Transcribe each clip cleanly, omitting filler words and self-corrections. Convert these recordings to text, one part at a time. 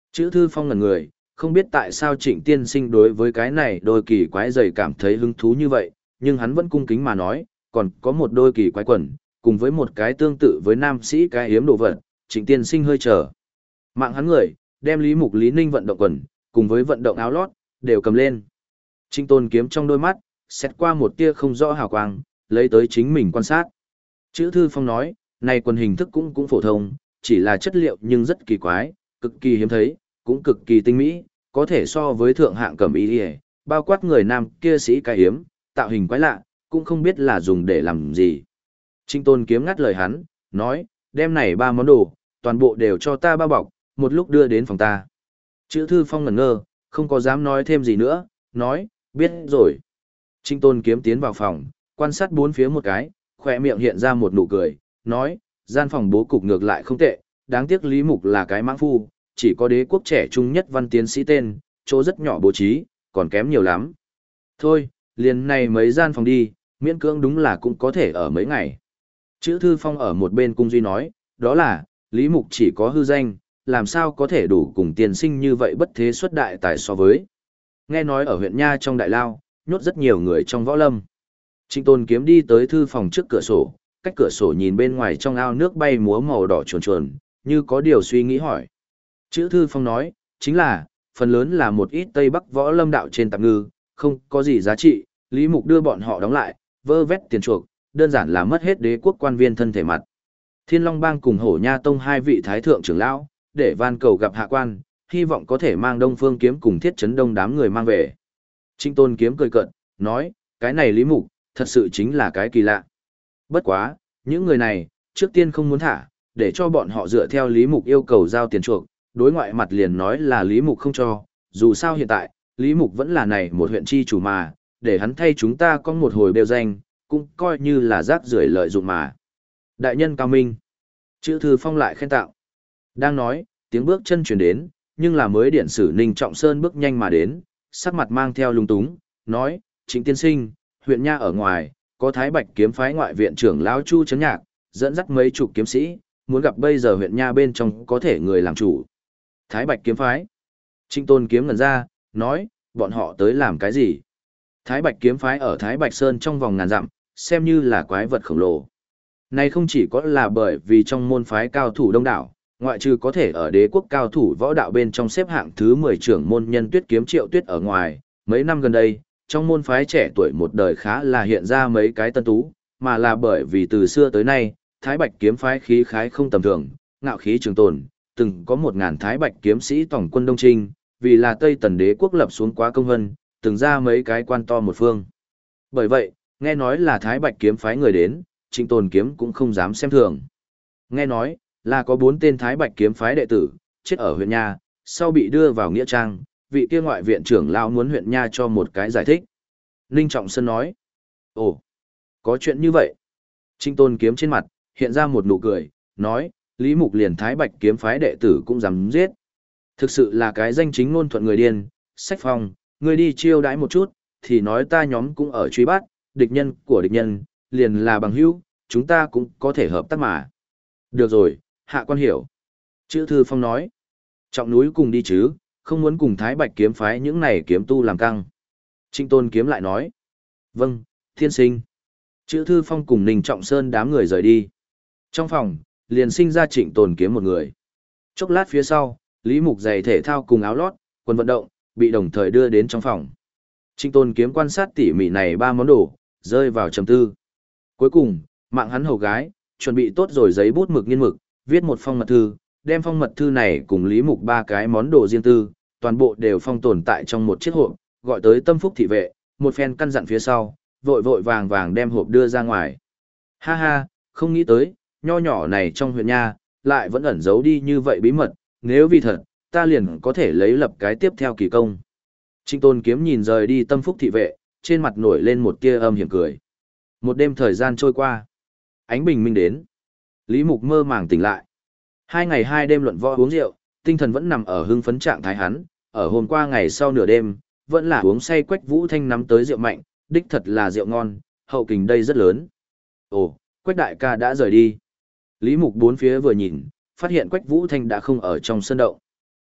Chữ Thư Phong ngẩn người, không biết tại sao Trịnh tiên sinh đối với cái này đôi kỳ quái giày cảm thấy hứng thú như vậy, nhưng hắn vẫn cung kính mà nói, còn có một đôi kỳ quái quần, cùng với một cái tương tự với nam sĩ cái hiếm đồ vật, Trịnh tiên sinh hơi chờ. Mạng hắn người, đem Lý Mục Lý Ninh vận động quần, cùng với vận động áo lót, đều cầm lên. Trịnh Tôn Kiếm trong đôi mắt, xét qua một tia không rõ hào quang, lấy tới chính mình quan sát. Chữ Thư Phong nói, này quần hình thức cũng phổ thông, chỉ là chất liệu nhưng rất kỳ quái, cực kỳ hiếm thấy, cũng cực kỳ tinh mỹ, có thể so với thượng hạng cẩm y, bao quát người nam kia sĩ cái hiếm, tạo hình quái lạ, cũng không biết là dùng để làm gì. Trịnh Tôn Kiếm ngắt lời hắn, nói, đem này 3 món đồ, toàn bộ đều cho ta bao bọc, một lúc đưa đến phòng ta. Chữ Thư Phong ngẩn ngơ, không có dám nói thêm gì nữa, nói, biết rồi. Trịnh Tôn Kiếm tiến vào phòng, quan sát bốn phía một cái, khỏe miệng hiện ra một nụ cười, nói, gian phòng bố cục ngược lại không tệ, đáng tiếc Lý Mục là cái mãng phu, chỉ có đế quốc trẻ trung nhất văn tiến sĩ tên, chỗ rất nhỏ bố trí, còn kém nhiều lắm. Thôi, liền này mấy gian phòng đi, miễn cưỡng đúng là cũng có thể ở mấy ngày. Chữ Thư Phong ở một bên cung duy nói, đó là, Lý Mục chỉ có hư danh, làm sao có thể đủ cùng tiền sinh như vậy bất thế xuất đại tài so với. Nghe nói ở huyện Nha trong đại lao, nhốt rất nhiều người trong võ lâm. Trịnh Tôn Kiếm đi tới thư phòng trước cửa sổ, cách cửa sổ nhìn bên ngoài trong ao nước bay múa màu đỏ chuồn chuồn, như có điều suy nghĩ hỏi. Chữ Thư Phong nói, chính là, phần lớn là một ít Tây Bắc võ lâm đạo trên tạp ngư, không có gì giá trị, Lý Mục đưa bọn họ đóng lại, vơ vét tiền chuộc, đơn giản là mất hết đế quốc quan viên thân thể mặt. Thiên Long Bang cùng Hổ Nha Tông 2 vị thái thượng trưởng lão, để van cầu gặp hạ quan, hy vọng có thể mang Đông Phương Kiếm cùng Thiết Chấn Đông đám người mang về. Trịnh Tôn Kiếm cười cợt, nói, cái này Lý Mục, thật sự chính là cái kỳ lạ. Bất quá, những người này, trước tiên không muốn thả, để cho bọn họ dựa theo Lý Mục yêu cầu giao tiền chuộc, đối ngoại mặt liền nói là Lý Mục không cho, dù sao hiện tại, Lý Mục vẫn là này một huyện chi chủ mà, để hắn thay chúng ta có một hồi bêu danh, cũng coi như là rác rưởi lợi dụng mà. Đại nhân cao minh. Chữ Thư Phong lại khen tạo. Đang nói, tiếng bước chân chuyển đến, nhưng là mới điện sử Ninh Trọng Sơn bước nhanh mà đến, sắc mặt mang theo lung túng, nói, Trịnh tiên sinh, huyện Nha ở ngoài, có Thái Bạch kiếm phái ngoại viện trưởng lão Chu Chấn Nhạc, dẫn dắt mấy chục kiếm sĩ, muốn gặp bây giờ huyện Nha bên trong có thể người làm chủ. Thái Bạch kiếm phái. Trịnh Tôn Kiếm ngẩn ra, nói, bọn họ tới làm cái gì? Thái Bạch kiếm phái ở Thái Bạch Sơn trong vòng ngàn dặm, xem như là quái vật khổng lồ. Này không chỉ có là bởi vì trong môn phái cao thủ đông đảo, ngoại trừ có thể ở đế quốc cao thủ võ đạo bên trong xếp hạng thứ 10 trưởng môn nhân Tuyết Kiếm Triệu Tuyết ở ngoài, mấy năm gần đây, trong môn phái trẻ tuổi một đời khá là hiện ra mấy cái tân tú, mà là bởi vì từ xưa tới nay, Thái Bạch kiếm phái khí khái không tầm thường, ngạo khí trường tồn, từng có 1000 Thái Bạch kiếm sĩ tổng quân Đông Trinh, vì là Tây Tần đế quốc lập xuống quá công hân, từng ra mấy cái quan to một phương. Bởi vậy, nghe nói là Thái Bạch kiếm phái người đến, Trịnh Tôn Kiếm cũng không dám xem thường. Nghe nói, là có 4 tên Thái Bạch kiếm phái đệ tử, chết ở huyện Nha, sau bị đưa vào Nghĩa Trang, vị kia ngoại viện trưởng lão muốn huyện Nha cho một cái giải thích. Ninh Trọng Sơn nói, ồ, có chuyện như vậy. Trịnh Tôn Kiếm trên mặt, hiện ra một nụ cười, nói, Lý Mục liền Thái Bạch kiếm phái đệ tử cũng dám giết. Thực sự là cái danh chính ngôn thuận người điên, Sách Phong, người đi chiêu đãi một chút, thì nói ta nhóm cũng ở truy bắt, địch nhân của địch nhân, liền là bằng hữu, chúng ta cũng có thể hợp tác mà. Được rồi, hạ quan hiểu. Chữ Thư Phong nói, trọng núi cùng đi chứ, không muốn cùng Thái Bạch kiếm phái những này kiếm tu làm căng. Trịnh Tôn Kiếm lại nói, vâng, thiên sinh. Chữ Thư Phong cùng Ninh Trọng Sơn đám người rời đi. Trong phòng, liền sinh ra Trịnh Tôn Kiếm một người. Chốc lát phía sau, Lý Mục giày thể thao cùng áo lót, quần vận động, bị đồng thời đưa đến trong phòng. Trịnh Tôn Kiếm quan sát tỉ mỉ này 3 món đồ, rơi vào trầm tư. Cuối cùng, mạng hắn hầu gái, chuẩn bị tốt rồi giấy bút mực nghiên mực, viết một phong mật thư, đem phong mật thư này cùng Lý Mục 3 cái món đồ riêng tư, toàn bộ đều phong tồn tại trong một chiếc hộp, gọi tới Tâm Phúc thị vệ, một phen căn dặn phía sau, vội vội vàng vàng đem hộp đưa ra ngoài. Ha ha, không nghĩ tới, nho nhỏ này trong huyện Nha, lại vẫn ẩn giấu đi như vậy bí mật, nếu vì thật, ta liền có thể lấy lập cái tiếp theo kỳ công. Trịnh Tôn Kiếm nhìn rời đi Tâm Phúc thị vệ, trên mặt nổi lên một tia âm hiểm cười. Một đêm thời gian trôi qua, ánh bình minh đến. Lý Mục mơ màng tỉnh lại. 2 ngày 2 đêm luận võ uống rượu, tinh thần vẫn nằm ở hưng phấn trạng thái hắn, ở hôm qua ngày sau nửa đêm, vẫn là uống say Quách Vũ Thanh nắm tới rượu mạnh, đích thật là rượu ngon, hậu kình đây rất lớn. Ồ, Quách đại ca đã rời đi. Lý Mục bốn phía vừa nhìn, phát hiện Quách Vũ Thanh đã không ở trong sân động.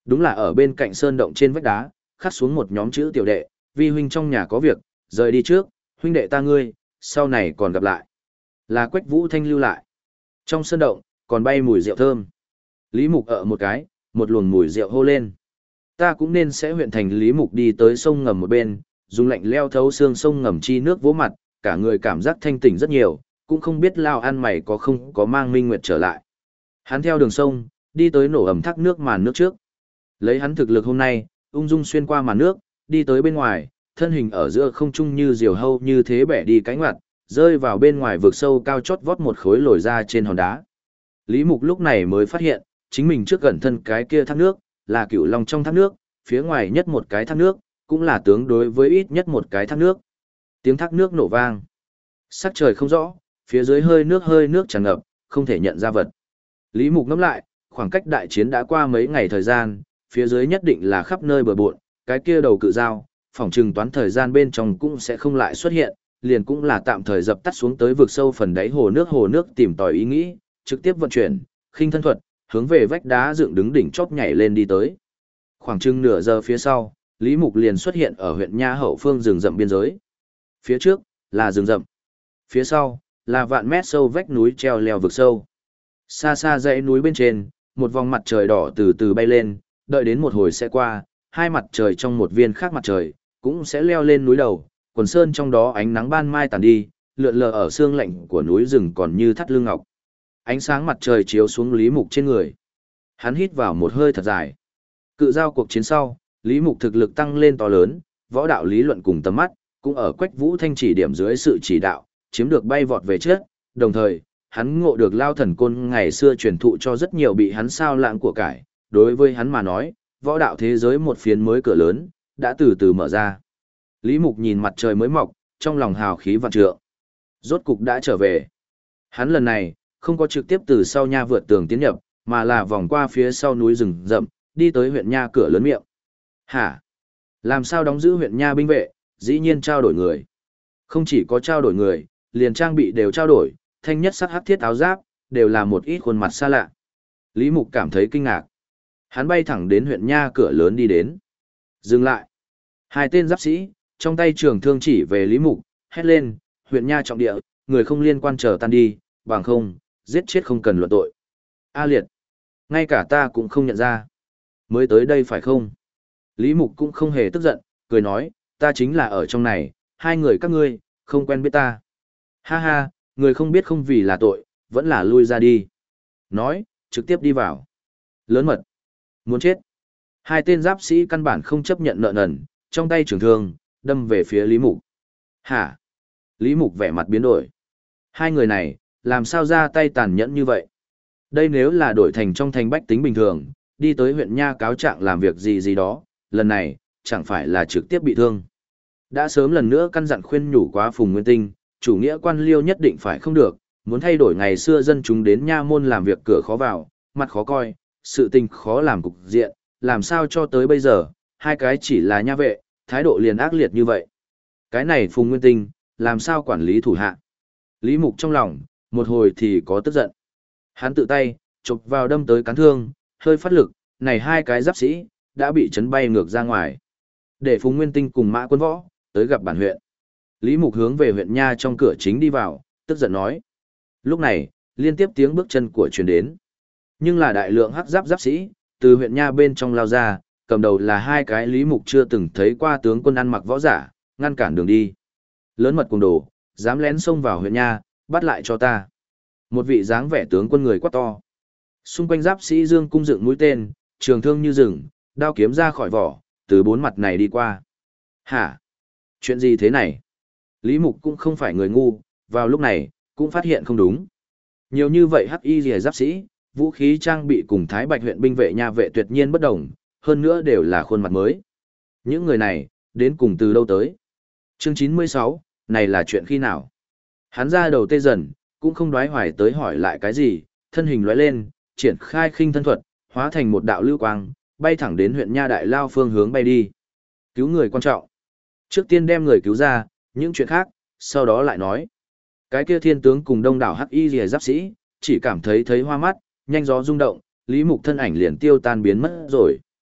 Đúng là ở bên cạnh sơn động trên vách đá, khắc xuống một nhóm chữ tiểu đệ, vi huynh trong nhà có việc, rời đi trước, huynh đệ ta ngươi, sau này còn gặp lại. Là Quách Vũ Thanh lưu lại. Trong sơn động, còn bay mùi rượu thơm. Lý Mục ở một cái, một luồng mùi rượu hô lên. Ta cũng nên sẽ huyện thành Lý Mục đi tới sông ngầm một bên, dùng lạnh leo thấu xương sông ngầm chi nước vỗ mặt, cả người cảm giác thanh tỉnh rất nhiều, cũng không biết lao ăn mày có không có mang Minh Nguyệt trở lại. Hắn theo đường sông, đi tới nổ ẩm thác nước màn nước trước. Lấy hắn thực lực hôm nay, ung dung xuyên qua màn nước, đi tới bên ngoài, thân hình ở giữa không trung như diều hâu như thế bẻ đi cánh ngoặt, rơi vào bên ngoài vực sâu cao chót vót một khối lồi ra trên hòn đá. Lý Mục lúc này mới phát hiện, chính mình trước gần thân cái kia thác nước, là Cửu Long trong thác nước, phía ngoài nhất một cái thác nước, cũng là tướng đối với ít nhất một cái thác nước. Tiếng thác nước nổ vang. Sắc trời không rõ, phía dưới hơi nước tràn ngập, không thể nhận ra vật. Lý Mục ngẫm lại, khoảng cách đại chiến đã qua mấy ngày thời gian, phía dưới nhất định là khắp nơi bờ bộn, cái kia đầu cự dao, phỏng chừng toán thời gian bên trong cũng sẽ không lại xuất hiện, liền cũng là tạm thời dập tắt xuống tới vực sâu phần đáy hồ nước tìm tòi ý nghĩ, trực tiếp vận chuyển, khinh thân thuật, hướng về vách đá dựng đứng đỉnh chóp nhảy lên đi tới. Khoảng chừng nửa giờ phía sau, Lý Mục liền xuất hiện ở huyện Nha hậu phương rừng rậm biên giới. Phía trước là rừng rậm, phía sau là vạn mét sâu vách núi treo leo vực sâu. Xa xa dãy núi bên trên, một vòng mặt trời đỏ từ từ bay lên, đợi đến một hồi sẽ qua, hai mặt trời trong một viên khác mặt trời cũng sẽ leo lên núi đầu, quần sơn trong đó ánh nắng ban mai tàn đi, lượn lờ ở xương lạnh của núi rừng còn như thắt lưng ngọc. Ánh sáng mặt trời chiếu xuống Lý Mục trên người. Hắn hít vào một hơi thật dài. Cự giao cuộc chiến sau, Lý Mục thực lực tăng lên to lớn, võ đạo lý luận cùng tầm mắt, cũng ở Quách Vũ Thanh chỉ điểm dưới sự chỉ đạo, chiếm được bay vọt về trước, đồng thời, hắn ngộ được Lao Thần Côn ngày xưa truyền thụ cho rất nhiều bị hắn sao lãng của cải, đối với hắn mà nói, võ đạo thế giới một phiến mới cửa lớn, đã từ từ mở ra. Lý Mục nhìn mặt trời mới mọc, trong lòng hào khí vạn trượng. Rốt cục đã trở về. Hắn lần này, không có trực tiếp từ sau nha vượt tường tiến nhập, mà là vòng qua phía sau núi rừng rậm, đi tới huyện nha cửa lớn miệng. Hả? Làm sao đóng giữ huyện nha binh vệ, dĩ nhiên trao đổi người. Không chỉ có trao đổi người, liền trang bị đều trao đổi, thanh nhất sắc hắc thiết áo giáp, đều là một ít khuôn mặt xa lạ. Lý Mục cảm thấy kinh ngạc. Hắn bay thẳng đến huyện nha cửa lớn đi đến. Dừng lại. Hai tên giáp sĩ, trong tay trường thương chỉ về Lý Mục, hét lên, huyện nha trọng địa, người không liên quan chờ tan đi, bằng không, giết chết không cần luận tội. A liệt. Ngay cả ta cũng không nhận ra. Mới tới đây phải không? Lý Mục cũng không hề tức giận, cười nói, ta chính là ở trong này, hai người các ngươi, không quen biết ta. Ha ha, người không biết không vì là tội, vẫn là lui ra đi. Nói, trực tiếp đi vào. Lớn mật. Muốn chết. Hai tên giáp sĩ căn bản không chấp nhận nợ nần, trong tay trường thương, đâm về phía Lý Mục. Hả? Lý Mục vẻ mặt biến đổi. Hai người này, làm sao ra tay tàn nhẫn như vậy? Đây nếu là đổi thành trong thành bách tính bình thường, đi tới huyện Nha cáo trạng làm việc gì gì đó, lần này, chẳng phải là trực tiếp bị thương. Đã sớm lần nữa căn dặn khuyên nhủ quá Phùng Nguyên Tinh, chủ nghĩa quan liêu nhất định phải không được, muốn thay đổi ngày xưa dân chúng đến nha môn làm việc cửa khó vào, mặt khó coi, sự tình khó làm cục diện, làm sao cho tới bây giờ, hai cái chỉ là nha vệ, thái độ liền ác liệt như vậy. Cái này Phùng Nguyên Tinh, làm sao quản lý thủ hạ? Lý Mục trong lòng, một hồi thì có tức giận. Hắn tự tay, chụp vào đâm tới cán thương, hơi phát lực, này hai cái giáp sĩ, đã bị chấn bay ngược ra ngoài. Để Phùng Nguyên Tinh cùng Mã Quân Võ, tới gặp bản huyện. Lý Mục hướng về huyện Nha trong cửa chính đi vào, tức giận nói. Lúc này, liên tiếp tiếng bước chân của truyền đến. Nhưng là đại lượng hắc giáp giáp sĩ, từ huyện Nha bên trong lao ra, cầm đầu là hai cái Lý Mục chưa từng thấy qua tướng quân ăn mặc võ giả, ngăn cản đường đi. Lớn mật cùng đồ, dám lén xông vào huyện Nha, bắt lại cho ta. Một vị dáng vẻ tướng quân người quát to. Xung quanh giáp sĩ dương cung dựng mũi tên, trường thương như rừng, đao kiếm ra khỏi vỏ, từ bốn mặt này đi qua. Hả? Chuyện gì thế này? Lý Mục cũng không phải người ngu, vào lúc này, cũng phát hiện không đúng. Nhiều như vậy hắc y rìa giáp sĩ, vũ khí trang bị cùng Thái Bạch huyện binh vệ nha vệ tuyệt nhiên bất đồng, hơn nữa đều là khuôn mặt mới. Những người này, đến cùng từ đâu tới? Chương 96, này là chuyện khi nào? Hắn ra đầu tê dần, cũng không đoái hoài tới hỏi lại cái gì, thân hình lóe lên, triển khai khinh thân thuật, hóa thành một đạo lưu quang, bay thẳng đến huyện Nha Đại Lao phương hướng bay đi. Cứu người quan trọng. Trước tiên đem người cứu ra, những chuyện khác, sau đó lại nói. Cái kia thiên tướng cùng đông đảo hắc y rìa giáp sĩ, chỉ cảm thấy hoa mắt, nhanh gió rung động, Lý Mục thân ảnh liền tiêu tan biến mất rồi.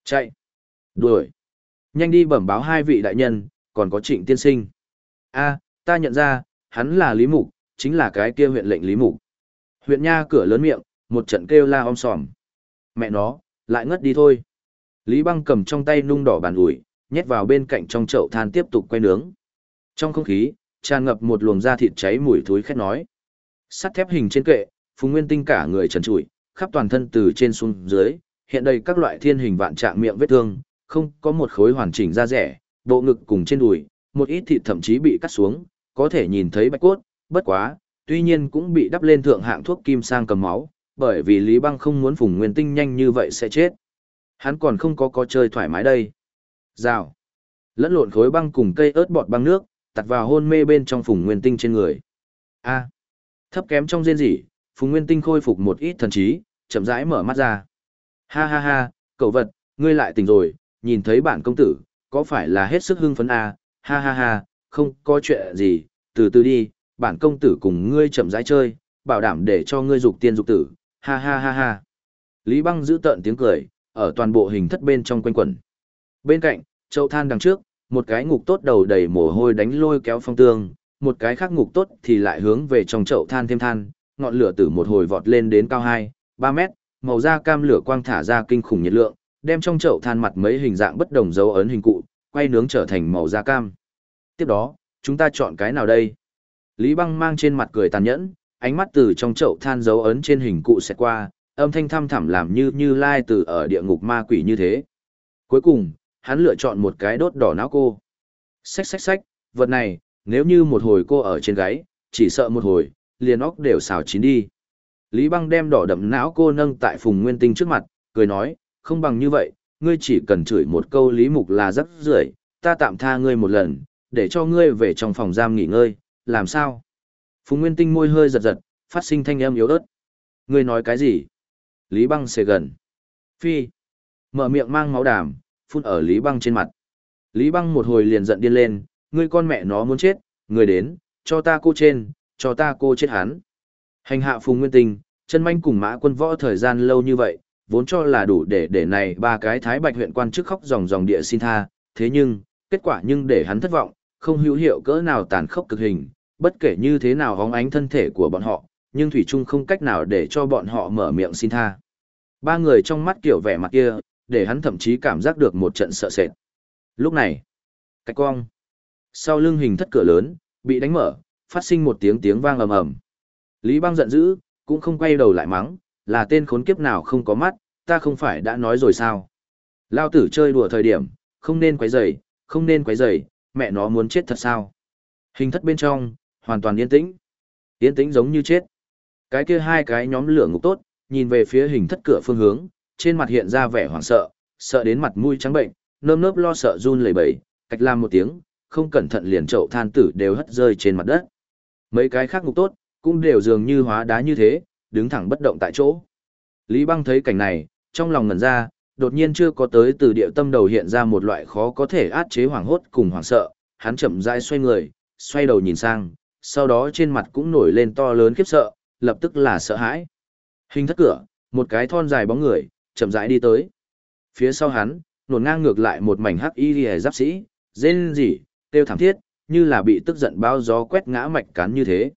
Chạy. Đuổi. Nhanh đi bẩm báo hai vị đại nhân, còn có Trịnh tiên sinh. A, ta nhận ra, hắn là Lý Mục, chính là cái kia huyện lệnh Lý Mục. Huyện nha cửa lớn miệng, một trận kêu la om sòm. Mẹ nó, lại ngất đi thôi. Lý Băng cầm trong tay nung đỏ bàn ủi, nhét vào bên cạnh trong chậu than tiếp tục quay nướng. Trong không khí, tràn ngập một luồng da thịt cháy mùi thối khét nói. Sắt thép hình trên kệ, Phùng Nguyên Tinh cả người trần trụi, khắp toàn thân từ trên xuống dưới, hiện đầy các loại thiên hình vạn trạng miệng vết thương, không có một khối hoàn chỉnh da rẻ, bộ ngực cùng trên đùi, một ít thịt thậm chí bị cắt xuống, có thể nhìn thấy bạch cốt, bất quá, tuy nhiên cũng bị đắp lên thượng hạng thuốc kim sang cầm máu, bởi vì Lý Băng không muốn Phùng Nguyên Tinh nhanh như vậy sẽ chết. Hắn còn không có chơi thoải mái đây. Rào. Lẫn lộn khối băng cùng cây ớt bọt băng nước, tạt vào hôn mê bên trong Phùng Nguyên Tinh trên người. A. Thấp kém trong rên rỉ, Phùng Nguyên Tinh khôi phục một ít thần trí, chậm rãi mở mắt ra. Ha ha ha, cậu vật, ngươi lại tỉnh rồi, nhìn thấy bản công tử, có phải là hết sức hưng phấn à? Ha ha ha, không có chuyện gì, từ từ đi, bản công tử cùng ngươi chậm rãi chơi, bảo đảm để cho ngươi dục tiên dục tử. Ha ha ha ha. Lý Băng giữ tợn tiếng cười, ở toàn bộ hình thất bên trong quanh quẩn. Bên cạnh, chậu than đằng trước, một cái ngục tốt đầu đầy mồ hôi đánh lôi kéo phong tương, một cái khác ngục tốt thì lại hướng về trong chậu than thêm than, ngọn lửa từ một hồi vọt lên đến cao 2-3 mét, màu da cam lửa quang thả ra kinh khủng nhiệt lượng, đem trong chậu than mặt mấy hình dạng bất đồng dấu ấn hình cụ, quay nướng trở thành màu da cam. Tiếp đó, chúng ta chọn cái nào đây? Lý Băng mang trên mặt cười tàn nhẫn, ánh mắt từ trong chậu than dấu ấn trên hình cụ xẹt qua, âm thanh thăm thẳm làm như lai từ ở địa ngục ma quỷ như thế. Cuối cùng, hắn lựa chọn một cái đốt đỏ não cô. Xách xách xách, vật này, nếu như một hồi cô ở trên gáy, chỉ sợ một hồi, liền óc đều xào chín đi. Lý Băng đem đỏ đậm não cô nâng tại Phùng Nguyên Tinh trước mặt, cười nói, không bằng như vậy, ngươi chỉ cần chửi một câu Lý Mục là rất rưởi, ta tạm tha ngươi một lần, để cho ngươi về trong phòng giam nghỉ ngơi, làm sao? Phùng Nguyên Tinh môi hơi giật giật, phát sinh thanh âm yếu ớt. Ngươi nói cái gì? Lý Băng xề gần. Phi. Mở miệng mang máu đàm, phun ở Lý Băng trên mặt. Lý Băng một hồi liền giận điên lên, ngươi con mẹ nó muốn chết, ngươi đến, cho ta cô trên, cho ta cô chết hắn. Hành hạ Phùng Nguyên Tinh, chân manh cùng Mã Quân Võ thời gian lâu như vậy, vốn cho là đủ để này ba cái Thái Bạch huyện quan chức khóc ròng ròng địa xin tha, thế nhưng, kết quả nhưng để hắn thất vọng, không hữu hiệu cỡ nào tàn khốc cực hình, bất kể như thế nào hóng ánh thân thể của bọn họ, nhưng thủy chung không cách nào để cho bọn họ mở miệng xin tha. Ba người trong mắt kiểu vẻ mặt kia, để hắn thậm chí cảm giác được một trận sợ sệt. Lúc này, cách cong, sau lưng hình thất cửa lớn, bị đánh mở, phát sinh một tiếng vang ầm ầm. Lý Băng giận dữ, cũng không quay đầu lại mắng, là tên khốn kiếp nào không có mắt, ta không phải đã nói rồi sao. Lao tử chơi đùa thời điểm, không nên quấy rầy, không nên quấy rầy, mẹ nó muốn chết thật sao. Hình thất bên trong, hoàn toàn yên tĩnh. Yên tĩnh giống như chết. Cái kia hai cái nhóm lửa ngục tốt, nhìn về phía hình thất cửa phương hướng, trên mặt hiện ra vẻ hoảng sợ, sợ đến mặt mũi trắng bệnh, nơm nớp lo sợ run lẩy bẩy, cách làm một tiếng, không cẩn thận liền chậu than tử đều hất rơi trên mặt đất. Mấy cái khác ngục tốt, cũng đều dường như hóa đá như thế, đứng thẳng bất động tại chỗ. Lý Băng thấy cảnh này, trong lòng ngẩn ra, đột nhiên chưa có tới từ địa tâm đầu hiện ra một loại khó có thể át chế hoảng hốt cùng hoảng sợ, hắn chậm rãi xoay người, xoay đầu nhìn sang, sau đó trên mặt cũng nổi lên to lớn khiếp sợ, lập tức là sợ hãi. Hình thất cửa, một cái thon dài bóng người, chậm rãi đi tới. Phía sau hắn, nổn ngang ngược lại một mảnh hắc y liễu giáp sĩ, rên rỉ, kêu thảm thiết, như là bị tức giận bao gió quét ngã mạch cán như thế.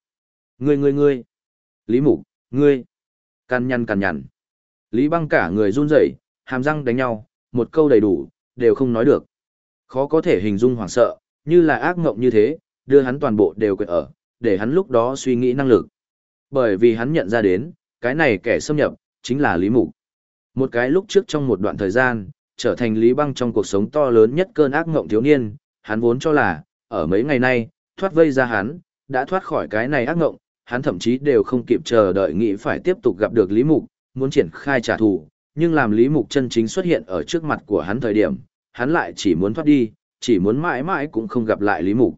Ngươi. Lý Mục, ngươi. Cằn nhằn. Lý Băng cả người run rẩy, hàm răng đánh nhau, một câu đầy đủ, đều không nói được. Khó có thể hình dung hoảng sợ, như là ác ngộng như thế, đưa hắn toàn bộ đều quệt ở, để hắn lúc đó suy nghĩ năng lực. Bởi vì hắn nhận ra đến, cái này kẻ xâm nhập, chính là Lý Mục. Một cái lúc trước trong một đoạn thời gian, trở thành Lý Băng trong cuộc sống to lớn nhất cơn ác ngộng thiếu niên, hắn vốn cho là, ở mấy ngày nay, thoát vây ra hắn, đã thoát khỏi cái này ác ngộng, hắn thậm chí đều không kịp chờ đợi nghĩ phải tiếp tục gặp được Lý Mục, muốn triển khai trả thù, nhưng làm Lý Mục chân chính xuất hiện ở trước mặt của hắn thời điểm, hắn lại chỉ muốn thoát đi, chỉ muốn mãi mãi cũng không gặp lại Lý Mục.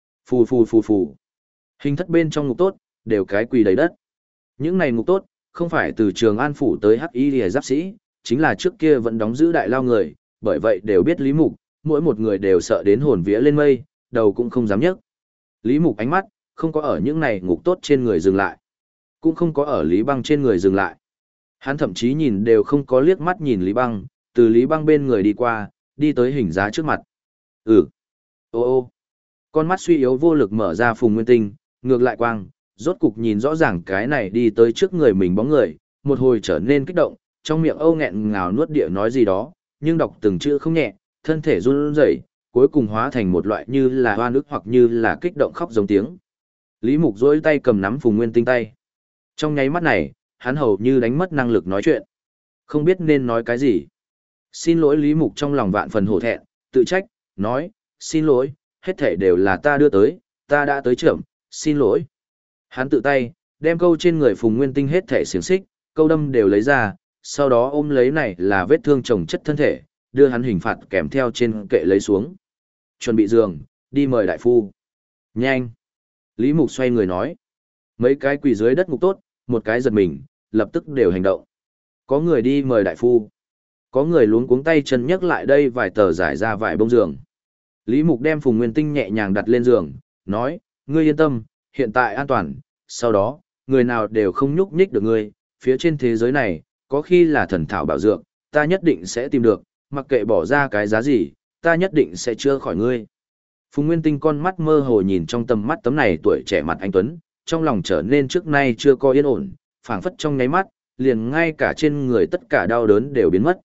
Phù. Hình thất bên trong ngục tốt, đều cái quỳ đầy đất. Những này ngục tốt, không phải từ Trường An phủ tới Hắc Y Liễu giáp sĩ, chính là trước kia vẫn đóng giữ đại lao người, bởi vậy đều biết Lý Mục, mỗi một người đều sợ đến hồn vía lên mây, đầu cũng không dám nhấc. Lý Mục ánh mắt, không có ở những này ngục tốt trên người dừng lại, cũng không có ở Lý Băng trên người dừng lại. Hắn thậm chí nhìn đều không có liếc mắt nhìn Lý Băng, từ Lý Băng bên người đi qua, đi tới hình giá trước mặt. Ừ. Ô ô. Con mắt suy yếu vô lực mở ra Phùng Nguyên Tinh, ngược lại quang, rốt cục nhìn rõ ràng cái này đi tới trước người mình bóng người, một hồi trở nên kích động, trong miệng âu nghẹn ngào nuốt địa nói gì đó, nhưng đọc từng chữ không nhẹ, thân thể run rẩy, cuối cùng hóa thành một loại như là hoa nước hoặc như là kích động khóc giống tiếng. Lý Mục duỗi tay cầm nắm Phùng Nguyên Tinh tay. Trong nháy mắt này, hắn hầu như đánh mất năng lực nói chuyện. Không biết nên nói cái gì. Xin lỗi Lý Mục trong lòng vạn phần hổ thẹn, tự trách, nói, xin lỗi, hết thể đều là ta đưa tới, ta đã tới trưởng, xin lỗi. Hắn tự tay, đem câu trên người Phùng Nguyên Tinh hết thể xiềng xích, câu đâm đều lấy ra, sau đó ôm lấy này là vết thương chồng chất thân thể, đưa hắn hình phạt kèm theo trên kệ lấy xuống. Chuẩn bị giường, đi mời đại phu. Nhanh. Lý Mục xoay người nói. Mấy cái quỳ dưới đất ngục tốt, một cái giật mình, lập tức đều hành động. Có người đi mời đại phu. Có người luống cuống tay chân nhấc lại đây vài tờ giải ra vài bông giường. Lý Mục đem Phùng Nguyên Tinh nhẹ nhàng đặt lên giường, nói, ngươi yên tâm, hiện tại an toàn, sau đó, người nào đều không nhúc nhích được ngươi, phía trên thế giới này, có khi là thần thảo bảo dược, ta nhất định sẽ tìm được, mặc kệ bỏ ra cái giá gì, ta nhất định sẽ chữa khỏi ngươi. Phùng Nguyên Tinh con mắt mơ hồ nhìn trong tầm mắt tấm này tuổi trẻ mặt anh Tuấn, trong lòng trở nên trước nay chưa có yên ổn, phảng phất trong nháy mắt, liền ngay cả trên người tất cả đau đớn đều biến mất.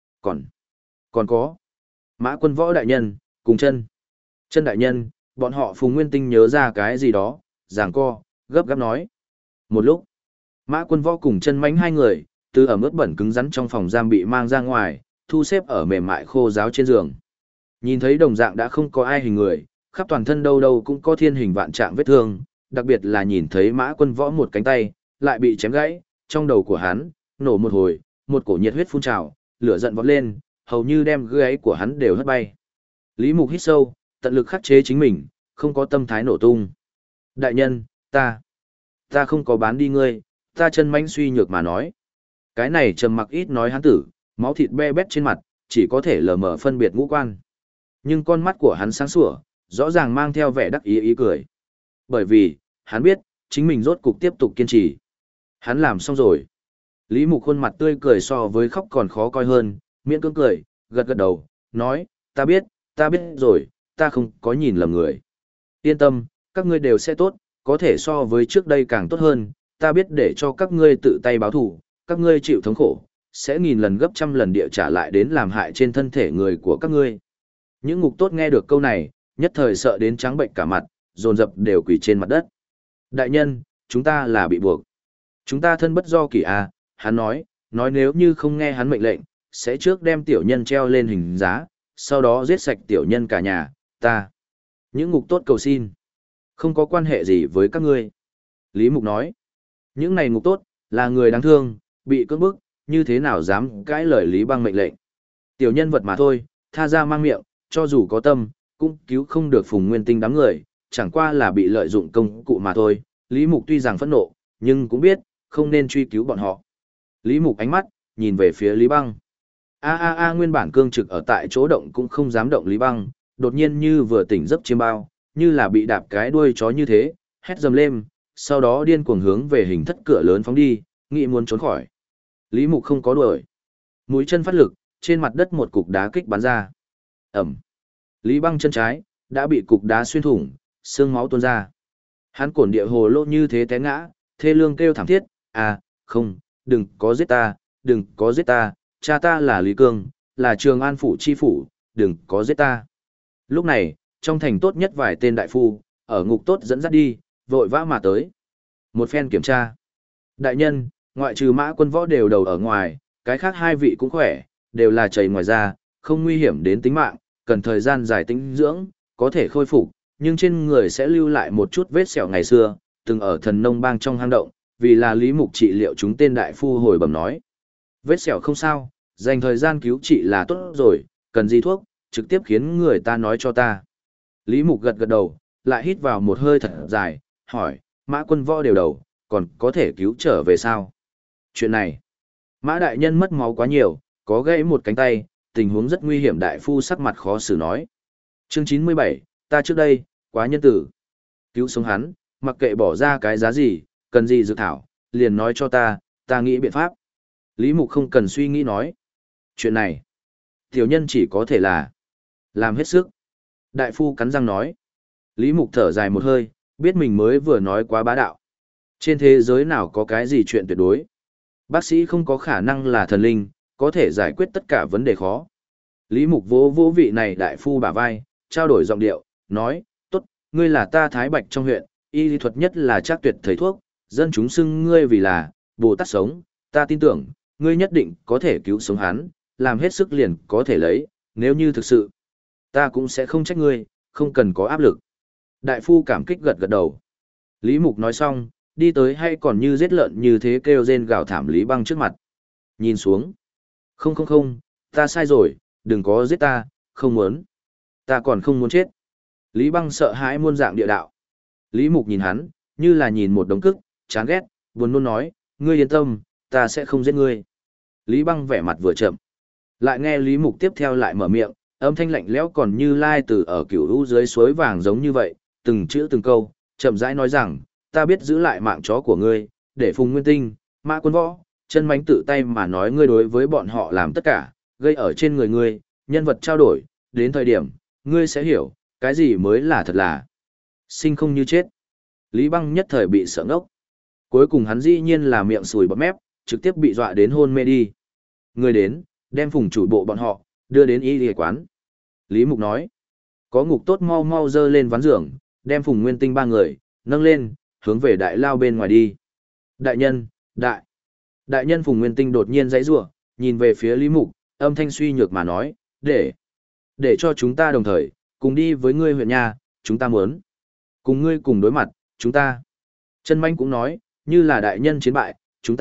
Còn có, Mã Quân Võ đại nhân, cùng chân đại nhân, bọn họ Phùng Nguyên Tinh nhớ ra cái gì đó, giằng co, gấp gáp nói. Một lúc, Mã Quân Võ cùng chân mánh hai người, từ ẩm ướt bẩn cứng rắn trong phòng giam bị mang ra ngoài, thu xếp ở mềm mại khô ráo trên giường. Nhìn thấy đồng dạng đã không có ai hình người, khắp toàn thân đâu đâu cũng có thiên hình vạn trạng vết thương, đặc biệt là nhìn thấy Mã Quân Võ một cánh tay, lại bị chém gãy, trong đầu của hắn, nổ một hồi, một cổ nhiệt huyết phun trào, lửa giận vọt lên, hầu như đem gáy của hắn đều hất bay. Lý Mục hít sâu, tận lực khắc chế chính mình, không có tâm thái nổ tung. Đại nhân, ta không có bán đi ngươi, ta chân manh suy nhược mà nói. Cái này trầm mặc ít nói hắn tử, máu thịt be bét trên mặt, chỉ có thể lờ mờ phân biệt ngũ quan. Nhưng con mắt của hắn sáng sủa, rõ ràng mang theo vẻ đắc ý ý cười. Bởi vì, hắn biết, chính mình rốt cục tiếp tục kiên trì. Hắn làm xong rồi. Lý Mục khuôn mặt tươi cười so với khóc còn khó coi hơn, miễn cưỡng cười, gật gật đầu, nói, ta biết rồi, ta không có nhìn lầm người. Yên tâm, các ngươi đều sẽ tốt, có thể so với trước đây càng tốt hơn, ta biết để cho các ngươi tự tay báo thù, các ngươi chịu thống khổ, sẽ nghìn lần gấp trăm lần địa trả lại đến làm hại trên thân thể người của các ngươi. Những ngục tốt nghe được câu này, nhất thời sợ đến trắng bệnh cả mặt, dồn dập đều quỳ trên mặt đất. Đại nhân, chúng ta là bị buộc. Chúng ta thân bất do kỷ à, hắn nói nếu như không nghe hắn mệnh lệnh, sẽ trước đem tiểu nhân treo lên hình giá, sau đó giết sạch tiểu nhân cả nhà, ta. Những ngục tốt cầu xin. Không có quan hệ gì với các ngươi. Lý Mục nói, những này ngục tốt, là người đáng thương, bị cưỡng bức, như thế nào dám cãi lời Lý Băng mệnh lệnh. Tiểu nhân vật mà thôi, tha ra mang miệng, cho dù có tâm, cũng cứu không được Phùng Nguyên Tinh đám người, chẳng qua là bị lợi dụng công cụ mà thôi. Lý Mục tuy rằng phẫn nộ, nhưng cũng biết, không nên truy cứu bọn họ. Lý Mục ánh mắt, nhìn về phía Lý Băng. Nguyên bản cương trực ở tại chỗ động cũng không dám động Lý Băng, đột nhiên như vừa tỉnh giấc chiêm bao, như là bị đạp cái đuôi chó như thế, hét dầm lên, sau đó điên cuồng hướng về hình thất cửa lớn phóng đi, nghĩ muốn trốn khỏi. Lý Mục không có đuổi. Mũi chân phát lực, trên mặt đất một cục đá kích bắn ra. Ẩm. Lý Băng chân trái, đã bị cục đá xuyên thủng, xương máu tuôn ra. Hắn cổn địa hồ lô như thế té ngã, thê lương kêu thảm thiết, không, đừng có giết ta, cha ta là Lý Cương, là Trường An phủ chi phủ, đừng có giết ta. Lúc này, trong thành tốt nhất vài tên đại phu, ở ngục tốt dẫn dắt đi, vội vã mà tới. Một phen kiểm tra. Đại nhân, ngoại trừ Mã Quân Võ đều đầu ở ngoài, cái khác hai vị cũng khỏe, đều là chảy ngoài da, không nguy hiểm đến tính mạng, cần thời gian dài tĩnh dưỡng, có thể khôi phục, nhưng trên người sẽ lưu lại một chút vết sẹo ngày xưa, từng ở Thần Nông Bang trong hang động, vì là Lý Mục trị liệu chúng tên đại phu hồi bẩm nói. Vết sẹo không sao, dành thời gian cứu trị là tốt rồi, cần gì thuốc, trực tiếp khiến người ta nói cho ta. Lý Mục gật gật đầu, lại hít vào một hơi thật dài, hỏi, Mã Quân Võ đều đầu, còn có thể cứu trở về sao? Chuyện này, Mã đại nhân mất máu quá nhiều, có gãy một cánh tay, tình huống rất nguy hiểm, đại phu sắc mặt khó xử nói. Chương 97, ta trước đây, quá nhân tử. Cứu sống hắn, mặc kệ bỏ ra cái giá gì, cần gì dược thảo, liền nói cho ta nghĩ biện pháp. Lý Mục không cần suy nghĩ nói. Chuyện này, Tiểu nhân chỉ có thể là làm hết sức. Đại phu cắn răng nói. Lý Mục thở dài một hơi, biết mình mới vừa nói quá bá đạo. Trên thế giới nào có cái gì chuyện tuyệt đối. Bác sĩ không có khả năng là thần linh, có thể giải quyết tất cả vấn đề khó. Lý Mục vỗ vỗ vị này đại phu bả vai, trao đổi giọng điệu, nói, tốt, ngươi là ta Thái Bạch trong huyện, y lý thuật nhất là chắc tuyệt thầy thuốc, dân chúng xưng ngươi vì là Bồ Tát sống, ta tin tưởng, ngươi nhất định có thể cứu sống hắn, làm hết sức liền có thể lấy, nếu như thực sự, ta cũng sẽ không trách ngươi, không cần có áp lực. Đại phu cảm kích gật gật đầu. Lý Mục nói xong, đi tới hay còn như giết lợn như thế kêu rên gào thảm Lý Băng trước mặt. Nhìn xuống. Không không không, ta sai rồi, đừng có giết ta, không muốn. Ta còn không muốn chết. Lý Băng sợ hãi muôn dạng địa đạo. Lý Mục nhìn hắn, như là nhìn một đống cức, chán ghét, buồn nôn nói, ngươi yên tâm, ta sẽ không giết ngươi. Lý Băng vẻ mặt vừa chậm. Lại nghe Lý Mục tiếp theo lại mở miệng, âm thanh lạnh lẽo còn như lai từ ở cửu lũ dưới suối vàng giống như vậy, từng chữ từng câu, chậm rãi nói rằng, ta biết giữ lại mạng chó của ngươi, để Phùng Nguyên Tinh, Mã Quân Võ, Chân Mánh tự tay mà nói ngươi đối với bọn họ làm tất cả, gây ở trên người ngươi, nhân vật trao đổi, đến thời điểm, ngươi sẽ hiểu, cái gì mới là thật là sinh không như chết. Lý Băng nhất thời bị sợ ngốc. Cuối cùng hắn dĩ nhiên là miệng sùi bọt mép, trực tiếp bị dọa đến hôn mê đi. Ngươi đến, đem Phùng chủ bộ bọn họ, đưa đến y y quán. Lý Mục nói, có ngục tốt mau mau dơ lên ván giường, đem Phùng Nguyên Tinh ba người, nâng lên, hướng về đại lao bên ngoài đi. Đại nhân, đại nhân Phùng Nguyên Tinh đột nhiên giãy giụa, nhìn về phía Lý Mục, âm thanh suy nhược mà nói, để cho chúng ta đồng thời, cùng đi với ngươi huyện nhà, chúng ta muốn. Cùng ngươi cùng đối mặt, chúng ta. Chân Manh cũng nói, như là đại nhân chiến bại, chúng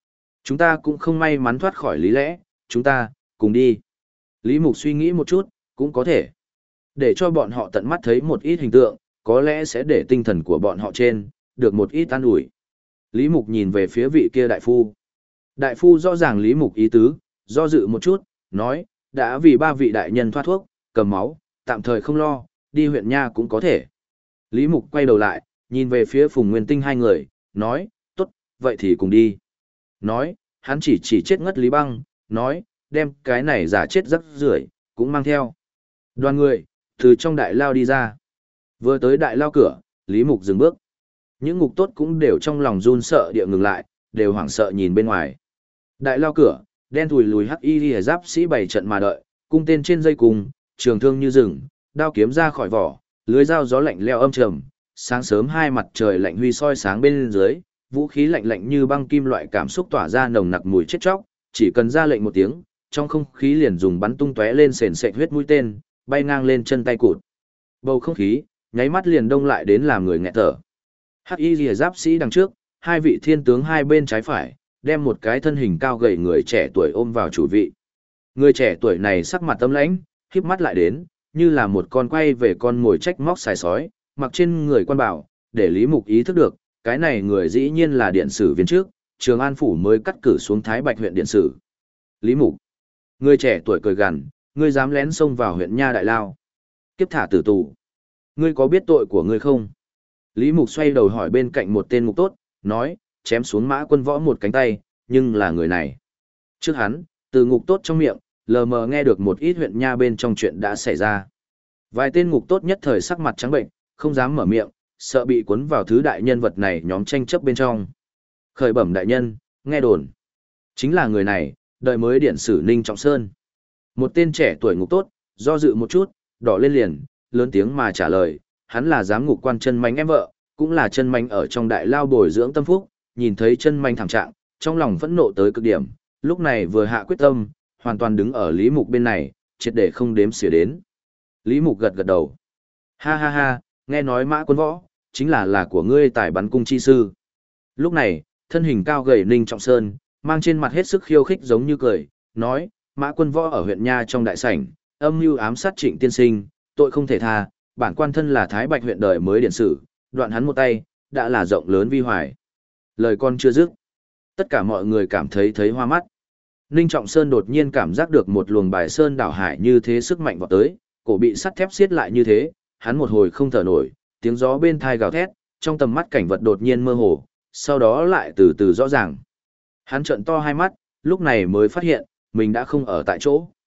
ta cũng không may mắn thoát khỏi lý lẽ, chúng ta, cùng đi. Lý Mục suy nghĩ một chút, cũng có thể. Để cho bọn họ tận mắt thấy một ít hình tượng, có lẽ sẽ để tinh thần của bọn họ trên, được một ít an ủi. Lý Mục nhìn về phía vị kia đại phu. Đại phu rõ ràng Lý Mục ý tứ, do dự một chút, nói, đã vì ba vị đại nhân thoát thuốc, cầm máu, tạm thời không lo, đi huyện nha cũng có thể. Lý Mục quay đầu lại, nhìn về phía Phùng Nguyên Tinh hai người, nói, tốt, vậy thì cùng đi. Nói, hắn chỉ chết ngất Lý Băng, nói, đem cái này giả chết rắc rưởi cũng mang theo. Đoàn người, từ trong đại lao đi ra. Vừa tới đại lao cửa, Lý Mục dừng bước. Những ngục tốt cũng đều trong lòng run sợ địa ngừng lại, đều hoảng sợ nhìn bên ngoài. Đại lao cửa, đen thùi lùi hắc y liễu giáp sĩ bày trận mà đợi, cung tên trên dây cung, trường thương như rừng, đao kiếm ra khỏi vỏ, lưới dao gió lạnh leo âm trầm. Sáng sớm hai mặt trời lạnh huy soi sáng bên dưới, vũ khí lạnh lạnh như băng kim loại cảm xúc tỏa ra nồng nặc mùi chết chóc, chỉ cần ra lệnh một tiếng, trong không khí liền dùng bắn tung tóe lên sền sệt huyết mũi tên, bay ngang lên chân tay cụt. Bầu không khí nháy mắt liền đông lại đến làm người nghẹt thở. Hắc y liễu giáp sĩ đằng trước, hai vị thiên tướng hai bên trái phải, đem một cái thân hình cao gầy người trẻ tuổi ôm vào chủ vị. Người trẻ tuổi này sắc mặt âm lãnh, híp mắt lại đến, như là một con quay về con mồi trách móc xài sói, mặc trên người quan bảo, để Lý Mục ý thức được, cái này người dĩ nhiên là điện sử viên trước, Trường An phủ mới cắt cử xuống Thái Bạch huyện điện sử. Lý Mục, người trẻ tuổi cười gằn, ngươi dám lén xông vào huyện nha đại lao, kiếp thả tử tù. Ngươi có biết tội của ngươi không? Lý Mục xoay đầu hỏi bên cạnh một tên ngục tốt, nói, chém xuống Mã Quân Võ một cánh tay, nhưng là người này. Trước hắn, từ ngục tốt trong miệng, lờ mờ nghe được một ít huyện nha bên trong chuyện đã xảy ra. Vài tên ngục tốt nhất thời sắc mặt trắng bệnh, không dám mở miệng, sợ bị cuốn vào thứ đại nhân vật này nhóm tranh chấp bên trong. Khởi bẩm đại nhân, nghe đồn. Chính là người này, đợi mới điện sử Ninh Trọng Sơn. Một tên trẻ tuổi ngục tốt, do dự một chút, đỏ lên liền, lớn tiếng mà trả lời, hắn là giám ngục quan Chân Mánh em vợ, cũng là Chân Mánh ở trong đại lao bồi dưỡng tâm phúc, nhìn thấy Chân Mánh thảm trạng, trong lòng phẫn nộ tới cực điểm, lúc này vừa hạ quyết tâm, hoàn toàn đứng ở Lý Mục bên này, triệt để không đếm xỉa đến. Lý Mục gật gật đầu. Ha ha ha, nghe nói Mã Quân Võ, chính là của ngươi tài bắn cung chi sư. Lúc này, thân hình cao gầy Ninh Trọng Sơn, mang trên mặt hết sức khiêu khích giống như cười, nói, Mã Quân Võ ở huyện nha trong đại sảnh, âm mưu ám sát Trịnh tiên sinh, tội không thể tha, bản quan thân là Thái Bạch huyện đời mới điện sử, đoạn hắn một tay, đã là rộng lớn vi hoài. Lời con chưa dứt, tất cả mọi người cảm thấy hoa mắt. Ninh Trọng Sơn đột nhiên cảm giác được một luồng bài sơn đảo hải như thế sức mạnh vọt tới, cổ bị sắt thép siết lại như thế, hắn một hồi không thở nổi, tiếng gió bên thai gào thét, trong tầm mắt cảnh vật đột nhiên mơ hồ, sau đó lại từ từ rõ ràng. Hắn trợn to hai mắt, lúc này mới phát hiện, mình đã không ở tại chỗ.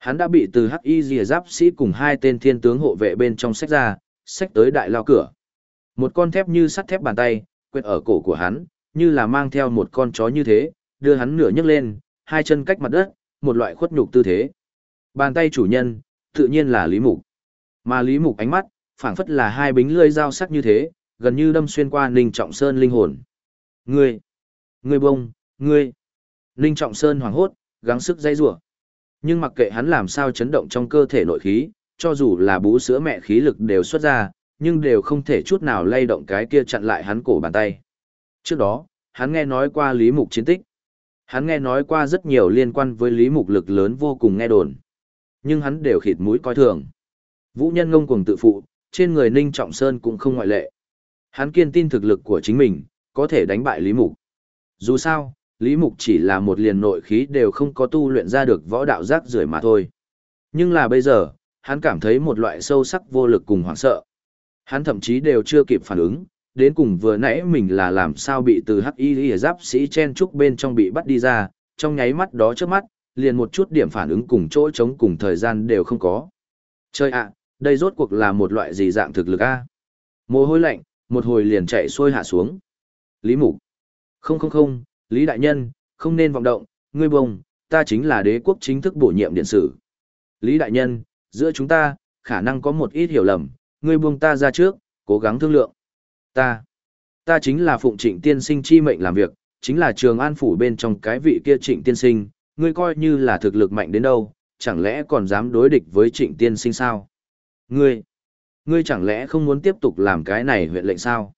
Hắn đã bị từ hắc y rìa giáp sĩ cùng hai tên thiên tướng hộ vệ bên trong xách ra, xách tới đại lao cửa. Một con thép như sắt thép bàn tay, quẹt ở cổ của hắn, như là mang theo một con chó như thế, đưa hắn nửa nhấc lên, hai chân cách mặt đất, một loại khuất nhục tư thế. Bàn tay chủ nhân, tự nhiên là Lý Mục. Mà Lý Mục ánh mắt, phảng phất là hai bính lưỡi dao sắc như thế, gần như đâm xuyên qua Ninh Trọng Sơn linh hồn. Ngươi bông, ngươi. Ninh Trọng Sơn hoảng hốt, gắng sức dây rủa. Nhưng mặc kệ hắn làm sao chấn động trong cơ thể nội khí, cho dù là bú sữa mẹ khí lực đều xuất ra, nhưng đều không thể chút nào lay động cái kia chặn lại hắn cổ bàn tay. Trước đó, hắn nghe nói qua Lý Mục chiến tích. Hắn nghe nói qua rất nhiều liên quan với Lý Mục lực lớn vô cùng nghe đồn. Nhưng hắn đều khịt mũi coi thường. Vũ Nhân ngông cuồng tự phụ, trên người Ninh Trọng Sơn cũng không ngoại lệ. Hắn kiên tin thực lực của chính mình, có thể đánh bại Lý Mục. Dù sao, Lý Mục chỉ là một liền nội khí đều không có tu luyện ra được võ đạo rác rưởi mà thôi. Nhưng là bây giờ, hắn cảm thấy một loại sâu sắc vô lực cùng hoảng sợ. Hắn thậm chí đều chưa kịp phản ứng, đến cùng vừa nãy mình là làm sao bị từ hắc y giáp sĩ chen trúc bên trong bị bắt đi ra, trong nháy mắt đó trước mắt, liền một chút điểm phản ứng cùng chỗ trống cùng thời gian đều không có. Trời ạ, đây rốt cuộc là một loại gì dạng thực lực a? Mồ hôi lạnh, một hồi liền chạy xuôi hạ xuống. Lý Mục. Không, Lý Đại Nhân, không nên vọng động, ngươi bông, ta chính là đế quốc chính thức bổ nhiệm điện sử. Lý Đại Nhân, giữa chúng ta, khả năng có một ít hiểu lầm, ngươi buông ta ra trước, cố gắng thương lượng. Ta chính là phụng Trịnh tiên sinh chi mệnh làm việc, chính là Trường An phủ bên trong cái vị kia Trịnh tiên sinh, ngươi coi như là thực lực mạnh đến đâu, chẳng lẽ còn dám đối địch với Trịnh tiên sinh sao? Ngươi chẳng lẽ không muốn tiếp tục làm cái này huyện lệnh sao?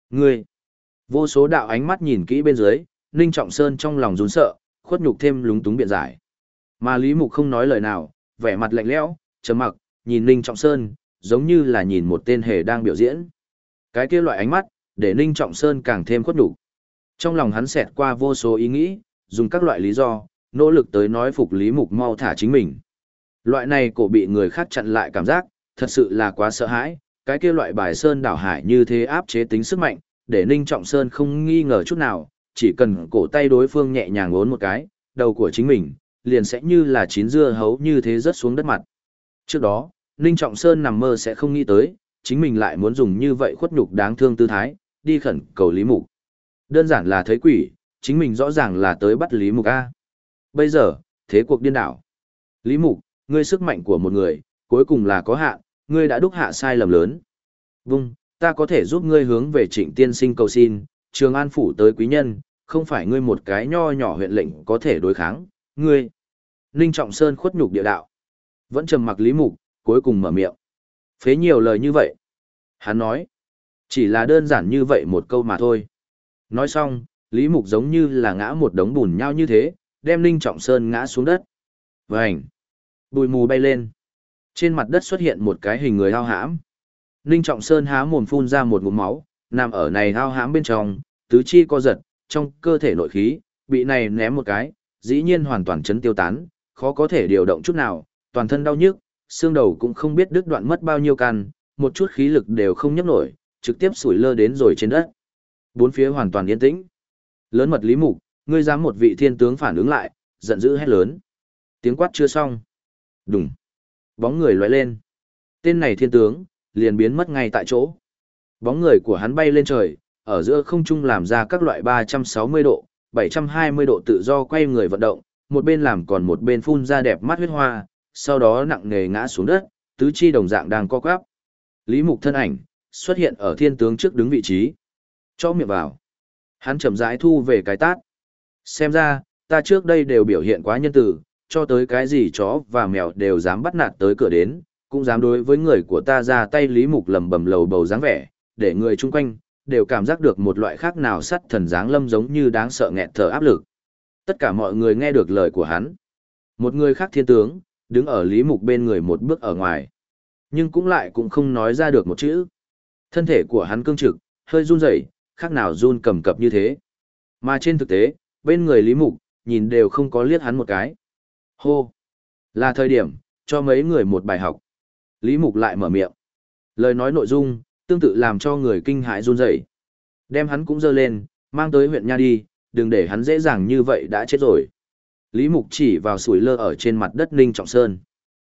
Vô số đạo ánh mắt nhìn kỹ bên dưới, Ninh Trọng Sơn trong lòng run sợ, khuất nhục thêm lúng túng biện giải. Mà Lý Mục không nói lời nào, vẻ mặt lạnh lẽo, trầm mặc, nhìn Ninh Trọng Sơn, giống như là nhìn một tên hề đang biểu diễn. Cái kia loại ánh mắt, để Ninh Trọng Sơn càng thêm khuất nhục. Trong lòng hắn xẹt qua vô số ý nghĩ, dùng các loại lý do, nỗ lực tới nói phục Lý Mục mau thả chính mình. Loại này cổ bị người khác chặn lại cảm giác, thật sự là quá sợ hãi, cái kia loại bài sơn đảo hải như thế áp chế tính sức mạnh, để Ninh Trọng Sơn không nghi ngờ chút nào, chỉ cần cổ tay đối phương nhẹ nhàng ốn một cái, đầu của chính mình, liền sẽ như là chín dưa hấu như thế rớt xuống đất mặt. Trước đó, Ninh Trọng Sơn nằm mơ sẽ không nghĩ tới, chính mình lại muốn dùng như vậy khuất nhục đáng thương tư thái, đi khẩn cầu Lý Mục. Đơn giản là thấy quỷ, chính mình rõ ràng là tới bắt Lý Mục A. Bây giờ, thế cuộc điên đảo. Lý Mục, ngươi sức mạnh của một người, cuối cùng là có hạn, ngươi đã đúc hạ sai lầm lớn. Ta có thể giúp ngươi hướng về Trịnh tiên sinh cầu xin, Trường An phủ tới quý nhân, không phải ngươi một cái nho nhỏ huyện lệnh có thể đối kháng, ngươi. Ninh Trọng Sơn khuất nhục địa đạo. Vẫn trầm mặc Lý Mục, cuối cùng mở miệng. Phế nhiều lời như vậy. Hắn nói, chỉ là đơn giản như vậy một câu mà thôi. Nói xong, Lý Mục giống như là ngã một đống bùn nhau như thế, đem Ninh Trọng Sơn ngã xuống đất. Vành. Bụi mù bay lên. Trên mặt đất xuất hiện một cái hình người hao hãm. Ninh Trọng Sơn há mồm phun ra một ngụm máu, nằm ở này hao hãm bên trong, tứ chi co giật, trong cơ thể nội khí, bị này ném một cái, dĩ nhiên hoàn toàn chấn tiêu tán, khó có thể điều động chút nào, toàn thân đau nhức, xương đầu cũng không biết đứt đoạn mất bao nhiêu căn, một chút khí lực đều không nhấc nổi, trực tiếp sủi lơ đến rồi trên đất. Bốn phía hoàn toàn yên tĩnh. Lớn mật Lý Mục, ngươi dám một vị thiên tướng phản ứng lại, giận dữ hét lớn. Tiếng quát chưa xong. Đùng. Bóng người lóe lên. Tên này thiên tướng, liền biến mất ngay tại chỗ. Bóng người của hắn bay lên trời, ở giữa không trung làm ra các loại 360 độ, 720 độ tự do quay người vận động, một bên làm còn một bên phun ra đẹp mắt huyết hoa, sau đó nặng nề ngã xuống đất, tứ chi đồng dạng đang co quắp. Lý Mục thân ảnh xuất hiện ở thiên tướng trước đứng vị trí. Cho miệng vào. Hắn chậm rãi thu về cái tát. Xem ra, ta trước đây đều biểu hiện quá nhân từ, cho tới cái gì chó và mèo đều dám bắt nạt tới cửa đến, cũng dám đối với người của ta ra tay. Lý Mục lầm bầm lầu bầu dáng vẻ, để người chung quanh đều cảm giác được một loại khác nào sắt thần dáng lâm giống như đáng sợ nghẹt thở áp lực. Tất cả mọi người nghe được lời của hắn. Một người khác thiên tướng, đứng ở Lý Mục bên người một bước ở ngoài. Nhưng cũng không nói ra được một chữ. Thân thể của hắn cương trực, hơi run rẩy, khác nào run cầm cập như thế. Mà trên thực tế, bên người Lý Mục, nhìn đều không có liếc hắn một cái. Hô! Là thời điểm, cho mấy người một bài học. Lý Mục lại mở miệng. Lời nói nội dung, tương tự làm cho người kinh hãi run rẩy. Đem hắn cũng dơ lên, mang tới huyện Nha đi, đừng để hắn dễ dàng như vậy đã chết rồi. Lý Mục chỉ vào sủi lơ ở trên mặt đất Ninh Trọng Sơn.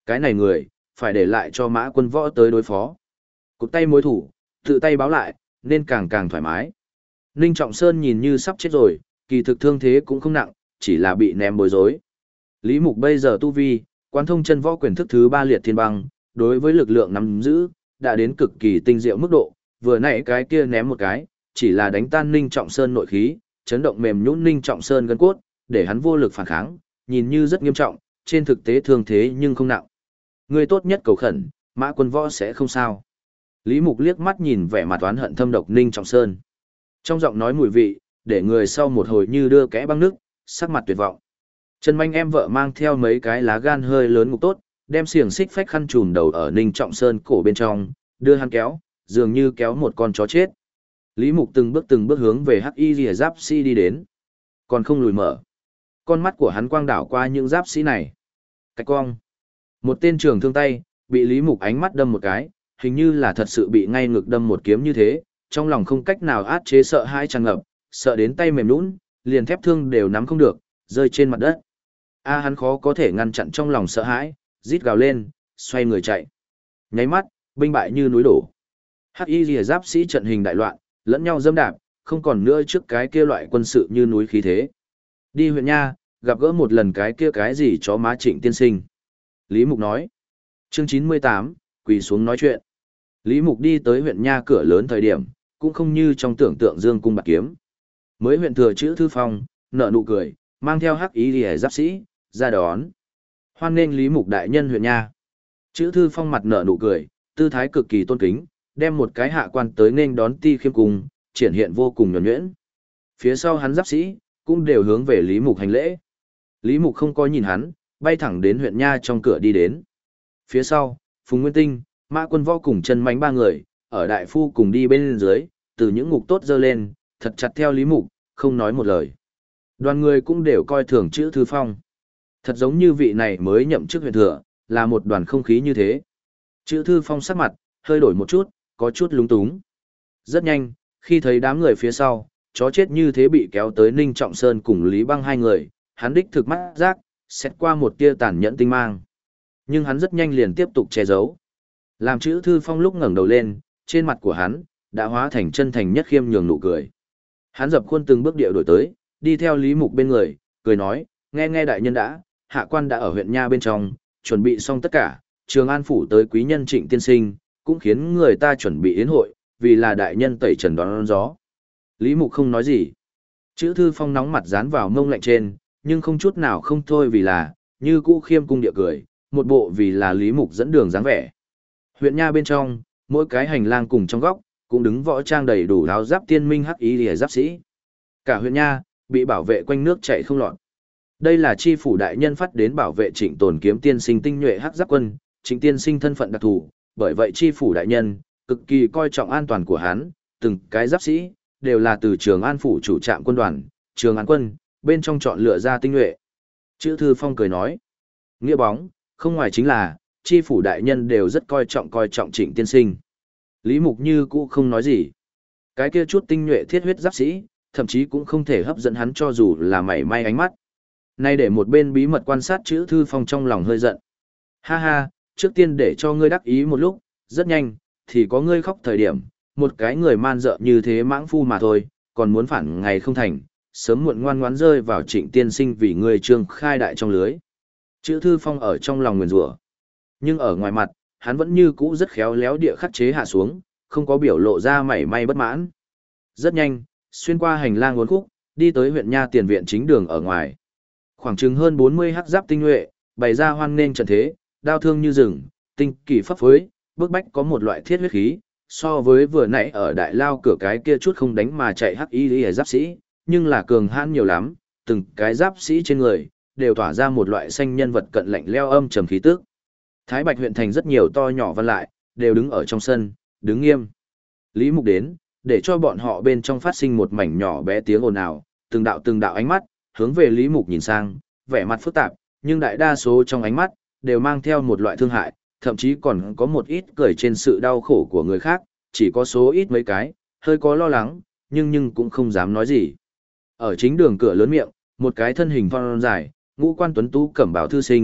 cái này người, phải để lại cho Mã Quân Võ tới đối phó. Cụt tay mối thủ, tự tay báo lại, nên càng càng thoải mái. Ninh Trọng Sơn nhìn như sắp chết rồi, kỳ thực thương thế cũng không nặng, chỉ là bị ném bối rối. Lý Mục bây giờ tu vi, quán thông chân võ quyền thức thứ 3 liệt thiên băng, đối với lực lượng nắm giữ, đã đến cực kỳ tinh diệu mức độ, vừa nãy cái kia ném một cái, chỉ là đánh tan Ninh Trọng Sơn nội khí, chấn động mềm nhũn Ninh Trọng Sơn gân cốt, để hắn vô lực phản kháng, nhìn như rất nghiêm trọng, trên thực tế thương thế nhưng không nặng. Người tốt nhất cầu khẩn, Mã Quân Võ sẽ không sao. Lý Mục liếc mắt nhìn vẻ mặt oán hận thâm độc Ninh Trọng Sơn. Trong giọng nói mùi vị, để người sau một hồi như đưa kẽ băng nước, sắc mặt tuyệt vọng. Trần Manh em vợ mang theo mấy cái lá gan hơi lớn ngục tốt, đem xiềng xích phách khăn trùm đầu ở Ninh Trọng Sơn cổ bên trong, đưa hắn kéo, dường như kéo một con chó chết. Lý Mục từng bước hướng về Hắc Y Liễu giáp sĩ đi đến, còn không lùi mở. Con mắt của hắn quang đảo qua những giáp sĩ này. Cách cong. Một tên trường thương tay, bị Lý Mục ánh mắt đâm một cái, hình như là thật sự bị ngay ngực đâm một kiếm như thế, trong lòng không cách nào át chế sợ hãi tràn ngập, sợ đến tay mềm nhũn, liền thép thương đều nắm không được, rơi trên mặt đất. Hắn khó có thể ngăn chặn trong lòng sợ hãi, rít gào lên, xoay người chạy. Nháy mắt, binh bại như núi đổ. Hắc Y Liễu giáp sĩ trận hình đại loạn, lẫn nhau dẫm đạp, không còn nữa trước cái kia loại quân sự như núi khí thế. Đi huyện nha, gặp gỡ một lần cái kia cái gì chó má Trịnh tiên sinh. Lý Mục nói. Chương 98, quỳ xuống nói chuyện. Lý Mục đi tới huyện nha cửa lớn thời điểm, cũng không như trong tưởng tượng dương cung bạc kiếm. Mới huyện thừa chữ thư phong, nở nụ cười, mang theo Hắc Y Liễu giáp sĩ, ra đón. Hoan nghênh Lý Mục đại nhân huyện nha. Chữ thư phong mặt nở nụ cười, tư thái cực kỳ tôn kính, đem một cái hạ quan tới nên đón Ti Khiêm cùng, triển hiện vô cùng nhuần nhuyễn. Phía sau hắn giáp sĩ, cũng đều hướng về Lý Mục hành lễ. Lý Mục không có nhìn hắn, bay thẳng đến huyện nha trong cửa đi đến. Phía sau, Phùng Nguyên Tinh, Mã Quân Võ cùng Trần Mánh ba người, ở đại phu cùng đi bên dưới, từ những ngục tốt dơ lên, thật chặt theo Lý Mục, không nói một lời. Đoàn người cũng đều coi thường chữ thư phong. Thật giống như vị này mới nhậm chức huyện thừa, là một đoàn không khí như thế. Chữ thư phong sắc mặt, hơi đổi một chút, có chút lúng túng. Rất nhanh, khi thấy đám người phía sau, chó chết như thế bị kéo tới Ninh Trọng Sơn cùng Lý Băng hai người, hắn đích thực mắt giác, xét qua một tia tàn nhẫn tinh mang. Nhưng hắn rất nhanh liền tiếp tục che giấu. Làm chữ thư phong lúc ngẩng đầu lên, trên mặt của hắn, đã hóa thành chân thành nhất khiêm nhường nụ cười. Hắn dập khuôn từng bước điệu đổi tới, đi theo Lý Mục bên người, cười nói, nghe đại nhân đã, hạ quan đã ở huyện nha bên trong, chuẩn bị xong tất cả, Trường An phủ tới quý nhân Trịnh tiên sinh, cũng khiến người ta chuẩn bị yến hội, vì là đại nhân tẩy trần đón gió. Lý Mục không nói gì. Chữ thư phong nóng mặt dán vào mông lạnh trên, nhưng không chút nào không thôi vì là, như cũ khiêm cung địa cười, một bộ vì là Lý Mục dẫn đường dáng vẻ. Huyện nha bên trong, mỗi cái hành lang cùng trong góc, cũng đứng võ trang đầy đủ áo giáp tiên minh Hắc Y Liễu giáp sĩ. Cả huyện nha, bị bảo vệ quanh nước chạy không lọt. Đây là chi phủ đại nhân phát đến bảo vệ Trịnh Tồn Kiếm tiên sinh tinh nhuệ Hắc Giáp quân, Trịnh tiên sinh thân phận đặc thù, bởi vậy chi phủ đại nhân cực kỳ coi trọng an toàn của hắn, từng cái giáp sĩ đều là từ Trường An phủ chủ trạm quân đoàn, Trường An quân bên trong chọn lựa ra tinh nhuệ. Chữ thư phong cười nói, nghĩa bóng, không ngoài chính là chi phủ đại nhân đều rất coi trọng Trịnh tiên sinh. Lý Mục như cũ không nói gì. Cái kia chút tinh nhuệ thiết huyết giáp sĩ, thậm chí cũng không thể hấp dẫn hắn cho dù là mảy may ánh mắt. Nay để một bên bí mật quan sát chữ thư phong trong lòng hơi giận. Ha ha, trước tiên để cho ngươi đắc ý một lúc, rất nhanh, thì có ngươi khóc thời điểm, một cái người man dợ như thế mãng phu mà thôi, còn muốn phản ngày không thành, sớm muộn ngoan ngoãn rơi vào Trịnh tiên sinh vì ngươi trương khai đại trong lưới. Chữ thư phong ở trong lòng nguyền rủa, nhưng ở ngoài mặt, hắn vẫn như cũ rất khéo léo địa khắc chế hạ xuống, không có biểu lộ ra mảy may bất mãn. Rất nhanh, xuyên qua hành lang uốn khúc, đi tới huyện nha tiền viện chính đường ở ngoài. Khoảng chừng hơn 40 hắc giáp tinh nhuệ, bày ra hoan nghênh trận thế, đao thương như rừng, tinh kỳ pháp phối, bước bách có một loại thiết huyết khí, so với vừa nãy ở đại lao cửa cái kia chút không đánh mà chạy Hắc Y Liễu giáp sĩ, nhưng là cường hãn nhiều lắm, từng cái giáp sĩ trên người đều tỏa ra một loại xanh nhân vật cận lạnh leo âm trầm khí tức. Thái Bạch huyện thành rất nhiều to nhỏ văn lại, đều đứng ở trong sân, đứng nghiêm. Lý Mục đến, để cho bọn họ bên trong phát sinh một mảnh nhỏ bé tiếng ồn ào, từng đạo ánh mắt hướng về Lý Mục nhìn sang, vẻ mặt phức tạp, nhưng đại đa số trong ánh mắt đều mang theo một loại thương hại, thậm chí còn có một ít cười trên sự đau khổ của người khác, chỉ có số ít mấy cái hơi có lo lắng, nhưng cũng không dám nói gì. Ở chính đường cửa lớn miệng, một cái thân hình thon dài, ngũ quan tuấn tú cẩm bào thư sinh,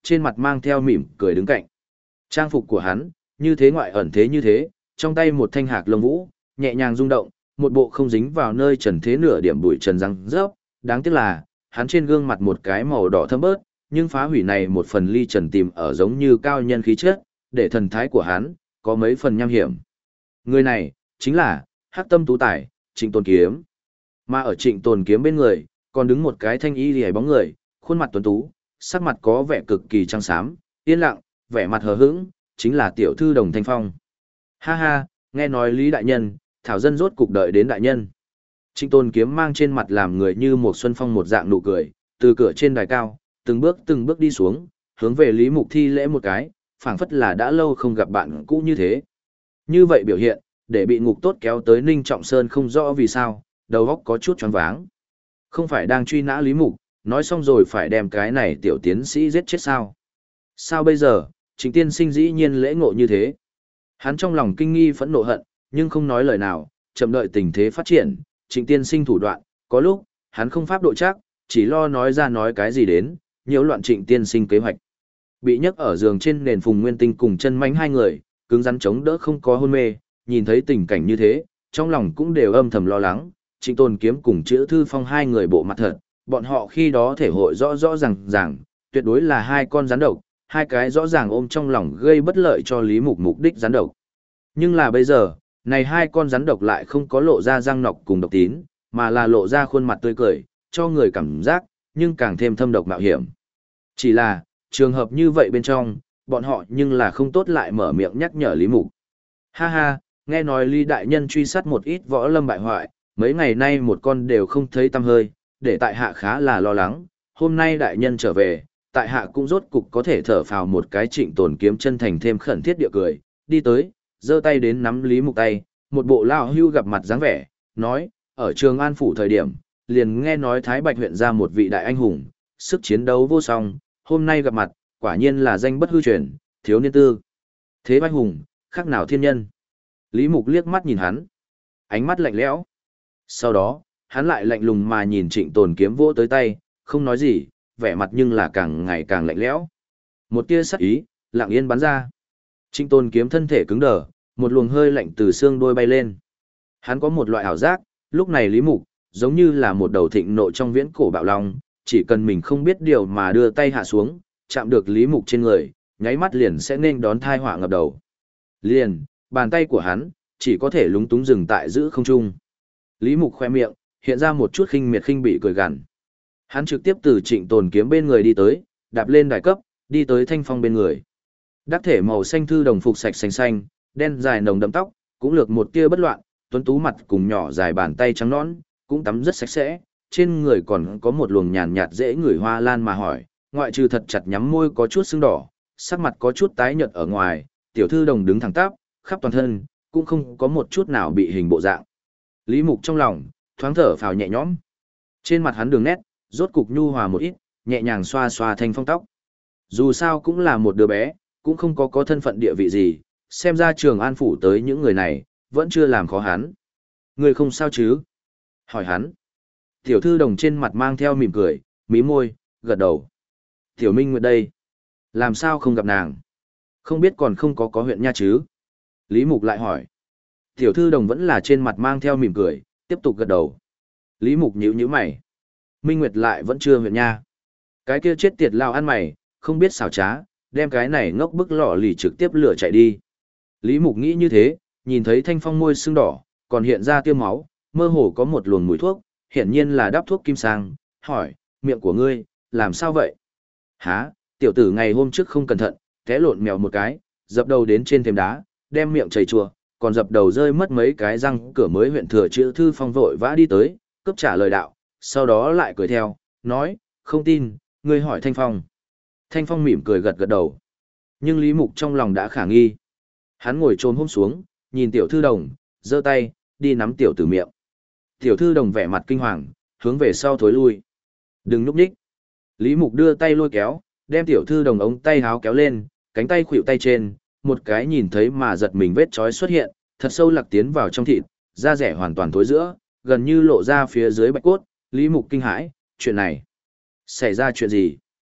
trên mặt mang theo mỉm cười đứng cạnh. Trang phục của hắn, như thế ngoại ẩn thế như thế, trong tay một thanh hạc lông vũ, nhẹ nhàng rung động, một bộ không dính vào nơi trần thế nửa điểm bụi trần răng rớp, đáng tiếc là, hắn trên gương mặt một cái màu đỏ thâm bớt, nhưng phá hủy này một phần ly trần tìm ở giống như cao nhân khí chất, để thần thái của hắn có mấy phần nham hiểm. Người này chính là Hắc Tâm Tú Tài, Trịnh Tồn Kiếm. Mà ở Trịnh Tồn Kiếm bên người, còn đứng một cái thanh y liễu bóng người, khuôn mặt tuấn tú, sắc mặt có vẻ cực kỳ trắng xám, yên lặng, vẻ mặt hờ hững, chính là tiểu thư Đồng Thanh Phong. Ha ha, nghe nói Lý đại nhân, thảo dân rốt cục đợi đến đại nhân. Trịnh Tồn Kiếm mang trên mặt làm người như một xuân phong một dạng nụ cười, từ cửa trên đài cao, từng bước đi xuống, hướng về Lý Mục thi lễ một cái, phảng phất là đã lâu không gặp bạn cũ như thế. Như vậy biểu hiện, để bị ngục tốt kéo tới Ninh Trọng Sơn không rõ vì sao, đầu óc có chút choáng váng. Không phải đang truy nã Lý Mục, nói xong rồi phải đem cái này tiểu tiến sĩ giết chết sao? Sao bây giờ, Trịnh tiên sinh dĩ nhiên lễ ngộ như thế? Hắn trong lòng kinh nghi phẫn nộ hận, nhưng không nói lời nào, chậm đợi tình thế phát triển, Trịnh tiên sinh thủ đoạn, có lúc, hắn không pháp độ chắc, chỉ lo nói ra nói cái gì đến, nhiễu loạn Trịnh tiên sinh kế hoạch. Bị nhấc ở giường trên nền Phùng Nguyên Tinh cùng chân mánh hai người, cứng rắn chống đỡ không có hôn mê, nhìn thấy tình cảnh như thế, trong lòng cũng đều âm thầm lo lắng, Trịnh Tồn Kiếm cùng Chữ Thư Phong hai người bộ mặt thật, bọn họ khi đó thể hội rõ ràng, tuyệt đối là hai con rắn độc, hai cái rõ ràng ôm trong lòng gây bất lợi cho Lý Mục mục đích rắn độc. Nhưng là bây giờ, này hai con rắn độc lại không có lộ ra răng nọc cùng độc tín, mà là lộ ra khuôn mặt tươi cười, cho người cảm giác, nhưng càng thêm thâm độc mạo hiểm. Chỉ là, trường hợp như vậy bên trong, bọn họ nhưng là không tốt lại mở miệng nhắc nhở Lý Mục. Ha ha, nghe nói Lý đại nhân truy sát một ít võ lâm bại hoại, mấy ngày nay một con đều không thấy tăm hơi, để tại hạ khá là lo lắng, hôm nay đại nhân trở về, tại hạ cũng rốt cục có thể thở phào một cái. Trịnh Tồn Kiếm chân thành thêm khẩn thiết địa cười, đi tới, giơ tay đến nắm Lý Mục tay, một bộ lao hưu gặp mặt dáng vẻ, nói, ở Trường An phủ thời điểm, liền nghe nói Thái Bạch huyện ra một vị đại anh hùng, sức chiến đấu vô song, hôm nay gặp mặt, quả nhiên là danh bất hư truyền, thiếu niên tư. Thế Bạch hùng, khác nào thiên nhân. Lý Mục liếc mắt nhìn hắn, ánh mắt lạnh lẽo. Sau đó, hắn lại lạnh lùng mà nhìn Trịnh Tồn Kiếm vỗ tới tay, không nói gì, vẻ mặt nhưng là càng ngày càng lạnh lẽo. Một tia sắc ý, lặng yên bắn ra. Trịnh Tồn Kiếm thân thể cứng đờ, một luồng hơi lạnh từ xương đôi bay lên. Hắn có một loại ảo giác, lúc này Lý Mục, giống như là một đầu thịnh nộ trong viễn cổ bạo long, chỉ cần mình không biết điều mà đưa tay hạ xuống, chạm được Lý Mục trên người, nháy mắt liền sẽ nên đón thai họa ngập đầu. Liền, bàn tay của hắn, chỉ có thể lúng túng dừng tại giữa không trung. Lý Mục khoe miệng, hiện ra một chút khinh miệt khinh bị cười gằn. Hắn trực tiếp từ Trịnh Tồn Kiếm bên người đi tới, đạp lên đài cấp, đi tới Thanh Phong bên người. Đắc thể màu xanh thư đồng phục sạch xanh, đen dài nồng đậm tóc, cũng lược một tia bất loạn, tuấn tú mặt cùng nhỏ dài bàn tay trắng nõn, cũng tắm rất sạch sẽ, trên người còn có một luồng nhàn nhạt dễ ngửi hoa lan mà hỏi, ngoại trừ thật chặt nhắm môi có chút sưng đỏ, sắc mặt có chút tái nhợt ở ngoài, tiểu thư đồng đứng thẳng tắp, khắp toàn thân, cũng không có một chút nào bị hình bộ dạng. Lý Mục trong lòng, thoáng thở phào nhẹ nhõm. Trên mặt hắn đường nét, rốt cục nhu hòa một ít, nhẹ nhàng xoa xoa Thanh Phong tóc. Dù sao cũng là một đứa bé, cũng không có thân phận địa vị gì, xem ra Trường An phủ tới những người này, vẫn chưa làm khó hắn. Người không sao chứ? Hỏi hắn. Tiểu thư đồng trên mặt mang theo mỉm cười, mí môi, gật đầu. Tiểu Minh Nguyệt đây. Làm sao không gặp nàng? Không biết còn không có huyện nha chứ? Lý Mục lại hỏi. Tiểu thư đồng vẫn là trên mặt mang theo mỉm cười, tiếp tục gật đầu. Lý Mục nhíu mày. Minh Nguyệt lại vẫn chưa huyện nha. Cái kia chết tiệt lao ăn mày, không biết xảo trá, đem cái này ngốc bức lọ lì trực tiếp lửa chạy đi. Lý Mục nghĩ như thế, nhìn thấy Thanh Phong môi sưng đỏ, còn hiện ra tiêu máu, mơ hồ có một luồng mùi thuốc, hiển nhiên là đắp thuốc kim sang, hỏi, miệng của ngươi, làm sao vậy? Hả, tiểu tử ngày hôm trước không cẩn thận, té lộn mèo một cái, dập đầu đến trên thềm đá, đem miệng chảy chùa, còn dập đầu rơi mất mấy cái răng cửa mới. Huyện Thừa Chữ Thư Phong vội vã đi tới, cướp trả lời đạo, sau đó lại cười theo, nói, không tin, ngươi hỏi Thanh Phong. Thanh Phong mỉm cười gật gật đầu. Nhưng Lý Mục trong lòng đã khả nghi. Hắn ngồi trồm hôm xuống, nhìn tiểu thư đồng, giơ tay, đi nắm tiểu tử miệng. Tiểu thư đồng vẻ mặt kinh hoàng, hướng về sau thối lui. Đừng núp nhích. Lý Mục đưa tay lôi kéo, đem tiểu thư đồng ống tay háo kéo lên, cánh tay khuỵu tay trên, một cái nhìn thấy mà giật mình vết chói xuất hiện, thật sâu lạc tiến vào trong thịt, da rẻ hoàn toàn thối giữa, gần như lộ ra phía dưới bạch cốt. Lý Mục kinh hãi, chuyện này, xảy ra chuyện gì?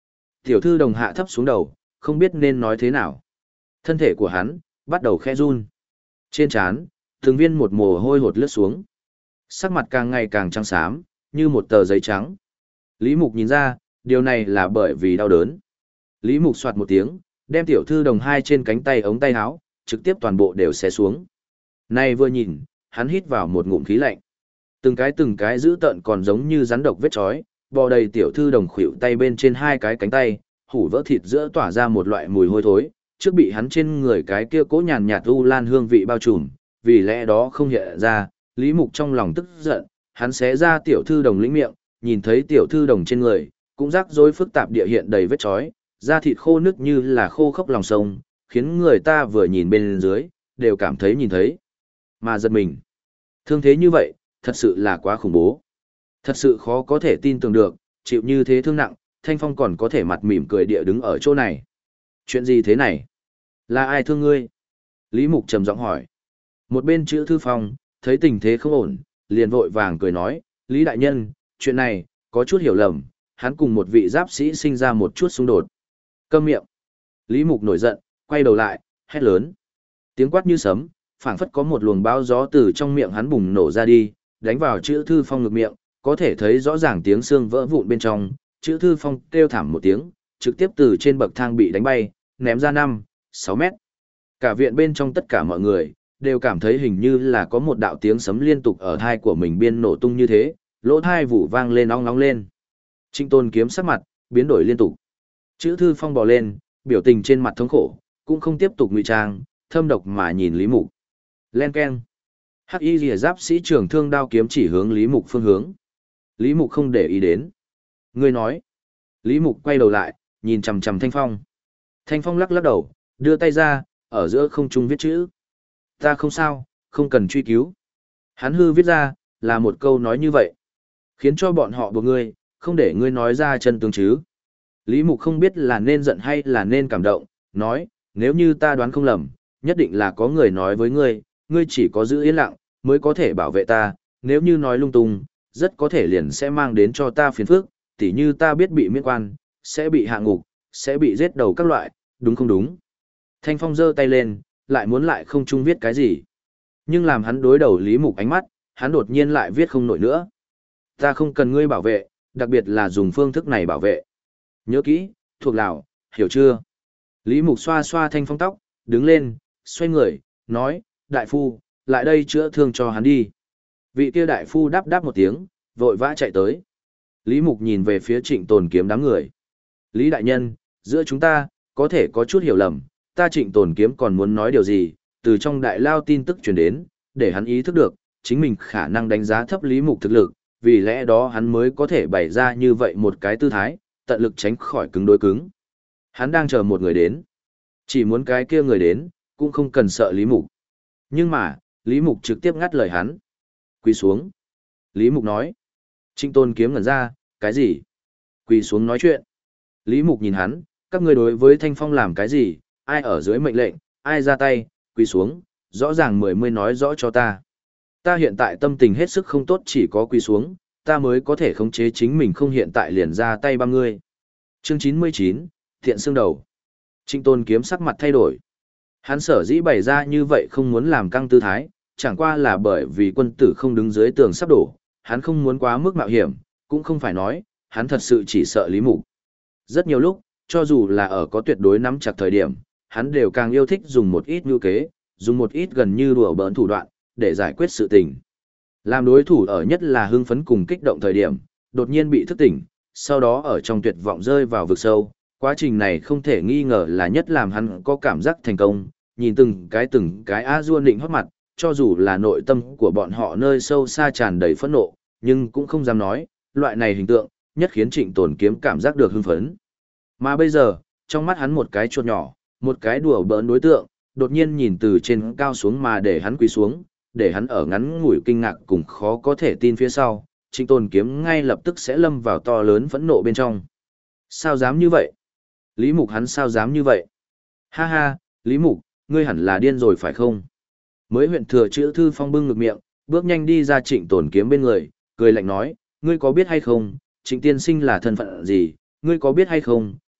Tiểu thư đồng hạ thấp xuống đầu, không biết nên nói thế nào. Thân thể của hắn bắt đầu khẽ run. Trên trán, từng viên một mồ hôi hột lướt xuống. Sắc mặt càng ngày càng trắng xám, như một tờ giấy trắng. Lý Mục nhìn ra, điều này là bởi vì đau đớn. Lý Mục soạt một tiếng, đem tiểu thư đồng hai trên cánh tay ống tay áo, trực tiếp toàn bộ đều xé xuống. Này vừa nhìn, hắn hít vào một ngụm khí lạnh. Từng cái dữ tợn còn giống như rắn độc vết chói, bò đầy tiểu thư đồng khuỷu tay bên trên hai cái cánh tay, hủ vỡ thịt giữa tỏa ra một loại mùi hôi thối, trước bị hắn trên người cái kia cố nhàn nhạt u lan hương vị bao trùm, vì lẽ đó không hiện ra, Lý Mục trong lòng tức giận, hắn xé ra tiểu thư đồng lĩnh miệng, nhìn thấy tiểu thư đồng trên người, cũng rắc rối phức tạp địa hiện đầy vết chói, da thịt khô nứt như là khô khốc lòng sông, khiến người ta vừa nhìn bên dưới, đều cảm thấy nhìn thấy, mà giật mình. Thương thế như vậy, thật sự là quá khủng bố. Thật sự khó có thể tin tưởng được, chịu như thế thương nặng, Thanh Phong còn có thể mặt mỉm cười địa đứng ở chỗ này. Chuyện gì thế này? Là ai thương ngươi? Lý Mục trầm giọng hỏi. Một bên chữ thư phong, thấy tình thế không ổn, liền vội vàng cười nói, Lý Đại Nhân, chuyện này, có chút hiểu lầm, hắn cùng một vị giáp sĩ sinh ra một chút xung đột. Câm miệng. Lý Mục nổi giận, quay đầu lại, hét lớn. Tiếng quát như sấm, phảng phất có một luồng bão gió từ trong miệng hắn bùng nổ ra đi, đánh vào chữ thư phong ngực miệng, có thể thấy rõ ràng tiếng xương vỡ vụn bên trong, chữ thư phong kêu thảm một tiếng, trực tiếp từ trên bậc thang bị đánh bay, ném ra 5-6 mét. Cả viện bên trong tất cả mọi người, đều cảm thấy hình như là có một đạo tiếng sấm liên tục ở thai của mình biên nổ tung như thế, lỗ thai vụ vang lên ong ong lên. Trịnh Tôn Kiếm sắc mặt, biến đổi liên tục. Chữ thư phong bò lên, biểu tình trên mặt thống khổ, cũng không tiếp tục ngụy trang, thâm độc mà nhìn Lý Mục. Len keng. Hắc y lìa giáp sĩ trưởng thương đao kiếm chỉ hướng Lý Mục phương hướng. Lý Mục không để ý đến. Ngươi nói. Lý Mục quay đầu lại, nhìn chằm chằm Thanh Phong. Thanh Phong lắc lắc đầu, đưa tay ra, ở giữa không trung viết chữ. Ta không sao, không cần truy cứu. Hắn hư viết ra, là một câu nói như vậy. Khiến cho bọn họ buộc ngươi, không để ngươi nói ra chân tướng chứ. Lý Mục không biết là nên giận hay là nên cảm động, nói, nếu như ta đoán không lầm, nhất định là có người nói với ngươi, ngươi chỉ có giữ yên lặng, mới có thể bảo vệ ta, nếu như nói lung tung, rất có thể liền sẽ mang đến cho ta phiền phức, tỉ như ta biết bị miễn quan, sẽ bị hạ ngục, sẽ bị giết đầu các loại, đúng không đúng? Thanh Phong giơ tay lên, lại muốn lại không chung viết cái gì. Nhưng làm hắn đối đầu Lý Mục ánh mắt, hắn đột nhiên lại viết không nổi nữa. Ta không cần ngươi bảo vệ, đặc biệt là dùng phương thức này bảo vệ. Nhớ kỹ, thuộc lão, hiểu chưa? Lý Mục xoa xoa Thanh Phong tóc, đứng lên, xoay người, nói, đại phu, lại đây chữa thương cho hắn đi. Vị kia đại phu đáp đáp một tiếng, vội vã chạy tới. Lý Mục nhìn về phía Trịnh Tồn Kiếm đám người. Lý đại nhân, giữa chúng ta, có thể có chút hiểu lầm, ta Trịnh Tồn Kiếm còn muốn nói điều gì, từ trong đại lao tin tức truyền đến, để hắn ý thức được, chính mình khả năng đánh giá thấp Lý Mục thực lực, vì lẽ đó hắn mới có thể bày ra như vậy một cái tư thái, tận lực tránh khỏi cứng đối cứng. Hắn đang chờ một người đến. Chỉ muốn cái kia người đến, cũng không cần sợ Lý Mục. Nhưng mà, Lý Mục trực tiếp ngắt lời hắn. Quỳ xuống. Lý Mục nói. Trịnh Tôn Kiếm ngẩn ra, cái gì? Quỳ xuống nói chuyện. Lý Mục nhìn hắn, các ngươi đối với Thanh Phong làm cái gì, ai ở dưới mệnh lệnh, ai ra tay, quỳ xuống, rõ ràng mươi nói rõ cho ta. Ta hiện tại tâm tình hết sức không tốt, chỉ có quỳ xuống, ta mới có thể khống chế chính mình không hiện tại liền ra tay băm ngươi. Chương 99, Thiện Xương Đầu. Trịnh Tôn Kiếm sắc mặt thay đổi. Hắn sở dĩ bày ra như vậy không muốn làm căng tư thái, chẳng qua là bởi vì quân tử không đứng dưới tường sắp đổ, hắn không muốn quá mức mạo hiểm, cũng không phải nói, hắn thật sự chỉ sợ Lý Mục. Rất nhiều lúc, cho dù là ở có tuyệt đối nắm chặt thời điểm, hắn đều càng yêu thích dùng một ít mưu kế, dùng một ít gần như đùa bỡn thủ đoạn, để giải quyết sự tình. Làm đối thủ ở nhất là hưng phấn cùng kích động thời điểm, đột nhiên bị thức tỉnh, sau đó ở trong tuyệt vọng rơi vào vực sâu. Quá trình này không thể nghi ngờ là nhất làm hắn có cảm giác thành công, nhìn từng cái A-dua định hót mặt, cho dù là nội tâm của bọn họ nơi sâu xa tràn đầy phẫn nộ, nhưng cũng không dám nói, loại này hình tượng, nhất khiến Trịnh Tồn Kiếm cảm giác được hưng phấn. Mà bây giờ, trong mắt hắn một cái chuột nhỏ, một cái đùa bỡn đối tượng, đột nhiên nhìn từ trên cao xuống mà để hắn quỳ xuống, để hắn ở ngắn ngủi kinh ngạc cùng khó có thể tin phía sau, Trịnh Tồn Kiếm ngay lập tức sẽ lâm vào to lớn phẫn nộ bên trong. Sao dám như vậy? Lý Mục hắn sao dám như vậy? Ha ha, Lý Mục, ngươi hẳn là điên rồi phải không? Mới huyện thừa chữ thư phong bưng ngực miệng, bước nhanh đi ra Trịnh Tồn Kiếm bên người, cười lạnh nói, ngươi có biết hay không, Trịnh tiên sinh là thân phận gì, ngươi có biết hay không,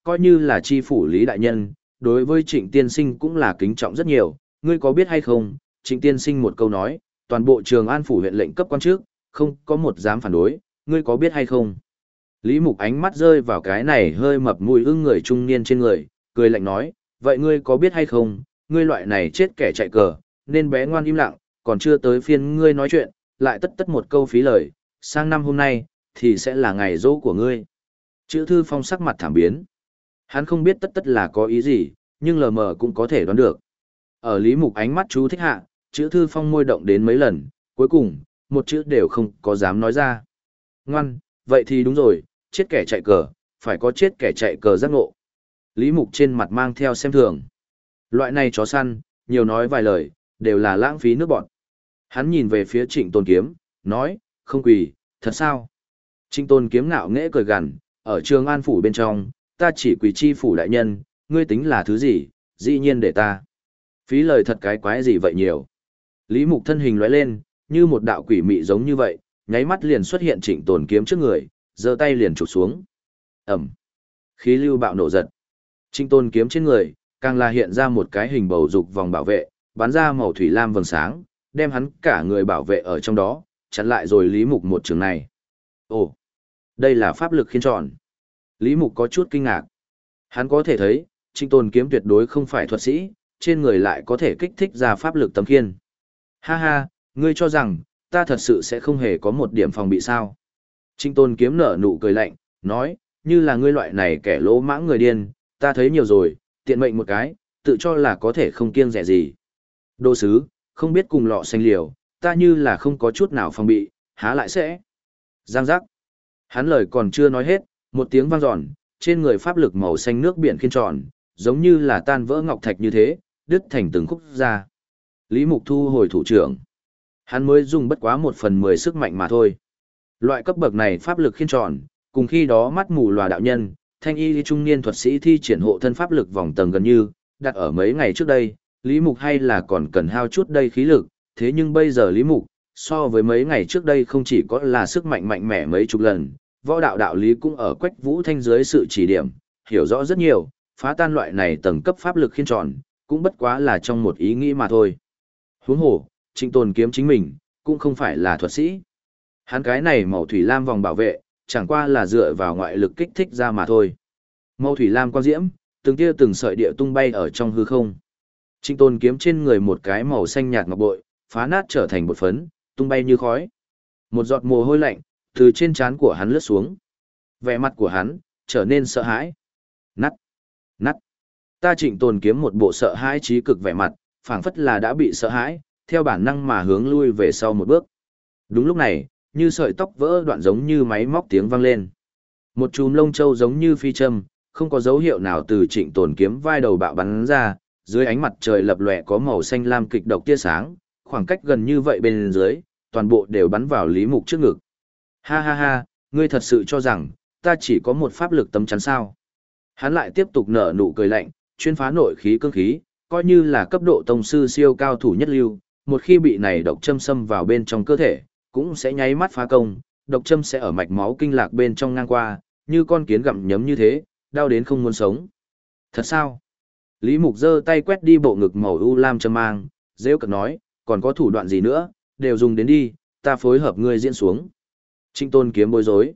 coi như là chi phủ Lý đại nhân, đối với Trịnh tiên sinh cũng là kính trọng rất nhiều, ngươi có biết hay không, Trịnh tiên sinh một câu nói, toàn bộ Trường An phủ huyện lệnh cấp quan trước, không có một dám phản đối, ngươi có biết hay không? Lý Mục ánh mắt rơi vào cái này hơi mập mùi ưng người trung niên trên người, cười lạnh nói, vậy ngươi có biết hay không, ngươi loại này chết kẻ chạy cờ, nên bé ngoan im lặng, còn chưa tới phiên ngươi nói chuyện, lại tất tất một câu phí lời, sang năm hôm nay, thì sẽ là ngày dỗ của ngươi. Chữ Thư Phong sắc mặt thảm biến. Hắn không biết tất tất là có ý gì, nhưng lờ mờ cũng có thể đoán được. Ở Lý Mục ánh mắt chú thích hạ, Chữ Thư Phong môi động đến mấy lần, cuối cùng, một chữ đều không có dám nói ra. Ngoan, vậy thì đúng rồi, chết kẻ chạy cờ, phải có chết kẻ chạy cờ giác ngộ. Lý Mục trên mặt mang theo xem thường. Loại này chó săn, nhiều nói vài lời, đều là lãng phí nước bọn. Hắn nhìn về phía Trịnh Tôn Kiếm, nói, không quỳ, thật sao? Trịnh Tôn Kiếm ngạo nghễ cười gằn, ở Trường An phủ bên trong, ta chỉ quỳ chi phủ đại nhân, ngươi tính là thứ gì, dĩ nhiên để ta. Phí lời thật cái quái gì vậy nhiều. Lý Mục thân hình lóe lên, như một đạo quỷ mị giống như vậy, nháy mắt liền xuất hiện Trịnh Tôn Kiếm trước người, giơ tay liền chụp xuống. Ẩm. Khí lưu bạo nổ giật. Trịnh Tôn Kiếm trên người, càng là hiện ra một cái hình bầu dục vòng bảo vệ, bắn ra màu thủy lam vầng sáng, đem hắn cả người bảo vệ ở trong đó, chặn lại rồi Lý Mục một trường này. Ồ, đây là pháp lực khiên tròn. Lý Mục có chút kinh ngạc. Hắn có thể thấy, Trịnh Tôn Kiếm tuyệt đối không phải thuật sĩ, trên người lại có thể kích thích ra pháp lực tấm khiên. Ha ha, ngươi cho rằng, ta thật sự sẽ không hề có một điểm phòng bị sao. Trịnh Tôn Kiếm nở nụ cười lạnh, nói, như là ngươi loại này kẻ lỗ mãng người điên, ta thấy nhiều rồi, tiện mệnh một cái, tự cho là có thể không kiêng dè gì. Đồ sứ, không biết cùng lọ xanh liều, ta như là không có chút nào phòng bị, há lại sẽ. Giang giác. Hắn lời còn chưa nói hết, một tiếng vang dọn, trên người pháp lực màu xanh nước biển khiên tròn, giống như là tan vỡ ngọc thạch như thế, đứt thành từng khúc ra. Lý Mục thu hồi thủ trưởng. Hắn mới dùng bất quá 1/10 sức mạnh mà thôi. Loại cấp bậc này pháp lực khiên tròn, cùng khi đó mắt mù lòa đạo nhân, thanh y trung niên thuật sĩ thi triển hộ thân pháp lực vòng tầng gần như, đặt ở mấy ngày trước đây, Lý Mục hay là còn cần hao chút đây khí lực, thế nhưng bây giờ Lý Mục, so với mấy ngày trước đây không chỉ có là sức mạnh mạnh mẽ mấy chục lần, võ đạo đạo lý cũng ở Quách Vũ Thanh dưới sự chỉ điểm, hiểu rõ rất nhiều, phá tan loại này tầng cấp pháp lực khiên tròn, cũng bất quá là trong một ý nghĩ mà thôi. Huống hồ, Trịnh Tôn Kiếm chính mình, cũng không phải là thuật sĩ. Hắn cái này màu thủy lam vòng bảo vệ, chẳng qua là dựa vào ngoại lực kích thích ra mà thôi. Màu thủy lam quang diễm, từng tia từng sợi địa tung bay ở trong hư không. Trịnh Tôn Kiếm trên người một cái màu xanh nhạt ngọc bội, phá nát trở thành bột phấn, tung bay như khói. Một giọt mồ hôi lạnh từ trên trán của hắn lướt xuống. Vẻ mặt của hắn trở nên sợ hãi. Nắt, nắt. Ta Trịnh Tôn Kiếm một bộ sợ hãi trí cực vẻ mặt, phảng phất là đã bị sợ hãi, theo bản năng mà hướng lui về sau một bước. Đúng lúc này, như sợi tóc vỡ đoạn giống như máy móc tiếng vang lên. Một chùm lông châu giống như phi châm, không có dấu hiệu nào từ Trịnh Tôn Kiếm vai đầu bạo bắn ra, dưới ánh mặt trời lập lòe có màu xanh lam kịch độc tia sáng, khoảng cách gần như vậy bên dưới, toàn bộ đều bắn vào Lý Mục trước ngực. Ha ha ha, ngươi thật sự cho rằng, ta chỉ có một pháp lực tấm chắn sao. Hắn lại tiếp tục nở nụ cười lạnh, chuyên phá nội khí cương khí, coi như là cấp độ tông sư siêu cao thủ nhất lưu, một khi bị này độc châm xâm vào bên trong cơ thể, cũng sẽ nháy mắt phá công, độc châm sẽ ở mạch máu kinh lạc bên trong ngang qua, như con kiến gặm nhấm như thế, đau đến không muốn sống. Thật sao? Lý Mục giơ tay quét đi bộ ngực màu u lam châm mang, rêu cực nói, còn có thủ đoạn gì nữa, đều dùng đến đi, ta phối hợp ngươi diễn xuống. Trịnh Tôn Kiếm bối rối.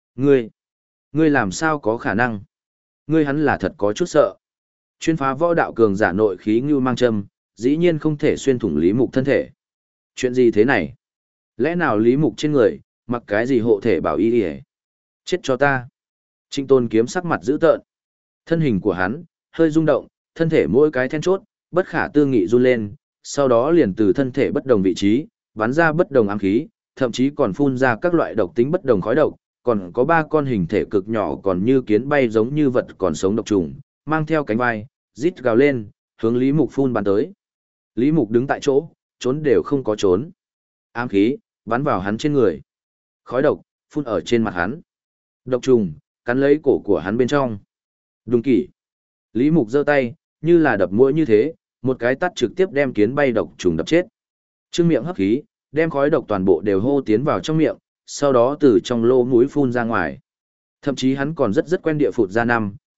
Ngươi làm sao có khả năng? Ngươi hắn là thật có chút sợ. Chuyên phá võ đạo cường giả nội khí như mang châm, dĩ nhiên không thể xuyên thủng Lý Mục thân thể. Chuyện gì thế này? Lẽ nào Lý Mục trên người, mặc cái gì hộ thể bảo y y? Chết cho ta. Trịnh Tôn Kiếm sắc mặt dữ tợn. Thân hình của hắn, hơi rung động, thân thể mỗi cái then chốt, bất khả tư nghị run lên, sau đó liền từ thân thể bất đồng vị trí, bắn ra bất đồng ám khí, thậm chí còn phun ra các loại độc tính bất đồng khói độc, còn có 3 con hình thể cực nhỏ còn như kiến bay giống như vật còn sống độc trùng, mang theo cánh vai, rít gào lên, hướng Lý Mục phun bắn tới. Lý Mục đứng tại chỗ, trốn đều không có trốn. Ám khí, bắn vào hắn trên người. Khói độc, phun ở trên mặt hắn. Độc trùng, cắn lấy cổ của hắn bên trong. Đùng kỷ. Lý Mục giơ tay, như là đập mũi như thế, một cái tát trực tiếp đem kiến bay độc trùng đập chết. Trương miệng hấp khí, đem khói độc toàn bộ đều hô tiến vào trong miệng, sau đó từ trong lỗ mũi phun ra ngoài. Thậm chí hắn còn rất quen địa phụt ra 5,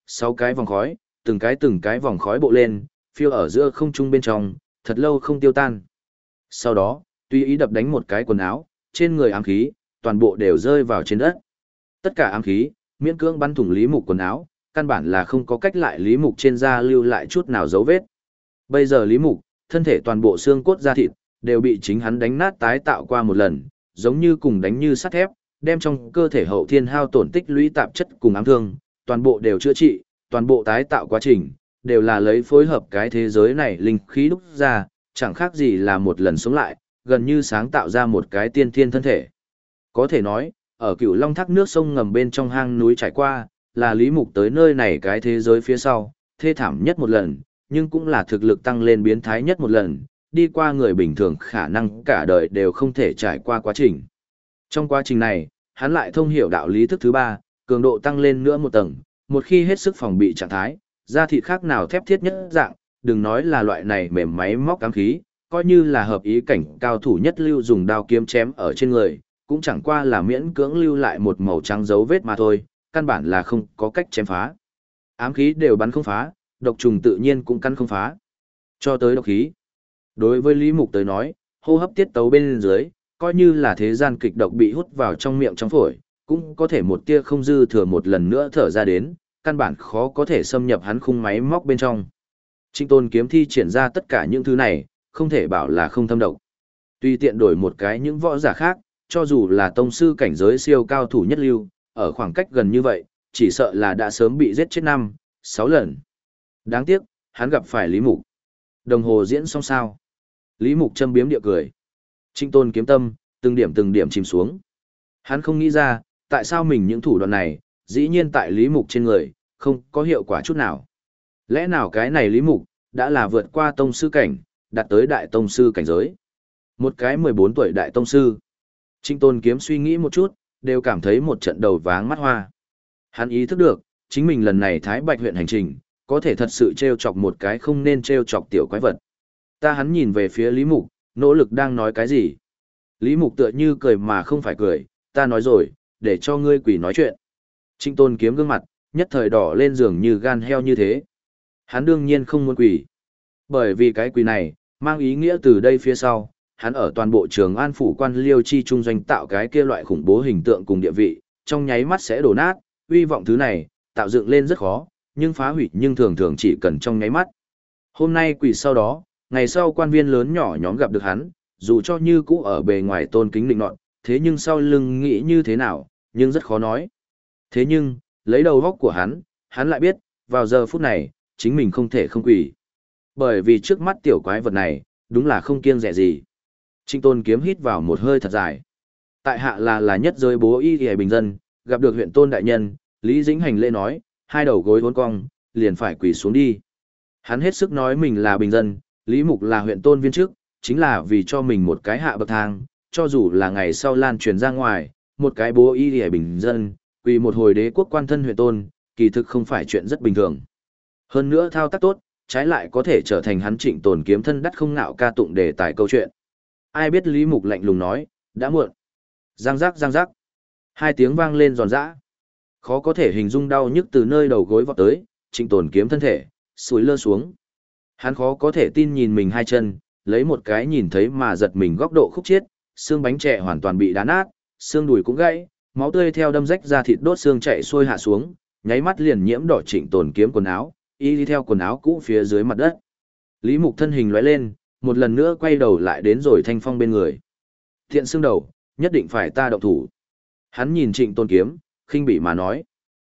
6 cái vòng khói, từng cái vòng khói bộ lên, phiêu ở giữa không trung bên trong, thật lâu không tiêu tan. Sau đó, tùy ý đập đánh một cái quần áo, trên người ám khí, toàn bộ đều rơi vào trên đất. Tất cả ám khí, miễn cưỡng bắn thủng Lý Mục quần áo, căn bản là không có cách lại Lý Mục trên da lưu lại chút nào dấu vết. Bây giờ Lý Mục, thân thể toàn bộ xương cốt da thịt, đều bị chính hắn đánh nát tái tạo qua một lần, giống như cùng đánh như sắt thép, đem trong cơ thể hậu thiên hao tổn tích lũy tạp chất cùng ám thương, toàn bộ đều chữa trị, toàn bộ tái tạo quá trình, đều là lấy phối hợp cái thế giới này linh khí đúc ra, chẳng khác gì là một lần sống lại, gần như sáng tạo ra một cái tiên thiên thân thể. Có thể nói, ở Cửu Long thác nước sông ngầm bên trong hang núi trải qua, là Lý Mục tới nơi này cái thế giới phía sau, thê thảm nhất một lần, nhưng cũng là thực lực tăng lên biến thái nhất một lần, đi qua người bình thường khả năng cả đời đều không thể trải qua quá trình. Trong quá trình này, hắn lại thông hiểu đạo lý thức thứ ba, cường độ tăng lên nữa một tầng, một khi hết sức phòng bị trạng thái, da thịt khác nào thép thiết nhất dạng, đừng nói là loại này mềm máy móc ám khí, coi như là hợp ý cảnh cao thủ nhất lưu dùng đao kiếm chém ở trên người, cũng chẳng qua là miễn cưỡng lưu lại một màu trắng dấu vết mà thôi, căn bản là không có cách chém phá. Ám khí đều bắn không phá, độc trùng tự nhiên cũng căn không phá. Cho tới độc khí. Đối với Lý Mục tới nói, hô hấp tiết tấu bên dưới, coi như là thế gian kịch độc bị hút vào trong miệng trong phổi, cũng có thể một tia không dư thừa một lần nữa thở ra đến, căn bản khó có thể xâm nhập hắn khung máy móc bên trong. Trịnh Tôn kiếm thi triển ra tất cả những thứ này, không thể bảo là không thâm độc. Tuy tiện đổi một cái những võ giả khác, cho dù là tông sư cảnh giới siêu cao thủ nhất lưu, ở khoảng cách gần như vậy, chỉ sợ là đã sớm bị giết chết 5, 6 lần. Đáng tiếc, hắn gặp phải Lý Mục. Đồng hồ diễn xong sao? Lý Mục châm biếm địa cười. Trịnh Tôn kiếm tâm, từng điểm chìm xuống. Hắn không nghĩ ra, tại sao mình những thủ đoạn này, dĩ nhiên tại Lý Mục trên người, không có hiệu quả chút nào. Lẽ nào cái này Lý Mục, đã là vượt qua tông sư cảnh, đạt tới đại tông sư cảnh giới. Một cái 14 tuổi đại tông sư. Trịnh Tôn kiếm suy nghĩ một chút, đều cảm thấy một trận đầu váng mắt hoa. Hắn ý thức được, chính mình lần này Thái Bạch huyện hành trình, có thể thật sự trêu chọc một cái không nên trêu chọc tiểu quái vật. Hắn nhìn về phía Lý Mục, nỗ lực đang nói cái gì. Lý Mục tựa như cười mà không phải cười, ta nói rồi, để cho ngươi quỷ nói chuyện. Trịnh Tôn kiếm gương mặt, nhất thời đỏ lên giường như gan heo như thế. Hắn đương nhiên không muốn quỷ. Bởi vì cái quỷ này, mang ý nghĩa từ đây phía sau, hắn ở toàn bộ Trường An phủ quan liêu chi trung doanh tạo cái kia loại khủng bố hình tượng cùng địa vị, trong nháy mắt sẽ đổ nát, uy vọng thứ này, tạo dựng lên rất khó, nhưng phá hủy nhưng thường thường chỉ cần trong nháy mắt. Hôm nay quỷ sau đó, ngày sau quan viên lớn nhỏ nhóm gặp được hắn, dù cho như cũ ở bề ngoài tôn kính định nọt, thế nhưng sau lưng nghĩ như thế nào, nhưng rất khó nói. Thế nhưng, lấy đầu góc của hắn lại biết, vào giờ phút này, chính mình không thể không quỷ. Bởi vì trước mắt tiểu quái vật này, đúng là không kiêng dè gì. Trịnh Tôn kiếm hít vào một hơi thật dài. Tại hạ là nhất giới bố y y bình dân, gặp được huyện tôn đại nhân, Lý Dĩnh hành lễ nói, hai đầu gối uốn cong, liền phải quỳ xuống đi. Hắn hết sức nói mình là bình dân, Lý Mục là huyện tôn viên chức, chính là vì cho mình một cái hạ bậc thang, cho dù là ngày sau lan truyền ra ngoài, một cái bố y y bình dân, quỳ một hồi đế quốc quan thân huyện tôn, kỳ thực không phải chuyện rất bình thường. Hơn nữa thao tác tốt, trái lại có thể trở thành hắn Trịnh Tồn kiếm thân đắt không nạo ca tụng đề tài câu chuyện. Ai biết Lý Mục lạnh lùng nói, đã muộn. Giang giác giang giác. Hai tiếng vang lên giòn giã. Khó có thể hình dung đau nhức từ nơi đầu gối vọt tới, Trịnh Tồn kiếm thân thể, sủi lơ xuống. Hắn khó có thể tin nhìn mình hai chân, lấy một cái nhìn thấy mà giật mình góc độ khúc chiết, xương bánh trẻ hoàn toàn bị đá nát, xương đùi cũng gãy, máu tươi theo đâm rách ra thịt đốt xương chạy xuôi hạ xuống, nháy mắt liền nhiễm đỏ Trịnh Tồn kiếm quần áo, y đi theo quần áo cũ phía dưới mặt đất. Lý Mục thân hình lóe lên, một lần nữa quay đầu lại đến rồi Thanh Phong bên người. Thiện xương đầu, nhất định phải ta động thủ. Hắn nhìn Trịnh Tôn kiếm, khinh bỉ mà nói.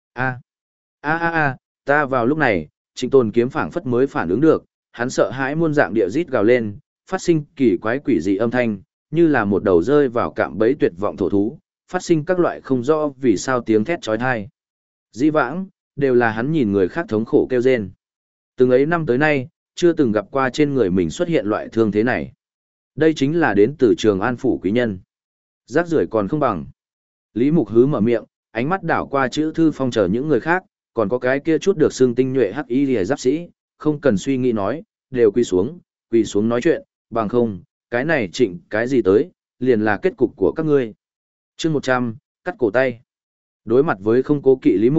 Ta vào lúc này, Trịnh Tôn kiếm phảng phất mới phản ứng được, hắn sợ hãi muôn dạng địa rít gào lên, phát sinh kỳ quái quỷ dị âm thanh, như là một đầu rơi vào cạm bẫy tuyệt vọng thổ thú, phát sinh các loại không rõ vì sao tiếng thét chói tai. Dĩ vãng, đều là hắn nhìn người khác thống khổ kêu rên. Từng ấy năm tới nay, chưa từng gặp qua trên người mình xuất hiện loại thương thế này. Đây chính là đến từ Trường An phủ quý nhân. Rác rưởi còn không bằng. Lý Mục hứ mở miệng, ánh mắt đảo qua chữ thư phong chờ những người khác, còn có cái kia chút được xương tinh nhuệ hắc y lìa giáp sĩ, không cần suy nghĩ nói, đều quỳ xuống nói chuyện, bằng không, cái này Trịnh cái gì tới, liền là kết cục của các ngươi. Chương 100, cắt cổ tay. Đối mặt với không cố kỵ Lý Mục,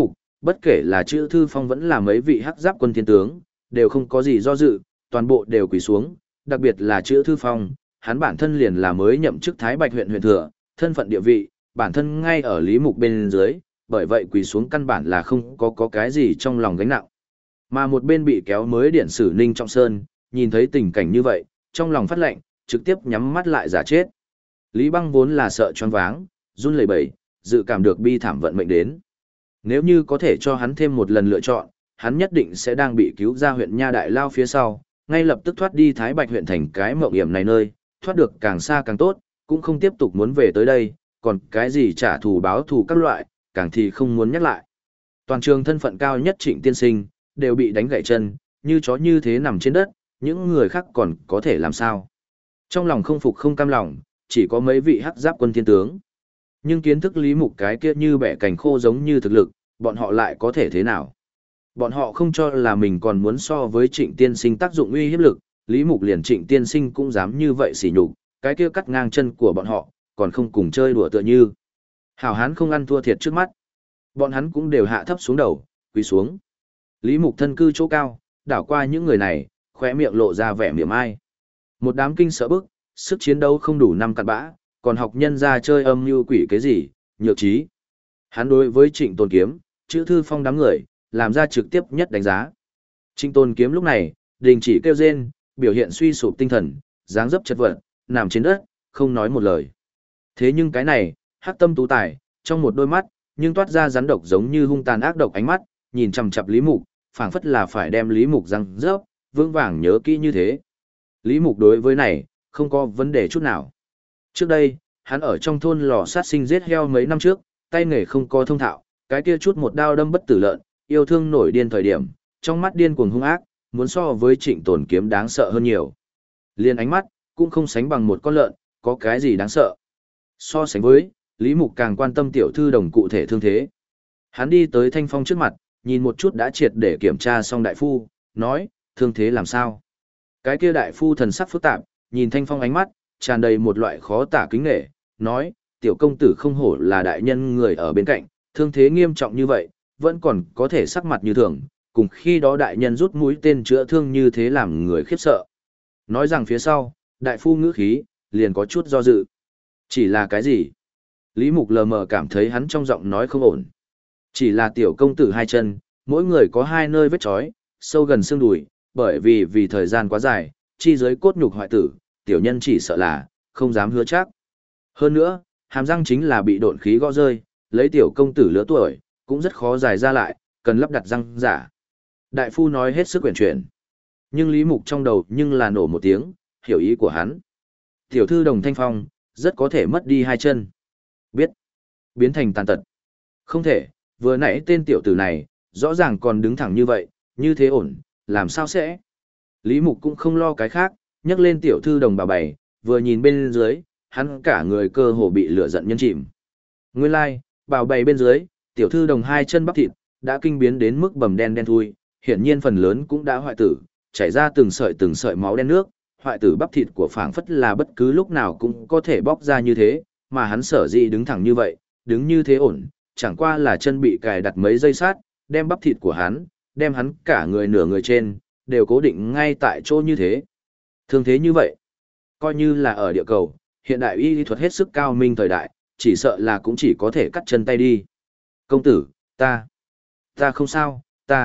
Bất kể là chữ thư phong vẫn là mấy vị hắc giáp quân thiên tướng, đều không có gì do dự, toàn bộ đều quỳ xuống, đặc biệt là chữ thư phong, hắn bản thân liền là mới nhậm chức Thái Bạch huyện huyện thừa, thân phận địa vị, bản thân ngay ở Lý Mục bên dưới, bởi vậy quỳ xuống căn bản là không có cái gì trong lòng gánh nặng. Mà một bên bị kéo mới điện sử Ninh Trọng Sơn, nhìn thấy tình cảnh như vậy, trong lòng phát lệnh, trực tiếp nhắm mắt lại giả chết. Lý Băng vốn là sợ choáng váng, run lẩy bẩy, dự cảm được bi thảm vận mệnh đến. Nếu như có thể cho hắn thêm một lần lựa chọn, hắn nhất định sẽ đang bị cứu ra huyện Nha Đại Lao phía sau, ngay lập tức thoát đi Thái Bạch huyện thành cái mộng hiểm này nơi, thoát được càng xa càng tốt, cũng không tiếp tục muốn về tới đây, còn cái gì trả thù báo thù các loại, càng thì không muốn nhắc lại. Toàn trường thân phận cao nhất Trịnh Tiên Sinh, đều bị đánh gãy chân, như chó như thế nằm trên đất, những người khác còn có thể làm sao. Trong lòng không phục không cam lòng, chỉ có mấy vị hắc giáp quân thiên tướng. Nhưng kiến thức Lý Mục cái kia như bẻ cành khô giống như thực lực, bọn họ lại có thể thế nào? Bọn họ không cho là mình còn muốn so với Trịnh Tiên Sinh tác dụng uy hiếp lực, Lý Mục liền Trịnh Tiên Sinh cũng dám như vậy sỉ nhục, cái kia cắt ngang chân của bọn họ, còn không cùng chơi đùa tựa như. Hảo hán không ăn thua thiệt trước mắt. Bọn hắn cũng đều hạ thấp xuống đầu, quỳ xuống. Lý Mục thân cư chỗ cao, đảo qua những người này, khóe miệng lộ ra vẻ mỉa mai. Một đám kinh sợ bức, sức chiến đấu không đủ năm cặn bã, còn học nhân ra chơi âm như quỷ cái gì, nhược trí. Hắn đối với Trịnh Tôn Kiếm, chữ thư phong đám người, làm ra trực tiếp nhất đánh giá. Trịnh Tôn Kiếm lúc này, đình chỉ kêu rên, biểu hiện suy sụp tinh thần, dáng dấp chật vật, nằm trên đất, không nói một lời. Thế nhưng cái này, hắc tâm tú tài, trong một đôi mắt, nhưng toát ra rắn độc giống như hung tàn ác độc ánh mắt, nhìn chằm chằm Lý Mục, phảng phất là phải đem Lý Mục răng rớp, vững vàng nhớ kỹ như thế. Lý Mục đối với này, không có vấn đề chút nào. Trước đây, hắn ở trong thôn lò sát sinh giết heo mấy năm trước, tay nghề không có thông thạo, cái kia chút một đao đâm bất tử lợn, yêu thương nổi điên thời điểm, trong mắt điên cuồng hung ác, muốn so với Trịnh Tồn Kiếm đáng sợ hơn nhiều. Liên ánh mắt, cũng không sánh bằng một con lợn, có cái gì đáng sợ. So sánh với, Lý Mục càng quan tâm tiểu thư đồng cụ thể thương thế. Hắn đi tới Thanh Phong trước mặt, nhìn một chút đã triệt để kiểm tra xong đại phu, nói, thương thế làm sao? Cái kia đại phu thần sắc phức tạp, nhìn Thanh Phong ánh mắt, tràn đầy một loại khó tả kính nể, nói, tiểu công tử không hổ là đại nhân người ở bên cạnh, thương thế nghiêm trọng như vậy, vẫn còn có thể sắc mặt như thường, cùng khi đó đại nhân rút mũi tên chữa thương như thế làm người khiếp sợ. Nói rằng phía sau, đại phu ngữ khí, liền có chút do dự. Chỉ là cái gì? Lý Mục lờ mờ cảm thấy hắn trong giọng nói không ổn. Chỉ là tiểu công tử hai chân, mỗi người có hai nơi vết chói, sâu gần xương đùi, bởi vì thời gian quá dài, chi dưới cốt nhục hoại tử, tiểu nhân chỉ sợ là, không dám hứa chắc. Hơn nữa, hàm răng chính là bị độn khí gõ rơi, lấy tiểu công tử lứa tuổi, cũng rất khó dài ra lại, cần lắp đặt răng giả. Đại phu nói hết sức quyển chuyển. Nhưng Lý Mục trong đầu nhưng là nổ một tiếng, hiểu ý của hắn. Tiểu thư Đồng Thanh Phong, rất có thể mất đi hai chân. Biết. Biến thành tàn tật. Không thể, vừa nãy tên tiểu tử này, rõ ràng còn đứng thẳng như vậy, như thế ổn, làm sao sẽ? Lý Mục cũng không lo cái khác, nhấc lên tiểu thư Đồng bà bày, vừa nhìn bên dưới, hắn cả người cơ hồ bị lửa giận nhân chìm. Nguyên lai, bảo bày bên dưới, tiểu thư Đồng hai chân bắp thịt, đã kinh biến đến mức bầm đen đen thui, hiển nhiên phần lớn cũng đã hoại tử, chảy ra từng sợi máu đen nước, hoại tử bắp thịt của phảng phất là bất cứ lúc nào cũng có thể bóc ra như thế, mà hắn sở dĩ đứng thẳng như vậy, đứng như thế ổn, chẳng qua là chân bị cài đặt mấy dây sát, đem bắp thịt của hắn, đem hắn cả người nửa người trên, đều cố định ngay tại chỗ như thế. Thương thế như vậy, coi như là ở địa cầu, hiện đại y thuật hết sức cao minh thời đại, chỉ sợ là cũng chỉ có thể cắt chân tay đi. Công tử, ta không sao,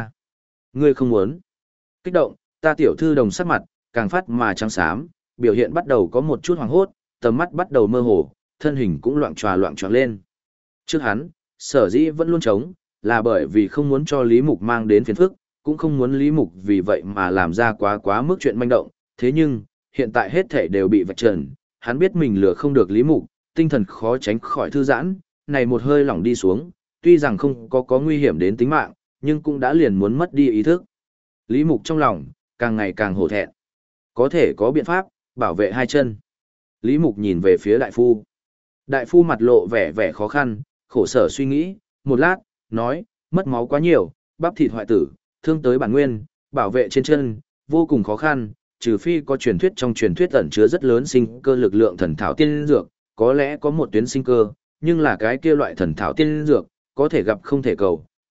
ngươi không muốn. Kích động, ta tiểu thư Đồng sắc mặt, càng phát mà trắng xám, biểu hiện bắt đầu có một chút hoảng hốt, tầm mắt bắt đầu mơ hồ, thân hình cũng loạn choạng lên. Trước hắn, sở dĩ vẫn luôn trống, là bởi vì không muốn cho Lý Mục mang đến phiền phức, cũng không muốn Lý Mục vì vậy mà làm ra quá mức chuyện manh động. Thế nhưng, hiện tại hết thể đều bị vạch trần, hắn biết mình lừa không được Lý Mục, tinh thần khó tránh khỏi thư giãn, này một hơi lỏng đi xuống, tuy rằng không có nguy hiểm đến tính mạng, nhưng cũng đã liền muốn mất đi ý thức. Lý Mục trong lòng, càng ngày càng hổ thẹn. Có thể có biện pháp, bảo vệ hai chân. Lý Mục nhìn về phía đại phu. Đại phu mặt lộ vẻ khó khăn, khổ sở suy nghĩ, một lát, nói, mất máu quá nhiều, bắp thịt hoại tử, thương tới bản nguyên, bảo vệ trên chân, vô cùng khó khăn, trừ phi có truyền thuyết trong truyền thuyết ẩn chứa rất lớn sinh cơ lực lượng thần thảo tiên dược, có lẽ có một tuyến sinh cơ, nhưng là cái kia loại thần thảo tiên dược, có thể gặp không thể cầu,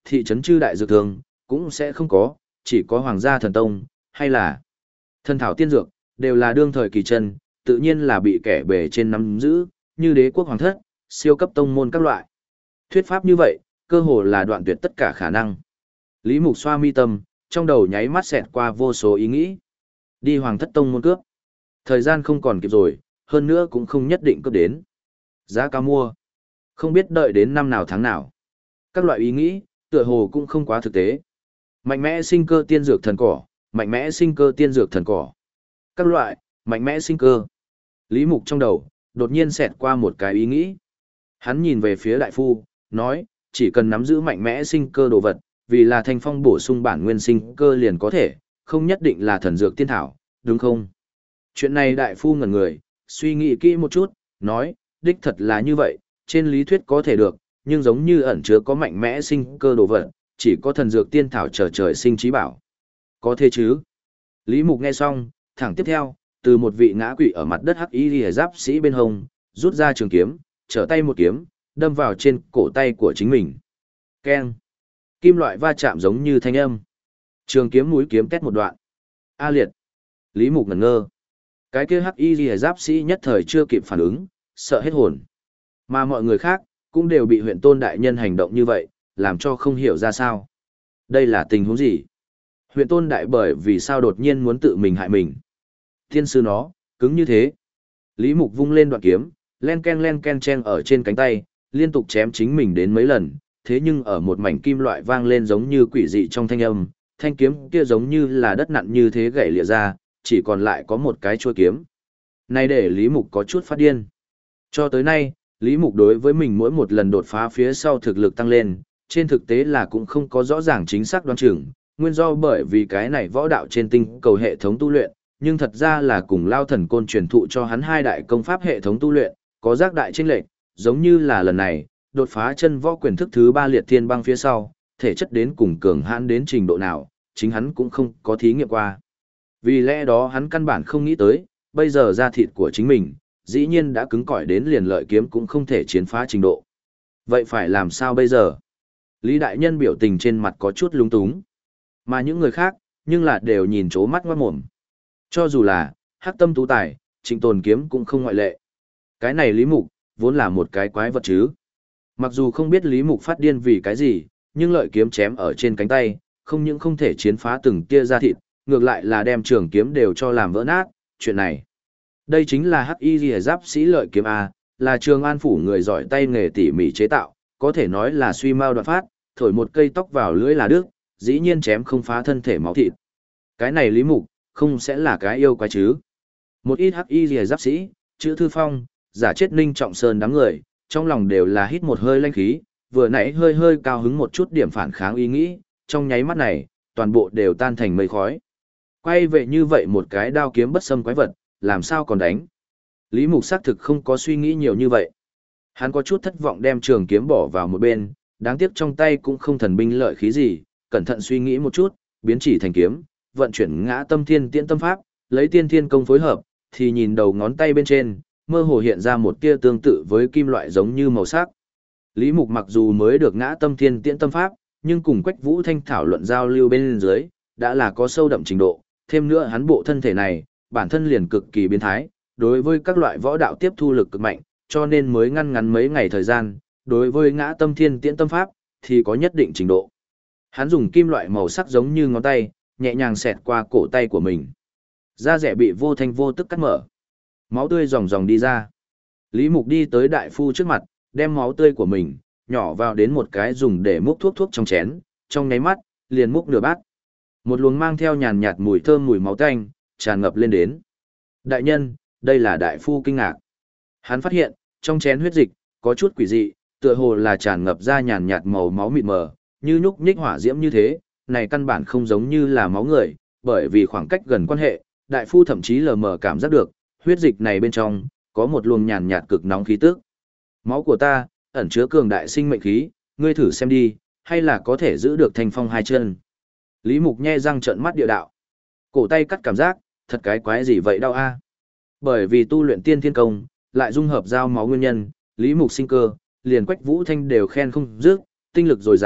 thị trấn chư đại dược thường, cũng sẽ không có, chỉ có hoàng gia thần tông, hay là thần thảo tiên dược, đều là đương thời kỳ chân, tự nhiên là bị kẻ bề trên nắm giữ, như đế quốc hoàng thất, siêu cấp tông môn các loại. Thuyết pháp như vậy, cơ hồ là đoạn tuyệt tất cả khả năng. Lý Mục xoa mi tâm, trong đầu nháy mắt xẹt qua vô số ý nghĩ. Đi hoàng thất tông môn cướp. Thời gian không còn kịp rồi, hơn nữa cũng không nhất định cướp đến. Giá cao mua. Không biết đợi đến năm nào tháng nào. Các loại ý nghĩ, tựa hồ cũng không quá thực tế. Mạnh mẽ sinh cơ tiên dược thần cỏ, mạnh mẽ sinh cơ tiên dược thần cỏ. Các loại, mạnh mẽ sinh cơ. Lý Mục trong đầu, đột nhiên xẹt qua một cái ý nghĩ. Hắn nhìn về phía đại phu, nói, chỉ cần nắm giữ mạnh mẽ sinh cơ đồ vật, vì là thanh phong bổ sung bản nguyên sinh cơ liền có thể, không nhất định là thần dược tiên thảo, đúng không? Chuyện này đại phu ngẩn người, suy nghĩ kỹ một chút, nói, đích thật là như vậy, trên lý thuyết có thể được, nhưng giống như ẩn chứa có mạnh mẽ sinh cơ đồ vật, chỉ có thần dược tiên thảo chờ trời sinh trí bảo. Có thế chứ? Lý Mục nghe xong, thẳng tiếp theo, từ một vị ngã quỵ ở mặt đất hắc y liễu giáp sĩ bên hông, rút ra trường kiếm, trở tay một kiếm, đâm vào trên cổ tay của chính mình. Keng. Kim loại va chạm giống như thanh âm. Trường kiếm mũi kiếm tét một đoạn. A liệt. Lý Mục ngẩn ngơ. Cái kia hắc y liễu giáp sĩ nhất thời chưa kịp phản ứng, sợ hết hồn. Mà mọi người khác, cũng đều bị huyện tôn đại nhân hành động như vậy, làm cho không hiểu ra sao. Đây là tình huống gì? Huyện tôn đại bởi vì sao đột nhiên muốn tự mình hại mình? Thiên sư nó, cứng như thế. Lý Mục vung lên đoạn kiếm, len ken chen ở trên cánh tay, liên tục chém chính mình đến mấy lần, thế nhưng ở một mảnh kim loại vang lên giống như quỷ dị trong thanh âm, thanh kiếm kia giống như là đất nặn như thế gãy lìa ra, chỉ còn lại có một cái chuôi kiếm. Này để Lý Mục có chút phát điên. Cho tới nay, Lý Mục đối với mình mỗi một lần đột phá phía sau thực lực tăng lên, trên thực tế là cũng không có rõ ràng chính xác đoán chừng, nguyên do bởi vì cái này võ đạo trên tinh cầu hệ thống tu luyện, nhưng thật ra là cùng Lao Thần Côn truyền thụ cho hắn hai đại công pháp hệ thống tu luyện, có giác đại chênh lệch, giống như là lần này, đột phá chân võ quyền thức thứ 3 liệt thiên băng phía sau, thể chất đến cùng cường hãn đến trình độ nào, chính hắn cũng không có thí nghiệm qua. Vì lẽ đó hắn căn bản không nghĩ tới, bây giờ da thịt của chính mình, dĩ nhiên đã cứng cỏi đến liền lợi kiếm cũng không thể chiến phá trình độ. Vậy phải làm sao bây giờ? Lý Đại Nhân biểu tình trên mặt có chút lung túng. Mà những người khác, nhưng là đều nhìn chố mắt ngoát mồm. Cho dù là, Hắc Tâm Tú Tài, Trịnh Tồn Kiếm cũng không ngoại lệ. Cái này Lý Mục, vốn là một cái quái vật chứ. Mặc dù không biết Lý Mục phát điên vì cái gì, nhưng lợi kiếm chém ở trên cánh tay, không những không thể chiến phá từng tia da thịt, ngược lại là đem trường kiếm đều cho làm vỡ nát, chuyện này. Đây chính là hắc y liễu giáp sĩ lợi kiếm A, là Trường An phủ người giỏi tay nghề tỉ mỉ chế tạo, có thể nói là suy mao đoạn phát, thổi một cây tóc vào lưỡi là đứt, dĩ nhiên chém không phá thân thể máu thịt. Cái này Lý Mục, không sẽ là cái yêu quái chứ. Một ít hắc y liễu giáp sĩ, chữ Thư Phong, giả chết Ninh Trọng Sơn đám người, trong lòng đều là hít một hơi lanh khí, vừa nãy hơi hơi cao hứng một chút điểm phản kháng ý nghĩ, trong nháy mắt này, toàn bộ đều tan thành mây khói. Quay về như vậy một cái đao kiếm bất xâm quái vật, làm sao còn đánh? Lý Mục xác thực không có suy nghĩ nhiều như vậy. Hắn có chút thất vọng đem trường kiếm bỏ vào một bên, đáng tiếc trong tay cũng không thần binh lợi khí gì, cẩn thận suy nghĩ một chút, biến chỉ thành kiếm, vận chuyển ngã tâm thiên tiễn tâm pháp, lấy tiên thiên công phối hợp, thì nhìn đầu ngón tay bên trên, mơ hồ hiện ra một tia tương tự với kim loại giống như màu sắc. Lý Mục mặc dù mới được ngã tâm thiên tiễn tâm pháp, nhưng cùng Quách Vũ Thanh thảo luận giao lưu bên dưới, đã là có sâu đậm trình độ, thêm nữa hắn bộ thân thể này, bản thân liền cực kỳ biến thái, đối với các loại võ đạo tiếp thu lực cực mạnh, cho nên mới ngăn ngắn mấy ngày thời gian, đối với ngã tâm thiên tiễn tâm pháp, thì có nhất định trình độ. Hắn dùng kim loại màu sắc giống như ngón tay, nhẹ nhàng xẹt qua cổ tay của mình. Da rẻ bị vô thanh vô tức cắt mở. Máu tươi ròng ròng đi ra. Lý Mục đi tới đại phu trước mặt, đem máu tươi của mình, nhỏ vào đến một cái dùng để múc thuốc trong chén, trong nháy mắt, liền múc nửa bát. Một luồng mang theo nhàn nhạt mùi thơm mùi máu tanh, tràn ngập lên đến. Đại nhân, đây là đại phu kinh ngạc. Hắn phát hiện, trong chén huyết dịch, có chút quỷ dị, tựa hồ là tràn ngập ra nhàn nhạt màu máu mịt mờ, như nhúc nhích hỏa diễm như thế, này căn bản không giống như là máu người, bởi vì khoảng cách gần quan hệ, đại phu thậm chí lờ mờ cảm giác được, huyết dịch này bên trong, có một luồng nhàn nhạt cực nóng khí tức. Máu của ta, ẩn chứa cường đại sinh mệnh khí, ngươi thử xem đi, hay là có thể giữ được thanh phong hai chân. Lý Mục nhe răng trợn mắt địa đạo. Cổ tay cắt cảm giác, thật cái quái gì vậy đau a? Bởi vì tu luyện tiên thiên công, lại dung hợp giao máu nguyên nhân, Lý Mục sinh cơ, liền Quách Vũ Thanh đều khen không dứt, tinh lực dồi dào,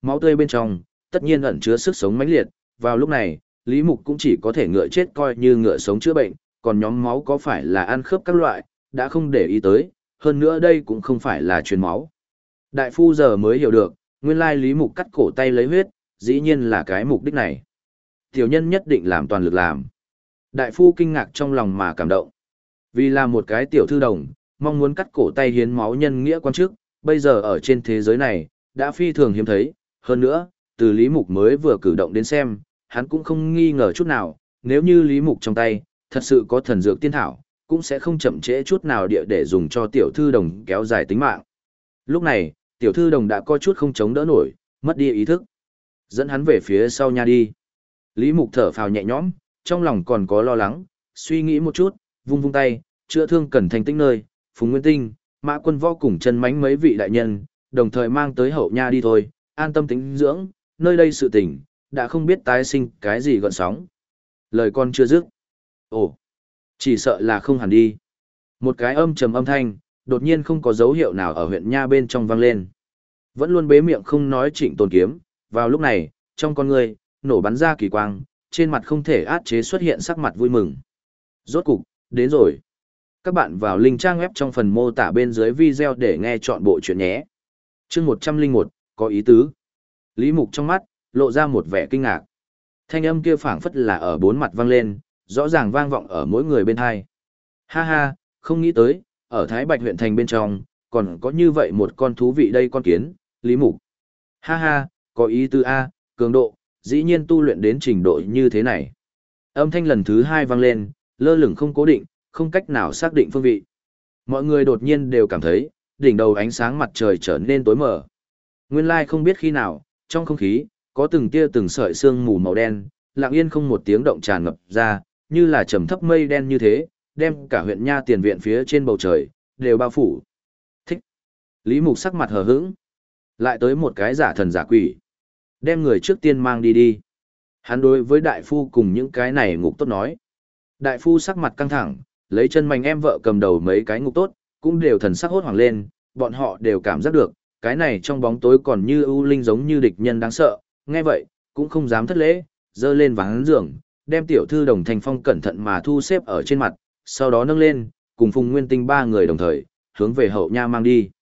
Máu tươi bên trong, tất nhiên ẩn chứa sức sống mãnh liệt, vào lúc này, Lý Mục cũng chỉ có thể ngựa chết coi như ngựa sống chữa bệnh, còn nhóm máu có phải là ăn khớp các loại, đã không để ý tới, hơn nữa đây cũng không phải là truyền máu. Đại phu giờ mới hiểu được, nguyên lai Lý Mục cắt cổ tay lấy huyết, dĩ nhiên là cái mục đích này. Tiểu nhân nhất định làm toàn lực làm. Đại phu kinh ngạc trong lòng mà cảm động. Vì là một cái tiểu thư đồng, mong muốn cắt cổ tay hiến máu nhân nghĩa quan chức, bây giờ ở trên thế giới này, đã phi thường hiếm thấy. Hơn nữa, từ Lý Mục mới vừa cử động đến xem, hắn cũng không nghi ngờ chút nào, nếu như Lý Mục trong tay, thật sự có thần dược tiên thảo, cũng sẽ không chậm trễ chút nào địa để dùng cho tiểu thư đồng kéo dài tính mạng. Lúc này, tiểu thư đồng đã có chút không chống đỡ nổi, mất đi ý thức. Dẫn hắn về phía sau nha đi. Lý Mục thở phào nhẹ nhõm, trong lòng còn có lo lắng, suy nghĩ một chút, vung vung tay, chữa thương cần thành tinh nơi, Phùng Nguyên Tinh, Mã Quân Võ cùng chân mánh mấy vị đại nhân, đồng thời mang tới hậu nha đi thôi, an tâm tĩnh dưỡng, nơi đây sự tình, đã không biết tái sinh cái gì gọn sóng. Lời con chưa dứt. Ồ, chỉ sợ là không hẳn đi. Một cái âm trầm âm thanh, đột nhiên không có dấu hiệu nào ở huyện nha bên trong vang lên. Vẫn luôn bế miệng không nói Trịnh Tồn Kiếm, vào lúc này, trong con người, nổ bắn ra kỳ quang, trên mặt không thể át chế xuất hiện sắc mặt vui mừng. Rốt cục, đến rồi. Các bạn vào link trang web trong phần mô tả bên dưới video để nghe chọn bộ chuyện nhé. Chương 101, có ý tứ. Lý Mục trong mắt, lộ ra một vẻ kinh ngạc. Thanh âm kia phảng phất là ở bốn mặt vang lên, rõ ràng vang vọng ở mỗi người bên hai. Ha ha, không nghĩ tới, ở Thái Bạch huyện thành bên trong, còn có như vậy một con thú vị đây con kiến, Lý Mục. Ha ha, có ý tứ A, cường độ, dĩ nhiên tu luyện đến trình độ như thế này. Âm thanh lần thứ hai vang lên, lơ lửng không cố định, không cách nào xác định phương vị. Mọi người đột nhiên đều cảm thấy, đỉnh đầu ánh sáng mặt trời trở nên tối mờ. Nguyên lai không biết khi nào, trong không khí, có từng tia từng sợi sương mù màu đen, lặng yên không một tiếng động tràn ngập ra, như là trầm thấp mây đen như thế, đem cả huyện nha tiền viện phía trên bầu trời, đều bao phủ. Thích. Lý Mục sắc mặt hờ hững. Lại tới một cái giả thần giả quỷ. Đem người trước tiên mang đi đi. Hắn đối với đại phu cùng những cái này ngục tốt nói. Đại phu sắc mặt căng thẳng, lấy chân mảnh em vợ cầm đầu mấy cái ngục tốt, cũng đều thần sắc hốt hoảng lên, bọn họ đều cảm giác được, cái này trong bóng tối còn như ưu linh giống như địch nhân đáng sợ, nghe vậy, cũng không dám thất lễ, dơ lên ván giường, đem tiểu thư Đồng Thành Phong cẩn thận mà thu xếp ở trên mặt, sau đó nâng lên, cùng Phùng Nguyên Tinh ba người đồng thời, hướng về hậu nha mang đi.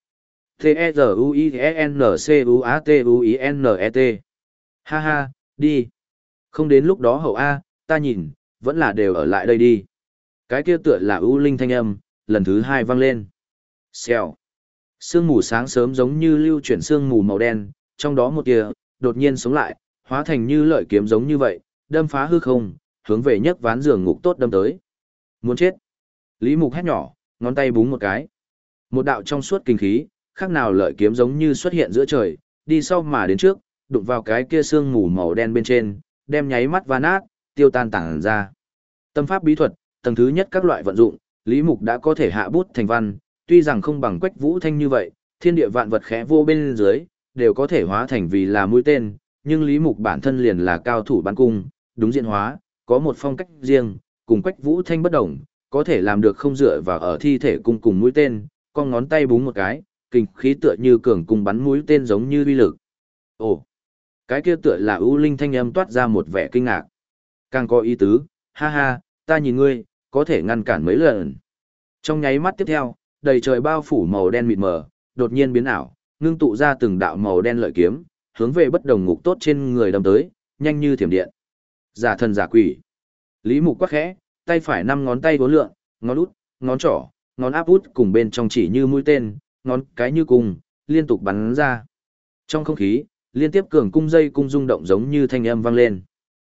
T-E-Z-U-I-N-C-U-A-T-U-I-N-E-T. Ha ha, đi. Không đến lúc đó hậu A, ta nhìn, vẫn là đều ở lại đây đi. Cái kia tựa là ưu linh thanh âm, lần thứ hai vang lên. Xèo. Sương mù sáng sớm giống như lưu chuyển sương mù màu đen, trong đó một tia, đột nhiên sống lại, hóa thành như lợi kiếm giống như vậy, đâm phá hư không, hướng về nhấc ván giường ngục tốt đâm tới. Muốn chết. Lý Mục hét nhỏ, ngón tay búng một cái. Một đạo trong suốt kinh khí, khác nào lợi kiếm giống như xuất hiện giữa trời, đi sau mà đến trước, đụng vào cái kia sương mù màu đen bên trên, đem nháy mắt va nát, tiêu tan tản ra. Tâm pháp bí thuật, tầng thứ nhất các loại vận dụng, Lý Mục đã có thể hạ bút thành văn, tuy rằng không bằng Quách Vũ Thanh như vậy, thiên địa vạn vật khẽ vô bên dưới, đều có thể hóa thành vì là mũi tên, nhưng Lý Mục bản thân liền là cao thủ bắn cung, đúng diện hóa, có một phong cách riêng, cùng Quách Vũ Thanh bất đồng, có thể làm được không dựa vào ở thi thể cung cùng mũi tên, con ngón tay búng một cái, kinh khí tựa như cường cung bắn mũi tên giống như uy lực. Ồ, cái kia tựa là ưu linh thanh âm toát ra một vẻ kinh ngạc. Càng có ý tứ, ha ha, ta nhìn ngươi, có thể ngăn cản mấy lần. Trong nháy mắt tiếp theo, đầy trời bao phủ màu đen mịt mờ, đột nhiên biến ảo, ngưng tụ ra từng đạo màu đen lợi kiếm, hướng về bất đồng ngục tốt trên người đâm tới, nhanh như thiểm điện. Giả thần giả quỷ. Lý Mục quắc khẽ, tay phải 5 ngón tay uốn lượn, ngón út, ngón trỏ, ngón áp út cùng bên trong chỉ như mũi tên, ngón cái như cung, liên tục bắn ra. Trong không khí, liên tiếp cường cung dây cung rung động giống như thanh âm vang lên.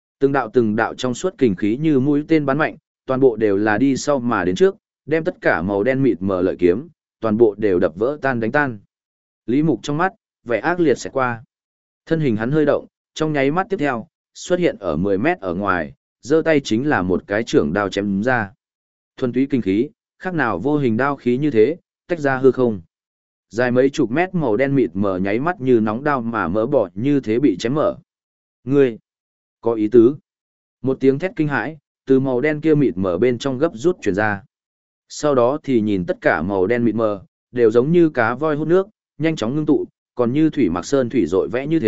Từng đạo trong suốt kình khí như mũi tên bắn mạnh, toàn bộ đều là đi sau mà đến trước, đem tất cả màu đen mịt mờ lợi kiếm, toàn bộ đều đập vỡ tan đánh tan. Lý Mục trong mắt, vẻ ác liệt sẽ qua. Thân hình hắn hơi động, trong nháy mắt tiếp theo, xuất hiện ở 10 mét ở ngoài, giơ tay chính là một cái chưởng đao chém ra. Thuần túy kinh khí, khác nào vô hình đao khí như thế, tách ra hư không. Dài mấy chục mét màu đen mịt mờ nháy mắt như nóng đao mà mỡ bỏ như thế bị chém mở. Ngươi, có ý tứ. Một tiếng thét kinh hãi, từ màu đen kia mịt mờ bên trong gấp rút truyền ra. Sau đó thì nhìn tất cả màu đen mịt mờ, đều giống như cá voi hút nước, nhanh chóng ngưng tụ, còn như thủy mặc sơn thủy dội vẽ như thế,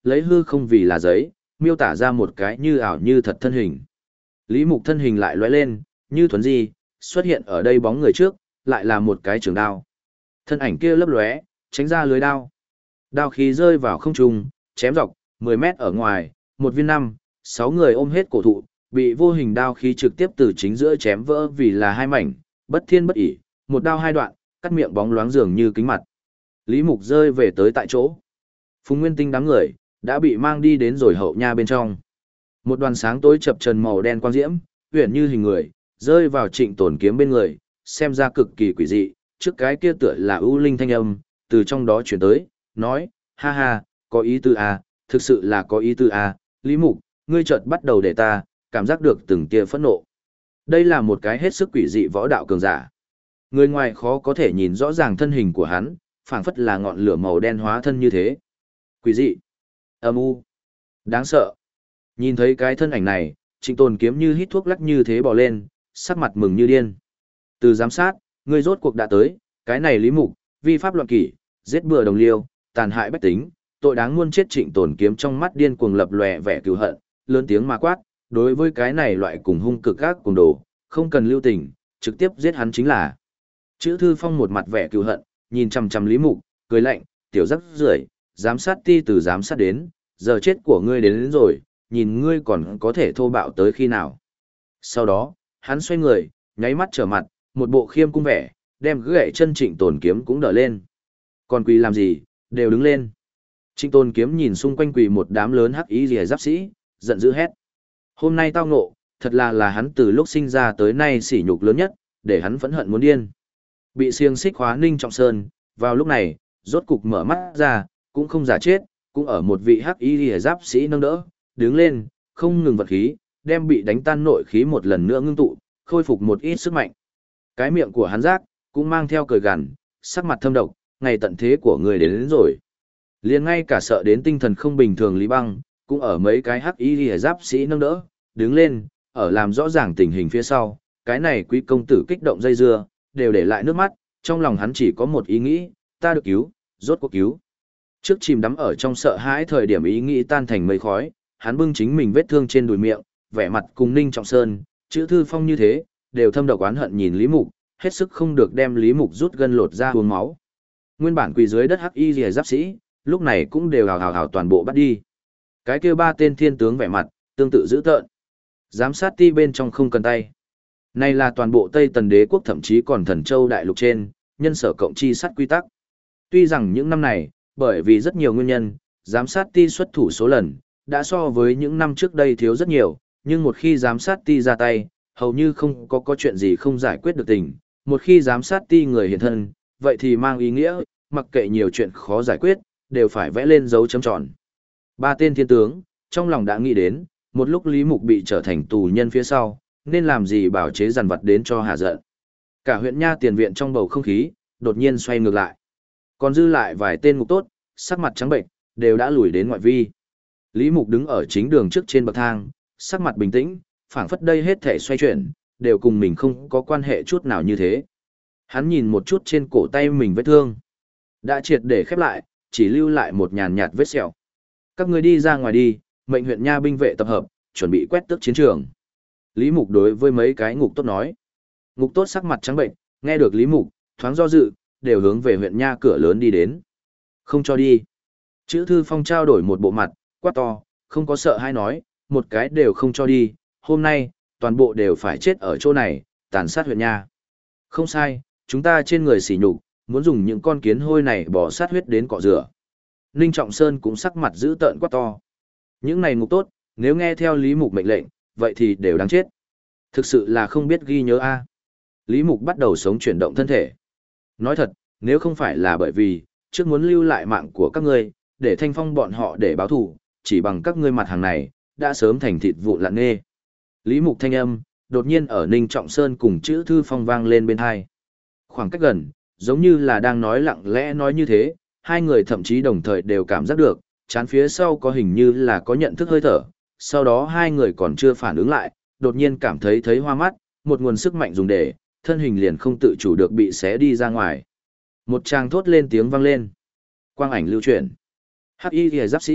lấy hư không vì là giấy, miêu tả ra một cái như ảo như thật thân hình. Lý Mục thân hình lại lóe lên, như thuấn di, xuất hiện ở đây bóng người trước, lại là một cái trường đao. Thân ảnh kia lấp lóe, tránh ra lưới đao. Đao khí rơi vào không trung, chém dọc 10 mét ở ngoài, một viên 6 người ôm hết cổ thụ, bị vô hình đao khí trực tiếp từ chính giữa chém vỡ vì là hai mảnh, bất thiên bất ỷ, một đao hai đoạn, cắt miệng bóng loáng dường như kính mặt. Lý Mục rơi về tới tại chỗ. Phùng Nguyên Tinh đám người đã bị mang đi đến rồi hậu nha bên trong. Một đoàn sáng tối chập chờn màu đen quang diễm, uyển như hình người, rơi vào Trịnh Tồn Kiếm bên người, xem ra cực kỳ quỷ dị, trước cái kia tựa là ưu linh thanh âm, từ trong đó chuyển tới, nói, ha ha, có ý tư à, thực sự là có ý tư à, Lý Mục, ngươi chợt bắt đầu để ta, cảm giác được từng tia phẫn nộ. Đây là một cái hết sức quỷ dị võ đạo cường giả. Người ngoài khó có thể nhìn rõ ràng thân hình của hắn, phảng phất là ngọn lửa màu đen hóa thân như thế. Quỷ dị, âm u, đáng sợ. Nhìn thấy cái thân ảnh này, Trịnh Tồn Kiếm như hít thuốc lắc như thế bò lên, sắc mặt mừng như điên. Từ giám sát, ngươi rốt cuộc đã tới, cái này Lý Mục, vi pháp loạn kỷ, giết bừa đồng liêu, tàn hại bách tính, tội đáng muôn chết. Trịnh Tồn Kiếm trong mắt điên cuồng lập lòe vẻ cừu hận, lớn tiếng mà quát, đối với cái này loại cùng hung cực ác cùng đồ, không cần lưu tình, trực tiếp giết hắn chính là. Chữ Thư Phong một mặt vẻ cừu hận, nhìn chằm chằm Lý Mục, cười lạnh, tiểu rắc rưởi, giám sát ti từ giám sát đến, giờ chết của ngươi đến rồi, nhìn ngươi còn có thể thô bạo tới khi nào. Sau đó, hắn xoay người, nháy mắt trở mặt, một bộ khiêm cung vẻ, đem gậy chân Trịnh Tồn Kiếm cũng đỡ lên. Còn quỳ làm gì, đều đứng lên. Trịnh Tồn Kiếm nhìn xung quanh quỳ một đám lớn hắc ý rìa giáp sĩ, giận dữ hét. Hôm nay tao ngộ, thật là hắn từ lúc sinh ra tới nay sỉ nhục lớn nhất, để hắn phẫn hận muốn điên. Bị xiềng xích khóa Ninh Trọng Sơn, vào lúc này, rốt cục mở mắt ra, cũng không giả chết, cũng ở một vị hắc y lìa giáp sĩ nâng đỡ, đứng lên, không ngừng vật khí, đem bị đánh tan nội khí một lần nữa ngưng tụ, khôi phục một ít sức mạnh. Cái miệng của hắn rác, cũng mang theo cười gằn, sắc mặt thâm độc, ngày tận thế của người đến rồi. Liền ngay cả sợ đến tinh thần không bình thường Lý Băng, cũng ở mấy cái hắc y lìa giáp sĩ nâng đỡ, đứng lên, ở làm rõ ràng tình hình phía sau, cái này quý công tử kích động dây dưa, đều để lại nước mắt, trong lòng hắn chỉ có một ý nghĩ, ta được cứu, rốt cuộc cứu. Trước chìm đắm ở trong sợ hãi thời điểm ý nghĩ tan thành mây khói, hắn bưng chính mình vết thương trên đùi miệng, vẻ mặt cùng Ninh Trọng Sơn, chữ Thư Phong như thế, đều thâm độc oán hận nhìn Lý Mục, hết sức không được đem Lý Mục rút gân lột ra uống máu. Nguyên bản quỳ dưới đất hắc y rìa giáp sĩ, lúc này cũng đều hào toàn bộ bắt đi. Cái kia ba tên thiên tướng vẻ mặt, tương tự dữ tợn. Giám sát ti bên trong không cần tay. Này là toàn bộ Tây Tần Đế quốc thậm chí còn Thần Châu đại lục trên, nhân sở cộng chi sát quy tắc. Tuy rằng những năm này, bởi vì rất nhiều nguyên nhân, giám sát ti xuất thủ số lần, đã so với những năm trước đây thiếu rất nhiều, nhưng một khi giám sát ti ra tay, hầu như không có chuyện gì không giải quyết được tình. Một khi giám sát ti người hiện thân, vậy thì mang ý nghĩa, mặc kệ nhiều chuyện khó giải quyết, đều phải vẽ lên dấu chấm tròn. Ba tên thiên tướng, trong lòng đã nghĩ đến, một lúc Lý Mục bị trở thành tù nhân phía sau, nên làm gì bảo chế dằn vặt đến cho hạ giận. Cả huyện Nha tiền viện trong bầu không khí, đột nhiên xoay ngược lại. Còn dư lại vài tên ngục tốt, sắc mặt trắng bệnh, đều đã lùi đến ngoại vi. Lý Mục đứng ở chính đường trước trên bậc thang, sắc mặt bình tĩnh, phảng phất đây hết thể xoay chuyển, đều cùng mình không có quan hệ chút nào như thế. Hắn nhìn một chút trên cổ tay mình vết thương. Đã triệt để khép lại, chỉ lưu lại một nhàn nhạt vết sẹo. Các người đi ra ngoài đi, mệnh huyện Nha binh vệ tập hợp, chuẩn bị quét tước chiến trường. Lý Mục đối với mấy cái ngục tốt nói. Ngục tốt sắc mặt trắng bệnh, nghe được Lý Mục, thoáng do dự, đều hướng về huyện Nha cửa lớn đi đến. Không cho đi. Chữ Thư Phong trao đổi một bộ mặt, quát to, không có sợ hay nói, một cái đều không cho đi, hôm nay, toàn bộ đều phải chết ở chỗ này, tàn sát huyện Nha. Không sai, chúng ta trên người sỉ nhục, muốn dùng những con kiến hôi này bỏ sát huyết đến cọ rửa. Ninh Trọng Sơn cũng sắc mặt dữ tợn quát to. Những này ngục tốt, nếu nghe theo Lý Mục mệnh lệnh, vậy thì đều đáng chết. Thực sự là không biết ghi nhớ a. Lý Mục bắt đầu sống chuyển động thân thể. Nói thật, nếu không phải là bởi vì, trước muốn lưu lại mạng của các ngươi, để thanh phong bọn họ để báo thù, chỉ bằng các ngươi mặt hàng này, đã sớm thành thịt vụn lặn nghê. Lý Mục thanh âm, đột nhiên ở Ninh Trọng Sơn cùng chữ Thư Phong vang lên bên hai. Khoảng cách gần, giống như là đang nói lặng lẽ nói như thế, hai người thậm chí đồng thời đều cảm giác được, chán phía sau có hình như là có nhận thức hơi thở, sau đó hai người còn chưa phản ứng lại, đột nhiên cảm thấy hoa mắt, một nguồn sức mạnh dùng để, thân hình liền không tự chủ được bị xé đi ra ngoài. Một tràng thốt lên tiếng vang lên. Quang ảnh lưu chuyển. Hắc y lìa giáp sĩ,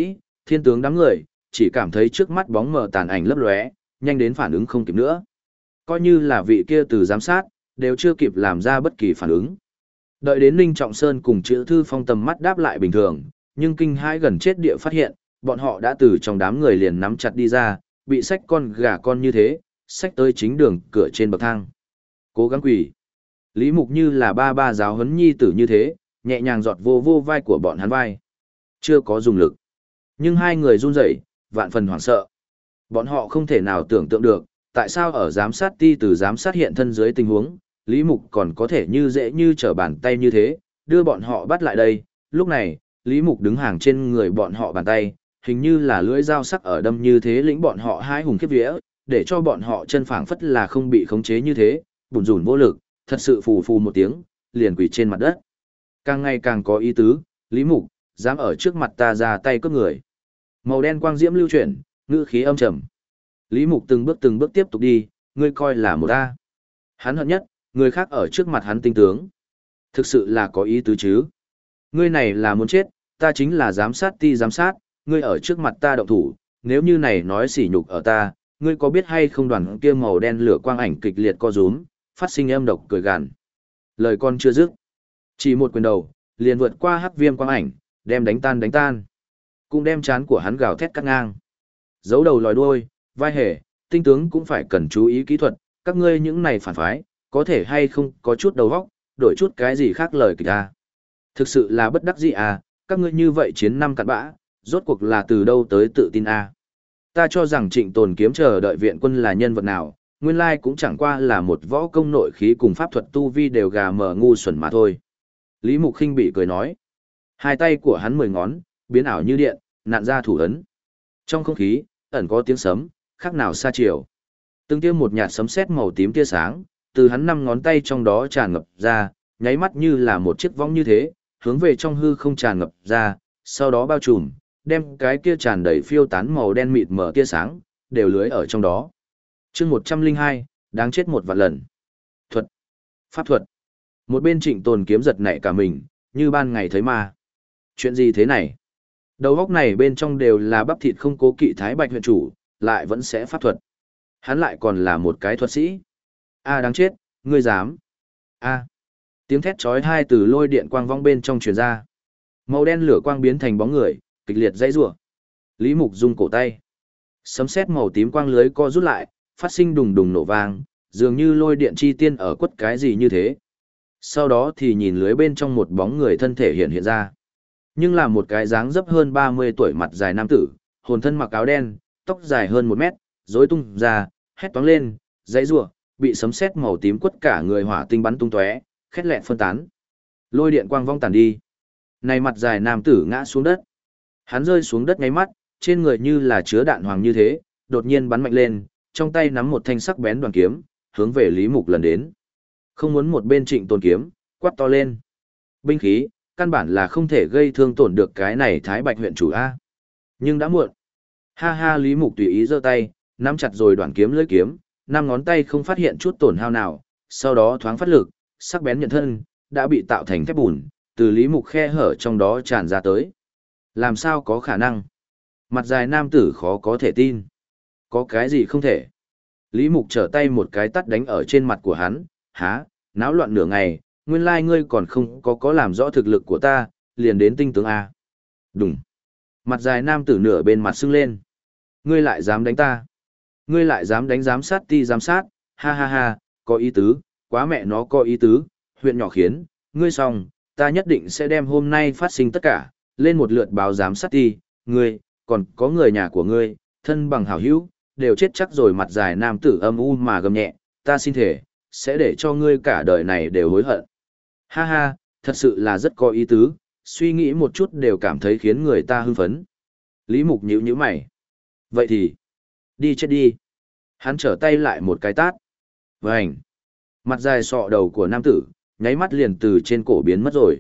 Thiên tướng đám người, chỉ cảm thấy trước mắt bóng mờ tàn ảnh lấp lóe, nhanh đến phản ứng không kịp nữa. Coi như là vị kia từ giám sát, đều chưa kịp làm ra bất kỳ phản ứng. Đợi đến Ninh Trọng Sơn cùng Chữ Thư Phong tầm mắt đáp lại bình thường, nhưng kinh hãi gần chết địa phát hiện, bọn họ đã từ trong đám người liền nắm chặt đi ra, bị xách con gà con như thế, xách tới chính đường cửa trên bậc thang. Cố gắng quỳ. Lý Mục như là ba giáo huấn nhi tử như thế, nhẹ nhàng giọt vô vô vai của bọn hắn vai. Chưa có dùng lực. Nhưng hai người run rẩy, vạn phần hoảng sợ. Bọn họ không thể nào tưởng tượng được, tại sao ở giám sát ti từ giám sát hiện thân dưới tình huống, Lý Mục còn có thể như dễ như trở bàn tay như thế, đưa bọn họ bắt lại đây. Lúc này, Lý Mục đứng hàng trên người bọn họ bàn tay, hình như là lưỡi dao sắc ở đâm như thế lĩnh bọn họ hai hùng khiếp vía, để cho bọn họ chân phảng phất là không bị khống chế như thế, bùn rủn vô lực, thật sự phù phù một tiếng, liền quỳ trên mặt đất. Càng ngày càng có ý tứ, Lý Mục, dám ở trước mặt ta ra tay cướp người. Màu đen quang diễm lưu chuyển, ngữ khí âm trầm. Lý Mục từng bước tiếp tục đi, ngươi coi là một ta. Hắn hận nhất, người khác ở trước mặt hắn tinh tướng. Thực sự là có ý tứ chứ. Ngươi này là muốn chết, ta chính là giám sát ti giám sát, ngươi ở trước mặt ta động thủ, nếu như này nói sỉ nhục ở ta, ngươi có biết hay không đoàn kia màu đen lửa quang ảnh kịch liệt co rúm, phát sinh âm độc cười gằn. Lời con chưa dứt, chỉ một quyền đầu, liền vượt qua hắc viêm quang ảnh, đem đánh tan. Cũng đem chán của hắn gào thét cắt ngang. Giấu đầu lòi đuôi, vai hề, tinh tướng cũng phải cần chú ý kỹ thuật, các ngươi những này phản phái, có thể hay không có chút đầu óc, đổi chút cái gì khác lời kịch à. Thực sự là bất đắc dĩ à, các ngươi như vậy chiến năm cặn bã, rốt cuộc là từ đâu tới tự tin à. Ta cho rằng Trịnh Tồn Kiếm chờ đợi viện quân là nhân vật nào, nguyên lai cũng chẳng qua là một võ công nội khí cùng pháp thuật tu vi đều gà mờ ngu xuẩn mà thôi. Lý Mục Khinh bị cười nói. Hai tay của hắn 10 ngón, biến ảo như điện, nặn ra thủ ấn. Trong không khí, ẩn có tiếng sấm, khác nào xa chiều. Từng tia một nhạt sấm sét màu tím tia sáng, từ hắn 5 ngón tay trong đó tràn ngập ra, nháy mắt như là một chiếc võng như thế, hướng về trong hư không tràn ngập ra, sau đó bao trùm, đem cái kia tràn đầy phiêu tán màu đen mịt mờ tia sáng, đều lưới ở trong đó. Chương 102, đáng chết một vạn lần. Thuật. Pháp thuật. Một bên Trịnh Tồn Kiếm giật nảy cả mình, như ban ngày thấy ma. Chuyện gì thế này? Đầu góc này bên trong đều là bắp thịt không cố kỵ Thái Bạch huyện chủ, lại vẫn sẽ pháp thuật. Hắn lại còn là một cái thuật sĩ. A đáng chết, ngươi dám. A. Tiếng thét chói tai từ lôi điện quang vong bên trong truyền ra. Màu đen lửa quang biến thành bóng người, kịch liệt dãy rủa. Lý Mục rung cổ tay. Sấm sét màu tím quang lưới co rút lại, phát sinh đùng đùng nổ vang, dường như lôi điện chi tiên ở quất cái gì như thế. Sau đó thì nhìn lưới bên trong một bóng người thân thể hiện ra. Nhưng là một cái dáng dấp hơn 30 tuổi mặt dài nam tử, hồn thân mặc áo đen, tóc dài hơn 1 mét, rối tung ra, hét toáng lên, dãy rủa, bị sấm sét màu tím quất cả người hỏa tinh bắn tung tóe, khét lẹn phân tán. Lôi điện quang vong tàn đi. Này mặt dài nam tử ngã xuống đất. Hắn rơi xuống đất ngáy mắt, trên người như là chứa đạn hoàng như thế, đột nhiên bắn mạnh lên, trong tay nắm một thanh sắc bén đoàn kiếm, hướng về Lý Mục lần đến. Không muốn một bên Trịnh Tồn Kiếm, quát to lên. Binh khí, căn bản là không thể gây thương tổn được cái này Thái Bạch huyện chủ A. Nhưng đã muộn. Ha ha, Lý Mục tùy ý giơ tay, nắm chặt rồi đoạn kiếm lưỡi kiếm, 5 ngón tay không phát hiện chút tổn hao nào, sau đó thoáng phát lực, sắc bén nhận thân, đã bị tạo thành thép bùn, từ Lý Mục khe hở trong đó tràn ra tới. Làm sao có khả năng? Mặt dài nam tử khó có thể tin. Có cái gì không thể? Lý Mục trở tay một cái tát đánh ở trên mặt của hắn, há, náo loạn nửa ngày, nguyên lai ngươi còn không có làm rõ thực lực của ta, liền đến tinh tướng A. Đúng. Mặt dài nam tử nửa bên mặt sưng lên. Ngươi lại dám đánh ta. Ngươi lại dám đánh giám sát ti giám sát, ha ha ha, có ý tứ, quá mẹ nó có ý tứ, huyện nhỏ khiến, ngươi xong, ta nhất định sẽ đem hôm nay phát sinh tất cả, lên một lượt báo giám sát ti, ngươi, còn có người nhà của ngươi, thân bằng hảo hữu, đều chết chắc rồi. Mặt dài nam tử âm u mà gầm nhẹ, ta xin thể, sẽ để cho ngươi cả đời này đều hối hận. Ha ha, thật sự là rất có ý tứ, suy nghĩ một chút đều cảm thấy khiến người ta hưng phấn. Lý Mục nhíu nhíu mày. Vậy thì, đi chết đi. Hắn trở tay lại một cái tát. Vành. Mặt dài sọ đầu của nam tử, nháy mắt liền từ trên cổ biến mất rồi.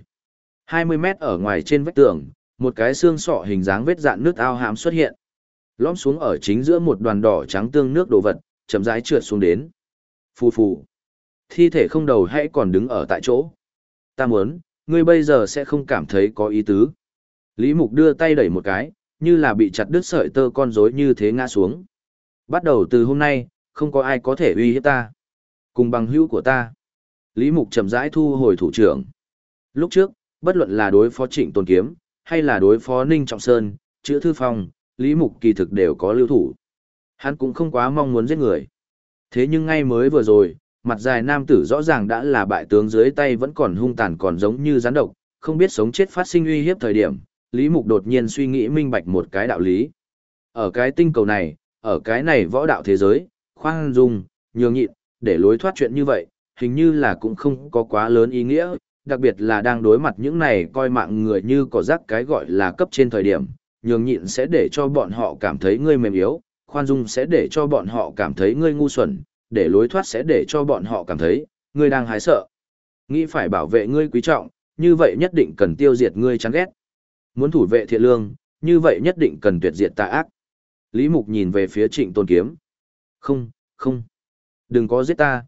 20 mét ở ngoài trên vách tường, một cái xương sọ hình dáng vết dạn nước ao hãm xuất hiện. Lõm xuống ở chính giữa một đoàn đỏ trắng tương nước đồ vật, chậm rãi trượt xuống đến. Phù phù. Thi thể không đầu hãy còn đứng ở tại chỗ. Ta muốn, ngươi bây giờ sẽ không cảm thấy có ý tứ. Lý Mục đưa tay đẩy một cái, như là bị chặt đứt sợi tơ con rối như thế ngã xuống. Bắt đầu từ hôm nay, không có ai có thể uy hiếp ta. Cùng bằng hữu của ta. Lý Mục chậm rãi thu hồi thủ trưởng. Lúc trước, bất luận là đối phó Trịnh Tôn Kiếm, hay là đối phó Ninh Trọng Sơn, Chữ Thư Phong, Lý Mục kỳ thực đều có lưu thủ. Hắn cũng không quá mong muốn giết người. Thế nhưng ngay mới vừa rồi, mặt dài nam tử rõ ràng đã là bại tướng dưới tay vẫn còn hung tàn còn giống như rắn độc, không biết sống chết phát sinh uy hiếp thời điểm, Lý Mục đột nhiên suy nghĩ minh bạch một cái đạo lý. Ở cái tinh cầu này, ở cái này võ đạo thế giới, khoan dung, nhường nhịn, để lối thoát chuyện như vậy, hình như là cũng không có quá lớn ý nghĩa, đặc biệt là đang đối mặt những này coi mạng người như cỏ rác cái gọi là cấp trên thời điểm, nhường nhịn sẽ để cho bọn họ cảm thấy ngươi mềm yếu, khoan dung sẽ để cho bọn họ cảm thấy ngươi ngu xuẩn, để lối thoát sẽ để cho bọn họ cảm thấy ngươi đang hái sợ. Nghĩ phải bảo vệ ngươi quý trọng, như vậy nhất định cần tiêu diệt ngươi chán ghét. Muốn thủ vệ thiện lương, như vậy nhất định cần tuyệt diệt tà ác. Lý Mục nhìn về phía Trịnh Tôn Kiếm. Không, không. Đừng có giết ta,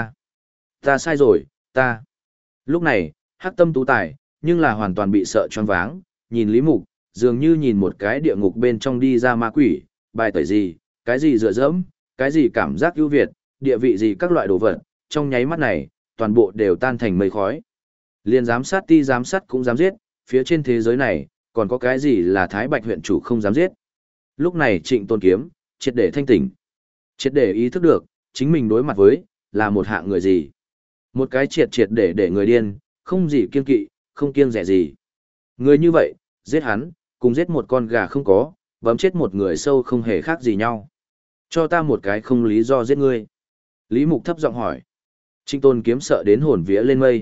ta sai rồi, ta. Lúc này, Hắc Tâm Tú Tài, nhưng là hoàn toàn bị sợ choáng váng, nhìn Lý Mục, dường như nhìn một cái địa ngục bên trong đi ra ma quỷ, bài tẩy gì, cái gì dựa dẫm, cái gì cảm giác ưu việt, địa vị gì các loại đồ vật, trong nháy mắt này, toàn bộ đều tan thành mây khói. Liên giám sát ti giám sát cũng dám giết, phía trên thế giới này, còn có cái gì là Thái Bạch huyện chủ không dám giết. Lúc này Trịnh Tôn Kiếm, triệt để thanh tỉnh, triệt để ý thức được, chính mình đối mặt với, là một hạng người gì. Một cái triệt để người điên, không gì kiêng kỵ, không kiêng rẻ gì. Người như vậy, giết hắn, cùng giết một con gà không có, bấm chết một người sâu không hề khác gì nhau. Cho ta một cái không lý do giết ngươi. Lý Mục thấp giọng hỏi. Trịnh Tôn Kiếm sợ đến hồn vía lên mây,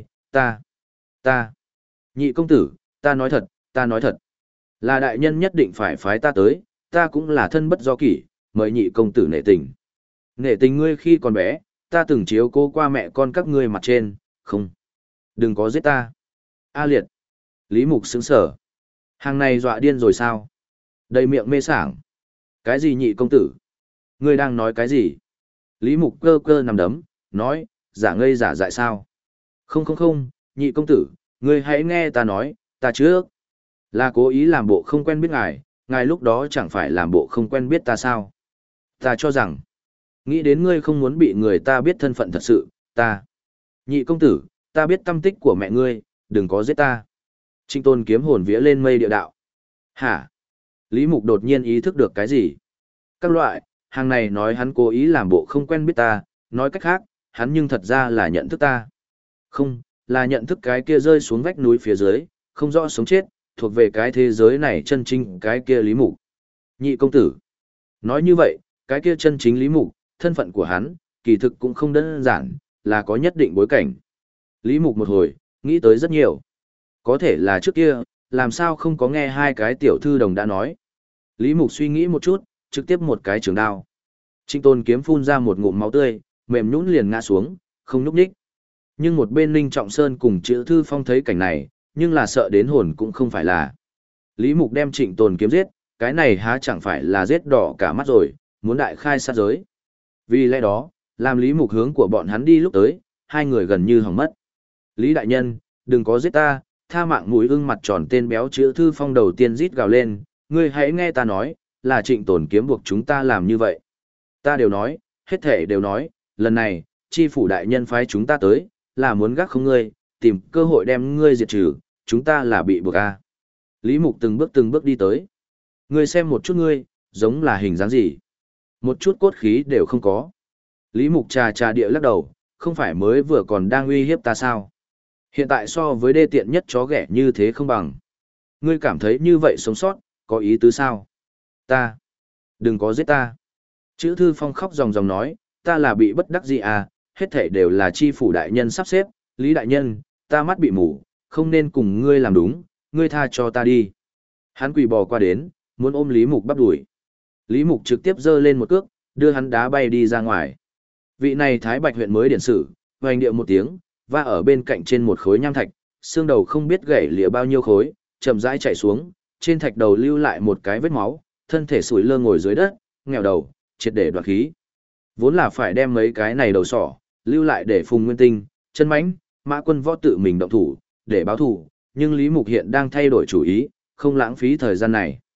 ta. Nhị công tử, ta nói thật. Là đại nhân nhất định phải phái ta tới, ta cũng là thân bất do kỷ, mời nhị công tử nể tình. Nể tình ngươi khi còn bé, ta từng chiếu cố qua mẹ con các ngươi mặt trên, không. Đừng có giết ta. A liệt. Lý Mục sững sở. Hàng này dọa điên rồi sao? Đầy miệng mê sảng. Cái gì nhị công tử? Ngươi đang nói cái gì? Lý Mục cơ nằm đấm, nói, giả ngây giả dại sao? Không, nhị công tử, ngươi hãy nghe ta nói, ta trước. Là cố ý làm bộ không quen biết ngài lúc đó chẳng phải làm bộ không quen biết ta sao? Ta cho rằng, nghĩ đến ngươi không muốn bị người ta biết thân phận thật sự, ta. Nhị công tử, ta biết tâm tích của mẹ ngươi, đừng có giết ta. Trịnh Tôn Kiếm hồn vía lên mây địa đạo. Hả? Lý Mục đột nhiên ý thức được cái gì? Các loại, hàng này nói hắn cố ý làm bộ không quen biết ta, nói cách khác, hắn nhưng thật ra là nhận thức ta. Không, là nhận thức cái kia rơi xuống vách núi phía dưới, không rõ sống chết, thuộc về cái thế giới này chân chính cái kia Lý Mục. Nhị công tử. Nói như vậy, cái kia chân chính Lý Mục, thân phận của hắn, kỳ thực cũng không đơn giản, là có nhất định bối cảnh. Lý Mục một hồi, nghĩ tới rất nhiều. Có thể là trước kia, làm sao không có nghe hai cái tiểu thư đồng đã nói. Lý Mục suy nghĩ một chút, trực tiếp một cái trường đao. Trịnh Tôn Kiếm phun ra một ngụm máu tươi, mềm nhũn liền ngã xuống, không nhúc nhích. Nhưng một bên Ninh Trọng Sơn cùng Chữ Thư Phong thấy cảnh này, nhưng là sợ đến hồn cũng không phải là. Lý Mục đem Trịnh Tôn Kiếm giết, cái này há chẳng phải là giết đỏ cả mắt rồi, muốn đại khai sát giới. Vì lẽ đó, làm Lý Mục hướng của bọn hắn đi lúc tới, hai người gần như hỏng mất. Lý đại nhân, đừng có giết ta, tha mạng mũi ưng mặt tròn tên béo Chữ Thư Phong đầu tiên rít gào lên, ngươi hãy nghe ta nói, là Trịnh Tôn Kiếm buộc chúng ta làm như vậy. Ta đều nói, hết thể đều nói, lần này, chi phủ đại nhân phái chúng ta tới, là muốn gác không ngươi, tìm cơ hội đem ngươi diệt trừ, chúng ta là bị buộc a. Lý Mục từng bước đi tới. Ngươi xem một chút ngươi, giống là hình dáng gì? Một chút cốt khí đều không có. Lý Mục trà địa lắc đầu, không phải mới vừa còn đang uy hiếp ta sao? Hiện tại so với đê tiện nhất chó ghẻ như thế không bằng. Ngươi cảm thấy như vậy sống sót, có ý tứ sao? Ta. Đừng có giết ta. Chữ Thư Phong khóc ròng ròng nói, ta là bị bất đắc dĩ à, hết thảy đều là chi phủ đại nhân sắp xếp, Lý đại nhân, ta mắt bị mù, không nên cùng ngươi làm đúng, ngươi tha cho ta đi. Hắn quỳ bò qua đến, muốn ôm Lý Mục bắp đuổi. Lý Mục trực tiếp giơ lên một cước, đưa hắn đá bay đi ra ngoài. Vị này Thái Bạch huyện mới điển sử, hoành điệu một tiếng, và ở bên cạnh trên một khối nham thạch, xương đầu không biết gãy lìa bao nhiêu khối, chậm rãi chạy xuống, trên thạch đầu lưu lại một cái vết máu, thân thể sủi lơ ngồi dưới đất, nghèo đầu, triệt để đoạt khí. Vốn là phải đem mấy cái này đầu sỏ, lưu lại để Phùng Nguyên Tinh, Chân Mãnh, Mã Quân Võ tự mình động thủ, để báo thù, nhưng Lý Mục hiện đang thay đổi chủ ý, không lãng phí thời gian này.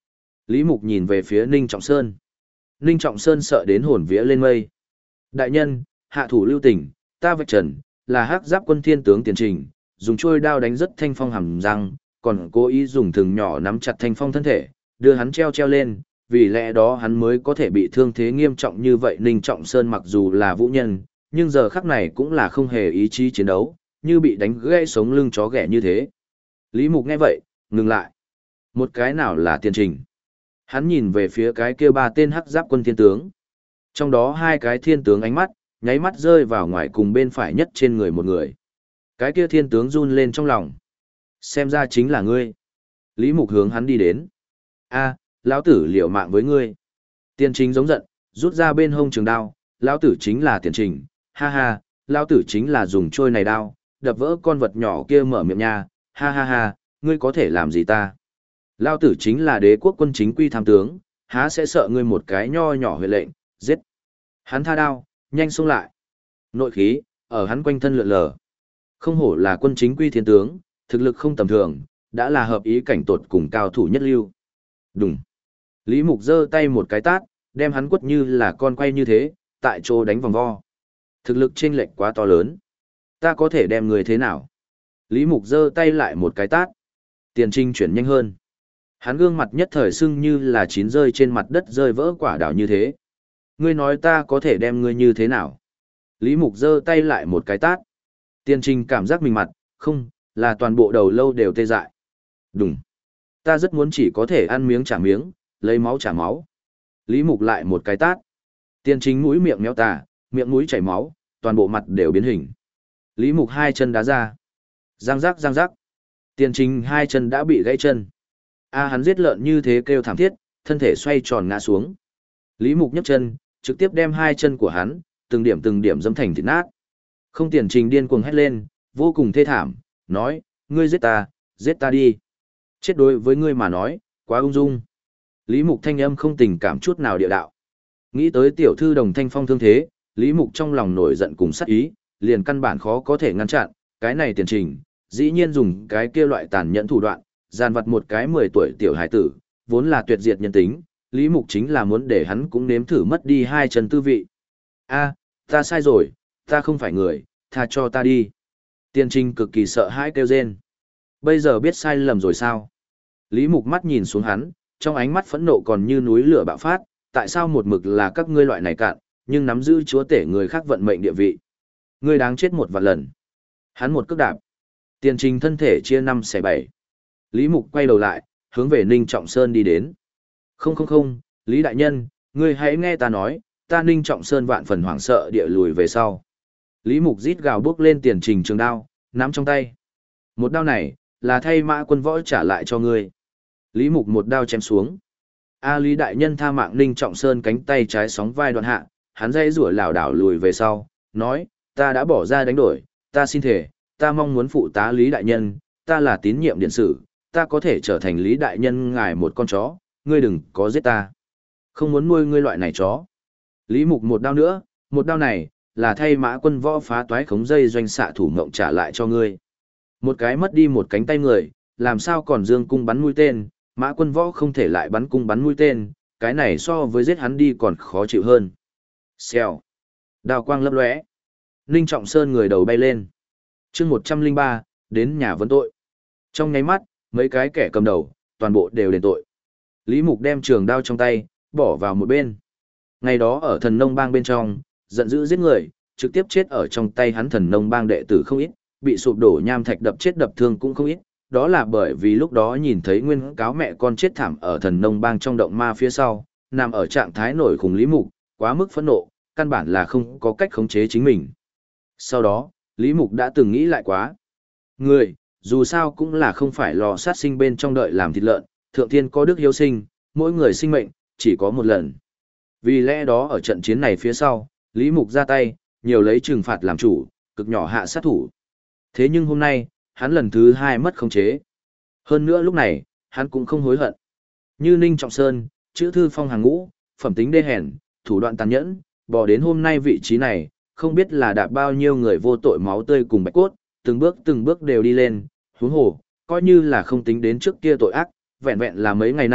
Lý Mục nhìn về phía Ninh Trọng Sơn. Ninh Trọng Sơn sợ đến hồn vía lên mây. Đại nhân, hạ thủ lưu tình, ta vạch trần, là hắc giáp quân thiên tướng Tiền Trình, dùng chuôi đao đánh rất Thanh Phong hàm răng, còn cố ý dùng thừng nhỏ nắm chặt Thanh Phong thân thể, đưa hắn treo lên, vì lẽ đó hắn mới có thể bị thương thế nghiêm trọng như vậy. Ninh Trọng Sơn mặc dù là vũ nhân, nhưng giờ khắc này cũng là không hề ý chí chiến đấu, như bị đánh gãy sống lưng chó ghẻ như thế. Lý Mục nghe vậy, ngừng lại. Một cái nào là Tiền Trình? Hắn nhìn về phía cái kia ba tên hắc giáp quân thiên tướng. Trong đó hai cái thiên tướng ánh mắt, nháy mắt rơi vào ngoài cùng bên phải nhất trên người một người. Cái kia thiên tướng run lên trong lòng. Xem ra chính là ngươi. Lý Mục hướng hắn đi đến. A, lão tử liều mạng với ngươi. Tiền Trình giống giận, rút ra bên hông trường đao. Lão tử chính là Tiền Trình. Ha ha, lão tử chính là dùng trôi này đao, đập vỡ con vật nhỏ kia mở miệng nha. Ha ha ha, ngươi có thể làm gì ta? Lão tử chính là đế quốc quân chính quy tham tướng, há sẽ sợ ngươi một cái nho nhỏ huệ lệnh, giết. Hắn tha đao, nhanh xông lại. Nội khí, ở hắn quanh thân lượn lờ. Không hổ là quân chính quy thiên tướng, thực lực không tầm thường, đã là hợp ý cảnh tột cùng cao thủ nhất lưu. Đùng. Lý Mục giơ tay một cái tát, đem hắn quất như là con quay như thế, tại chỗ đánh vòng vo. Thực lực chênh lệch quá to lớn. Ta có thể đem người thế nào? Lý Mục giơ tay lại một cái tát. Tiền Trình chuyển nhanh hơn. Hắn gương mặt nhất thời sưng như là chín rơi trên mặt đất rơi vỡ quả đào như thế. Ngươi nói ta có thể đem ngươi như thế nào? Lý Mục giơ tay lại một cái tát. Tiền Trình cảm giác mình mặt, không, là toàn bộ đầu lâu đều tê dại. Đúng. Ta rất muốn chỉ có thể ăn miếng trả miếng, lấy máu trả máu. Lý Mục lại một cái tát. Tiền Trình mũi miệng méo tà, miệng mũi chảy máu, toàn bộ mặt đều biến hình. Lý Mục hai chân đá ra. Giang giác giang giác. Tiền Trình hai chân đã bị gãy chân. Hắn giết lợn như thế kêu thảm thiết, thân thể xoay tròn ngã xuống. Lý Mục nhấc chân, trực tiếp đem hai chân của hắn, từng điểm dẫm thành thịt nát. Không. Tiền Trình điên cuồng hét lên, vô cùng thê thảm, nói, ngươi giết ta đi. Chết đối với ngươi mà nói, quá ung dung. Lý Mục thanh âm không tình cảm chút nào địa đạo. Nghĩ tới tiểu thư Đồng Thanh Phong thương thế, Lý Mục trong lòng nổi giận cùng sát ý, liền căn bản khó có thể ngăn chặn, cái này Tiền Trình, dĩ nhiên dùng cái kia loại tàn nhẫn thủ đoạn, gian vặt một cái 10 tuổi tiểu hải tử, vốn là tuyệt diệt nhân tính, Lý Mục chính là muốn để hắn cũng nếm thử mất đi hai chân tư vị. Ta sai rồi, ta không phải người, tha cho ta đi. Tiền Trình cực kỳ sợ hãi kêu rên. Bây giờ biết sai lầm rồi sao? Lý Mục mắt nhìn xuống hắn, trong ánh mắt phẫn nộ còn như núi lửa bạo phát, tại sao một mực là các ngươi loại này cạn, nhưng nắm giữ chúa tể người khác vận mệnh địa vị. Ngươi đáng chết một vạn lần. Hắn một cước đạp. Tiền Trình thân thể chia 5 xẻ 7. Lý Mục quay đầu lại, hướng về Ninh Trọng Sơn đi đến. Không, Lý Đại Nhân, ngươi hãy nghe ta nói, ta Ninh Trọng Sơn vạn phần hoảng sợ địa lùi về sau. Lý Mục rít gào bước lên Tiền Trình trường đao, nắm trong tay. Một đao này, là thay Mã Quân Võ trả lại cho ngươi. Lý Mục một đao chém xuống. Lý Đại Nhân tha mạng. Ninh Trọng Sơn cánh tay trái sóng vai đoạn hạ, hắn dây rủa lảo đảo lùi về sau, nói, ta đã bỏ ra đánh đổi, ta xin thề, ta mong muốn phụ tá Lý Đại Nhân, ta là tín nhiệm điện sử, ta có thể trở thành Lý Đại Nhân ngài một con chó, ngươi đừng có giết ta. Không muốn nuôi ngươi loại này chó. Lý Mục một đao nữa, một đao này, là thay Mã Quân Võ phá toái khống dây doanh xạ thủ mộng trả lại cho ngươi. Một cái mất đi một cánh tay người, làm sao còn dương cung bắn mũi tên, Mã Quân Võ không thể lại bắn cung bắn mũi tên, cái này so với giết hắn đi còn khó chịu hơn. Xèo. Đao quang lấp lóe. Ninh Trọng Sơn người đầu bay lên. Chương 103, đến nhà vấn tội. Trong nháy mắt, mấy cái kẻ cầm đầu, toàn bộ đều đền tội. Lý Mục đem trường đao trong tay, bỏ vào một bên. Ngày đó ở Thần Nông Bang bên trong, giận dữ giết người, trực tiếp chết ở trong tay hắn Thần Nông Bang đệ tử không ít, bị sụp đổ nham thạch đập chết đập thương cũng không ít. Đó là bởi vì lúc đó nhìn thấy nguyên cáo mẹ con chết thảm ở Thần Nông Bang trong động ma phía sau, nằm ở trạng thái nổi khủng Lý Mục, quá mức phẫn nộ, căn bản là không có cách khống chế chính mình. Sau đó, Lý Mục đã từng nghĩ lại quá. Người, dù sao cũng là không phải lò sát sinh bên trong đợi làm thịt lợn, thượng thiên có đức hiếu sinh, mỗi người sinh mệnh, chỉ có một lần. Vì lẽ đó ở trận chiến này phía sau, Lý Mục ra tay, nhiều lấy trừng phạt làm chủ, cực nhỏ hạ sát thủ. Thế nhưng hôm nay, hắn lần thứ 2 mất khống chế. Hơn nữa lúc này, hắn cũng không hối hận. Như Ninh Trọng Sơn, chữ thư phong hàng ngũ, phẩm tính đê hèn, thủ đoạn tàn nhẫn, bỏ đến hôm nay vị trí này, không biết là đạp bao nhiêu người vô tội máu tươi cùng bạch cốt, từng bước đều đi lên, huống hồ, coi như là không tính đến trước kia tội ác, vẹn vẹn là mấy ngày nay,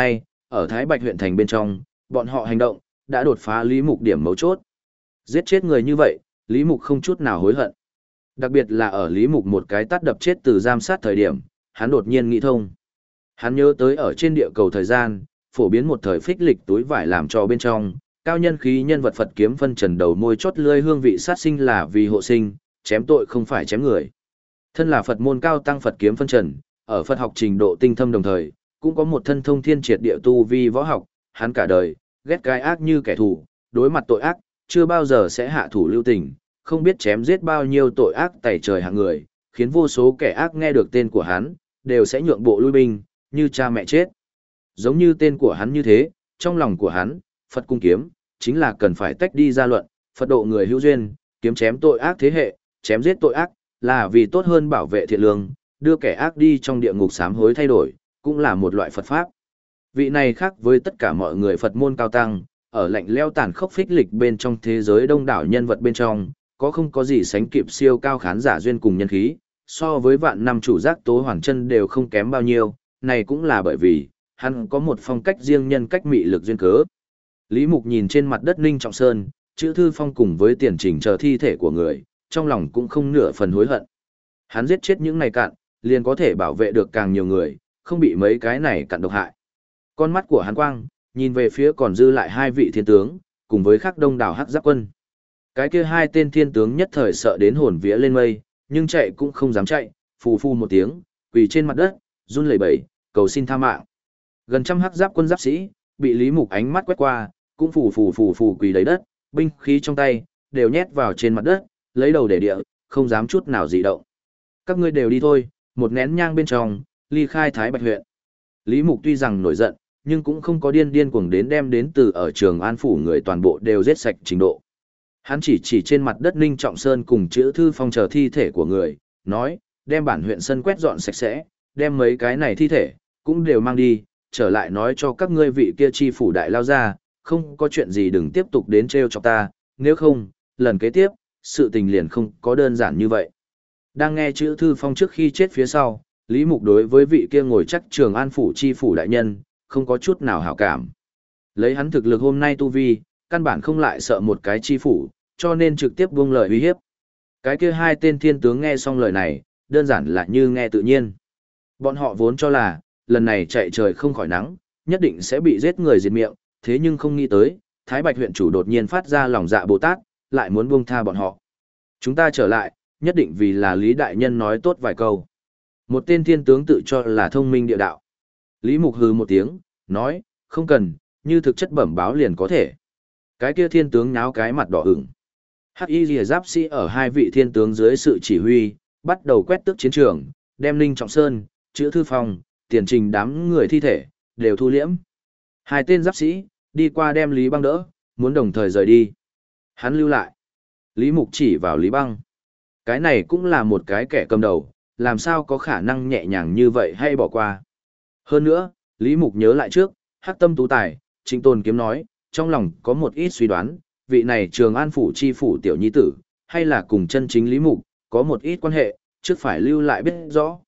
ở Thái Bạch huyện thành bên trong, bọn họ hành động, đã đột phá Lý Mục điểm mấu chốt. Giết chết người như vậy, Lý Mục không chút nào hối hận. Đặc biệt là ở Lý Mục một cái tát đập chết từ giam sát thời điểm, hắn đột nhiên nghĩ thông. Hắn nhớ tới ở trên địa cầu thời gian, phổ biến một thời phích lịch túi vải làm cho bên trong, cao nhân khí nhân vật Phật kiếm phân trần đầu môi chót lươi hương vị sát sinh là vì hộ sinh, chém tội không phải chém người. Thân là Phật môn cao tăng Phật kiếm phân trần, ở Phật học trình độ tinh thâm đồng thời, cũng có một thân thông thiên triệt địa tu vi võ học, hắn cả đời, ghét cái ác như kẻ thù, đối mặt tội ác, chưa bao giờ sẽ hạ thủ lưu tình, không biết chém giết bao nhiêu tội ác tẩy trời hạng người, khiến vô số kẻ ác nghe được tên của hắn, đều sẽ nhượng bộ lui binh, như cha mẹ chết. Giống như tên của hắn như thế, trong lòng của hắn, Phật cung kiếm, chính là cần phải tách đi ra luận, Phật độ người hữu duyên, kiếm chém tội ác thế hệ, chém giết tội ác, là vì tốt hơn bảo vệ thiện lương, đưa kẻ ác đi trong địa ngục sám hối thay đổi, cũng là một loại Phật pháp. Vị này khác với tất cả mọi người Phật môn cao tăng, ở lạnh leo tàn khốc phích lịch bên trong thế giới đông đảo nhân vật bên trong, có không có gì sánh kịp siêu cao khán giả duyên cùng nhân khí, so với vạn năm chủ giác Tố Hoàn Chân đều không kém bao nhiêu, này cũng là bởi vì, hắn có một phong cách riêng nhân cách mị lực duyên cớ. Lý Mục nhìn trên mặt đất Ninh Trọng Sơn, chữ Thư Phong cùng với tiền trình chờ thi thể của người, trong lòng cũng không nửa phần hối hận. Hắn giết chết những này cạn, liền có thể bảo vệ được càng nhiều người, không bị mấy cái này cạn độc hại. Con mắt của hắn quang, nhìn về phía còn dư lại hai vị thiên tướng, cùng với khắc đông đảo hắc giáp quân. Cái kia hai tên thiên tướng nhất thời sợ đến hồn vía lên mây, nhưng chạy cũng không dám chạy, phù phù một tiếng, quỳ trên mặt đất, run lẩy bẩy, cầu xin tha mạng. Gần trăm hắc giáp quân giáp sĩ, bị Lý Mục ánh mắt quét qua, cũng phù quỳ đầy đất, binh khí trong tay, đều nhét vào trên mặt đất, lấy đầu để địa, không dám chút nào dị động. Các ngươi đều đi thôi, một nén nhang bên trong, ly khai Thái Bạch huyện. Lý Mục tuy rằng nổi giận, nhưng cũng không có điên cuồng đến đem đến từ ở Trường An phủ người toàn bộ đều giết sạch trình độ. Hắn chỉ trên mặt đất Ninh Trọng Sơn cùng chữ Thư Phong chờ thi thể của người, nói, đem bản huyện sân quét dọn sạch sẽ, đem mấy cái này thi thể, cũng đều mang đi, trở lại nói cho các ngươi vị kia chi phủ đại lao ra, không có chuyện gì đừng tiếp tục đến trêu chọc ta, nếu không, lần kế tiếp, sự tình liền không có đơn giản như vậy. Đang nghe chữ Thư Phong trước khi chết phía sau, Lý Mục đối với vị kia ngồi chắc Trường An phủ chi phủ đại nhân, không có chút nào hảo cảm. Lấy hắn thực lực hôm nay tu vi, căn bản không lại sợ một cái chi phủ, cho nên trực tiếp buông lời uy hiếp. Cái kia hai tên thiên tướng nghe xong lời này, đơn giản là như nghe tự nhiên. Bọn họ vốn cho là, lần này chạy trời không khỏi nắng, nhất định sẽ bị giết người diệt miệng, thế nhưng không nghĩ tới, Thái Bạch huyện chủ đột nhiên phát ra lòng dạ Bồ Tát, lại muốn buông tha bọn họ. Chúng ta trở lại, nhất định vì là Lý Đại Nhân nói tốt vài câu. Một tên thiên tướng tự cho là thông minh địa đạo. Lý Mục hừ một tiếng, nói, không cần, như thực chất bẩm báo liền có thể. Cái kia thiên tướng nháo cái mặt đỏ ửng. Hắc Y Liễu giáp sĩ ở hai vị thiên tướng dưới sự chỉ huy, bắt đầu quét tước chiến trường, đem Ninh Trọng Sơn, chữ Thư Phong, tiền trình đám người thi thể, đều thu liễm. Hai tên giáp sĩ, đi qua đem Lý Băng đỡ, muốn đồng thời rời đi. Hắn lưu lại. Lý Mục chỉ vào Lý Băng. Cái này cũng là một cái kẻ cầm đầu, làm sao có khả năng nhẹ nhàng như vậy hay bỏ qua. Hơn nữa, Lý Mục nhớ lại trước, Hắc Tâm Tú Tài, Trịnh Tôn Kiếm nói, trong lòng có một ít suy đoán, vị này Trường An phủ chi phủ tiểu nhi tử, hay là cùng chân chính Lý Mục, có một ít quan hệ, trước phải lưu lại biết rõ.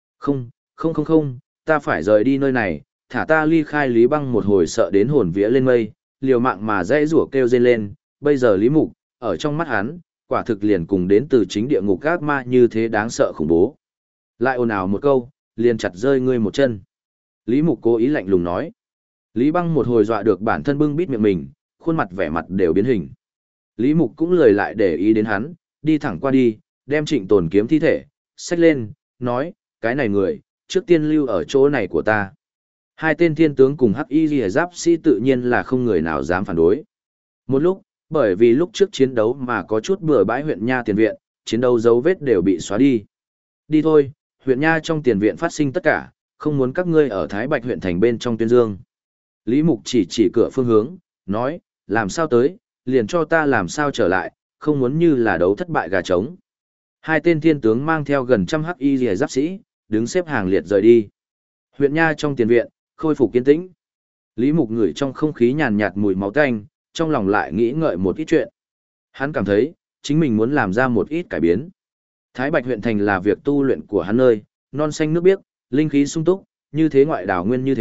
Không, ta phải rời đi nơi này, thả ta ly khai Lý Băng một hồi sợ đến hồn vía lên mây, liều mạng mà dãy rủa kêu rên lên, bây giờ Lý Mục, ở trong mắt hắn, quả thực liền cùng đến từ chính địa ngục ác ma như thế đáng sợ khủng bố. Lại ồn ào một câu, liền chặt rơi ngươi một chân. Lý Mục cố ý lạnh lùng nói. Lý Băng một hồi dọa được bản thân bưng bít miệng mình, khuôn mặt vẻ mặt đều biến hình. Lý Mục cũng lười lại để ý đến hắn, đi thẳng qua đi, đem Trịnh Tồn Kiếm thi thể, xách lên, nói, cái này người, trước tiên lưu ở chỗ này của ta. Hai tên thiên tướng cùng Hắc Y Liễu giáp sĩ tự nhiên là không người nào dám phản đối. Một lúc, bởi vì lúc trước chiến đấu mà có chút bừa bãi huyện Nha tiền viện, chiến đấu dấu vết đều bị xóa đi. Đi thôi, huyện Nha trong tiền viện phát sinh tất cả, không muốn các ngươi ở Thái Bạch huyện thành bên trong tuyên dương. Lý Mục chỉ cửa phương hướng, nói, làm sao tới, liền cho ta làm sao trở lại, không muốn như là đấu thất bại gà trống. Hai tên thiên tướng mang theo gần trăm Hắc Y Liễu giáp sĩ, đứng xếp hàng liệt rời đi. Huyện Nha trong tiền viện, khôi phục kiên tĩnh. Lý Mục ngửi trong không khí nhàn nhạt mùi máu tanh, trong lòng lại nghĩ ngợi một ít chuyện. Hắn cảm thấy, chính mình muốn làm ra một ít cải biến. Thái Bạch huyện thành là việc tu luyện của hắn nơi, non xanh nước biếc, linh khí sung túc, như thế ngoại đảo nguyên như thế,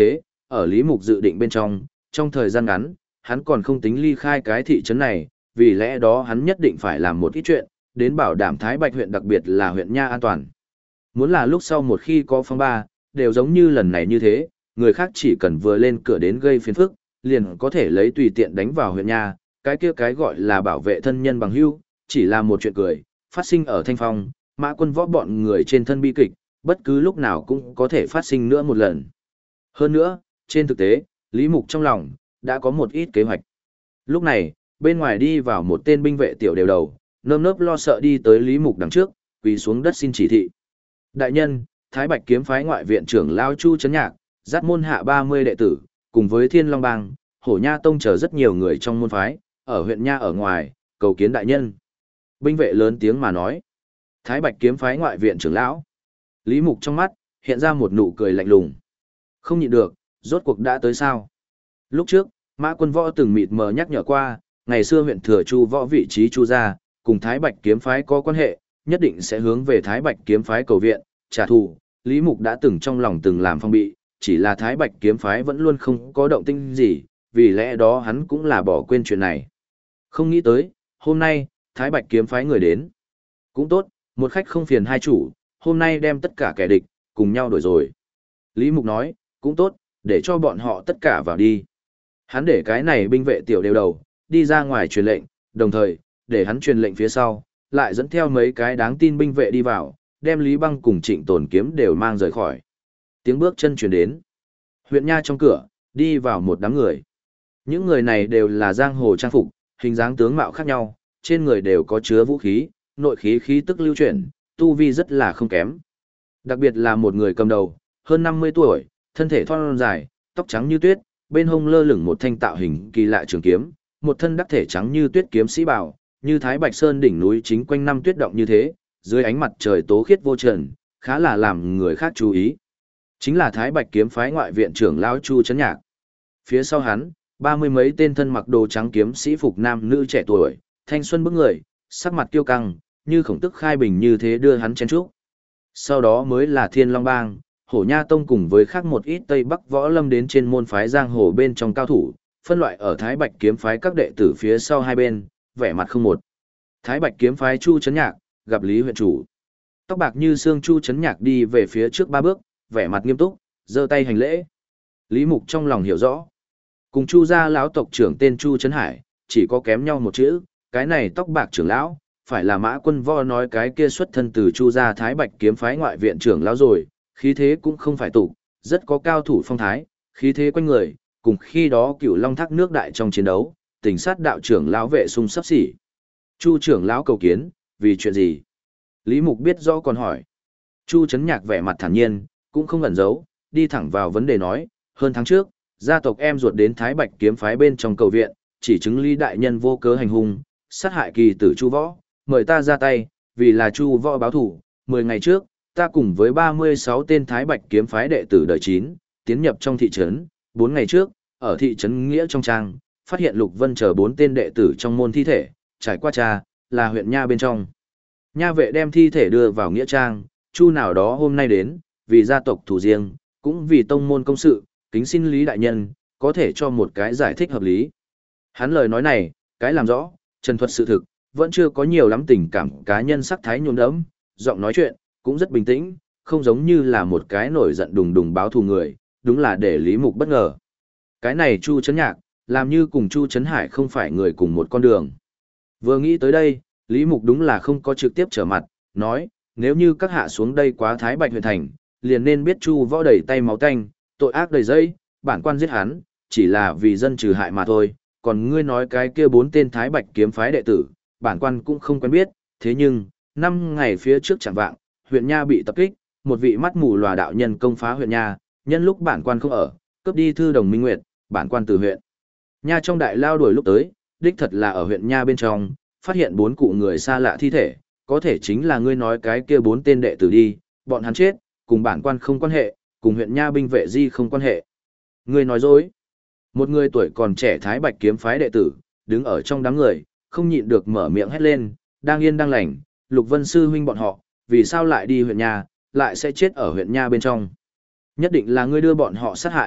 ở Lý Mục dự định bên trong thời gian ngắn, hắn còn không tính ly khai cái thị trấn này, vì lẽ đó hắn nhất định phải làm một ít chuyện, đến bảo đảm Thái Bạch huyện đặc biệt là huyện Nha an toàn. Muốn là lúc sau một khi có phong ba, đều giống như lần này như thế, người khác chỉ cần vừa lên cửa đến gây phiền phức, liền có thể lấy tùy tiện đánh vào huyện Nha, cái kia cái gọi là bảo vệ thân nhân bằng hữu, chỉ là một chuyện cười, phát sinh ở Thanh Phong, Mã Quân Võ bọn người trên thân bi kịch, bất cứ lúc nào cũng có thể phát sinh nữa một lần. Hơn nữa, trên thực tế, Lý Mục trong lòng, đã có một ít kế hoạch. Lúc này, bên ngoài đi vào một tên binh vệ tiểu đều đầu, nơm nớp lo sợ đi tới Lý Mục đằng trước, quỳ xuống đất xin chỉ thị. Đại nhân, Thái Bạch kiếm phái ngoại viện trưởng Lao Chu Trấn Nhạc, dắt môn hạ 30 đệ tử, cùng với Thiên Long Bang, Hổ Nha Tông chờ rất nhiều người trong môn phái, ở huyện Nha ở ngoài, cầu kiến đại nhân. Binh vệ lớn tiếng mà nói. Thái Bạch kiếm phái ngoại viện trưởng lão. Lý Mục trong mắt, hiện ra một nụ cười lạnh lùng. Không nhịn được, rốt cuộc đã tới sao? Lúc trước, Mã Quân Võ từng mịt mờ nhắc nhở qua, ngày xưa huyện Thừa Chu Võ vị trí Chu gia, cùng Thái Bạch kiếm phái có quan hệ, nhất định sẽ hướng về Thái Bạch kiếm phái cầu viện, trả thù. Lý Mục đã từng trong lòng từng làm phong bị, chỉ là Thái Bạch kiếm phái vẫn luôn không có động tĩnh gì, vì lẽ đó hắn cũng là bỏ quên chuyện này. Không nghĩ tới, hôm nay, Thái Bạch kiếm phái người đến. Cũng tốt, một khách không phiền hai chủ, hôm nay đem tất cả kẻ địch, cùng nhau đổi rồi. Lý Mục nói, cũng tốt, để cho bọn họ tất cả vào đi. Hắn để cái này binh vệ tiểu đều đầu, đi ra ngoài truyền lệnh, đồng thời, để hắn truyền lệnh phía sau, lại dẫn theo mấy cái đáng tin binh vệ đi vào, đem Lý Băng cùng Trịnh Tồn Kiếm đều mang rời khỏi. Tiếng bước chân truyền đến. Huyện Nha trong cửa, đi vào một đám người. Những người này đều là giang hồ trang phục, hình dáng tướng mạo khác nhau, trên người đều có chứa vũ khí, nội khí khí tức lưu chuyển, tu vi rất là không kém. Đặc biệt là một người cầm đầu, hơn 50 tuổi, thân thể thon dài, tóc trắng như tuyết, bên hông lơ lửng một thanh tạo hình kỳ lạ trường kiếm, một thân đắc thể trắng như tuyết kiếm sĩ bào, như Thái Bạch Sơn đỉnh núi chính quanh năm tuyết động như thế, dưới ánh mặt trời tố khiết vô trần, khá là làm người khác chú ý. Chính là Thái Bạch kiếm phái ngoại viện trưởng lão Chu Trấn Nhạc. Phía sau hắn, 30 mấy tên thân mặc đồ trắng kiếm sĩ phục nam nữ trẻ tuổi, thanh xuân bức người, sắc mặt kiêu căng, như khổng tức khai bình như thế đưa hắn chen chúc. Sau đó mới là Thiên Long Bang, Hổ Nha Tông cùng với khác một ít Tây Bắc võ lâm đến trên môn phái giang hồ bên trong cao thủ, phân loại ở Thái Bạch kiếm phái các đệ tử phía sau hai bên, vẻ mặt không một. Thái Bạch kiếm phái Chu Trấn Nhạc, gặp Lý huyện chủ. Tóc bạc như xương Chu Trấn Nhạc đi về phía trước 3 bước, vẻ mặt nghiêm túc, giơ tay hành lễ. Lý Mục trong lòng hiểu rõ, cùng Chu gia lão tộc trưởng tên Chu Trấn Hải, chỉ có kém nhau một chữ, cái này tóc bạc trưởng lão, phải là Mã Quân Võ nói cái kia xuất thân từ Chu gia Thái Bạch kiếm phái ngoại viện trưởng lão rồi, khí thế cũng không phải tụ, rất có cao thủ phong thái, khí thế quanh người, cùng khi đó Cửu Long thác nước đại trong chiến đấu, tình sát đạo trưởng lão vệ sung sắp xỉ. Chu trưởng lão cầu kiến, vì chuyện gì? Lý Mục biết rõ còn hỏi. Chu Trấn Nhạc vẻ mặt thản nhiên, cũng không ẩn giấu, đi thẳng vào vấn đề nói, hơn tháng trước, gia tộc em ruột đến Thái Bạch kiếm phái bên trong cầu viện, chỉ chứng Lý đại nhân vô cớ hành hung, sát hại kỳ tử Chu Võ, mời ta ra tay, vì là Chu Võ báo thủ. 10 ngày trước, ta cùng với 36 tên Thái Bạch kiếm phái đệ tử đời 9, tiến nhập trong thị trấn, 4 ngày trước, ở thị trấn Nghĩa trong trang, phát hiện Lục Vân chờ 4 tên đệ tử trong môn thi thể, trải qua tra, là huyện Nha bên trong. Nha vệ đem thi thể đưa vào Nghĩa trang, Chu nào đó hôm nay đến, vì gia tộc thủ riêng, cũng vì tông môn công sự, kính xin Lý đại nhân, có thể cho một cái giải thích hợp lý. Hắn lời nói này, cái làm rõ, trần thuật sự thực, vẫn chưa có nhiều lắm tình cảm cá nhân sắc thái nhuốm đẫm, giọng nói chuyện, cũng rất bình tĩnh, không giống như là một cái nổi giận đùng đùng báo thù người, đúng là để Lý Mục bất ngờ. Cái này Chu Trấn Nhạc, làm như cùng Chu Trấn Hải không phải người cùng một con đường. Vừa nghĩ tới đây, Lý Mục đúng là không có trực tiếp trở mặt, nói, nếu như các hạ xuống đây quá Thái Bạch huyện thành, liền nên biết Chu Võ đầy tay máu tanh, tội ác đầy dẫy, bản quan giết hắn, chỉ là vì dân trừ hại mà thôi, còn ngươi nói cái kia 4 tên Thái Bạch kiếm phái đệ tử, bản quan cũng không quen biết, thế nhưng, 5 ngày phía trước chẳng vạng, huyện Nha bị tập kích, một vị mắt mù lòa đạo nhân công phá huyện Nha, nhân lúc bản quan không ở, cướp đi thư đồng minh nguyệt, bản quan từ huyện Nha trong đại lao đuổi lúc tới, đích thật là ở huyện Nha bên trong, phát hiện 4 cụ người xa lạ thi thể, có thể chính là ngươi nói cái kia 4 tên đệ tử đi, bọn hắn chết, cùng bản quan không quan hệ, cùng huyện Nha binh vệ di không quan hệ. Ngươi nói dối. Một người tuổi còn trẻ Thái Bạch kiếm phái đệ tử, đứng ở trong đám người, không nhịn được mở miệng hét lên, đang yên đang lành, Lục Vân sư huynh bọn họ, vì sao lại đi huyện Nha, lại sẽ chết ở huyện Nha bên trong. Nhất định là ngươi đưa bọn họ sát hại,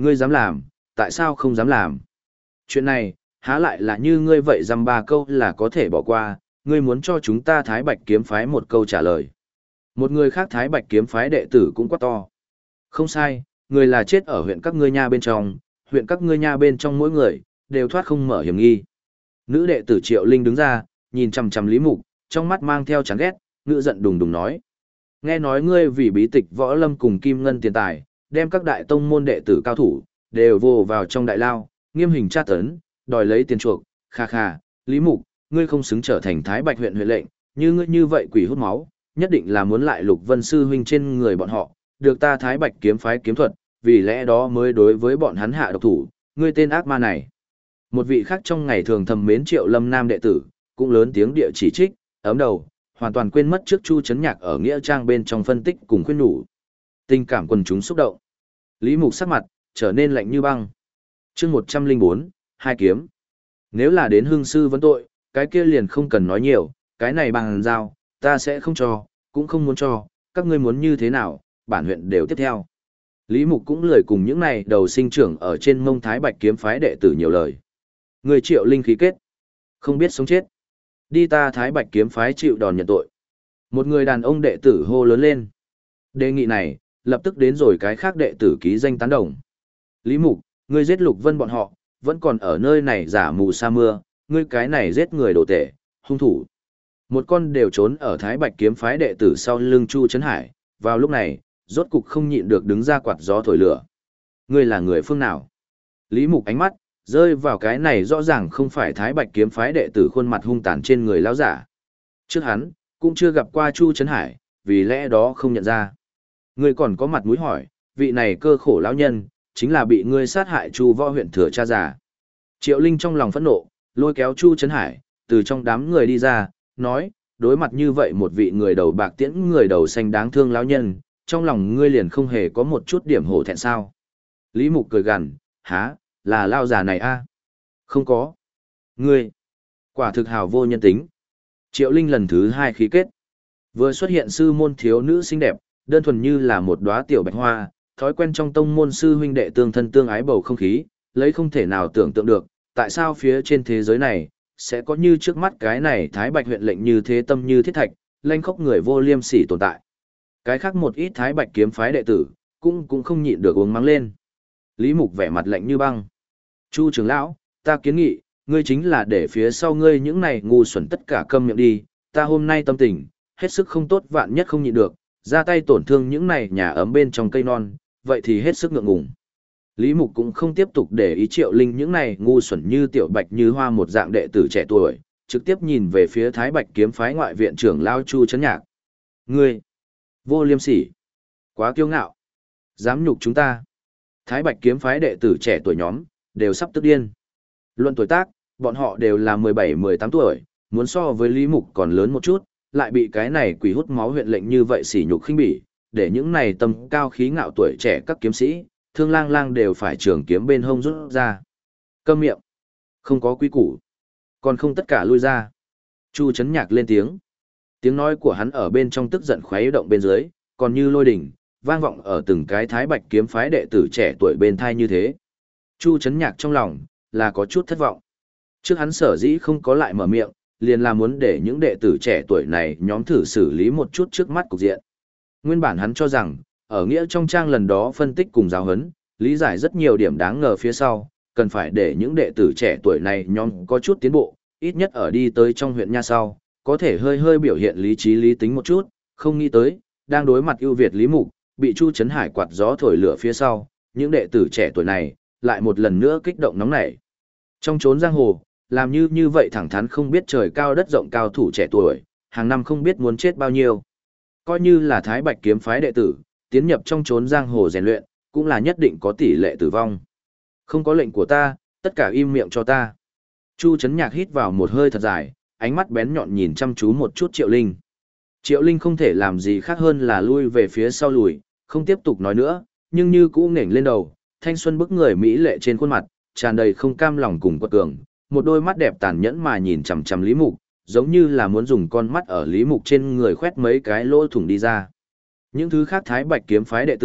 Ngươi dám làm, tại sao không dám làm? Chuyện này, há lại là như ngươi vậy dăm ba câu là có thể bỏ qua, ngươi muốn cho chúng ta Thái Bạch kiếm phái một câu trả lời. Một người khác Thái Bạch kiếm phái đệ tử cũng quá to. Không sai, người là chết ở huyện các ngươi nha bên trong, huyện các ngươi nha bên trong mỗi người, đều thoát không mở hiểm nghi. Nữ đệ tử Triệu Linh đứng ra, nhìn chằm chằm Lý Mục, trong mắt mang theo chán ghét, ngữ giận đùng đùng nói. Nghe nói ngươi vì bí tịch võ lâm cùng kim ngân tiền tài, đem các đại tông môn đệ tử cao thủ, đều vô vào trong đại lao, nghiêm hình tra tấn, đòi lấy tiền chuộc, kha kha, Lý Mục, ngươi không xứng trở thành Thái Bạch huyện huyện lệnh, như ngươi như vậy quỷ hút máu, nhất định là muốn lại Lục Vân sư huynh trên người bọn họ, được ta Thái Bạch kiếm phái kiếm thuật, vì lẽ đó mới đối với bọn hắn hạ độc thủ, ngươi tên ác ma này. Một vị khác trong ngày thường thầm mến Triệu Lâm Nam đệ tử, cũng lớn tiếng địa chỉ trích, ấm đầu, hoàn toàn quên mất trước Chu Chấn Nhạc ở nghĩa trang bên trong phân tích cùng khuyên nhủ. Tình cảm quần chúng xúc động. Lý Mục sắc mặt trở nên lạnh như băng. Chương 104, hai kiếm. Nếu là đến hương sư vấn tội, cái kia liền không cần nói nhiều, cái này bằng giao, ta sẽ không cho, cũng không muốn cho, các ngươi muốn như thế nào, bản huyện đều tiếp theo. Lý Mục cũng lười cùng những này đầu sinh trưởng ở trên mông Thái Bạch kiếm phái đệ tử nhiều lời. Người Triệu Linh khí kết, không biết sống chết. Đi ta Thái Bạch kiếm phái chịu đòn nhận tội. Một người đàn ông đệ tử hô lớn lên. Đề nghị này, lập tức đến rồi cái khác đệ tử ký danh tán đồng. Lý Mục, ngươi giết Lục Vân bọn họ, vẫn còn ở nơi này giả mù sa mưa, ngươi cái này giết người đồ tể, hung thủ. Một con đều trốn ở Thái Bạch kiếm phái đệ tử sau lưng Chu Trấn Hải, vào lúc này, rốt cục không nhịn được đứng ra quạt gió thổi lửa. Ngươi là người phương nào? Lý Mục ánh mắt rơi vào cái này rõ ràng không phải Thái Bạch kiếm phái đệ tử khuôn mặt hung tàn trên người lão giả. Trước hắn, cũng chưa gặp qua Chu Trấn Hải, vì lẽ đó không nhận ra. Ngươi còn có mặt mũi hỏi, vị này cơ khổ lão nhân, chính là bị ngươi sát hại Chu Võ huyện thừa cha già. Triệu Linh trong lòng phẫn nộ, lôi kéo Chu Trấn Hải, từ trong đám người đi ra, nói, đối mặt như vậy một vị người đầu bạc tiễn người đầu xanh đáng thương lão nhân, trong lòng ngươi liền không hề có một chút điểm hổ thẹn sao. Lý Mục cười gằn, há, là lao già này a? Không có. Ngươi, quả thực hào vô nhân tính. Triệu Linh lần thứ hai khí kết. Vừa xuất hiện sư môn thiếu nữ xinh đẹp, đơn thuần như là một đóa tiểu bạch hoa, thói quen trong tông môn sư huynh đệ tương thân tương ái bầu không khí, lấy không thể nào tưởng tượng được, tại sao phía trên thế giới này, sẽ có như trước mắt cái này Thái Bạch huyện lệnh như thế tâm như thiết thạch, lanh khóc người vô liêm sỉ tồn tại. Cái khác một ít Thái Bạch kiếm phái đệ tử, cũng không nhịn được uống mắng lên. Lý Mục vẻ mặt lạnh như băng. Chu trưởng lão, ta kiến nghị, ngươi chính là để phía sau ngươi những này ngu xuẩn tất cả câm miệng đi, ta hôm nay tâm tình, hết sức không tốt vạn nhất không nhịn được, ra tay tổn thương những này nhà ấm bên trong cây non, vậy thì hết sức ngượng ngùng. Lý Mục cũng không tiếp tục để ý Triệu Linh những này ngu xuẩn như tiểu bạch như hoa một dạng đệ tử trẻ tuổi, trực tiếp nhìn về phía Thái Bạch kiếm phái ngoại viện trưởng lão Chu Trấn Nhạc. Ngươi, vô liêm sỉ, quá kiêu ngạo, dám nhục chúng ta. Thái Bạch kiếm phái đệ tử trẻ tuổi nhóm, đều sắp tức điên. Luận tuổi tác, bọn họ đều là 17-18 tuổi, muốn so với Lý Mục còn lớn một chút, lại bị cái này quỷ hút máu huyện lệnh như vậy sỉ nhục khinh bỉ, để những này tâm cao khí ngạo tuổi trẻ các kiếm sĩ, thương lang lang đều phải trường kiếm bên hông rút ra. Câm miệng, không có quý củ, còn không tất cả lui ra. Chu Trấn Nhạc lên tiếng. Tiếng nói của hắn ở bên trong tức giận khuấy động bên dưới, còn như lôi đỉnh, vang vọng ở từng cái Thái Bạch kiếm phái đệ tử trẻ tuổi bên thai như thế. Chu Trấn Nhạc trong lòng, là có chút thất vọng. Trước hắn sở dĩ không có lại mở miệng, liền là muốn để những đệ tử trẻ tuổi này nhóm thử xử lý một chút trước mắt cục diện. Nguyên bản hắn cho rằng, ở nghĩa trong trang lần đó phân tích cùng giáo huấn, lý giải rất nhiều điểm đáng ngờ phía sau, cần phải để những đệ tử trẻ tuổi này nhóm có chút tiến bộ, ít nhất ở đi tới trong huyện nha sau, có thể hơi hơi biểu hiện lý trí lý tính một chút, không nghĩ tới, đang đối mặt ưu việt Lý Mục, bị Chu Trấn Hải quạt gió thổi lửa phía sau, những đệ tử trẻ tuổi này, lại một lần nữa kích động nóng nảy. Trong chốn giang hồ, làm như vậy thẳng thắn không biết trời cao đất rộng cao thủ trẻ tuổi, hàng năm không biết muốn chết bao nhiêu. Coi như là Thái Bạch kiếm phái đệ tử, tiến nhập trong chốn giang hồ rèn luyện, cũng là nhất định có tỷ lệ tử vong. Không có lệnh của ta, tất cả im miệng cho ta. Chu Trấn Nhạc hít vào một hơi thật dài, ánh mắt bén nhọn nhìn chăm chú một chút Triệu Linh. Triệu Linh không thể làm gì khác hơn là lui về phía sau lùi, không tiếp tục nói nữa, nhưng như cũ nghển lên đầu, thanh xuân bức người mỹ lệ trên khuôn mặt, tràn đầy không cam lòng cùng quật cường, một đôi mắt đẹp tàn nhẫn mà nhìn chằm chằm Lý Mục, giống như là muốn dùng con mắt ở Lý Mục trên người khoét mấy cái lỗ thủng đi ra. Những thứ khác Thái Bạch kiếm phái đệ tử,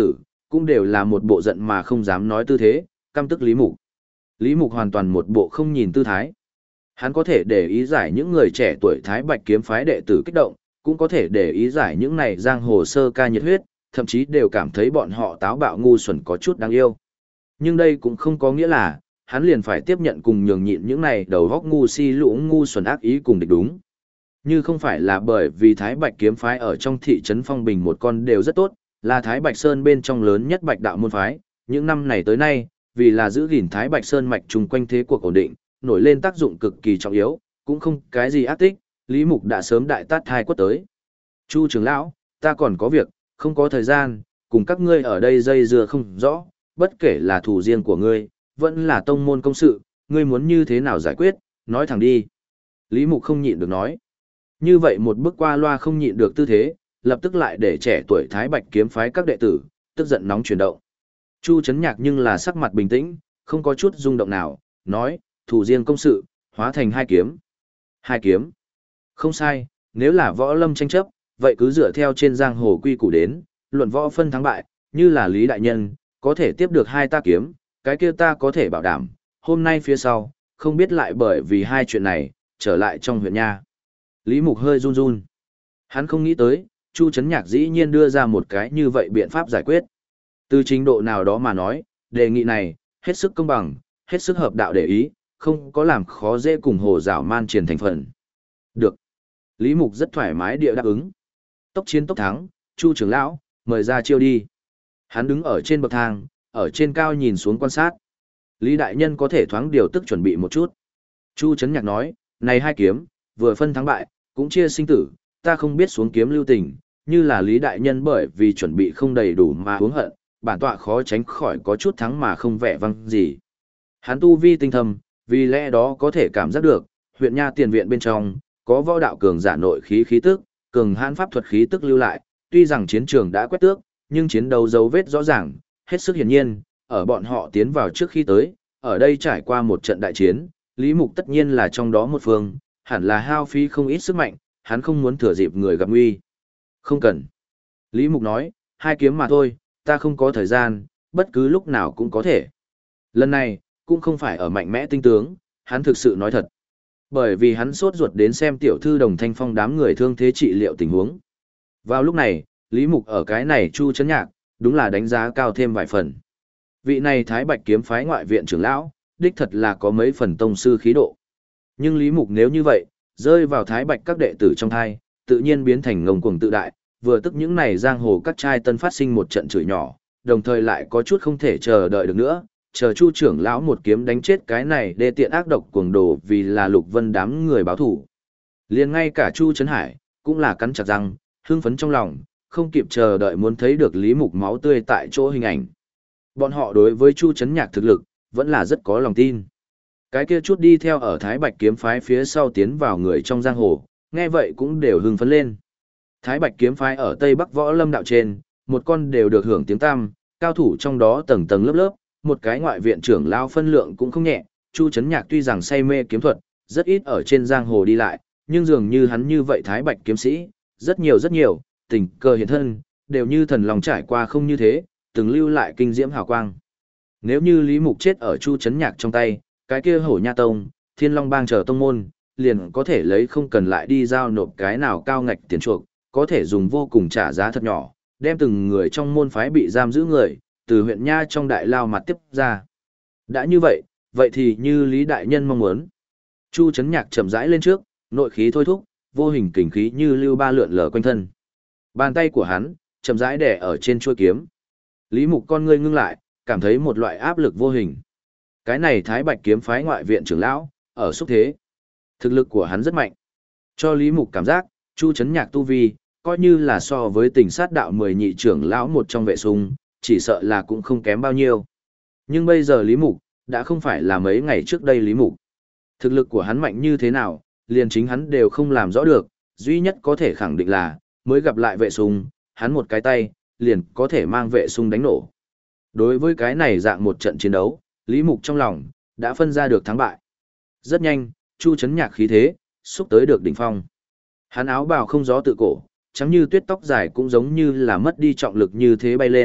cũng đều là một bộ giận mà không dám nói tư thế, căm tức Lý Mục. Lý Mục hoàn toàn một bộ không nhìn tư thái. Hắn có thể để ý giải những người trẻ tuổi Thái Bạch kiếm phái đệ tử kích động, cũng có thể để ý giải những này giang hồ sơ ca nhiệt huyết, thậm chí đều cảm thấy bọn họ táo bạo ngu xuẩn có chút đáng yêu. Nhưng đây cũng không có nghĩa là, hắn liền phải tiếp nhận cùng nhường nhịn những này đầu góc ngu si lũ ngu xuẩn ác ý cùng địch đúng. Như không phải là bởi vì Thái Bạch kiếm phái ở trong thị trấn Phong Bình một con đều rất tốt, là Thái Bạch Sơn bên trong lớn nhất Bạch đạo môn phái, những năm này tới nay, vì là giữ gìn Thái Bạch Sơn mạch chung quanh thế cuộc ổn định, nổi lên tác dụng cực kỳ trọng yếu, cũng không cái gì ác tích, Lý Mục đã sớm đại tát hai quất tới. Chu trưởng lão, ta còn có việc, không có thời gian, cùng các ngươi ở đây dây dưa không rõ, bất kể là thủ riêng của ngươi, vẫn là tông môn công sự, ngươi muốn như thế nào giải quyết, nói thẳng đi. Lý Mục không nhịn được nói. Như vậy một bước qua loa không nhịn được tư thế, lập tức lại để trẻ tuổi Thái Bạch kiếm phái các đệ tử, tức giận nóng chuyển động. Chu Chấn Nhạc nhưng là sắc mặt bình tĩnh, không có chút rung động nào, nói, thủ riêng công sự, hóa thành hai kiếm. Hai kiếm. Không sai, nếu là võ lâm tranh chấp, vậy cứ dựa theo trên giang hồ quy củ đến, luận võ phân thắng bại, như là Lý Đại Nhân, có thể tiếp được hai ta kiếm, cái kia ta có thể bảo đảm, hôm nay phía sau, không biết lại bởi vì hai chuyện này, trở lại trong huyện nha. Lý Mục hơi run run. Hắn không nghĩ tới, Chu Chấn Nhạc dĩ nhiên đưa ra một cái như vậy biện pháp giải quyết. Từ trình độ nào đó mà nói, đề nghị này, hết sức công bằng, hết sức hợp đạo để ý, không có làm khó dễ cùng hồ dạo man truyền thành phần. Được. Lý Mục rất thoải mái địa đáp ứng. Tốc chiến tốc thắng, Chu trưởng lão, mời ra chiêu đi. Hắn đứng ở trên bậc thang, ở trên cao nhìn xuống quan sát. Lý Đại Nhân có thể thoáng điều tức chuẩn bị một chút. Chu Chấn Nhạc nói, này hai kiếm, vừa phân thắng bại, cũng chia sinh tử, ta không biết xuống kiếm lưu tình, như là Lý Đại Nhân bởi vì chuẩn bị không đầy đủ mà uống hận, bản tọa khó tránh khỏi có chút thắng mà không vẻ vang gì. Hắn tu vi tinh thầm, vì lẽ đó có thể cảm giác được, huyện nha tiền viện bên trong, có võ đạo cường giả nội khí khí tức, cường hãn pháp thuật khí tức lưu lại, tuy rằng chiến trường đã quét tước, nhưng chiến đấu dấu vết rõ ràng, hết sức hiển nhiên, ở bọn họ tiến vào trước khi tới, ở đây trải qua một trận đại chiến, Lý Mục tất nhiên là trong đó một phương, hẳn là hao phí không ít sức mạnh, hắn không muốn thừa dịp người gặp nguy. Không cần. Lý Mục nói, hai kiếm mà thôi, ta không có thời gian, bất cứ lúc nào cũng có thể. Lần này, cũng không phải ở mạnh mẽ tinh tướng, hắn thực sự nói thật. Bởi vì hắn sốt ruột đến xem tiểu thư Đồng Thanh Phong đám người thương thế trị liệu tình huống. Vào lúc này, Lý Mục ở cái này Chu Chấn Nhạc, đúng là đánh giá cao thêm vài phần. Vị này Thái Bạch kiếm phái ngoại viện trưởng lão, đích thật là có mấy phần tông sư khí độ. Nhưng Lý Mục nếu như vậy, rơi vào Thái Bạch các đệ tử trong thai, tự nhiên biến thành ngông cuồng tự đại, vừa tức những này giang hồ các trai tân phát sinh một trận chửi nhỏ, đồng thời lại có chút không thể chờ đợi được nữa, chờ Chu trưởng lão một kiếm đánh chết cái này đê tiện ác độc cuồng đồ vì là Lục Vân đám người báo thủ. Liền ngay cả Chu Trấn Hải, cũng là cắn chặt răng, hưng phấn trong lòng, không kịp chờ đợi muốn thấy được Lý Mục máu tươi tại chỗ hình ảnh. Bọn họ đối với Chu Trấn Nhạc thực lực, vẫn là rất có lòng tin. Cái kia chút đi theo ở Thái Bạch kiếm phái phía sau tiến vào người trong giang hồ, nghe vậy cũng đều hưng phấn lên. Thái Bạch kiếm phái ở Tây Bắc Võ Lâm đạo trên, một con đều được hưởng tiếng tăm, cao thủ trong đó tầng tầng lớp lớp, một cái ngoại viện trưởng lao phân lượng cũng không nhẹ, Chu Trấn Nhạc tuy rằng say mê kiếm thuật, rất ít ở trên giang hồ đi lại, nhưng dường như hắn như vậy Thái Bạch kiếm sĩ, rất nhiều, tình cờ hiện thân, đều như thần lòng trải qua không như thế, từng lưu lại kinh diễm hào quang. Nếu như Lý Mục chết ở Chu Trấn Nhạc trong tay, cái kia Hổ Nha Tông, Thiên Long Bang chờ tông môn, liền có thể lấy không cần lại đi giao nộp cái nào cao ngạch tiền chuộc, có thể dùng vô cùng trả giá thật nhỏ, đem từng người trong môn phái bị giam giữ người, từ huyện Nha trong đại lao mặt tiếp ra. Đã như vậy, vậy thì như Lý Đại Nhân mong muốn. Chu Trấn Nhạc chậm rãi lên trước, nội khí thôi thúc, vô hình kình khí như lưu ba lượn lờ quanh thân. Bàn tay của hắn, chậm rãi đè ở trên chuôi kiếm. Lý Mục con ngươi ngưng lại, cảm thấy một loại áp lực vô hình. Cái này Thái Bạch kiếm phái ngoại viện trưởng lão, ở xúc thế. Thực lực của hắn rất mạnh. Cho Lý Mục cảm giác, Chu Trấn Nhạc tu vi, coi như là so với Tình Sát đạo 10 nhị trưởng lão một trong vệ sung, chỉ sợ là cũng không kém bao nhiêu. Nhưng bây giờ Lý Mục, đã không phải là mấy ngày trước đây Lý Mục. Thực lực của hắn mạnh như thế nào, liền chính hắn đều không làm rõ được, duy nhất có thể khẳng định là, mới gặp lại vệ sung, hắn một cái tay, liền có thể mang vệ sung đánh nổ. Đối với cái này dạng một trận chiến đấu, Lý Mục trong lòng, đã phân ra được thắng bại. Rất nhanh, Chu Trấn Nhạc khí thế, xúc tới được đỉnh phong. Hắn áo bào không gió tự cổ, trắng như tuyết tóc dài cũng giống như là mất đi trọng lực như thế bay lên,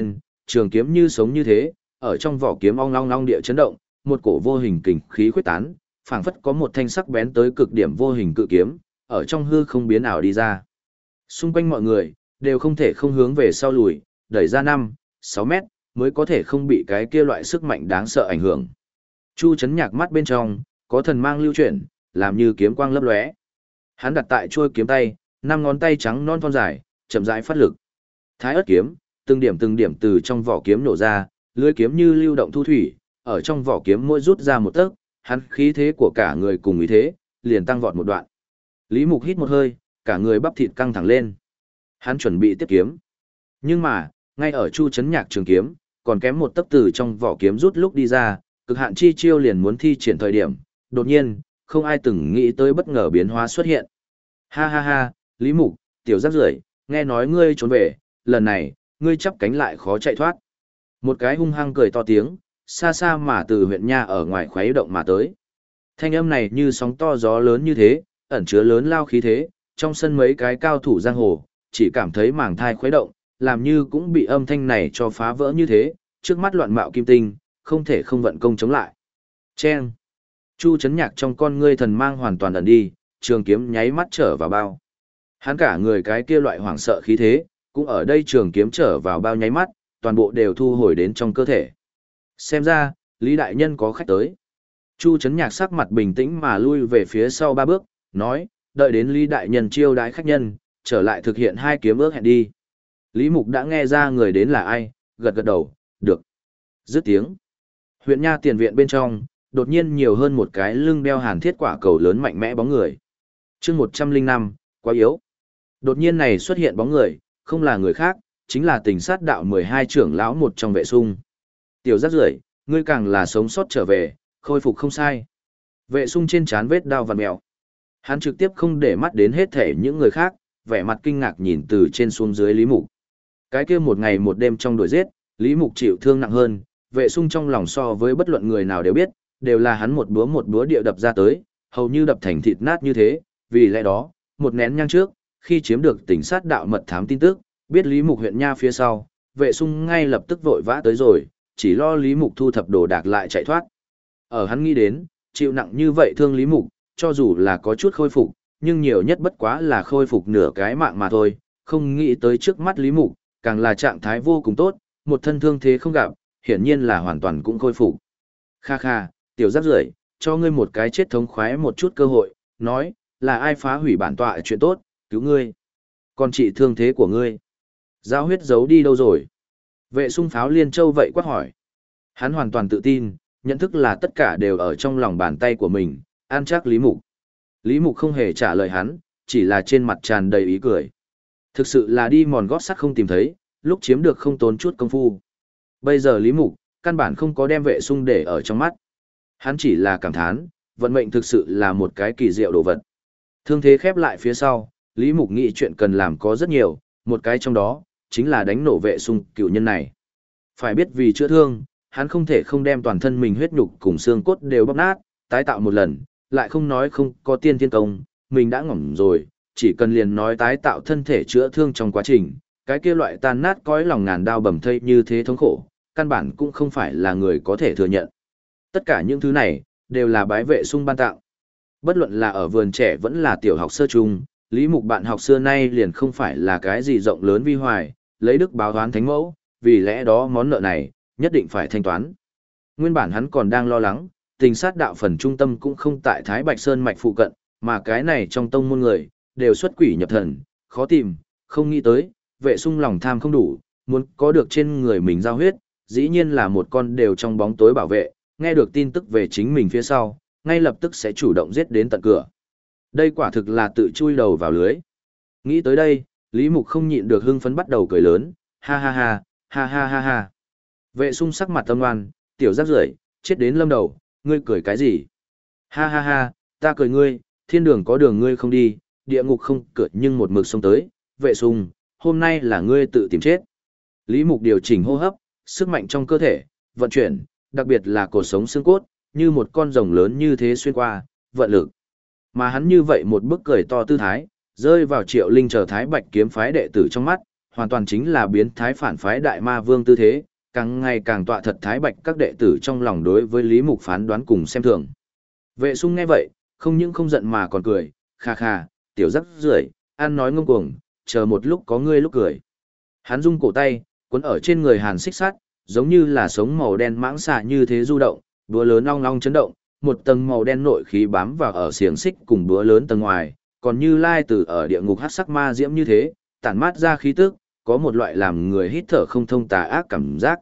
trường kiếm như sống như thế, ở trong vỏ kiếm ong long long địa chấn động, một cổ vô hình kình khí khuếch tán, phảng phất có một thanh sắc bén tới cực điểm vô hình cự kiếm, ở trong hư không biến ảo đi ra. Xung quanh mọi người đều không thể không hướng về sau lùi, đẩy ra 5, 6 mét, mới có thể không bị cái kia loại sức mạnh đáng sợ ảnh hưởng. Chu Chấn Nhạc mắt bên trong có thần mang lưu chuyển, làm như kiếm quang lấp lóe. Hắn đặt tại chuôi kiếm tay, 5 ngón tay trắng non thon dài, chậm rãi phát lực. Thái ớt kiếm, từng điểm từ trong vỏ kiếm nổ ra, lưỡi kiếm như lưu động thu thủy, ở trong vỏ kiếm mỗi rút ra một tấc, hắn khí thế của cả người cùng ý thế, liền tăng vọt một đoạn. Lý Mục hít một hơi, cả người bắp thịt căng thẳng lên. Hắn chuẩn bị tiếp kiếm. Nhưng mà, ngay ở Chu Chấn Nhạc trường kiếm, còn kém một tấc từ trong vỏ kiếm rút lúc đi ra, cực hạn chi chiêu liền muốn thi triển thời điểm, đột nhiên, không ai từng nghĩ tới bất ngờ biến hóa xuất hiện. Ha ha ha, Lý Mục, tiểu rác rưởi, nghe nói ngươi trốn về, lần này, ngươi chắp cánh lại khó chạy thoát. Một cái hung hăng cười to tiếng, xa xa mà từ huyện nha ở ngoài khuấy động mà tới. Thanh âm này như sóng to gió lớn như thế, ẩn chứa lớn lao khí thế, trong sân mấy cái cao thủ giang hồ, chỉ cảm thấy màng thai khuấy động, làm như cũng bị âm thanh này cho phá vỡ như thế, trước mắt loạn mạo kim tinh, không thể không vận công chống lại. Chen! Chu Chấn Nhạc trong con ngươi thần mang hoàn toàn ẩn đi, trường kiếm nháy mắt trở vào bao. Hắn cả người cái kia loại hoảng sợ khí thế, cũng ở đây trường kiếm trở vào bao nháy mắt, toàn bộ đều thu hồi đến trong cơ thể. Xem ra, Lý Đại Nhân có khách tới. Chu Chấn Nhạc sắc mặt bình tĩnh mà lui về phía sau 3 bước, nói, đợi đến Lý Đại Nhân chiêu đái khách nhân, trở lại thực hiện 2 kiếm ước hẹn đi. Lý Mục đã nghe ra người đến là ai, gật gật đầu, được. Dứt tiếng. Huyện nha tiền viện bên trong, đột nhiên nhiều hơn một cái lưng đeo hàn thiết quả cầu lớn mạnh mẽ bóng người. chương 105, quá yếu. Đột nhiên này xuất hiện bóng người, không là người khác, chính là Tình Sát Đạo 12 trưởng lão một trong Vệ Sung. Tiểu rác rưởi, ngươi càng là sống sót trở về, khôi phục không sai. Vệ Sung trên trán vết đao vằn mèo. Hắn trực tiếp không để mắt đến hết thể những người khác, vẻ mặt kinh ngạc nhìn từ trên xuống dưới Lý Mục. Cái kia một ngày một đêm trong đuổi giết, Lý Mục chịu thương nặng hơn, Vệ Sung trong lòng so với bất luận người nào đều biết, đều là hắn một búa địa đập ra tới, hầu như đập thành thịt nát như thế, vì lẽ đó, một nén nhang trước, khi chiếm được Tình Sát Đạo mật thám tin tức, biết Lý Mục huyện nha phía sau, Vệ Sung ngay lập tức vội vã tới rồi, chỉ lo Lý Mục thu thập đồ đạc lại chạy thoát. Ở hắn nghĩ đến, chịu nặng như vậy thương Lý Mục, cho dù là có chút khôi phục, nhưng nhiều nhất bất quá là khôi phục nửa cái mạng mà thôi, không nghĩ tới trước mắt Lý Mục, càng là trạng thái vô cùng tốt, một thân thương thế không gặp, hiển nhiên là hoàn toàn cũng khôi phục. Kha kha, tiểu rác rưởi, cho ngươi một cái chết thống khoái một chút cơ hội, nói, là ai phá hủy bản tọa chuyện tốt, cứu ngươi. Còn trị thương thế của ngươi. Giao huyết giấu đi đâu rồi? Vệ Sung Pháo Liên Châu vậy quát hỏi. Hắn hoàn toàn tự tin, nhận thức là tất cả đều ở trong lòng bàn tay của mình, an chắc Lý Mục. Lý Mục không hề trả lời hắn, chỉ là trên mặt tràn đầy ý cười. Thực sự là đi mòn gót sắt không tìm thấy, lúc chiếm được không tốn chút công phu. Bây giờ Lý Mục, căn bản không có đem Vệ Sung để ở trong mắt. Hắn chỉ là cảm thán, vận mệnh thực sự là một cái kỳ diệu đồ vật. Thương thế khép lại phía sau, Lý Mục nghĩ chuyện cần làm có rất nhiều, một cái trong đó, chính là đánh nổ Vệ Sung cựu nhân này. Phải biết vì chữa thương, hắn không thể không đem toàn thân mình huyết nhục cùng xương cốt đều bóp nát, tái tạo một lần, lại không nói không có tiên thiên công, mình đã ngỏm rồi, chỉ cần liền nói tái tạo thân thể chữa thương trong quá trình, cái kia loại tan nát cõi lòng ngàn đao bầm thây như thế thống khổ, căn bản cũng không phải là người có thể thừa nhận. Tất cả những thứ này, đều là bái Vệ Sung ban tặng. Bất luận là ở vườn trẻ vẫn là tiểu học sơ trung, Lý Mục bạn học xưa nay liền không phải là cái gì rộng lớn vi hoài, lấy đức báo oán thánh mẫu, vì lẽ đó món nợ này, nhất định phải thanh toán. Nguyên bản hắn còn đang lo lắng, Tình Sát Đạo phần trung tâm cũng không tại Thái Bạch Sơn mạch phụ cận, mà cái này trong tông môn người, đều xuất quỷ nhập thần, khó tìm, không nghĩ tới, Vệ Sung lòng tham không đủ, muốn có được trên người mình giao huyết, dĩ nhiên là một con đều trong bóng tối bảo vệ, nghe được tin tức về chính mình phía sau, ngay lập tức sẽ chủ động giết đến tận cửa. Đây quả thực là tự chui đầu vào lưới. Nghĩ tới đây, Lý Mục không nhịn được hưng phấn bắt đầu cười lớn, ha ha ha, ha ha ha ha. Vệ Sung sắc mặt tâm ngoan, tiểu rác rưởi, chết đến lâm đầu, ngươi cười cái gì? Ha ha ha, ta cười ngươi, thiên đường có đường ngươi không đi, địa ngục không cửa nhưng một mực xông tới, Vệ Sung, hôm nay là ngươi tự tìm chết. Lý Mục điều chỉnh hô hấp, sức mạnh trong cơ thể, vận chuyển, đặc biệt là cột sống xương cốt, như một con rồng lớn như thế xuyên qua, vận lực. Mà hắn như vậy một bức cười to tư thái, rơi vào Triệu Linh chờ Thái Bạch kiếm phái đệ tử trong mắt, hoàn toàn chính là biến thái phản phái đại ma vương tư thế, Càng ngày càng tọa thật thái bạch các đệ tử trong lòng đối với Lý Mục phán đoán cùng xem thường. Vệ sung nghe vậy, không những không giận mà còn cười, kha kha, tiểu rắc rưởi, ăn nói ngông cuồng, chờ một lúc có ngươi lúc cười. Hắn rung cổ tay, cuốn ở trên người Hàn Xích Sắt, giống như là sống màu đen mãng xà như thế du động, búa lớn long long chấn động, một tầng màu đen nội khí bám vào ở xiềng xích cùng búa lớn tầng ngoài, còn như lai từ ở địa ngục hắc sắc ma diễm như thế, tản mát ra khí tức, có một loại làm người hít thở không thông tà ác cảm giác.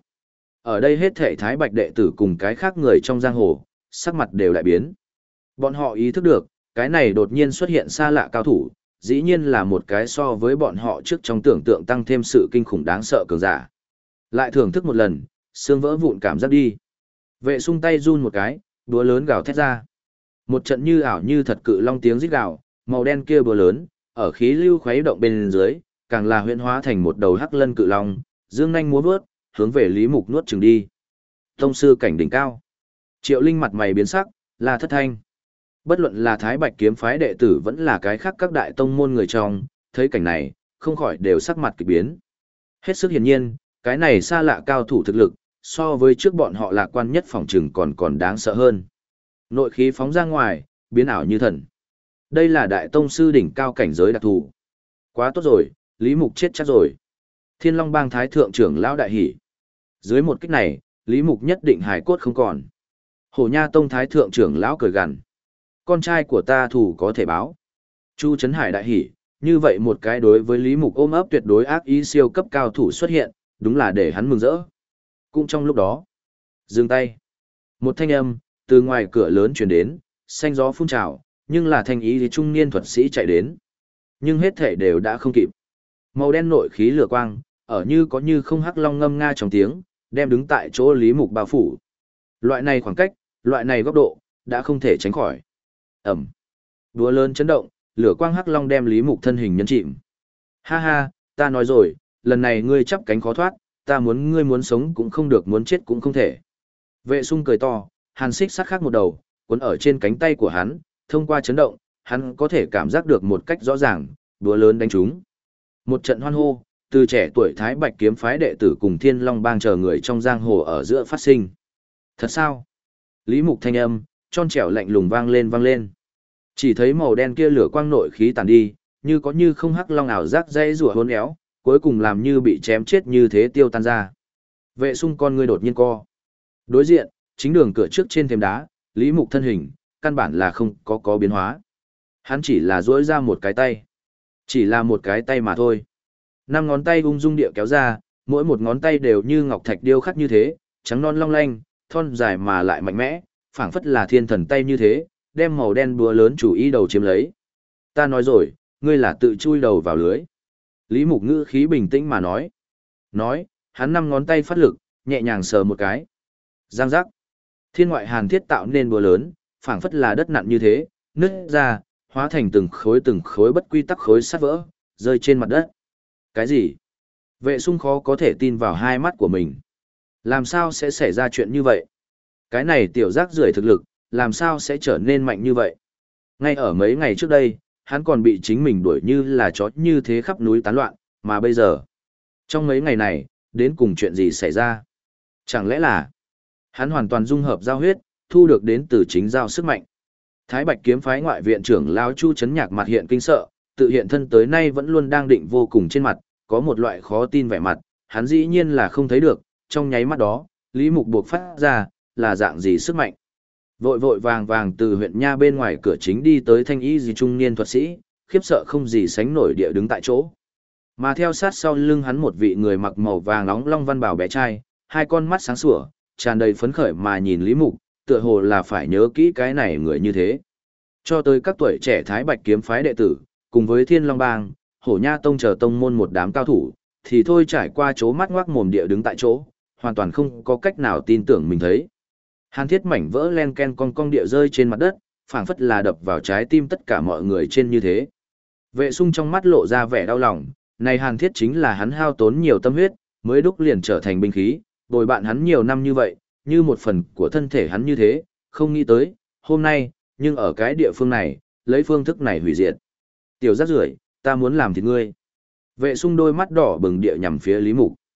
Ở đây hết thảy thái bạch đệ tử cùng cái khác người trong giang hồ, sắc mặt đều đại biến. Bọn họ ý thức được, cái này đột nhiên xuất hiện xa lạ cao thủ, dĩ nhiên là một cái so với bọn họ trước trong tưởng tượng tăng thêm sự kinh khủng đáng sợ cường giả. Lại thưởng thức một lần, xương vỡ vụn cảm giác đi. Vệ sung tay run một cái, búa lớn gào thét ra. Một trận như ảo như thật cự long tiếng rít gào, màu đen kia búa lớn, ở khí lưu khuấy động bên dưới, càng là huyễn hóa thành một đầu hắc lân cự long, dương nhanh múa vớt, hướng về Lý Mục nuốt chửng đi. Tông sư cảnh đỉnh cao. Triệu Linh mặt mày biến sắc, là thất thanh. Bất luận là Thái Bạch kiếm phái đệ tử vẫn là cái khác các đại tông môn người trong, thấy cảnh này, không khỏi đều sắc mặt kỳ biến. Hết sức hiển nhiên, cái này xa lạ cao thủ thực lực, so với trước bọn họ lạc quan nhất phòng trừng còn đáng sợ hơn. Nội khí phóng ra ngoài, biến ảo như thần. Đây là đại tông sư đỉnh cao cảnh giới đặc thù. Quá tốt rồi, Lý Mục chết chắc rồi. Thiên Long Bang thái thượng trưởng lão đại hỉ. Dưới một kích này, Lý Mục nhất định hài cốt không còn. Hổ Nha Tông thái thượng trưởng lão cười gằn. Con trai của ta thủ có thể báo. Chu Trấn Hải đại hỉ, như vậy một cái đối với Lý Mục ôm ấp tuyệt đối ác ý siêu cấp cao thủ xuất hiện, đúng là để hắn mừng rỡ. Cũng trong lúc đó, dừng tay. Một thanh âm từ ngoài cửa lớn truyền đến, xanh gió phun trào, nhưng là thanh ý thì trung niên thuật sĩ chạy đến. Nhưng hết thể đều đã không kịp. Màu đen nội khí lửa quang, ở như có như không hắc long ngâm nga trong tiếng, đem đứng tại chỗ Lý Mục bao phủ. Loại này khoảng cách, loại này góc độ, đã không thể tránh khỏi. Ẩm. Đúa lớn chấn động, lửa quang hắc long đem Lý Mục thân hình nhấn chìm. Ha ha, ta nói rồi, lần này ngươi chắp cánh khó thoát, ta muốn ngươi muốn sống cũng không được, muốn chết cũng không thể. Vệ sung cười to, Hàn Xích Sắt khác một đầu, cuốn ở trên cánh tay của hắn, thông qua chấn động, hắn có thể cảm giác được một cách rõ ràng, đúa lớn đánh trúng. Một trận hoan hô, từ trẻ tuổi Thái Bạch kiếm phái đệ tử cùng Thiên Long Bang chờ người trong giang hồ ở giữa phát sinh. Thật sao? Lý Mục thanh âm, tròn trẻo lạnh lùng vang lên. Chỉ thấy màu đen kia lửa quang nội khí tàn đi, như có như không hắc long ảo giác dây rùa hôn éo, cuối cùng làm như bị chém chết như thế tiêu tan ra. Vệ sung con ngươi đột nhiên co. Đối diện, chính đường cửa trước trên thềm đá, Lý Mục thân hình, căn bản là không có biến hóa. Hắn chỉ là duỗi ra một cái tay. Chỉ là một cái tay mà thôi. 5 ngón tay ung dung địa kéo ra, mỗi một ngón tay đều như ngọc thạch điêu khắc như thế, trắng non long lanh, thon dài mà lại mạnh mẽ, phảng phất là thiên thần tay như thế, đem màu đen búa lớn chủ ý đầu chiếm lấy. Ta nói rồi, ngươi là tự chui đầu vào lưới. Lý Mục ngữ khí bình tĩnh mà nói. Nói, hắn 5 ngón tay phát lực, nhẹ nhàng sờ một cái. Giang giác. Thiên ngoại hàn thiết tạo nên búa lớn, phảng phất là đất nặn như thế, nứt ra, hóa thành từng khối bất quy tắc khối sắt vỡ, rơi trên mặt đất. Cái gì? Vệ sung khó có thể tin vào hai mắt của mình. Làm sao sẽ xảy ra chuyện như vậy? Cái này tiểu rác rưởi thực lực, làm sao sẽ trở nên mạnh như vậy? Ngay ở mấy ngày trước đây, hắn còn bị chính mình đuổi như là chó như thế khắp núi tán loạn, mà bây giờ, trong mấy ngày này, đến cùng chuyện gì xảy ra? Chẳng lẽ là hắn hoàn toàn dung hợp giao huyết, thu được đến từ chính giao sức mạnh? Thái Bạch kiếm phái ngoại viện trưởng lão Chu Chấn Nhạc mặt hiện kinh sợ, tự hiện thân tới nay vẫn luôn đang định vô cùng trên mặt, có một loại khó tin vẻ mặt, hắn dĩ nhiên là không thấy được, trong nháy mắt đó, Lý Mục buộc phát ra, là dạng gì sức mạnh. Vội vội vàng vàng từ huyện nha bên ngoài cửa chính đi tới thanh y gì trung niên thuật sĩ, khiếp sợ không gì sánh nổi địa đứng tại chỗ. Mà theo sát sau lưng hắn một vị người mặc màu vàng nóng long văn bảo bé trai, hai con mắt sáng sủa, tràn đầy phấn khởi mà nhìn Lý Mục, tựa hồ là phải nhớ kỹ cái này người như thế. Cho tới các tuổi trẻ Thái Bạch kiếm phái đệ tử, cùng với Thiên Long Bang, Hổ Nha Tông chờ tông môn một đám cao thủ, thì thôi trải qua chố mắt ngoác mồm địa đứng tại chỗ, hoàn toàn không có cách nào tin tưởng mình thấy. Hàn thiết mảnh vỡ len ken cong cong địa rơi trên mặt đất, phảng phất là đập vào trái tim tất cả mọi người trên như thế. Vệ sung trong mắt lộ ra vẻ đau lòng, này hàn thiết chính là hắn hao tốn nhiều tâm huyết, mới đúc liền trở thành binh khí, bồi bạn hắn nhiều năm như vậy, như một phần của thân thể hắn như thế, không nghĩ tới, hôm nay, nhưng ở cái địa phương này, lấy phương thức này hủy diệt. Tiểu rác rưởi, ta muốn làm thịt ngươi. Vệ sung đôi mắt đỏ bừng địa nhằm phía Lý Mục.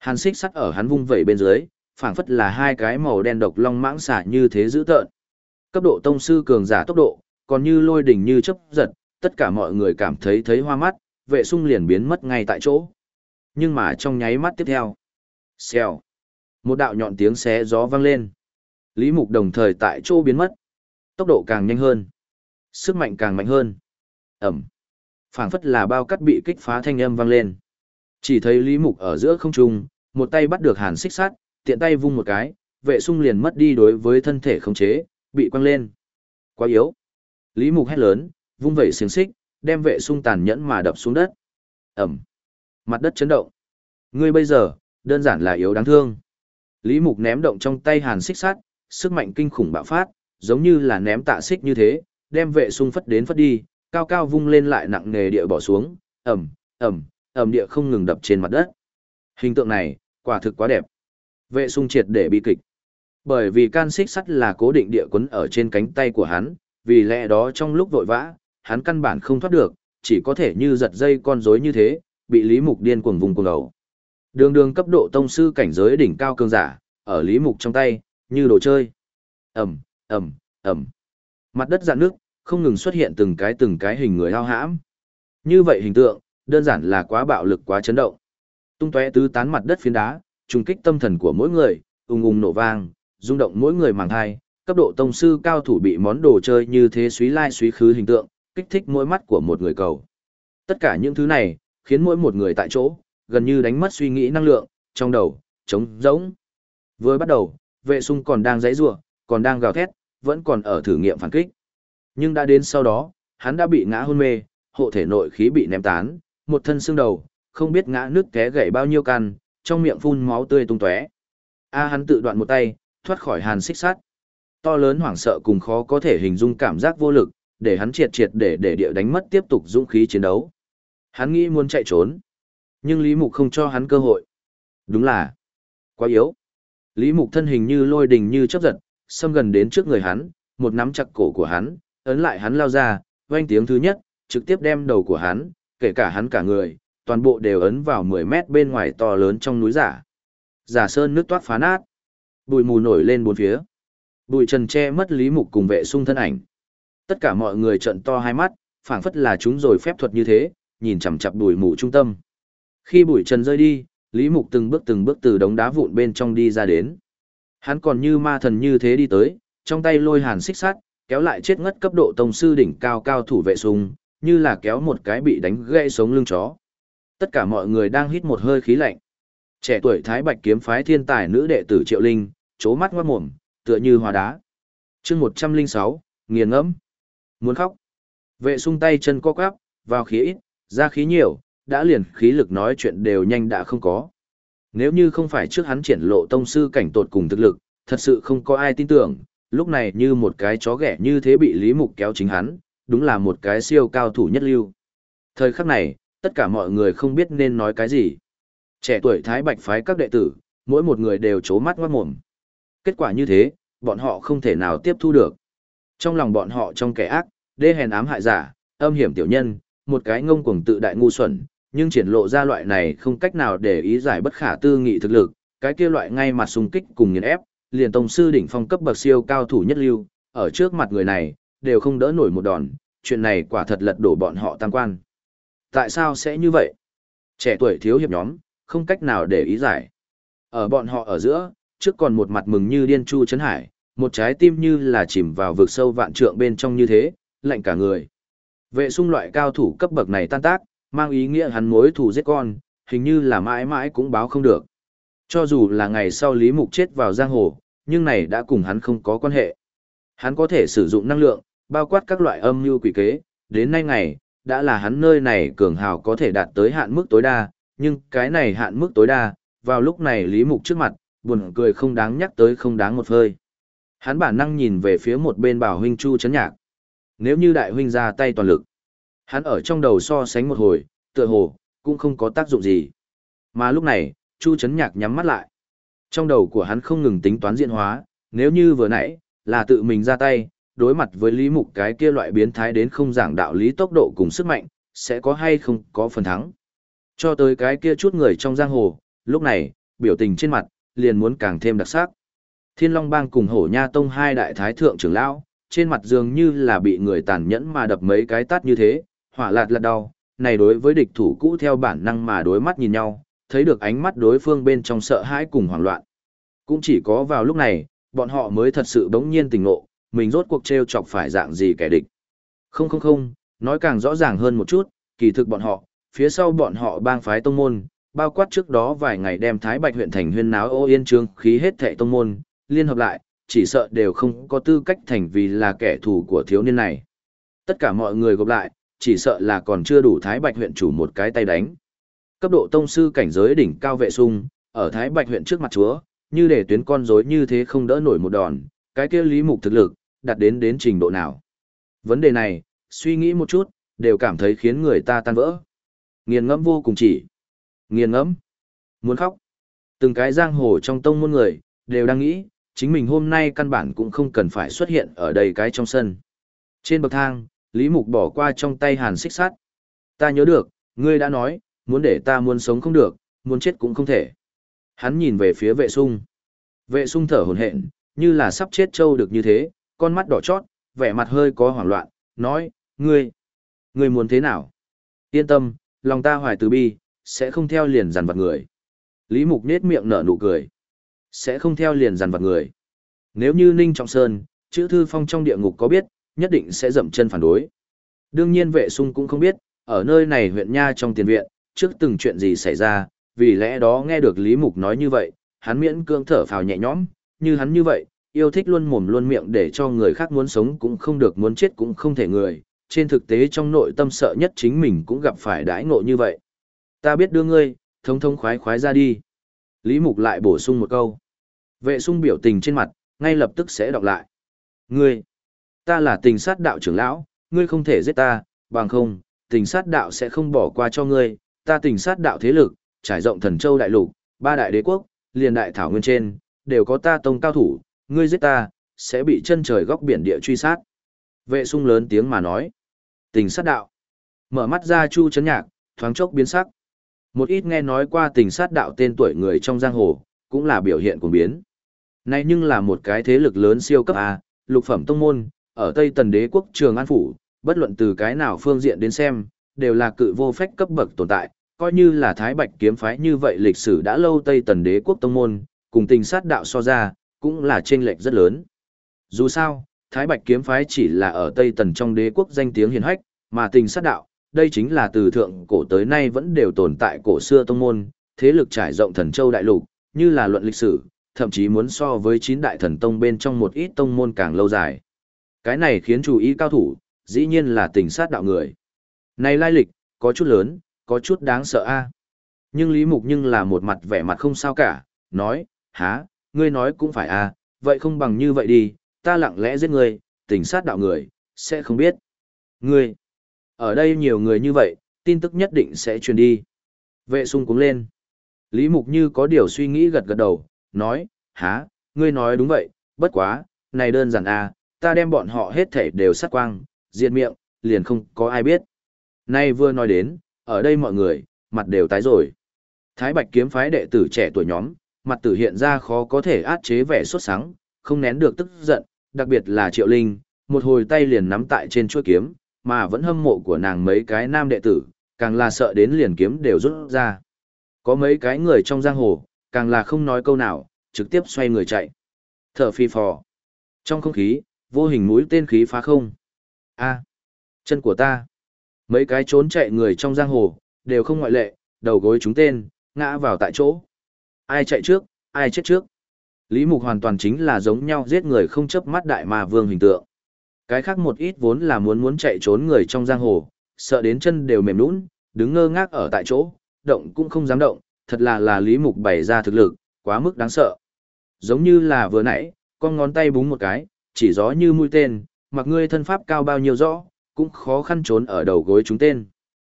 Hàn xích sắt ở hắn vung vẩy bên dưới, phảng phất là hai cái màu đen độc long mãng xà như thế dữ tợn. Cấp độ tông sư cường giả tốc độ, còn như lôi đỉnh như chớp giật, tất cả mọi người cảm thấy hoa mắt, vệ sung liền biến mất ngay tại chỗ. Nhưng mà trong nháy mắt tiếp theo, xèo, một đạo nhọn tiếng xé gió vang lên. Lý Mục đồng thời tại chỗ biến mất. Tốc độ càng nhanh hơn, sức mạnh càng mạnh hơn. Ẩm. Phảng phất là bao cắt bị kích phá thanh âm vang lên. Chỉ thấy Lý Mục ở giữa không trung, một tay bắt được Hàn Xích Sắt, tiện tay vung một cái, vệ sung liền mất đi đối với thân thể khống chế, bị quăng lên. Quá yếu. Lý Mục hét lớn, vung vẩy xiềng xích, đem vệ sung tàn nhẫn mà đập xuống đất. Ẩm. Mặt đất chấn động. Ngươi bây giờ, đơn giản là yếu đáng thương. Lý Mục ném động trong tay Hàn Xích Sắt, sức mạnh kinh khủng bạo phát, giống như là ném tạ xích như thế, đem vệ sung phất đến phất đi, cao cao vung lên lại nặng nề địa bỏ xuống, ầm, ầm, ầm địa không ngừng đập trên mặt đất. Hình tượng này, quả thực quá đẹp. Vệ sung triệt để bi kịch. Bởi vì can xích sắt là cố định địa quấn ở trên cánh tay của hắn, vì lẽ đó trong lúc vội vã, hắn căn bản không thoát được, chỉ có thể như giật dây con rối như thế, bị Lý Mục điên cuồng vùng cuồng đầu. Đường đường cấp độ tông sư cảnh giới đỉnh cao cường giả, ở Lý Mục trong tay, như đồ chơi. Ầm, ầm, ầm. Mặt đất rạn nước, không ngừng xuất hiện từng cái hình người hao hãm. Như vậy hình tượng, đơn giản là quá bạo lực quá chấn động. Tung tóe tứ tán mặt đất phiến đá, trùng kích tâm thần của mỗi người, ùng ùng nổ vang, rung động mỗi người màng thai, cấp độ tông sư cao thủ bị món đồ chơi như thế suý lai suý khứ hình tượng, kích thích mỗi mắt của một người cầu. Tất cả những thứ này, khiến mỗi một người tại chỗ, gần như đánh mất suy nghĩ năng lượng, trong đầu, trống rỗng. Vừa bắt đầu, vệ sung còn đang giãy giụa, còn đang gào thét, vẫn còn ở thử nghiệm phản kích. Nhưng đã đến sau đó, hắn đã bị ngã hôn mê, hộ thể nội khí bị ném tán, một thân xương đầu, không biết ngã nước té gãy bao nhiêu căn, trong miệng phun máu tươi tung tóe. Hắn tự đoạn một tay, thoát khỏi Hàn Xích Sắt. To lớn hoảng sợ cùng khó có thể hình dung cảm giác vô lực, để hắn triệt để địa đánh mất tiếp tục dũng khí chiến đấu. Hắn nghĩ muốn chạy trốn, nhưng Lý Mục không cho hắn cơ hội. Đúng là quá yếu. Lý Mục thân hình như lôi đình như chớp giật, xâm gần đến trước người hắn, một nắm chặt cổ của hắn, ấn lại hắn lao ra, vang tiếng thứ nhất, trực tiếp đem đầu của hắn, kể cả hắn cả người, toàn bộ đều ấn vào 10 mét bên ngoài to lớn trong núi giả. Giả sơn nước toát phá nát, bụi mù nổi lên bốn phía. Bụi trần che mất Lý Mục cùng vệ sung thân ảnh. Tất cả mọi người trợn to hai mắt, phảng phất là chúng rồi phép thuật như thế, nhìn chằm chằm bụi mù trung tâm. Khi bụi trần rơi đi, Lý Mục từng bước từ đống đá vụn bên trong đi ra đến. Hắn còn như ma thần như thế đi tới, trong tay lôi Hàn Xích Sắt, kéo lại chết ngất cấp độ tông sư đỉnh cao cao thủ vệ sung, như là kéo một cái bị đánh gãy sống lưng chó. Tất cả mọi người đang hít một hơi khí lạnh. Trẻ tuổi Thái Bạch kiếm phái thiên tài nữ đệ tử Triệu Linh, chố mắt ngoát mồm, tựa như hóa đá. Chương 106, nghiền ngẫm. Muốn khóc. Vệ sung tay chân co quắp, vào khí ít, ra khí nhiều, đã liền khí lực nói chuyện đều nhanh đã không có. Nếu như không phải trước hắn triển lộ tông sư cảnh tột cùng thực lực, thật sự không có ai tin tưởng, lúc này như một cái chó ghẻ như thế bị Lý Mục kéo chính hắn, đúng là một cái siêu cao thủ nhất lưu. Thời khắc này, tất cả mọi người không biết nên nói cái gì. Trẻ tuổi Thái Bạch phái các đệ tử, mỗi một người đều trố mắt ngoát mồm. Kết quả như thế, bọn họ không thể nào tiếp thu được. Trong lòng bọn họ trong kẻ ác, đê hèn ám hại giả, âm hiểm tiểu nhân, một cái ngông cuồng tự đại ngu xuẩn, nhưng triển lộ ra loại này không cách nào để ý giải bất khả tư nghị thực lực, cái kia loại ngay mặt xung kích cùng nghiền ép, liền tông sư đỉnh phong cấp bậc siêu cao thủ nhất lưu, ở trước mặt người này, đều không đỡ nổi một đòn, chuyện này quả thật lật đổ bọn họ tam quan. Tại sao sẽ như vậy? Trẻ tuổi thiếu hiệp nhóm, không cách nào để ý giải. Ở bọn họ ở giữa, trước còn một mặt mừng như điên Chu Trấn Hải, một trái tim như là chìm vào vực sâu vạn trượng bên trong như thế, lạnh cả người. Vệ sung loại cao thủ cấp bậc này tan tác, mang ý nghĩa hắn mối thù giết con, hình như là mãi mãi cũng báo không được. Cho dù là ngày sau Lý Mục chết vào giang hồ, nhưng này đã cùng hắn không có quan hệ. Hắn có thể sử dụng năng lượng, bao quát các loại âm mưu quỷ kế, đến nay ngày, đã là hắn nơi này cường hào có thể đạt tới hạn mức tối đa, nhưng cái này hạn mức tối đa, vào lúc này Lý Mục trước mặt, buồn cười không đáng nhắc tới không đáng một hơi. Hắn bản năng nhìn về phía một bên Bảo huynh Chu Trấn Nhạc. Nếu như đại huynh ra tay toàn lực, hắn ở trong đầu so sánh một hồi, tựa hồ, cũng không có tác dụng gì. Mà lúc này, Chu Trấn Nhạc nhắm mắt lại. Trong đầu của hắn không ngừng tính toán diễn hóa, nếu như vừa nãy, là tự mình ra tay, đối mặt với Lý Mục cái kia loại biến thái đến không giảng đạo lý tốc độ cùng sức mạnh, sẽ có hay không có phần thắng. Cho tới cái kia chút người trong giang hồ, lúc này, biểu tình trên mặt, liền muốn càng thêm đặc sắc. Thiên Long Bang cùng Hổ Nha Tông hai đại thái thượng trưởng lão, trên mặt dường như là bị người tàn nhẫn mà đập mấy cái tát như thế, hỏa lạt lạt đau, này đối với địch thủ cũ theo bản năng mà đối mắt nhìn nhau, thấy được ánh mắt đối phương bên trong sợ hãi cùng hoảng loạn. Cũng chỉ có vào lúc này, bọn họ mới thật sự bỗng nhiên tỉnh ngộ, mình rốt cuộc trêu chọc phải dạng gì kẻ địch. Không không không, nói càng rõ ràng hơn một chút, kỳ thực bọn họ, phía sau bọn họ bang phái tông môn, bao quát trước đó vài ngày đem Thái Bạch huyện thành huyên náo ô yên trương khí hết thệ tông môn, liên hợp lại, chỉ sợ đều không có tư cách thành vì là kẻ thù của thiếu niên này. Tất cả mọi người gộp lại, chỉ sợ là còn chưa đủ Thái Bạch huyện chủ một cái tay đánh. Cấp độ tông sư cảnh giới đỉnh cao vệ sung, ở Thái Bạch huyện trước mặt chúa, như để tuyến con rối như thế không đỡ nổi một đòn, cái kia Lý Mục thực lực, đạt đến trình độ nào. Vấn đề này, suy nghĩ một chút, đều cảm thấy khiến người ta tan vỡ. Nghiền ngẫm vô cùng chỉ. Nghiền ngẫm. Muốn khóc. Từng cái giang hồ trong tông môn người, đều đang nghĩ, chính mình hôm nay căn bản cũng không cần phải xuất hiện ở đây cái trong sân. Trên bậc thang, Lý Mục bỏ qua trong tay hàn xích sắt. Ta nhớ được, ngươi đã nói, muốn để ta muốn sống không được, muốn chết cũng không thể. Hắn nhìn về phía vệ sung. Vệ sung thở hổn hển, như là sắp chết trâu được như thế, con mắt đỏ chót, vẻ mặt hơi có hoảng loạn, nói, ngươi muốn thế nào? Yên tâm, lòng ta hoài từ bi, sẽ không theo liền dằn vặt người. Lý Mục nết miệng nở nụ cười. Sẽ không theo liền dằn vặt người. Nếu như Ninh Trọng Sơn, chữ thư phong trong địa ngục có biết, nhất định sẽ dậm chân phản đối. Đương nhiên vệ sung cũng không biết, ở nơi này huyện Nha trong tiền viện, trước từng chuyện gì xảy ra, vì lẽ đó nghe được Lý Mục nói như vậy, hắn miễn cưỡng thở phào nhẹ nhõm, như hắn như vậy, yêu thích luôn mồm luôn miệng để cho người khác muốn sống cũng không được muốn chết cũng không thể người, trên thực tế trong nội tâm sợ nhất chính mình cũng gặp phải đãi ngộ như vậy. Ta biết đưa ngươi, thông thông khoái khoái ra đi. Lý Mục lại bổ sung một câu. Vệ sung biểu tình trên mặt, ngay lập tức sẽ đọc lại. Ngươi, ta là tình sát đạo trưởng lão, ngươi không thể giết ta, bằng không, tình sát đạo sẽ không bỏ qua cho ngươi, ta tình sát đạo thế lực, trải rộng thần châu đại lục, ba đại đế quốc, liền đại thảo nguyên trên, đều có ta tông cao thủ, ngươi giết ta, sẽ bị chân trời góc biển địa truy sát. Vệ sung lớn tiếng mà nói. Tình sát đạo. Mở mắt ra Chu Chấn Nhạc, thoáng chốc biến sắc. Một ít nghe nói qua tình sát đạo tên tuổi người trong giang hồ, cũng là biểu hiện của biến. Này nhưng là một cái thế lực lớn siêu cấp A, lục phẩm tông môn, ở Tây Tần Đế quốc Trường An Phủ, bất luận từ cái nào phương diện đến xem, đều là cự vô phách cấp bậc tồn tại, coi như là Thái Bạch kiếm phái như vậy lịch sử đã lâu Tây Tần Đế quốc tông môn, cùng tình sát đạo so ra, cũng là chênh lệch rất lớn. Dù sao, Thái Bạch kiếm phái chỉ là ở Tây Tần trong đế quốc danh tiếng hiển hách, mà tình sát đạo, đây chính là từ thượng cổ tới nay vẫn đều tồn tại cổ xưa tông môn, thế lực trải rộng thần châu đại lục, như là luận lịch sử, thậm chí muốn so với 9 đại thần tông bên trong một ít tông môn càng lâu dài. Cái này khiến chú ý cao thủ, dĩ nhiên là tình sát đạo người. Này lai lịch, có chút lớn, có chút đáng sợ a. Nhưng Lý Mục nhưng là một mặt vẻ mặt không sao cả, nói, há, ngươi nói cũng phải a, vậy không bằng như vậy đi, ta lặng lẽ giết ngươi, tình sát đạo người, sẽ không biết. Ngươi, ở đây nhiều người như vậy, tin tức nhất định sẽ truyền đi. Vệ sung cuống lên. Lý Mục như có điều suy nghĩ gật gật đầu, nói, há, ngươi nói đúng vậy, bất quá, này đơn giản a, ta đem bọn họ hết thảy đều sát quang, diệt miệng, liền không có ai biết. Nay vừa nói đến, ở đây mọi người, mặt đều tái rồi. Thái Bạch kiếm phái đệ tử trẻ tuổi nhóm, mặt tử hiện ra khó có thể át chế vẻ sốt sắng, không nén được tức giận, đặc biệt là Triệu Linh, một hồi tay liền nắm tại trên chuôi kiếm, mà vẫn hâm mộ của nàng mấy cái nam đệ tử, càng là sợ đến liền kiếm đều rút ra. Có mấy cái người trong giang hồ, càng là không nói câu nào, trực tiếp xoay người chạy. Thở phi phò. Trong không khí, vô hình mũi tên khí phá không. A, chân của ta. Mấy cái trốn chạy người trong giang hồ, đều không ngoại lệ, đầu gối trúng tên, ngã vào tại chỗ. Ai chạy trước, ai chết trước. Lý Mục hoàn toàn chính là giống nhau giết người không chớp mắt đại ma vương hình tượng. Cái khác một ít vốn là muốn chạy trốn người trong giang hồ, sợ đến chân đều mềm nhũn, đứng ngơ ngác ở tại chỗ, động cũng không dám động, thật là Lý Mục bày ra thực lực, quá mức đáng sợ. Giống như là vừa nãy, con ngón tay búng một cái, chỉ gió như mũi tên, mặc ngươi thân pháp cao bao nhiêu rõ, cũng khó khăn trốn ở đầu gối chúng tên.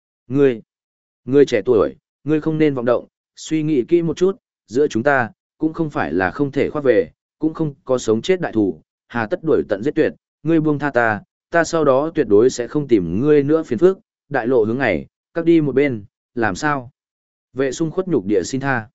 Ngươi trẻ tuổi, ngươi không nên vọng động, suy nghĩ kỹ một chút, giữa chúng ta, cũng không phải là không thể khoác về, cũng không có sống chết đại thủ, hà tất đuổi tận giết tuyệt, ngươi buông tha ta, ta sau đó tuyệt đối sẽ không tìm ngươi nữa phiền phức, đại lộ hướng này, các đi một bên, làm sao? Vệ sung khuất nhục địa xin tha.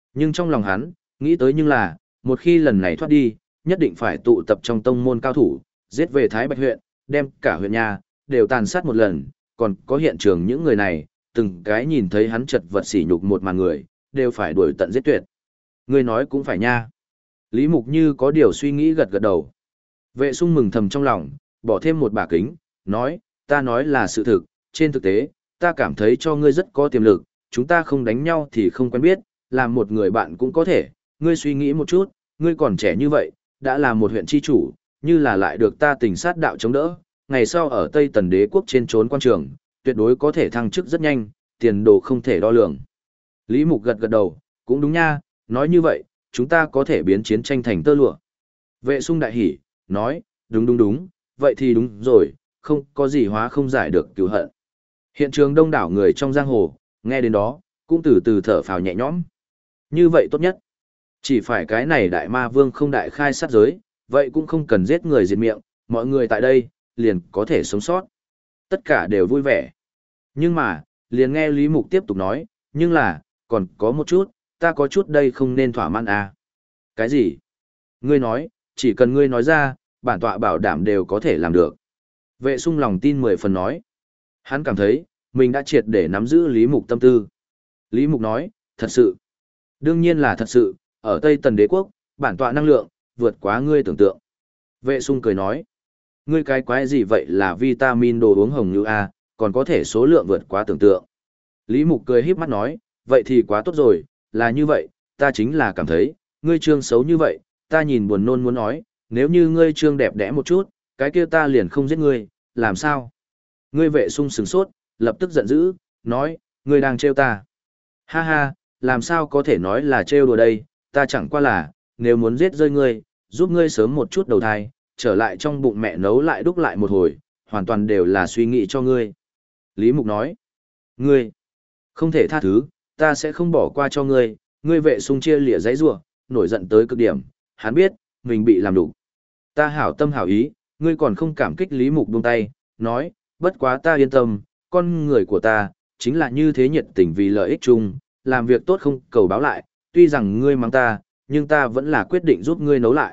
Nhưng trong lòng hắn, nghĩ tới nhưng là, một khi lần này thoát đi, nhất định phải tụ tập trong tông môn cao thủ, giết về Thái Bạch huyện, đem cả huyện nhà, đều tàn sát một lần, còn có hiện trường những người này, từng cái nhìn thấy hắn chật vật sỉ nhục một màn người, đều phải đuổi tận giết tuyệt. Ngươi nói cũng phải nha. Lý Mục Như có điều suy nghĩ gật gật đầu. Vệ Sung mừng thầm trong lòng, bỏ thêm một bả kính, nói, ta nói là sự thực, trên thực tế, ta cảm thấy cho ngươi rất có tiềm lực, chúng ta không đánh nhau thì không quen biết, làm một người bạn cũng có thể, ngươi suy nghĩ một chút, ngươi còn trẻ như vậy, đã là một huyện chi chủ, như là lại được ta tình sát đạo chống đỡ, ngày sau ở Tây Tần Đế quốc trên trốn quan trường, tuyệt đối có thể thăng chức rất nhanh, tiền đồ không thể đo lường. Lý Mục gật gật đầu, cũng đúng nha, nói như vậy, chúng ta có thể biến chiến tranh thành tơ lụa. Vệ Sung đại hỉ, nói, đúng, vậy thì đúng rồi, không có gì hóa không giải được cứu hận. Hiện trường đông đảo người trong giang hồ, nghe đến đó, cũng từ từ thở phào nhẹ nhõm. Như vậy tốt nhất. Chỉ phải cái này đại ma vương không đại khai sát giới, vậy cũng không cần giết người diệt miệng, mọi người tại đây, liền có thể sống sót. Tất cả đều vui vẻ. Nhưng mà, liền nghe Lý Mục tiếp tục nói, nhưng là, còn có một chút, ta có chút đây không nên thỏa mãn à. Cái gì? Ngươi nói, chỉ cần ngươi nói ra, bản tọa bảo đảm đều có thể làm được. Vệ Sung lòng tin 10 phần nói. Hắn cảm thấy, mình đã triệt để nắm giữ Lý Mục tâm tư. Lý Mục nói, thật sự. Đương nhiên là thật sự, ở Tây Tần Đế Quốc, bản tọa năng lượng, vượt quá ngươi tưởng tượng. Vệ Sung cười nói, ngươi cái quái gì vậy là vitamin đồ uống hồng như A, còn có thể số lượng vượt quá tưởng tượng. Lý Mục cười híp mắt nói, vậy thì quá tốt rồi, là như vậy, ta chính là cảm thấy, ngươi trương xấu như vậy, ta nhìn buồn nôn muốn nói, nếu như ngươi trương đẹp đẽ một chút, cái kia ta liền không giết ngươi, làm sao? Ngươi Vệ Sung sửng sốt, lập tức giận dữ, nói, ngươi đang trêu ta. Ha ha, làm sao có thể nói là trêu đùa đây, ta chẳng qua là, nếu muốn giết rơi ngươi, giúp ngươi sớm một chút đầu thai, trở lại trong bụng mẹ nấu lại đúc lại một hồi, hoàn toàn đều là suy nghĩ cho ngươi. Lý Mục nói, ngươi, không thể tha thứ, ta sẽ không bỏ qua cho ngươi, ngươi Vệ Sung chia lìa giấy rủa, nổi giận tới cực điểm, hắn biết, mình bị làm đủ. Ta hảo tâm hảo ý, ngươi còn không cảm kích Lý Mục buông tay, nói, bất quá ta yên tâm, con người của ta, chính là như thế nhiệt tình vì lợi ích chung, làm việc tốt không cầu báo lại, tuy rằng ngươi mắng ta, nhưng ta vẫn là quyết định giúp ngươi nấu lại.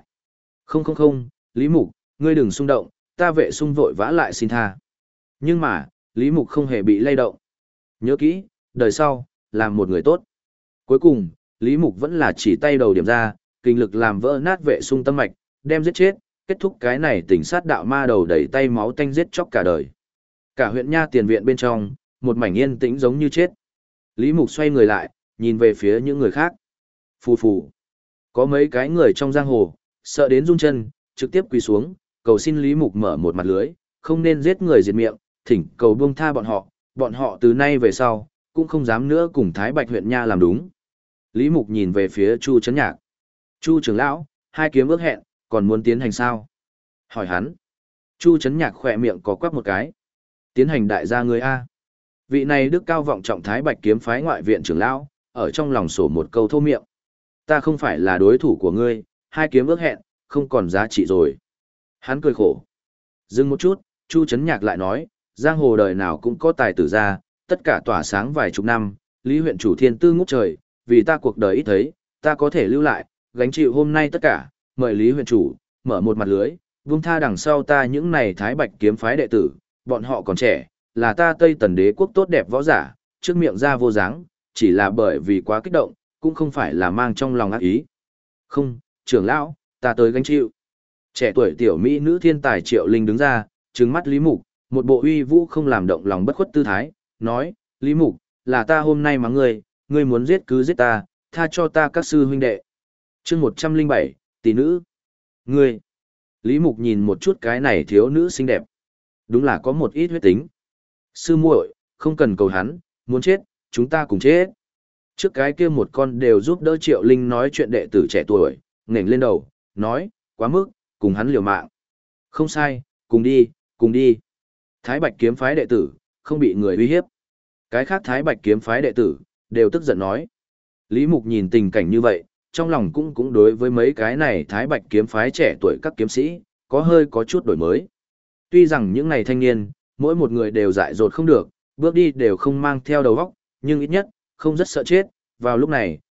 Không, Lý Mục, ngươi đừng xung động, ta Vệ Sung vội vã lại xin tha. Nhưng mà, Lý Mục không hề bị lay động. Nhớ kỹ, đời sau, làm một người tốt. Cuối cùng, Lý Mục vẫn là chỉ tay đầu điểm ra, kinh lực làm vỡ nát Vệ Sung tâm mạch, đem giết chết, kết thúc cái này tình sát đạo ma đầu đẩy tay máu tanh giết chóc cả đời. Cả huyện nha tiền viện bên trong, một mảnh yên tĩnh giống như chết. Lý Mục xoay người lại, nhìn về phía những người khác. Phù phù. Có mấy cái người trong giang hồ, sợ đến run chân, trực tiếp quỳ xuống, cầu xin Lý Mục mở một mặt lưới, không nên giết người diệt miệng, thỉnh cầu buông tha bọn họ từ nay về sau, cũng không dám nữa cùng Thái Bạch huyện nha làm đúng. Lý Mục nhìn về phía Chu Trấn Nhạc. Chu trưởng lão, hai kiếm ước hẹn, còn muốn tiến hành sao? Hỏi hắn. Chu Trấn Nhạc khỏe miệng có quắc một cái. Tiến hành đại gia người A. Vị này đức cao vọng trọng Thái Bạch kiếm phái ngoại viện trưởng lão, ở trong lòng sổ một câu thô miệng. Ta không phải là đối thủ của ngươi, hai kiếm ước hẹn, không còn giá trị rồi. Hắn cười khổ. Dừng một chút, Chu Trấn Nhạc lại nói, giang hồ đời nào cũng có tài tử ra, tất cả tỏa sáng vài chục năm, Lý huyện chủ thiên tư ngút trời, vì ta cuộc đời ít thấy, ta có thể lưu lại, gánh chịu hôm nay tất cả, mời Lý huyện chủ, mở một mặt lưới, vung tha đằng sau ta những này Thái Bạch kiếm phái đệ tử, bọn họ còn trẻ, là ta Tây Tần Đế quốc tốt đẹp võ giả, trước miệng ra vô dáng, chỉ là bởi vì quá kích động, cũng không phải là mang trong lòng ác ý. Không, trưởng lão, ta tới gánh chịu. Trẻ tuổi tiểu mỹ nữ thiên tài Triệu Linh đứng ra, trừng mắt Lý Mục, một bộ uy vũ không làm động lòng bất khuất tư thái, nói, Lý Mục, là ta hôm nay mắng ngươi muốn giết cứ giết ta, tha cho ta các sư huynh đệ. Chương 107, tỷ nữ. Ngươi. Lý Mục nhìn một chút cái này thiếu nữ xinh đẹp. Đúng là có một ít huyết tính. Sư muội, không cần cầu hắn, muốn chết, chúng ta cùng chết. Trước cái kia một con đều giúp đỡ Triệu Linh nói chuyện đệ tử trẻ tuổi, ngẩng lên đầu, nói, quá mức, cùng hắn liều mạng. Không sai, cùng đi. Thái Bạch kiếm phái đệ tử, không bị người uy hiếp. Cái khác Thái Bạch kiếm phái đệ tử, đều tức giận nói. Lý Mục nhìn tình cảnh như vậy, trong lòng cũng đối với mấy cái này Thái Bạch kiếm phái trẻ tuổi các kiếm sĩ, có chút đổi mới. Tuy rằng những này thanh niên, mỗi một người đều dại dột không được, bước đi đều không mang theo đầu óc, nhưng ít nhất, không rất sợ chết. Vào lúc này,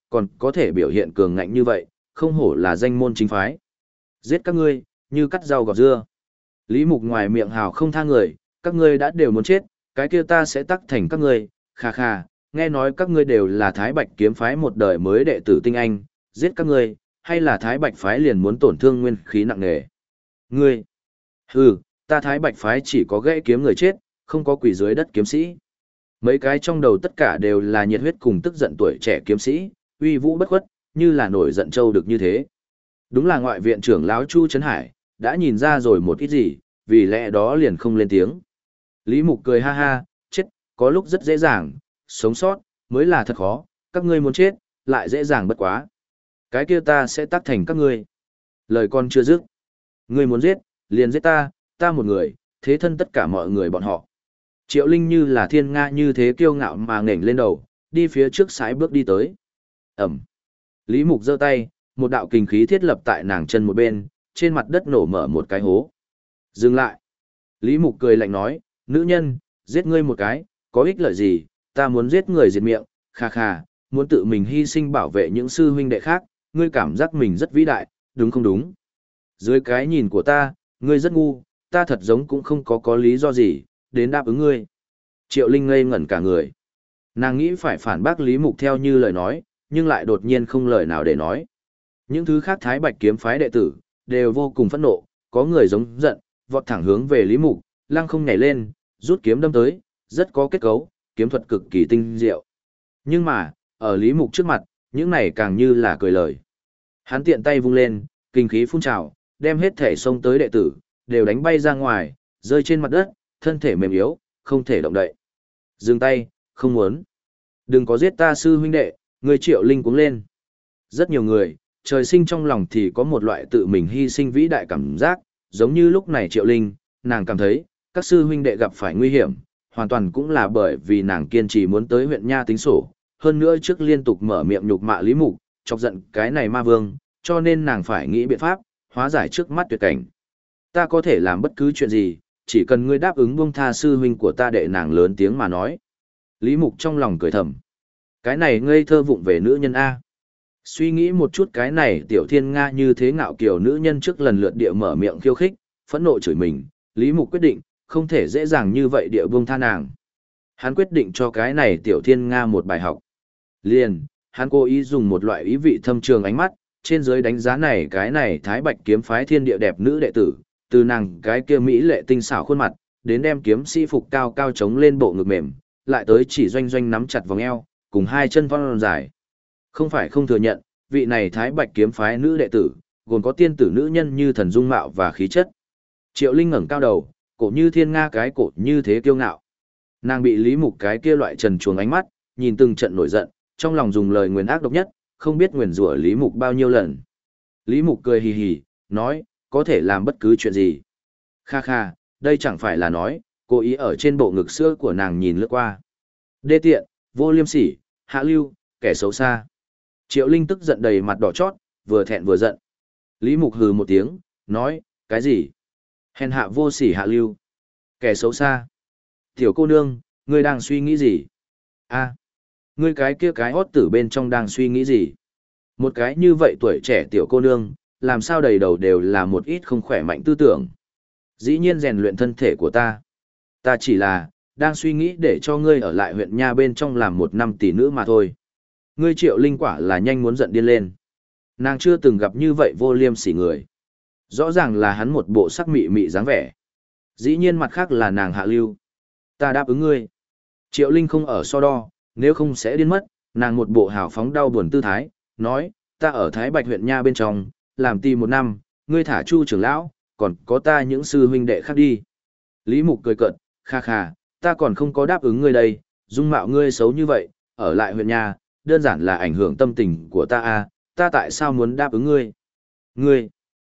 còn có thể biểu hiện cường ngạnh như vậy, không hổ là danh môn chính phái. Giết các ngươi, như cắt rau gọt dưa. Lý Mục ngoài miệng hào không tha người, các ngươi đã đều muốn chết, cái kia ta sẽ tắc thành các ngươi, kha kha, nghe nói các ngươi đều là Thái Bạch kiếm phái một đời mới đệ tử tinh anh, giết các ngươi, hay là Thái Bạch phái liền muốn tổn thương nguyên khí nặng nề. Ngươi, hừ, ta Thái Bạch phái chỉ có gãy kiếm người chết, không có quỷ dưới đất kiếm sĩ. Mấy cái trong đầu tất cả đều là nhiệt huyết cùng tức giận tuổi trẻ kiếm sĩ, uy vũ bất khuất, như là nổi giận châu được như thế. Đúng là ngoại viện trưởng lão Chu Trấn Hải, đã nhìn ra rồi một ít gì, vì lẽ đó liền không lên tiếng. Lý Mục cười ha ha, chết, có lúc rất dễ dàng, sống sót, mới là thật khó, các ngươi muốn chết, lại dễ dàng bất quá. Cái kia ta sẽ tác thành các ngươi. Lời con chưa dứt. Ngươi muốn giết, liền giết ta một người, thế thân tất cả mọi người bọn họ. Triệu Linh như là thiên nga như thế kiêu ngạo mà ngẩng lên đầu, đi phía trước sải bước đi tới. Ẩm. Lý Mục giơ tay, một đạo kình khí thiết lập tại nàng chân một bên, trên mặt đất nổ mở một cái hố. Dừng lại. Lý Mục cười lạnh nói, nữ nhân, giết ngươi một cái, có ích lợi gì, ta muốn giết người diệt miệng, kha kha, muốn tự mình hy sinh bảo vệ những sư huynh đệ khác, ngươi cảm giác mình rất vĩ đại, đúng không đúng? Dưới cái nhìn của ta, ngươi rất ngu, ta thật giống cũng không có lý do gì, đến đáp ứng ngươi. Triệu Linh ngây ngẩn cả người. Nàng nghĩ phải phản bác Lý Mục theo như lời nói, nhưng lại đột nhiên không lời nào để nói. Những thứ khác Thái Bạch kiếm phái đệ tử, đều vô cùng phẫn nộ, có người giống giận, vọt thẳng hướng về Lý Mục, lăng không nhảy lên, rút kiếm đâm tới, rất có kết cấu, kiếm thuật cực kỳ tinh diệu. Nhưng mà, ở Lý Mục trước mặt, những này càng như là cười lời. Hắn tiện tay vung lên, kinh khí phun trào, đem hết thể xông tới đệ tử, đều đánh bay ra ngoài, rơi trên mặt đất, thân thể mềm yếu, không thể động đậy. Dừng tay, không muốn. Đừng có giết ta sư huynh đệ, người Triệu Linh cuống lên. Rất nhiều người, trời sinh trong lòng thì có một loại tự mình hy sinh vĩ đại cảm giác, giống như lúc này Triệu Linh, nàng cảm thấy, các sư huynh đệ gặp phải nguy hiểm, hoàn toàn cũng là bởi vì nàng kiên trì muốn tới huyện Nha tính sổ, hơn nữa trước liên tục mở miệng nhục mạ Lý Mục, chọc giận cái này ma vương, cho nên nàng phải nghĩ biện pháp, hóa giải trước mắt tuyệt cảnh. Ta có thể làm bất cứ chuyện gì, chỉ cần ngươi đáp ứng buông tha sư huynh của ta, đệ nàng lớn tiếng mà nói. Lý Mục trong lòng cười thầm. Cái này ngây thơ vụng về nữ nhân A. Suy nghĩ một chút cái này tiểu thiên nga như thế ngạo kiều nữ nhân trước lần lượt địa mở miệng khiêu khích, phẫn nộ chửi mình, Lý Mục quyết định, không thể dễ dàng như vậy địa buông tha nàng. Hắn quyết định cho cái này tiểu thiên nga một bài học. Liền, hắn cố ý dùng một loại ý vị thâm trường ánh mắt, trên dưới đánh giá này cái này Thái Bạch kiếm phái thiên địa đẹp nữ đệ tử, từ nàng cái kia mỹ lệ tinh xảo khuôn mặt, đến đem kiếm sĩ phục cao cao chống lên bộ ngực mềm, lại tới chỉ doanh doanh nắm chặt vòng eo, cùng hai chân thon dài. Không phải không thừa nhận, vị này Thái Bạch kiếm phái nữ đệ tử, gồm có tiên tử nữ nhân như thần dung mạo và khí chất. Triệu Linh ngẩng cao đầu, cổ như thiên nga cái cổ như thế kiêu ngạo. Nàng bị Lý Mục cái kia loại trần truồng ánh mắt, nhìn từng trận nổi giận, trong lòng dùng lời nguyền ác độc nhất, không biết nguyền rủa Lý Mục bao nhiêu lần. Lý Mục cười hì hì, nói, có thể làm bất cứ chuyện gì. Kha kha, đây chẳng phải là nói, cố ý ở trên bộ ngực sữa của nàng nhìn lướt qua. Đê tiện, vô liêm sỉ, hạ lưu, kẻ xấu xa. Triệu Linh tức giận đầy mặt đỏ chót, vừa thẹn vừa giận. Lý Mục hừ một tiếng, nói, cái gì? Hèn hạ vô sỉ hạ lưu. Kẻ xấu xa. Tiểu cô nương, ngươi đang suy nghĩ gì? A, ngươi cái kia cái hót tử bên trong đang suy nghĩ gì? Một cái như vậy tuổi trẻ tiểu cô nương, làm sao đầy đầu đều là một ít không khỏe mạnh tư tưởng. Dĩ nhiên rèn luyện thân thể của ta. Ta chỉ là, đang suy nghĩ để cho ngươi ở lại huyện Nha bên trong làm 1 năm tỷ nữ mà thôi. Ngươi Triệu Linh quả là nhanh muốn giận điên lên. Nàng chưa từng gặp như vậy vô liêm sỉ người. Rõ ràng là hắn một bộ sắc mị mị dáng vẻ. Dĩ nhiên mặt khác là nàng hạ lưu. Ta đáp ứng ngươi. Triệu Linh không ở so đo, nếu không sẽ điên mất, nàng một bộ hào phóng đau buồn tư thái, nói, ta ở Thái Bạch huyện Nha bên trong, làm tì 1 năm, ngươi thả Chu trưởng lão, còn có ta những sư huynh đệ khác đi. Lý Mục cười cợt, kha kha, ta còn không có đáp ứng ngươi đây, dung mạo ngươi xấu như vậy, ở lại huyện Nha, đơn giản là ảnh hưởng tâm tình của ta à, ta tại sao muốn đáp ứng ngươi? Ngươi!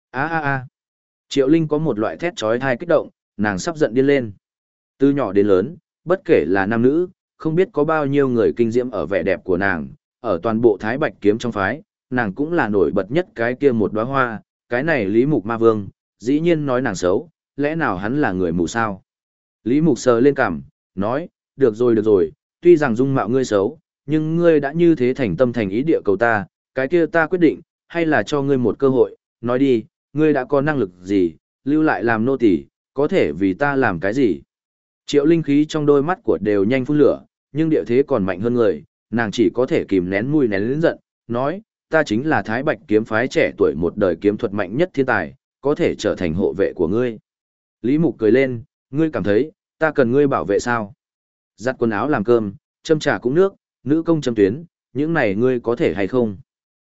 Triệu Linh có một loại thét chói tai kích động, nàng sắp giận điên lên. Từ nhỏ đến lớn, bất kể là nam nữ, không biết có bao nhiêu người kinh diễm ở vẻ đẹp của nàng, ở toàn bộ Thái Bạch kiếm trong phái, nàng cũng là nổi bật nhất cái kia một đóa hoa, cái này Lý Mục ma vương, dĩ nhiên nói nàng xấu, lẽ nào hắn là người mù sao? Lý Mục sờ lên cằm, nói, được rồi, tuy rằng dung mạo ngươi xấu, nhưng ngươi đã như thế thành tâm thành ý địa cầu ta, cái kia ta quyết định, hay là cho ngươi một cơ hội, nói đi, ngươi đã có năng lực gì, lưu lại làm nô tỳ, có thể vì ta làm cái gì. Triệu Linh khí trong đôi mắt của đều nhanh phun lửa, nhưng địa thế còn mạnh hơn người, nàng chỉ có thể kìm nén mùi nén lớn giận, nói, ta chính là Thái Bạch kiếm phái trẻ tuổi một đời kiếm thuật mạnh nhất thiên tài, có thể trở thành hộ vệ của ngươi. Lý Mục cười lên, ngươi cảm thấy, ta cần ngươi bảo vệ sao? Giặt quần áo làm cơm, châm trà cũng nước, nữ công châm tuyến, những này ngươi có thể hay không?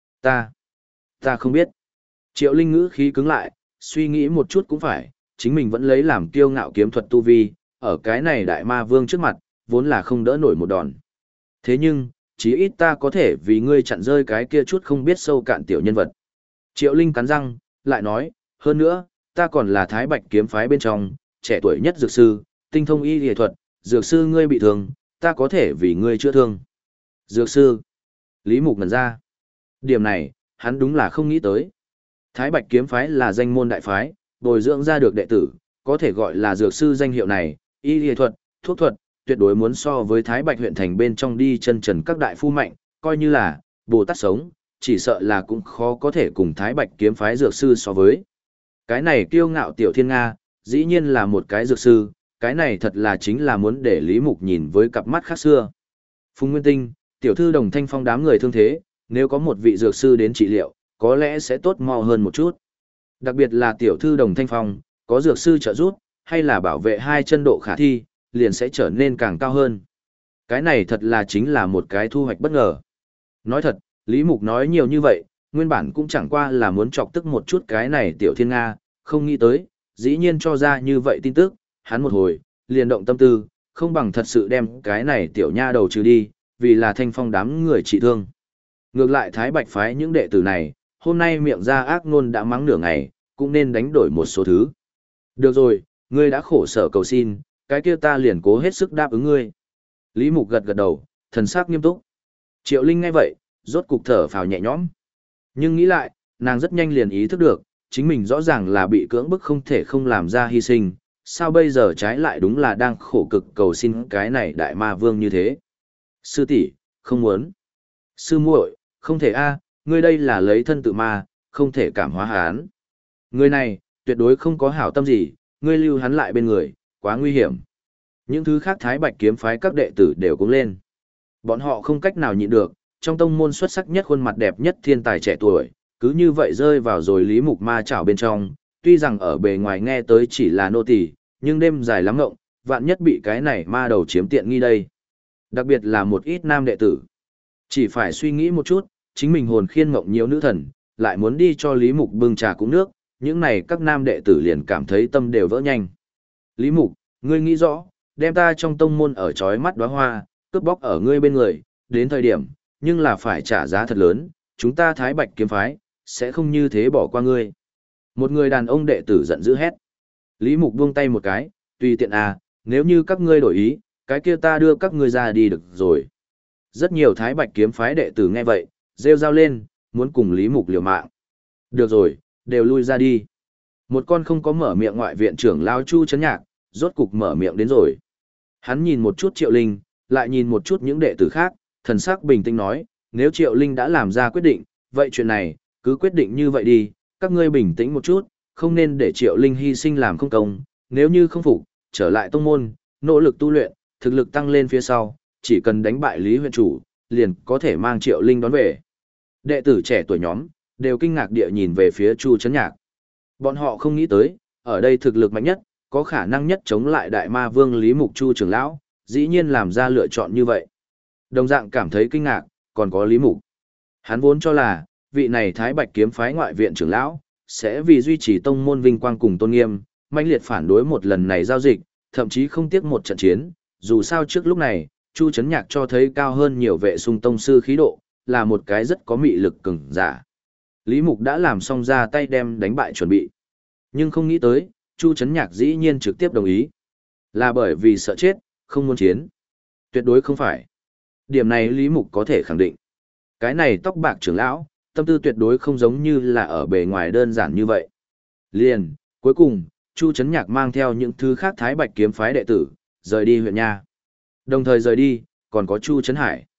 Ta không biết. Triệu Linh ngữ khí cứng lại, suy nghĩ một chút cũng phải, chính mình vẫn lấy làm kiêu ngạo kiếm thuật tu vi, ở cái này đại ma vương trước mặt, vốn là không đỡ nổi một đòn. Thế nhưng, chí ít ta có thể vì ngươi chặn rơi cái kia chút không biết sâu cạn tiểu nhân vật. Triệu Linh cắn răng, lại nói, hơn nữa, ta còn là Thái Bạch kiếm phái bên trong, trẻ tuổi nhất dược sư, tinh thông y y thuật, dược sư ngươi bị thương, ta có thể vì ngươi chữa thương. Dược sư. Lý Mục ngẩn ra. Điểm này, hắn đúng là không nghĩ tới. Thái Bạch kiếm phái là danh môn đại phái, bồi dưỡng ra được đệ tử, có thể gọi là dược sư danh hiệu này, y y thuật, thuốc thuật, tuyệt đối muốn so với Thái Bạch huyện thành bên trong đi chân trần các đại phu mạnh, coi như là Bồ Tát sống, chỉ sợ là cũng khó có thể cùng Thái Bạch kiếm phái dược sư so với. Cái này kiêu ngạo tiểu thiên Nga, dĩ nhiên là một cái dược sư, cái này thật là chính là muốn để Lý Mục nhìn với cặp mắt khác xưa. Phùng Nguyên Tinh, tiểu thư Đồng Thanh Phong đám người thương thế, nếu có một vị dược sư đến trị liệu, có lẽ sẽ tốt mau hơn một chút. Đặc biệt là tiểu thư Đồng Thanh Phong, có dược sư trợ giúp, hay là bảo vệ hai chân độ khả thi, liền sẽ trở nên càng cao hơn. Cái này thật là chính là một cái thu hoạch bất ngờ. Nói thật, Lý Mục nói nhiều như vậy, nguyên bản cũng chẳng qua là muốn chọc tức một chút cái này tiểu thiên Nga, không nghĩ tới, dĩ nhiên cho ra như vậy tin tức, hắn một hồi, liền động tâm tư, không bằng thật sự đem cái này tiểu nha đầu trừ đi, vì là Thanh Phong đám người trị thương. Ngược lại Thái Bạch phái những đệ tử này, hôm nay miệng ra ác ngôn đã mắng nửa ngày, cũng nên đánh đổi một số thứ. Được rồi, ngươi đã khổ sở cầu xin, cái kia ta liền cố hết sức đáp ứng ngươi. Lý Mục gật gật đầu, thần sắc nghiêm túc. Triệu Linh nghe vậy, rốt cục thở phào nhẹ nhõm. Nhưng nghĩ lại, nàng rất nhanh liền ý thức được, chính mình rõ ràng là bị cưỡng bức không thể không làm ra hy sinh, sao bây giờ trái lại đúng là đang khổ cực cầu xin cái này đại ma vương như thế. Sư tỷ, không muốn. Sư muội, không thể a, ngươi đây là lấy thân tự ma, không thể cảm hóa hắn. Người này, tuyệt đối không có hảo tâm gì, ngươi lưu hắn lại bên người, quá nguy hiểm. Những thứ khác Thái Bạch kiếm phái các đệ tử đều cũng lên. Bọn họ không cách nào nhịn được, trong tông môn xuất sắc nhất khuôn mặt đẹp nhất thiên tài trẻ tuổi, cứ như vậy rơi vào rồi Lý Mục ma chảo bên trong, tuy rằng ở bề ngoài nghe tới chỉ là nô tỳ, nhưng đêm dài lắm ngộng, vạn nhất bị cái này ma đầu chiếm tiện nghi đây. Đặc biệt là một ít nam đệ tử. Chỉ phải suy nghĩ một chút, chính mình hồn khiên mộng nhiều nữ thần, lại muốn đi cho Lý Mục bưng trà cũng nước, những này các nam đệ tử liền cảm thấy tâm đều vỡ nhanh. Lý Mục, ngươi nghĩ rõ, đem ta trong tông môn ở chói mắt đóa hoa, cướp bóc ở ngươi bên người, đến thời điểm, nhưng là phải trả giá thật lớn, chúng ta Thái Bạch kiếm phái, sẽ không như thế bỏ qua ngươi. Một người đàn ông đệ tử giận dữ hét. Lý Mục buông tay một cái, tùy tiện à, nếu như các ngươi đổi ý, cái kia ta đưa các ngươi ra đi được rồi. Rất nhiều Thái Bạch kiếm phái đệ tử nghe vậy, rêu rao lên, muốn cùng Lý Mục liều mạng. Được rồi, đều lui ra đi. Một con không có mở miệng ngoại viện trưởng lao Chu Chấn Nhạc, rốt cục mở miệng đến rồi. Hắn nhìn một chút Triệu Linh, lại nhìn một chút những đệ tử khác, thần sắc bình tĩnh nói, nếu Triệu Linh đã làm ra quyết định, vậy chuyện này, cứ quyết định như vậy đi, các ngươi bình tĩnh một chút, không nên để Triệu Linh hy sinh làm không công, nếu như không phục, trở lại tông môn, nỗ lực tu luyện, thực lực tăng lên phía sau, chỉ cần đánh bại Lý huyện chủ, liền có thể mang Triệu Linh đón về. Đệ tử trẻ tuổi nhóm, đều kinh ngạc địa nhìn về phía Chu Chấn Nhạc. Bọn họ không nghĩ tới, ở đây thực lực mạnh nhất, có khả năng nhất chống lại đại ma vương Lý Mục Chu trưởng lão, dĩ nhiên làm ra lựa chọn như vậy. Đồng dạng cảm thấy kinh ngạc, còn có Lý Mục. Hắn vốn cho là, vị này Thái Bạch kiếm phái ngoại viện trưởng lão, sẽ vì duy trì tông môn vinh quang cùng tôn nghiêm, mãnh liệt phản đối một lần này giao dịch, thậm chí không tiếc một trận chiến, dù sao trước lúc này, Chu Chấn Nhạc cho thấy cao hơn nhiều vệ sung tông sư khí độ, là một cái rất có mị lực cường giả. Lý Mục đã làm xong ra tay đem đánh bại chuẩn bị. Nhưng không nghĩ tới, Chu Chấn Nhạc dĩ nhiên trực tiếp đồng ý. Là bởi vì sợ chết, không muốn chiến. Tuyệt đối không phải. Điểm này Lý Mục có thể khẳng định. Cái này tóc bạc trưởng lão, tâm tư tuyệt đối không giống như là ở bề ngoài đơn giản như vậy. Liền, cuối cùng, Chu Chấn Nhạc mang theo những thứ khác Thái Bạch kiếm phái đệ tử, rời đi huyện nha. Đồng thời rời đi, còn có Chu Chấn Hải.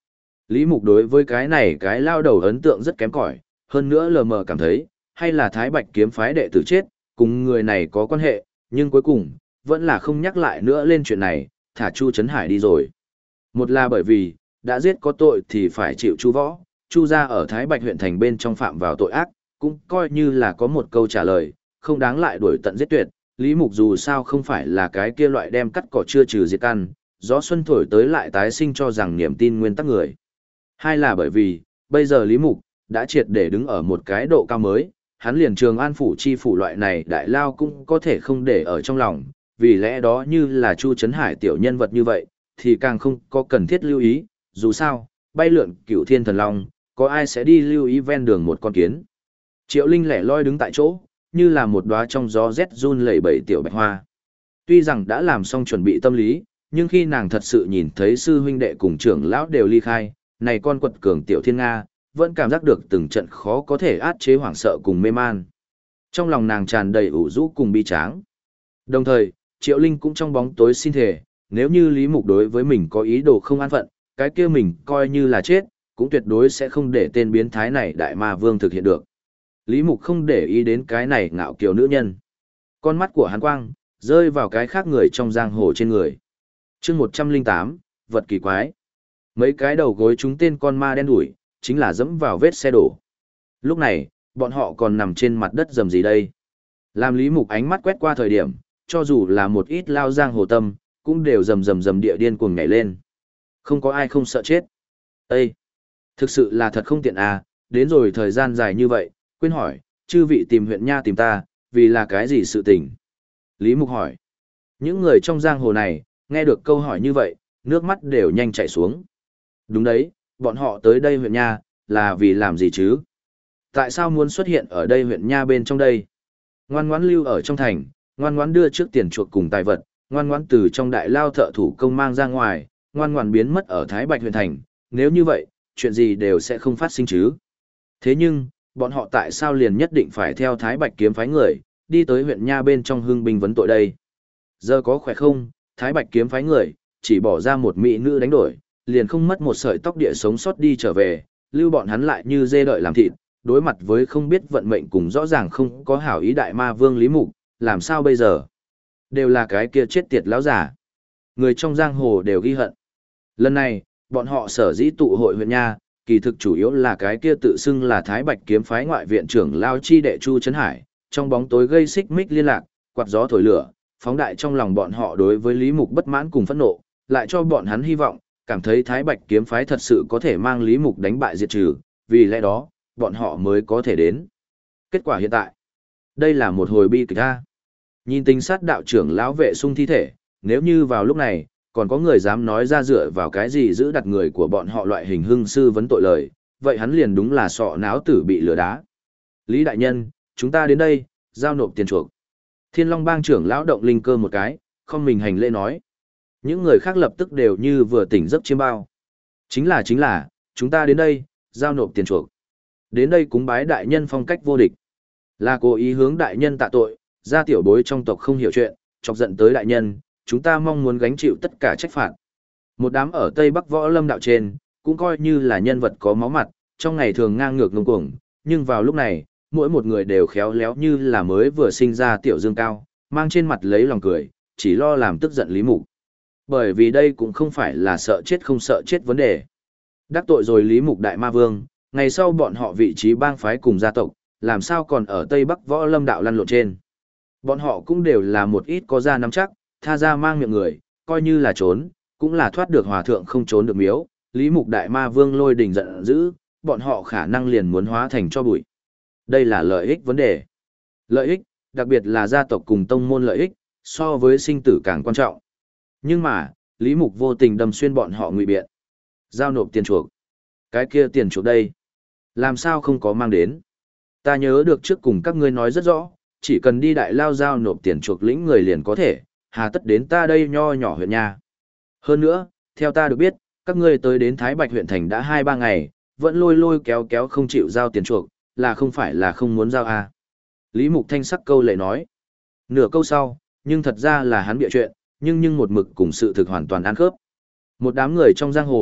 Lý Mục đối với cái này cái lao đầu ấn tượng rất kém cỏi, hơn nữa lờ mờ cảm thấy, hay là Thái Bạch kiếm phái đệ tử chết, cùng người này có quan hệ, nhưng cuối cùng, vẫn là không nhắc lại nữa lên chuyện này, thả Chu Trấn Hải đi rồi. Một là bởi vì, đã giết có tội thì phải chịu Chu võ, Chu gia ở Thái Bạch huyện thành bên trong phạm vào tội ác, cũng coi như là có một câu trả lời, không đáng lại đuổi tận giết tuyệt. Lý Mục dù sao không phải là cái kia loại đem cắt cỏ chưa trừ diệt căn, gió xuân thổi tới lại tái sinh cho rằng niềm tin nguyên tắc người. Hai là bởi vì, bây giờ Lý Mục đã triệt để đứng ở một cái độ cao mới, hắn liền Trường An phủ chi phủ loại này đại lao cũng có thể không để ở trong lòng, vì lẽ đó như là Chu Trấn Hải tiểu nhân vật như vậy, thì càng không có cần thiết lưu ý, dù sao, bay lượn Cửu Thiên Thần Long, có ai sẽ đi lưu ý ven đường một con kiến. Triệu Linh lẻ loi đứng tại chỗ, như là một đóa trong gió rét run lẩy bẩy tiểu bạch hoa. Tuy rằng đã làm xong chuẩn bị tâm lý, nhưng khi nàng thật sự nhìn thấy sư huynh đệ cùng trưởng lão đều ly khai, này con quật cường tiểu thiên nga, vẫn cảm giác được từng trận khó có thể át chế hoảng sợ cùng mê man. Trong lòng nàng tràn đầy ủ rũ cùng bi tráng. Đồng thời, Triệu Linh cũng trong bóng tối xin thề, nếu như Lý Mục đối với mình có ý đồ không an phận, cái kia mình coi như là chết, cũng tuyệt đối sẽ không để tên biến thái này đại ma vương thực hiện được. Lý Mục không để ý đến cái này ngạo kiều nữ nhân. Con mắt của hắn quang, rơi vào cái khác người trong giang hồ trên người. chương 108, vật kỳ quái. Mấy cái đầu gối chúng tên con ma đen đuổi, chính là dẫm vào vết xe đổ. Lúc này, bọn họ còn nằm trên mặt đất rầm gì đây. Làm Lý Mục ánh mắt quét qua thời điểm, cho dù là một ít lao giang hồ tâm, cũng đều rầm địa điên cuồng nhảy lên. Không có ai không sợ chết. Ê! Thực sự là thật không tiện à, đến rồi thời gian dài như vậy, quên hỏi, chư vị tìm huyện nha tìm ta, vì là cái gì sự tình? Lý Mục hỏi. Những người trong giang hồ này, nghe được câu hỏi như vậy, nước mắt đều nhanh chảy xuống. Đúng đấy, bọn họ tới đây huyện nha, là vì làm gì chứ? Tại sao muốn xuất hiện ở đây huyện nha bên trong đây? Ngoan ngoãn lưu ở trong thành, ngoan ngoãn đưa trước tiền chuộc cùng tài vật, ngoan ngoãn từ trong đại lao thợ thủ công mang ra ngoài, ngoan ngoãn biến mất ở Thái Bạch huyện thành, nếu như vậy, chuyện gì đều sẽ không phát sinh chứ. Thế nhưng, bọn họ tại sao liền nhất định phải theo Thái Bạch kiếm phái người, đi tới huyện nha bên trong hưng binh vấn tội đây? Giờ có khỏe không, Thái Bạch kiếm phái người, chỉ bỏ ra một mỹ nữ đánh đổi, liền không mất một sợi tóc địa sống sót đi trở về, lưu bọn hắn lại như dê đợi làm thịt, đối mặt với không biết vận mệnh cùng rõ ràng không có hảo ý đại ma vương Lý Mục, làm sao bây giờ? Đều là cái kia chết tiệt lão giả. Người trong giang hồ đều ghi hận. Lần này, bọn họ sở dĩ tụ hội huyện nha, kỳ thực chủ yếu là cái kia tự xưng là Thái Bạch kiếm phái ngoại viện trưởng Lao Chi đệ Chu Trấn Hải, trong bóng tối gây xích mích liên lạc, quạt gió thổi lửa, phóng đại trong lòng bọn họ đối với Lý Mục bất mãn cùng phẫn nộ, lại cho bọn hắn hy vọng, cảm thấy Thái Bạch kiếm phái thật sự có thể mang Lý Mục đánh bại diệt trừ, vì lẽ đó, bọn họ mới có thể đến. Kết quả hiện tại, đây là một hồi bi kịch a. Nhìn tình sát đạo trưởng lão vệ sung thi thể, nếu như vào lúc này, còn có người dám nói ra dựa vào cái gì giữ đặt người của bọn họ loại hình hưng sư vấn tội lời, vậy hắn liền đúng là sọ náo tử bị lừa đá. Lý đại nhân, chúng ta đến đây, giao nộp tiền chuộc. Thiên Long bang trưởng lão động linh cơ một cái, không mình hành lễ nói. Những người khác lập tức đều như vừa tỉnh giấc chiêm bao. Chính là, chúng ta đến đây, giao nộp tiền chuộc. Đến đây cúng bái đại nhân phong cách vô địch. Là cố ý hướng đại nhân tạ tội, ra tiểu bối trong tộc không hiểu chuyện, chọc giận tới đại nhân, chúng ta mong muốn gánh chịu tất cả trách phạt. Một đám ở Tây Bắc võ lâm đạo trên, cũng coi như là nhân vật có máu mặt, trong ngày thường ngang ngược ngông cuồng, nhưng vào lúc này, mỗi một người đều khéo léo như là mới vừa sinh ra tiểu dương cao, mang trên mặt lấy lòng cười, chỉ lo làm tức giận Lý Mục. Bởi vì đây cũng không phải là sợ chết không sợ chết vấn đề. Đắc tội rồi Lý Mục đại ma vương, ngày sau bọn họ vị trí bang phái cùng gia tộc, làm sao còn ở Tây Bắc võ lâm đạo lăn lộn trên. Bọn họ cũng đều là một ít có da nắm chắc, tha ra mang miệng người, coi như là trốn, cũng là thoát được hòa thượng không trốn được miếu. Lý Mục đại ma vương lôi đình giận dữ, bọn họ khả năng liền muốn hóa thành cho bụi. Đây là lợi ích vấn đề. Lợi ích, đặc biệt là gia tộc cùng tông môn lợi ích, so với sinh tử càng quan trọng. Nhưng mà, Lý Mục vô tình đâm xuyên bọn họ ngụy biện. Giao nộp tiền chuộc. Cái kia tiền chuộc đây, làm sao không có mang đến? Ta nhớ được trước cùng các ngươi nói rất rõ, chỉ cần đi đại lao giao nộp tiền chuộc lĩnh người liền có thể, hà tất đến ta đây nho nhỏ huyện nha. Hơn nữa, theo ta được biết, các ngươi tới đến Thái Bạch huyện thành đã 2-3 ngày, vẫn lôi lôi kéo kéo không chịu giao tiền chuộc, là không phải là không muốn giao à. Lý Mục thanh sắc câu lệ nói. Nửa câu sau, nhưng thật ra là hắn bịa chuyện, nhưng một mực cùng sự thực hoàn toàn ăn khớp. Một đám người trong giang hồ,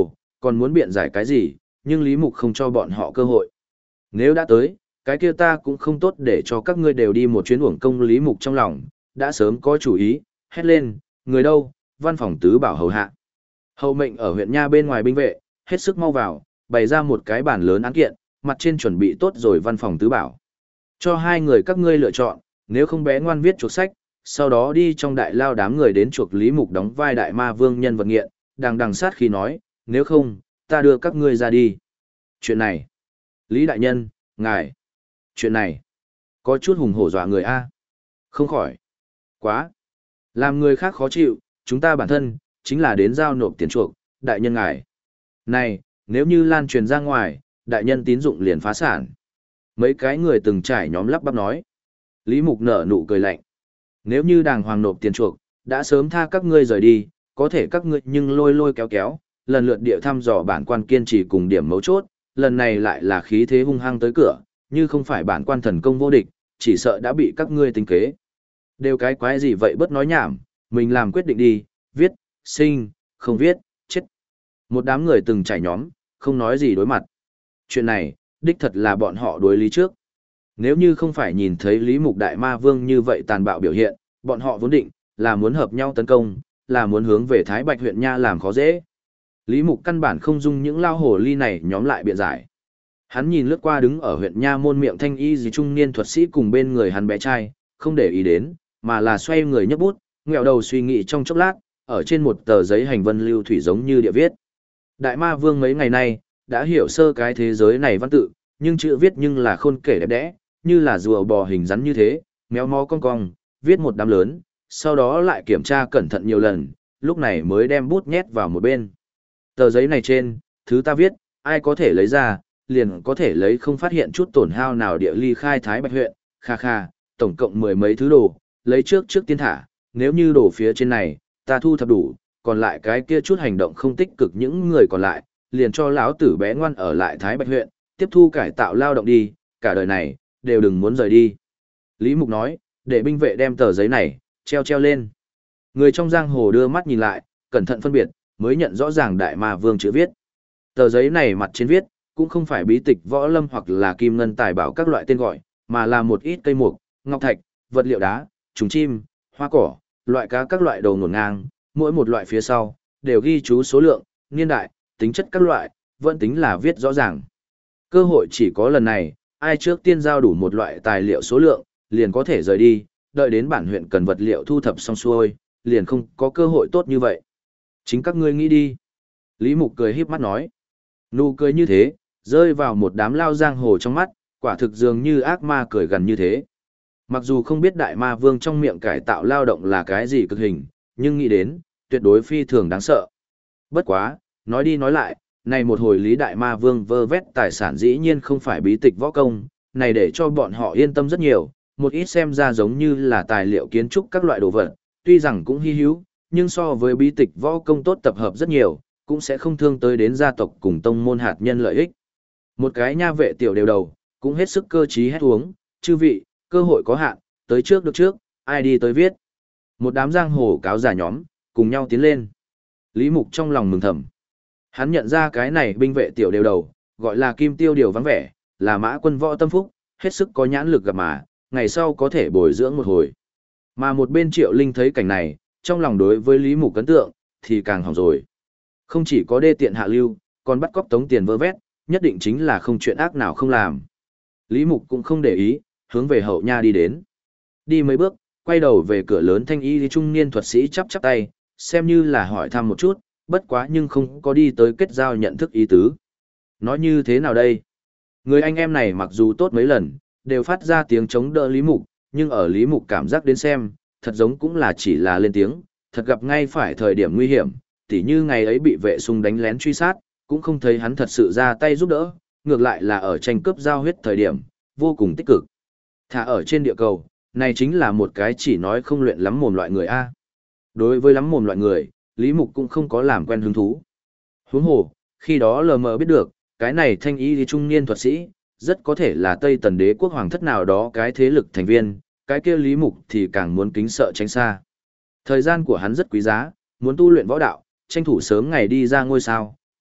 còn muốn biện giải cái gì, nhưng Lý Mục không cho bọn họ cơ hội. Nếu đã tới, cái kia ta cũng không tốt để cho các ngươi đều đi một chuyến uổng công. Lý Mục trong lòng, đã sớm có chủ ý, hét lên, người đâu, văn phòng tứ bảo hầu hạ. Hầu mệnh ở huyện Nha bên ngoài binh vệ, hết sức mau vào, bày ra một cái bàn lớn án kiện, mặt trên chuẩn bị tốt rồi văn phòng tứ bảo. Cho hai người các ngươi lựa chọn, nếu không bé ngoan viết chuộc sách, sau đó đi trong đại lao đám người đến chuộc Lý Mục đóng vai đại ma vương nhân vật nghiện, đằng sát khi nói, nếu không, ta đưa các ngươi ra đi. Chuyện này, Lý đại nhân, ngài, chuyện này, có chút hùng hổ dọa người a. Không khỏi, quá, làm người khác khó chịu, chúng ta bản thân, chính là đến giao nộp tiền chuộc, đại nhân ngài. Này, nếu như lan truyền ra ngoài, đại nhân tín dụng liền phá sản. Mấy cái người từng trải nhóm lắp bắp nói. Lý Mục nở nụ cười lạnh. Nếu như đàng hoàng nộp tiền chuộc, đã sớm tha các ngươi rời đi, có thể các ngươi nhưng lôi lôi kéo kéo, lần lượt địa thăm dò bản quan kiên trì cùng điểm mấu chốt, lần này lại là khí thế hung hăng tới cửa, như không phải bản quan thần công vô địch, chỉ sợ đã bị các ngươi tính kế. Đều cái quái gì vậy, bớt nói nhảm, mình làm quyết định đi, viết, sinh, không viết, chết. Một đám người từng trải nhóm, không nói gì đối mặt. Chuyện này, đích thật là bọn họ đối lý trước. Nếu như không phải nhìn thấy Lý Mục Đại Ma Vương như vậy tàn bạo biểu hiện, bọn họ vốn định là muốn hợp nhau tấn công, là muốn hướng về Thái Bạch huyện Nha làm khó dễ. Lý Mục căn bản không dung những lao hồ ly này nhóm lại biện giải. Hắn nhìn lướt qua đứng ở huyện Nha môn miệng thanh y gì trung niên thuật sĩ cùng bên người hắn bé trai, không để ý đến, mà là xoay người nhấc bút, ngẹo đầu suy nghĩ trong chốc lát, ở trên một tờ giấy hành vân lưu thủy giống như địa viết. Đại Ma Vương mấy ngày nay, đã hiểu sơ cái thế giới này văn tự, nhưng chữ viết nhưng là khôn kể đẹp đẽ, như là rùa bò hình rắn như thế, méo mó cong cong, viết một đám lớn, sau đó lại kiểm tra cẩn thận nhiều lần, lúc này mới đem bút nhét vào một bên. Tờ giấy này trên, thứ ta viết, ai có thể lấy ra, liền có thể lấy không phát hiện chút tổn hao nào địa ly khai Thái Bạch huyện, kha kha, tổng cộng 10 mấy thứ đồ, lấy trước tiên thả, nếu như đồ phía trên này, ta thu thập đủ, còn lại cái kia chút hành động không tích cực những người còn lại, liền cho lão tử bé ngoan ở lại Thái Bạch huyện, tiếp thu cải tạo lao động đi, cả đời này, đều đừng muốn rời đi. Lý Mục nói, để binh vệ đem tờ giấy này, treo lên. Người trong giang hồ đưa mắt nhìn lại, cẩn thận phân biệt, mới nhận rõ ràng Đại Ma Vương chữ viết. Tờ giấy này mặt trên viết, cũng không phải bí tịch võ lâm hoặc là kim ngân tài bảo các loại tên gọi, mà là một ít cây mục, ngọc thạch, vật liệu đá, trùng chim, hoa cỏ, loại cá các loại đồ ngổn ngang, mỗi một loại phía sau, đều ghi chú số lượng, niên đại, tính chất các loại, vẫn tính là viết rõ ràng. Cơ hội chỉ có lần này, ai trước tiên giao đủ một loại tài liệu số lượng, liền có thể rời đi, đợi đến bản huyện cần vật liệu thu thập xong xuôi, liền không có cơ hội tốt như vậy. Chính các ngươi nghĩ đi. Lý Mục cười híp mắt nói. Nụ cười như thế, rơi vào một đám lao giang hồ trong mắt, quả thực dường như ác ma cười gần như thế. Mặc dù không biết Đại Ma Vương trong miệng cải tạo lao động là cái gì cực hình, nhưng nghĩ đến, tuyệt đối phi thường đáng sợ. Bất quá, nói đi nói lại, này một hồi Lý Đại Ma Vương vơ vét tài sản dĩ nhiên không phải bí tịch võ công, này để cho bọn họ yên tâm rất nhiều, một ít xem ra giống như là tài liệu kiến trúc các loại đồ vật, tuy rằng cũng hi hữu, nhưng so với bí tịch võ công tốt tập hợp rất nhiều, cũng sẽ không thương tới đến gia tộc cùng tông môn hạt nhân lợi ích. Một cái nha vệ tiểu đều đầu, cũng hết sức cơ trí hét uống, chư vị, cơ hội có hạn, tới trước được trước, ai đi tới viết. Một đám giang hồ cáo giả nhóm, cùng nhau tiến lên. Lý Mục trong lòng mừng thầm. Hắn nhận ra cái này binh vệ tiểu đều đầu, gọi là Kim Tiêu Điều vắng vẻ, là mã quân võ tâm phúc, hết sức có nhãn lực gặp mà, ngày sau có thể bồi dưỡng một hồi. Mà một bên Triệu Linh thấy cảnh này, trong lòng đối với Lý Mục ấn tượng, thì càng hỏng rồi. Không chỉ có đê tiện hạ lưu, còn bắt cóc tống tiền vơ vét, nhất định chính là không chuyện ác nào không làm. Lý Mục cũng không để ý, hướng về hậu nha đi đến. Đi mấy bước, quay đầu về cửa lớn thanh y trung niên thuật sĩ chắp tay, xem như là hỏi thăm một chút, bất quá nhưng không có đi tới kết giao nhận thức ý tứ. Nói như thế nào đây? Người anh em này mặc dù tốt mấy lần, đều phát ra tiếng chống đỡ Lý Mục, nhưng ở Lý Mục cảm giác đến xem, thật giống cũng là chỉ là lên tiếng, thật gặp ngay phải thời điểm nguy hiểm, tỉ như ngày ấy bị vệ sung đánh lén truy sát, cũng không thấy hắn thật sự ra tay giúp đỡ, ngược lại là ở tranh cướp giao huyết thời điểm, vô cùng tích cực. Thả ở trên địa cầu, này chính là một cái chỉ nói không luyện lắm mồm loại người A. Đối với lắm mồm loại người, Lý Mục cũng không có làm quen hứng thú. Huống hồ, khi đó lờ mờ biết được, cái này thanh y trung niên thuật sĩ, rất có thể là Tây Tần đế quốc hoàng thất nào đó cái thế lực thành viên, cái kia Lý Mục thì càng muốn kính sợ tránh xa. Thời gian của hắn rất quý giá, muốn tu luyện võ đạo, tranh thủ sớm ngày đi ra ngôi sao,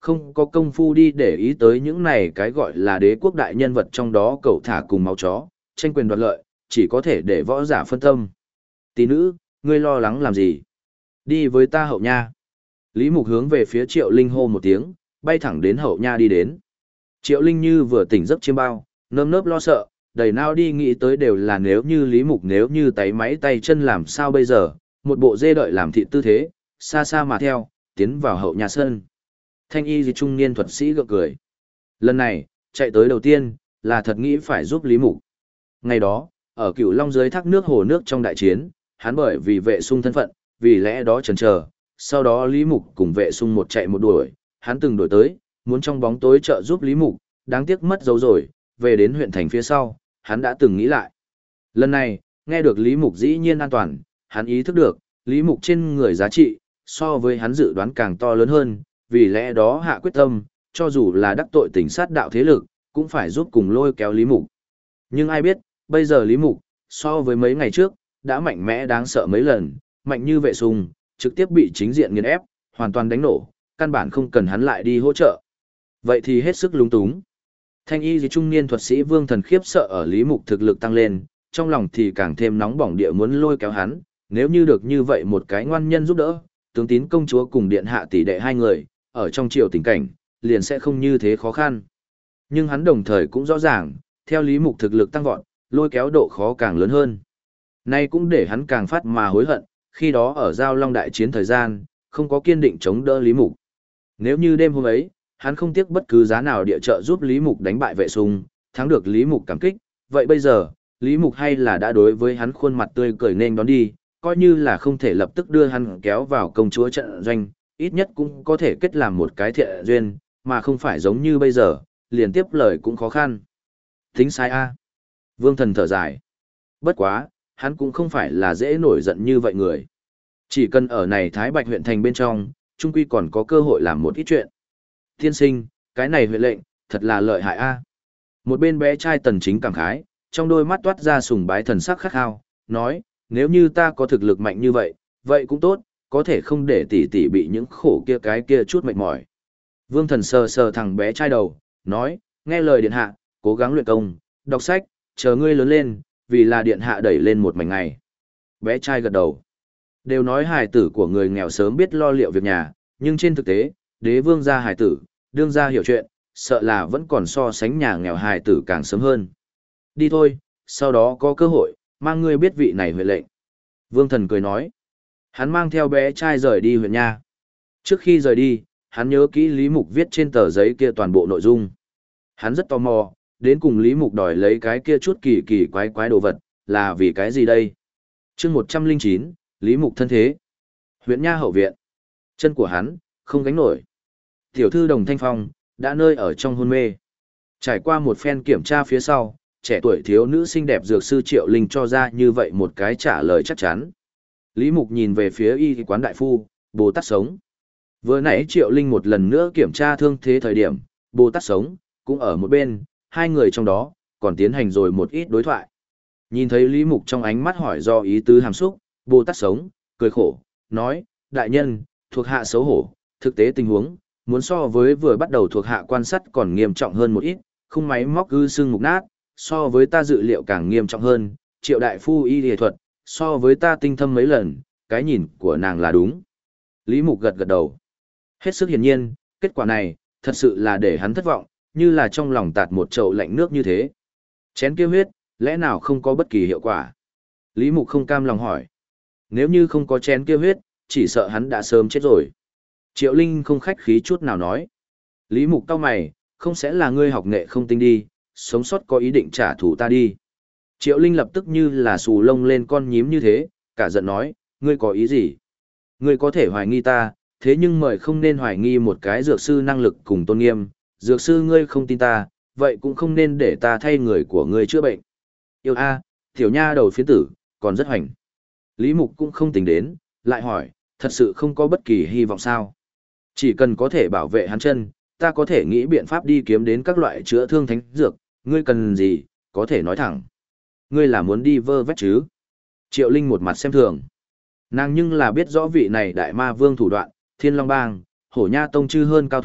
không có công phu đi để ý tới những này cái gọi là đế quốc đại nhân vật trong đó cẩu thả cùng máu chó, tranh quyền đoạt lợi, chỉ có thể để võ giả phân tâm. Tỷ nữ, ngươi lo lắng làm gì? Đi với ta hậu nha. Lý Mục hướng về phía Triệu Linh hô một tiếng, bay thẳng đến hậu nha đi đến. Triệu Linh như vừa tỉnh giấc chiêm bao, nơm nớp lo sợ, đầy nao đi nghĩ tới đều là nếu như Lý Mục nếu như tay máy tay chân làm sao bây giờ, một bộ dê đợi làm thịt tư thế, xa xa mà theo, tiến vào hậu nhà sân. Thanh y gì trung niên thuật sĩ gượng cười. Lần này, chạy tới đầu tiên, là thật nghĩ phải giúp Lý Mục. Ngày đó, ở Cửu Long dưới thác nước hồ nước trong đại chiến, hắn bởi vì vệ sung thân phận, vì lẽ đó chần chờ, sau đó Lý Mục cùng vệ sung một chạy một đuổi, hắn từng đuổi tới, muốn trong bóng tối trợ giúp Lý Mục, đáng tiếc mất dấu rồi, về đến huyện thành phía sau, hắn đã từng nghĩ lại. Lần này, nghe được Lý Mục dĩ nhiên an toàn, hắn ý thức được, Lý Mục trên người giá trị, so với hắn dự đoán càng to lớn hơn, vì lẽ đó hạ quyết tâm, cho dù là đắc tội tình sát đạo thế lực, cũng phải giúp cùng lôi kéo Lý Mục. Nhưng ai biết, bây giờ Lý Mục, so với mấy ngày trước, đã mạnh mẽ đáng sợ mấy lần, mạnh như vệ sung, trực tiếp bị chính diện nghiền ép, hoàn toàn đánh nổ, căn bản không cần hắn lại đi hỗ trợ. Vậy thì hết sức lúng túng. Thanh y gì trung niên thuật sĩ Vương Thần khiếp sợ ở Lý Mục thực lực tăng lên, trong lòng thì càng thêm nóng bỏng địa muốn lôi kéo hắn, nếu như được như vậy một cái ngoan nhân giúp đỡ, tướng tín công chúa cùng điện hạ tỷ đệ hai người, ở trong triều tình cảnh, liền sẽ không như thế khó khăn. Nhưng hắn đồng thời cũng rõ ràng, theo Lý Mục thực lực tăng vọt, lôi kéo độ khó càng lớn hơn. Nay cũng để hắn càng phát mà hối hận, khi đó ở Giao Long đại chiến thời gian, không có kiên định chống đỡ Lý Mục. Nếu như đêm hôm ấy, hắn không tiếc bất cứ giá nào địa trợ giúp Lý Mục đánh bại vệ sung, thắng được Lý Mục cảm kích, vậy bây giờ, Lý Mục hay là đã đối với hắn khuôn mặt tươi cười nên đón đi, coi như là không thể lập tức đưa hắn kéo vào công chúa trận doanh, ít nhất cũng có thể kết làm một cái thiện duyên, mà không phải giống như bây giờ, liền tiếp lời cũng khó khăn. Tính sai a. Vương Thần thở dài. Bất quá, hắn cũng không phải là dễ nổi giận như vậy người. Chỉ cần ở này Thái Bạch huyện thành bên trong, trung quy còn có cơ hội làm một ít chuyện. Tiên sinh, cái này huyện lệnh, thật là lợi hại a. Một bên bé trai Tần Chính cảm khái, trong đôi mắt toát ra sùng bái thần sắc khát khao, nói, nếu như ta có thực lực mạnh như vậy, vậy cũng tốt, có thể không để tỷ tỷ bị những khổ kia cái kia chút mệt mỏi. Vương Thần sờ sờ thằng bé trai đầu, nói, nghe lời điện hạ, cố gắng luyện công, đọc sách, chờ ngươi lớn lên, vì là điện hạ đẩy lên một mảnh ngày. Bé trai gật đầu. Đều nói hài tử của người nghèo sớm biết lo liệu việc nhà, nhưng trên thực tế, đế vương gia hài tử, đương gia hiểu chuyện, sợ là vẫn còn so sánh nhà nghèo hài tử càng sớm hơn. Đi thôi, sau đó có cơ hội, mang ngươi biết vị này huyện lệnh. Vương Thần cười nói. Hắn mang theo bé trai rời đi huyện nha. Trước khi rời đi, hắn nhớ kỹ Lý Mục viết trên tờ giấy kia toàn bộ nội dung. Hắn rất tò mò, đến cùng Lý Mục đòi lấy cái kia chút kỳ kỳ quái quái đồ vật, là vì cái gì đây? Chương 109, Lý Mục thân thế. Huyện nha hậu viện. Chân của hắn, không gánh nổi. Tiểu thư Đồng Thanh Phong, đã nơi ở trong hôn mê. Trải qua một phen kiểm tra phía sau, trẻ tuổi thiếu nữ xinh đẹp dược sư Triệu Linh cho ra như vậy một cái trả lời chắc chắn. Lý Mục nhìn về phía y quán đại phu, Bồ Tát sống. Vừa nãy Triệu Linh một lần nữa kiểm tra thương thế thời điểm, Bồ Tát sống, cũng ở một bên, hai người trong đó, còn tiến hành rồi một ít đối thoại. Nhìn thấy Lý Mục trong ánh mắt hỏi do ý tứ hàm xúc, Bồ Tát sống, cười khổ, nói, đại nhân, thuộc hạ xấu hổ, thực tế tình huống, muốn so với vừa bắt đầu thuộc hạ quan sát còn nghiêm trọng hơn một ít, khung máy móc gư xương mục nát, so với ta dự liệu càng nghiêm trọng hơn, Triệu đại phu y y thuật, so với ta tinh thâm mấy lần, cái nhìn của nàng là đúng. Lý Mục gật gật đầu. Hết sức hiển nhiên, kết quả này, thật sự là để hắn thất vọng, như là trong lòng tạt một chậu lạnh nước như thế. Chén kia huyết, lẽ nào không có bất kỳ hiệu quả? Lý Mục không cam lòng hỏi. Nếu như không có chén kia huyết, chỉ sợ hắn đã sớm chết rồi. Triệu Linh không khách khí chút nào nói. Lý Mục cau mày, không sẽ là ngươi học nghệ không tinh đi, sống sót có ý định trả thù ta đi. Triệu Linh lập tức như là xù lông lên con nhím như thế, cả giận nói, ngươi có ý gì? Ngươi có thể hoài nghi ta, thế nhưng mời không nên hoài nghi một cái dược sư năng lực cùng tôn nghiêm, dược sư ngươi không tin ta, vậy cũng không nên để ta thay người của ngươi chữa bệnh. Yêu a, tiểu nha đầu phiến tử, còn rất hoành. Lý Mục cũng không tính đến, lại hỏi, thật sự không có bất kỳ hy vọng sao? Chỉ cần có thể bảo vệ hắn chân, ta có thể nghĩ biện pháp đi kiếm đến các loại chữa thương thánh dược, ngươi cần gì, có thể nói thẳng. Ngươi là muốn đi vơ vét chứ? Triệu Linh một mặt xem thường. Nàng nhưng là biết rõ vị này đại ma vương thủ đoạn, Thiên Long Bang, Hổ Nha Tông chư hơn cao thủ,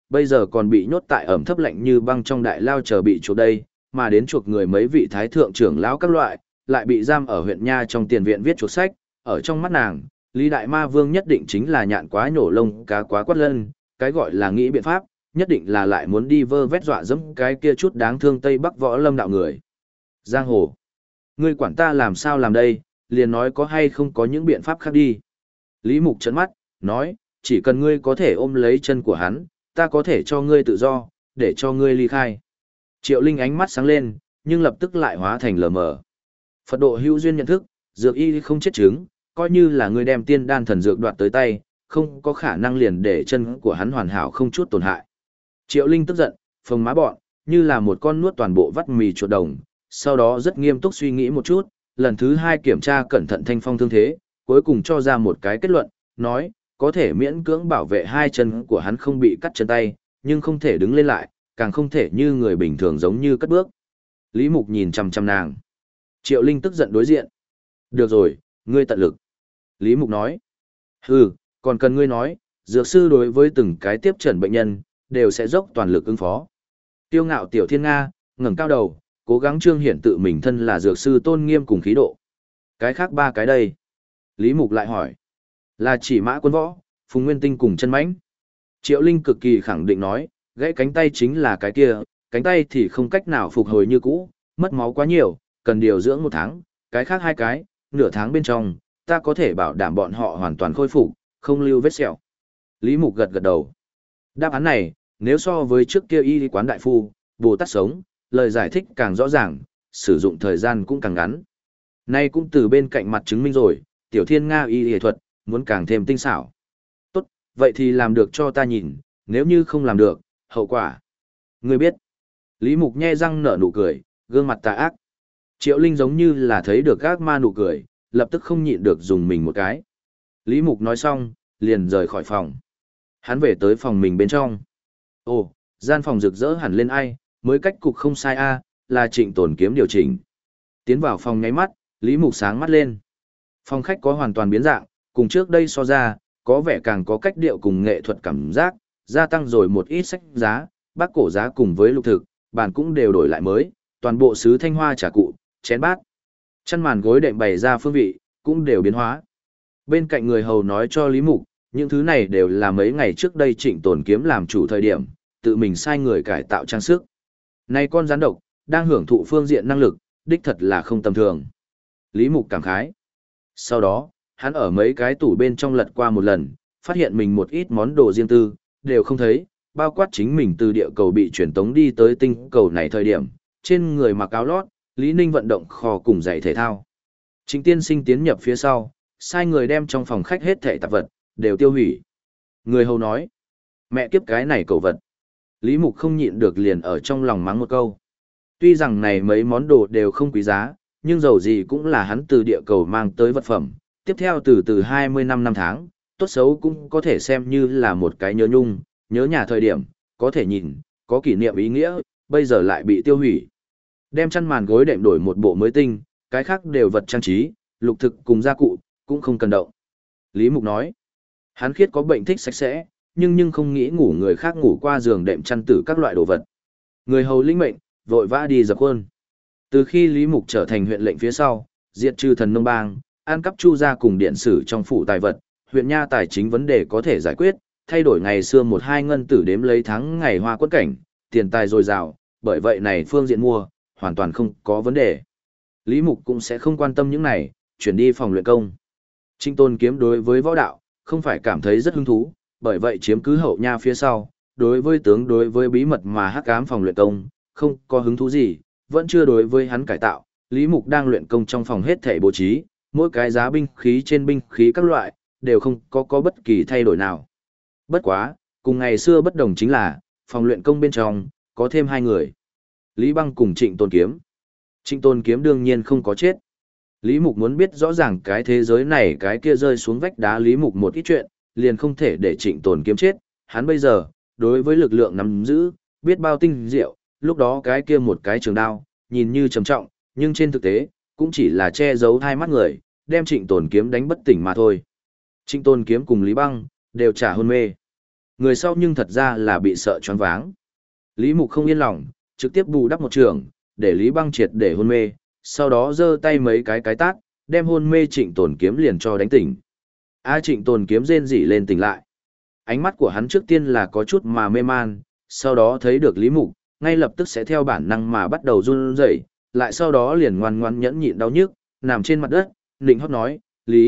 bây giờ còn bị nhốt tại ẩm thấp lạnh như băng trong đại lao chờ bị chuộc đây, mà đến chuộc người mấy vị thái thượng trưởng lão các loại, lại bị giam ở huyện nha trong tiền viện viết chuộc sách, ở trong mắt nàng, Lý Đại Ma Vương nhất định chính là nhạn quá nhổ lông cá quá quát lân, cái gọi là nghĩ biện pháp, nhất định là lại muốn đi vơ vét dọa dẫm cái kia chút đáng thương Tây Bắc võ lâm đạo người. Giang hồ, ngươi quản ta làm sao làm đây, liền nói có hay không có những biện pháp khác đi. Lý Mục trợn mắt, nói, chỉ cần ngươi có thể ôm lấy chân của hắn, ta có thể cho ngươi tự do, để cho ngươi ly khai. Triệu Linh ánh mắt sáng lên, nhưng lập tức lại hóa thành lờ mờ. Phật độ hữu duyên nhận thức, dược y không chết chứng, coi như là ngươi đem tiên đan thần dược đoạt tới tay, không có khả năng liền để chân của hắn hoàn hảo không chút tổn hại. Triệu Linh tức giận, phồng má bọn, như là một con nuốt toàn bộ vắt mì chuột đồng, sau đó rất nghiêm túc suy nghĩ một chút, lần thứ hai kiểm tra cẩn thận Thanh Phong thương thế, cuối cùng cho ra một cái kết luận, nói, có thể miễn cưỡng bảo vệ hai chân của hắn không bị cắt chân tay, nhưng không thể đứng lên lại, càng không thể như người bình thường giống như cất bước. Lý Mục nhìn chằm chằm nàng. Triệu Linh tức giận đối diện. Được rồi, ngươi tận lực. Lý Mục nói. Hừ, còn cần ngươi nói, dược sư đối với từng cái tiếp trần bệnh nhân, đều sẽ dốc toàn lực ứng phó. Tiêu ngạo tiểu thiên Nga, ngẩng cao đầu, cố gắng trương hiển tự mình thân là dược sư tôn nghiêm cùng khí độ. Cái khác ba cái đây. Lý Mục lại hỏi. Là chỉ Mã Quân Võ, Phùng Nguyên Tinh cùng chân mãnh. Triệu Linh cực kỳ khẳng định nói, gãy cánh tay chính là cái kia, cánh tay thì không cách nào phục hồi như cũ, mất máu quá nhiều, cần điều dưỡng 1 tháng, cái khác 2 cái, nửa tháng bên trong, ta có thể bảo đảm bọn họ hoàn toàn khôi phục, không lưu vết sẹo. Lý Mục gật gật đầu. Đáp án này, nếu so với trước kia y quán đại phu, Bồ Tát sống, lời giải thích càng rõ ràng, sử dụng thời gian cũng càng ngắn. Nay cũng từ bên cạnh mặt chứng minh rồi, tiểu thiên Nga y y thuật, muốn càng thêm tinh xảo. Tốt, vậy thì làm được cho ta nhìn, nếu như không làm được, hậu quả. Ngươi biết. Lý Mục nhe răng nở nụ cười, gương mặt tà ác. Triệu Linh giống như là thấy được ác ma nụ cười, lập tức không nhịn được dùng mình một cái. Lý Mục nói xong, liền rời khỏi phòng. Hắn về tới phòng mình bên trong. Ồ, gian phòng rực rỡ hẳn lên ai, mới cách cục không sai a, là Trịnh Tồn Kiếm điều chỉnh. Tiến vào phòng nháy mắt, Lý Mục sáng mắt lên. Phòng khách có hoàn toàn biến dạng, cùng trước đây so ra, có vẻ càng có cách điệu cùng nghệ thuật cảm giác, gia tăng rồi một ít sách giá, bác cổ giá cùng với lục thực, bàn cũng đều đổi lại mới, toàn bộ sứ thanh hoa trà cụ, chén bát. Chăn màn gối đệm bày ra phương vị, cũng đều biến hóa. Bên cạnh người hầu nói cho Lý Mục, những thứ này đều là mấy ngày trước đây Trịnh Tồn Kiếm làm chủ thời điểm, tự mình sai người cải tạo trang sức. Này con rắn độc, đang hưởng thụ phương diện năng lực, đích thật là không tầm thường. Lý Mục cảm khái. Sau đó, hắn ở mấy cái tủ bên trong lật qua một lần, phát hiện mình một ít món đồ riêng tư, đều không thấy, bao quát chính mình từ địa cầu bị chuyển tống đi tới tinh cầu này thời điểm, trên người mặc áo lót, Lý Ninh vận động kho cùng giày thể thao. Trịnh tiên sinh tiến nhập phía sau, sai người đem trong phòng khách hết thảy tạp vật, đều tiêu hủy. Người hầu nói, mẹ kiếp cái này cầu vật. Lý Mục không nhịn được liền ở trong lòng mắng một câu. Tuy rằng này mấy món đồ đều không quý giá, nhưng dầu gì cũng là hắn từ địa cầu mang tới vật phẩm. Tiếp theo từ 20 năm tháng, tốt xấu cũng có thể xem như là một cái nhớ nhung, nhớ nhà thời điểm, có thể nhìn, có kỷ niệm ý nghĩa, bây giờ lại bị tiêu hủy. Đem chăn màn gối đệm đổi một bộ mới tinh, cái khác đều vật trang trí, lục thực cùng gia cụ, cũng không cần động. Lý Mục nói, hắn khiết có bệnh thích sạch sẽ, nhưng không nghĩ ngủ người khác ngủ qua giường đệm chăn tử các loại đồ vật. Người hầu linh mệnh, vội vã đi dập khuôn. Từ khi Lý Mục trở thành huyện lệnh phía sau, diệt trừ thần nông bang, an cắp chu gia cùng điện sử trong phủ tài vật, huyện nha tài chính vấn đề có thể giải quyết, thay đổi ngày xưa 1-2 ngân tử đếm lấy tháng ngày hoa quất cảnh, tiền tài dồi dào, bởi vậy này phương diện mua, hoàn toàn không có vấn đề. Lý Mục cũng sẽ không quan tâm những này, chuyển đi phòng luyện công. Trịnh Tồn Kiếm đối với võ đạo, không phải cảm thấy rất hứng thú, bởi vậy chiếm cứ hậu nha phía sau, đối với bí mật mà hắc ám phòng luyện công, không có hứng thú gì, vẫn chưa đối với hắn cải tạo. Lý Mục đang luyện công trong phòng hết thể bố trí, mỗi cái giá binh khí trên binh khí các loại, đều không có bất kỳ thay đổi nào. Bất quá, cùng ngày xưa bất đồng chính là, phòng luyện công bên trong, có thêm 2 người. Lý Băng cùng Trịnh Tồn Kiếm. Trịnh Tồn Kiếm đương nhiên không có chết. Lý Mục muốn biết rõ ràng cái thế giới này cái kia rơi xuống vách đá Lý Mục một ít chuyện, liền không thể để Trịnh Tồn Kiếm chết. Hắn bây giờ, đối với lực lượng nắm giữ, biết bao tinh diệu, lúc đó cái kia một cái trường đao, nhìn như trầm trọng, nhưng trên thực tế, cũng chỉ là che giấu 2 mắt người, đem Trịnh Tồn Kiếm đánh bất tỉnh mà thôi. Trịnh Tồn Kiếm cùng Lý Băng, đều trả hôn mê. Người sau nhưng thật ra là bị sợ choáng váng. Lý Mục không yên lòng, trực tiếp bù đắp một trường, để Lý Băng triệt để hôn mê, sau đó giơ tay mấy cái tát, đem hôn mê Trịnh Tồn Kiếm liền cho đánh tỉnh. Trịnh Tồn Kiếm rên rỉ lên tỉnh lại. Ánh mắt của hắn trước tiên là có chút mà mê man, sau đó thấy được Lý Mục, ngay lập tức sẽ theo bản năng mà bắt đầu run rẩy, lại sau đó liền ngoan ngoãn nhẫn nhịn đau nhức, nằm trên mặt đất, nịnh hót nói,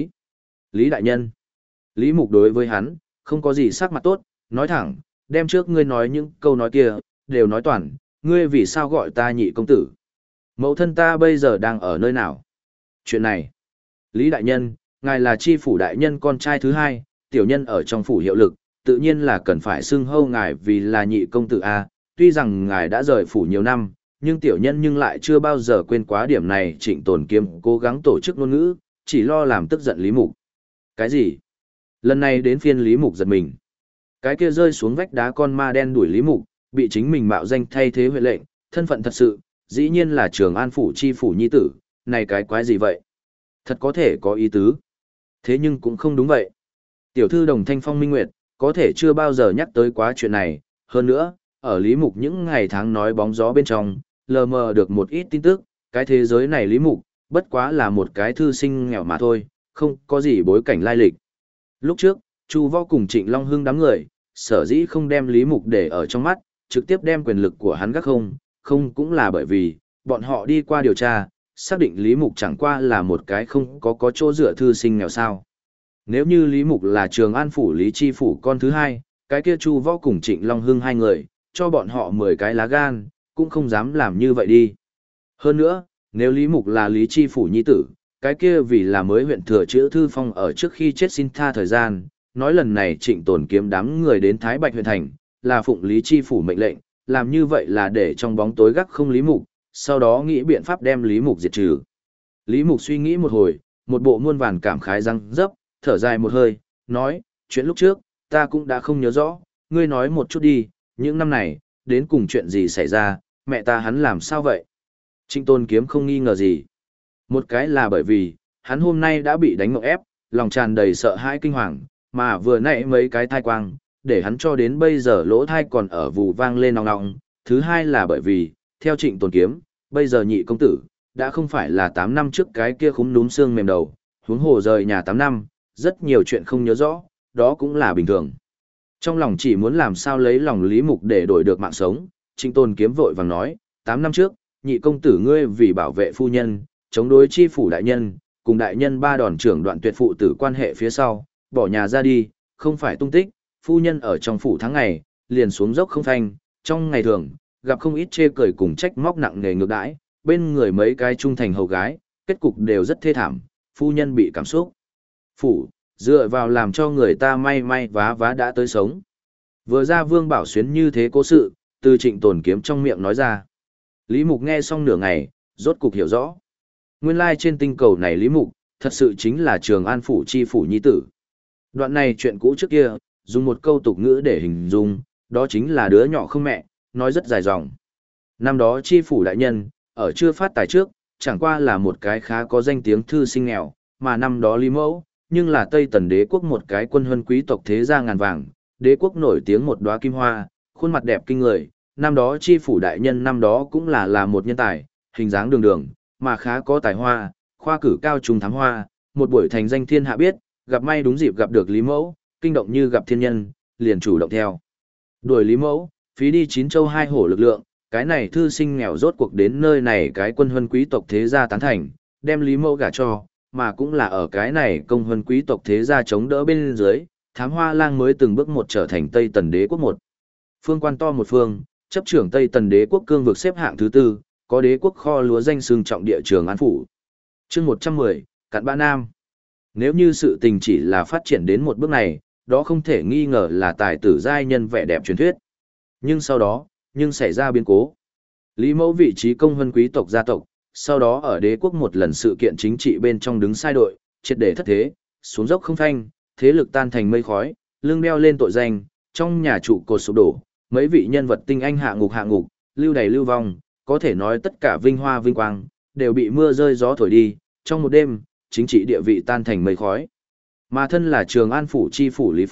Lý đại nhân. Lý Mục đối với hắn, không có gì sắc mặt tốt, nói thẳng, đem trước ngươi nói những câu nói kia, đều nói toàn, ngươi vì sao gọi ta nhị công tử. Mẫu thân ta bây giờ đang ở nơi nào? Chuyện này, Lý đại nhân, ngài là chi phủ đại nhân con trai thứ hai, tiểu nhân ở trong phủ hiệu lực, tự nhiên là cần phải xưng hô ngài vì là nhị công tử A, tuy rằng ngài đã rời phủ nhiều năm, nhưng tiểu nhân nhưng lại chưa bao giờ quên quá điểm này. Trịnh Tồn Kiếm cố gắng tổ chức ngôn ngữ, chỉ lo làm tức giận Lý Mục. Cái gì? Lần này đến phiên Lý Mục giật mình. Cái kia rơi xuống vách đá con ma đen đuổi Lý Mục, bị chính mình mạo danh thay thế huệ lệnh, thân phận thật sự, dĩ nhiên là Trường An phủ chi phủ nhi tử, này cái quái gì vậy? Thật có thể có ý tứ. Thế nhưng cũng không đúng vậy. Tiểu thư Đồng Thanh Phong Minh Nguyệt, có thể chưa bao giờ nhắc tới quá chuyện này, hơn nữa, ở Lý Mục những ngày tháng nói bóng gió bên trong, lờ mờ được một ít tin tức, cái thế giới này Lý Mục, bất quá là một cái thư sinh nghèo mà thôi, không có gì bối cảnh lai lịch. Lúc trước, Chu Võ cùng Trịnh Long Hưng đám người, sở dĩ không đem Lý Mục để ở trong mắt, trực tiếp đem quyền lực của hắn gác không cũng là bởi vì, bọn họ đi qua điều tra, xác định Lý Mục chẳng qua là một cái không có chỗ dựa thư sinh nghèo sao. Nếu như Lý Mục là Trường An phủ Lý Chi phủ con thứ hai, cái kia Chu Võ cùng Trịnh Long Hưng hai người, cho bọn họ 10 cái lá gan, cũng không dám làm như vậy đi. Hơn nữa, nếu Lý Mục là Lý Chi phủ nhi tử, cái kia vì là mới huyện thừa chữ thư phong ở trước khi chết xin tha thời gian, nói lần này Trịnh Tồn Kiếm đám người đến Thái Bạch huyện thành, là phụng Lý Chi phủ mệnh lệnh, làm như vậy là để trong bóng tối gác không Lý Mục, sau đó nghĩ biện pháp đem Lý Mục diệt trừ. Lý Mục suy nghĩ một hồi, một bộ muôn vàn cảm khái răng dấp, thở dài một hơi, nói, chuyện lúc trước, ta cũng đã không nhớ rõ, ngươi nói một chút đi, những năm này, đến cùng chuyện gì xảy ra, mẹ ta hắn làm sao vậy? Trịnh Tồn Kiếm không nghi ngờ gì. Một cái là bởi vì, hắn hôm nay đã bị đánh ngộ ép, lòng tràn đầy sợ hãi kinh hoàng, mà vừa nãy mấy cái thai quang, để hắn cho đến bây giờ lỗ thai còn ở vù vang lên nòng nòng. Thứ hai là bởi vì, theo Trịnh Tồn Kiếm, bây giờ nhị công tử, đã không phải là 8 năm trước cái kia khúm núm xương mềm đầu, huống hồ rời nhà 8 năm, rất nhiều chuyện không nhớ rõ, đó cũng là bình thường. Trong lòng chỉ muốn làm sao lấy lòng Lý Mục để đổi được mạng sống, Trịnh Tồn Kiếm vội vàng nói, 8 năm trước, nhị công tử ngươi vì bảo vệ phu nhân, chống đối chi phủ đại nhân, cùng đại nhân ba đòn trưởng đoạn tuyệt phụ tử quan hệ phía sau, bỏ nhà ra đi, không phải tung tích, phu nhân ở trong phủ tháng ngày, liền xuống dốc không phanh, trong ngày thường, gặp không ít chê cười cùng trách móc nặng nề ngược đãi, bên người mấy cái trung thành hầu gái, kết cục đều rất thê thảm, phu nhân bị cảm xúc. Phủ, dựa vào làm cho người ta may may vá vá đã tới sống. Vừa ra Vương Bảo Xuyến như thế cố sự, từ Trịnh Tồn Kiếm trong miệng nói ra. Lý Mục nghe xong nửa ngày, rốt cục hiểu rõ. Nguyên lai trên tinh cầu này Lý Mục, thật sự chính là Trường An phủ chi phủ nhi tử. Đoạn này chuyện cũ trước kia, dùng một câu tục ngữ để hình dung, đó chính là đứa nhỏ không mẹ, nói rất dài dòng. Năm đó chi phủ đại nhân, ở chưa phát tài trước, chẳng qua là một cái khá có danh tiếng thư sinh nghèo, mà năm đó Lý Mẫu, nhưng là Tây Tần đế quốc một cái quân huân quý tộc thế gia ngàn vàng, đế quốc nổi tiếng một đóa kim hoa, khuôn mặt đẹp kinh người, năm đó chi phủ đại nhân năm đó cũng là một nhân tài, hình dáng đường đường, mà khá có tài hoa, khoa cử cao trung thám hoa, một buổi thành danh thiên hạ biết, gặp may đúng dịp gặp được Lý Mẫu, kinh động như gặp thiên nhân, liền chủ động theo. Đuổi Lý Mẫu, phí đi 9 châu 2 hổ lực lượng, cái này thư sinh nghèo rốt cuộc đến nơi này cái quân huân quý tộc thế gia tán thành, đem Lý Mẫu gả cho, mà cũng là ở cái này công huân quý tộc thế gia chống đỡ bên dưới, thám hoa lang mới từng bước một trở thành Tây Tần đế quốc một. Phương quan to một phương, chấp trưởng Tây Tần đế quốc cương vực xếp hạng thứ tư, có đế quốc kho lúa danh xưng trọng địa Trường An phủ. Chương 110, Cặn Bã Nam. Nếu như sự tình chỉ là phát triển đến một bước này, đó không thể nghi ngờ là tài tử giai nhân vẻ đẹp truyền thuyết. Nhưng sau đó, xảy ra biến cố. Lý Mẫu vị trí công huân quý tộc gia tộc, sau đó ở đế quốc một lần sự kiện chính trị bên trong đứng sai đội, triệt để thất thế, xuống dốc không thanh, thế lực tan thành mây khói, lưng đeo lên tội danh, trong nhà trụ cột sụp đổ, mấy vị nhân vật tinh anh hạ ngục, lưu đầy lưu vong, có thể nói tất cả vinh hoa vinh quang, đều bị mưa rơi gió thổi đi, trong một đêm, chính trị địa vị tan thành mây khói. Mà thân là Trường An phủ chi phủ Lý Phụ,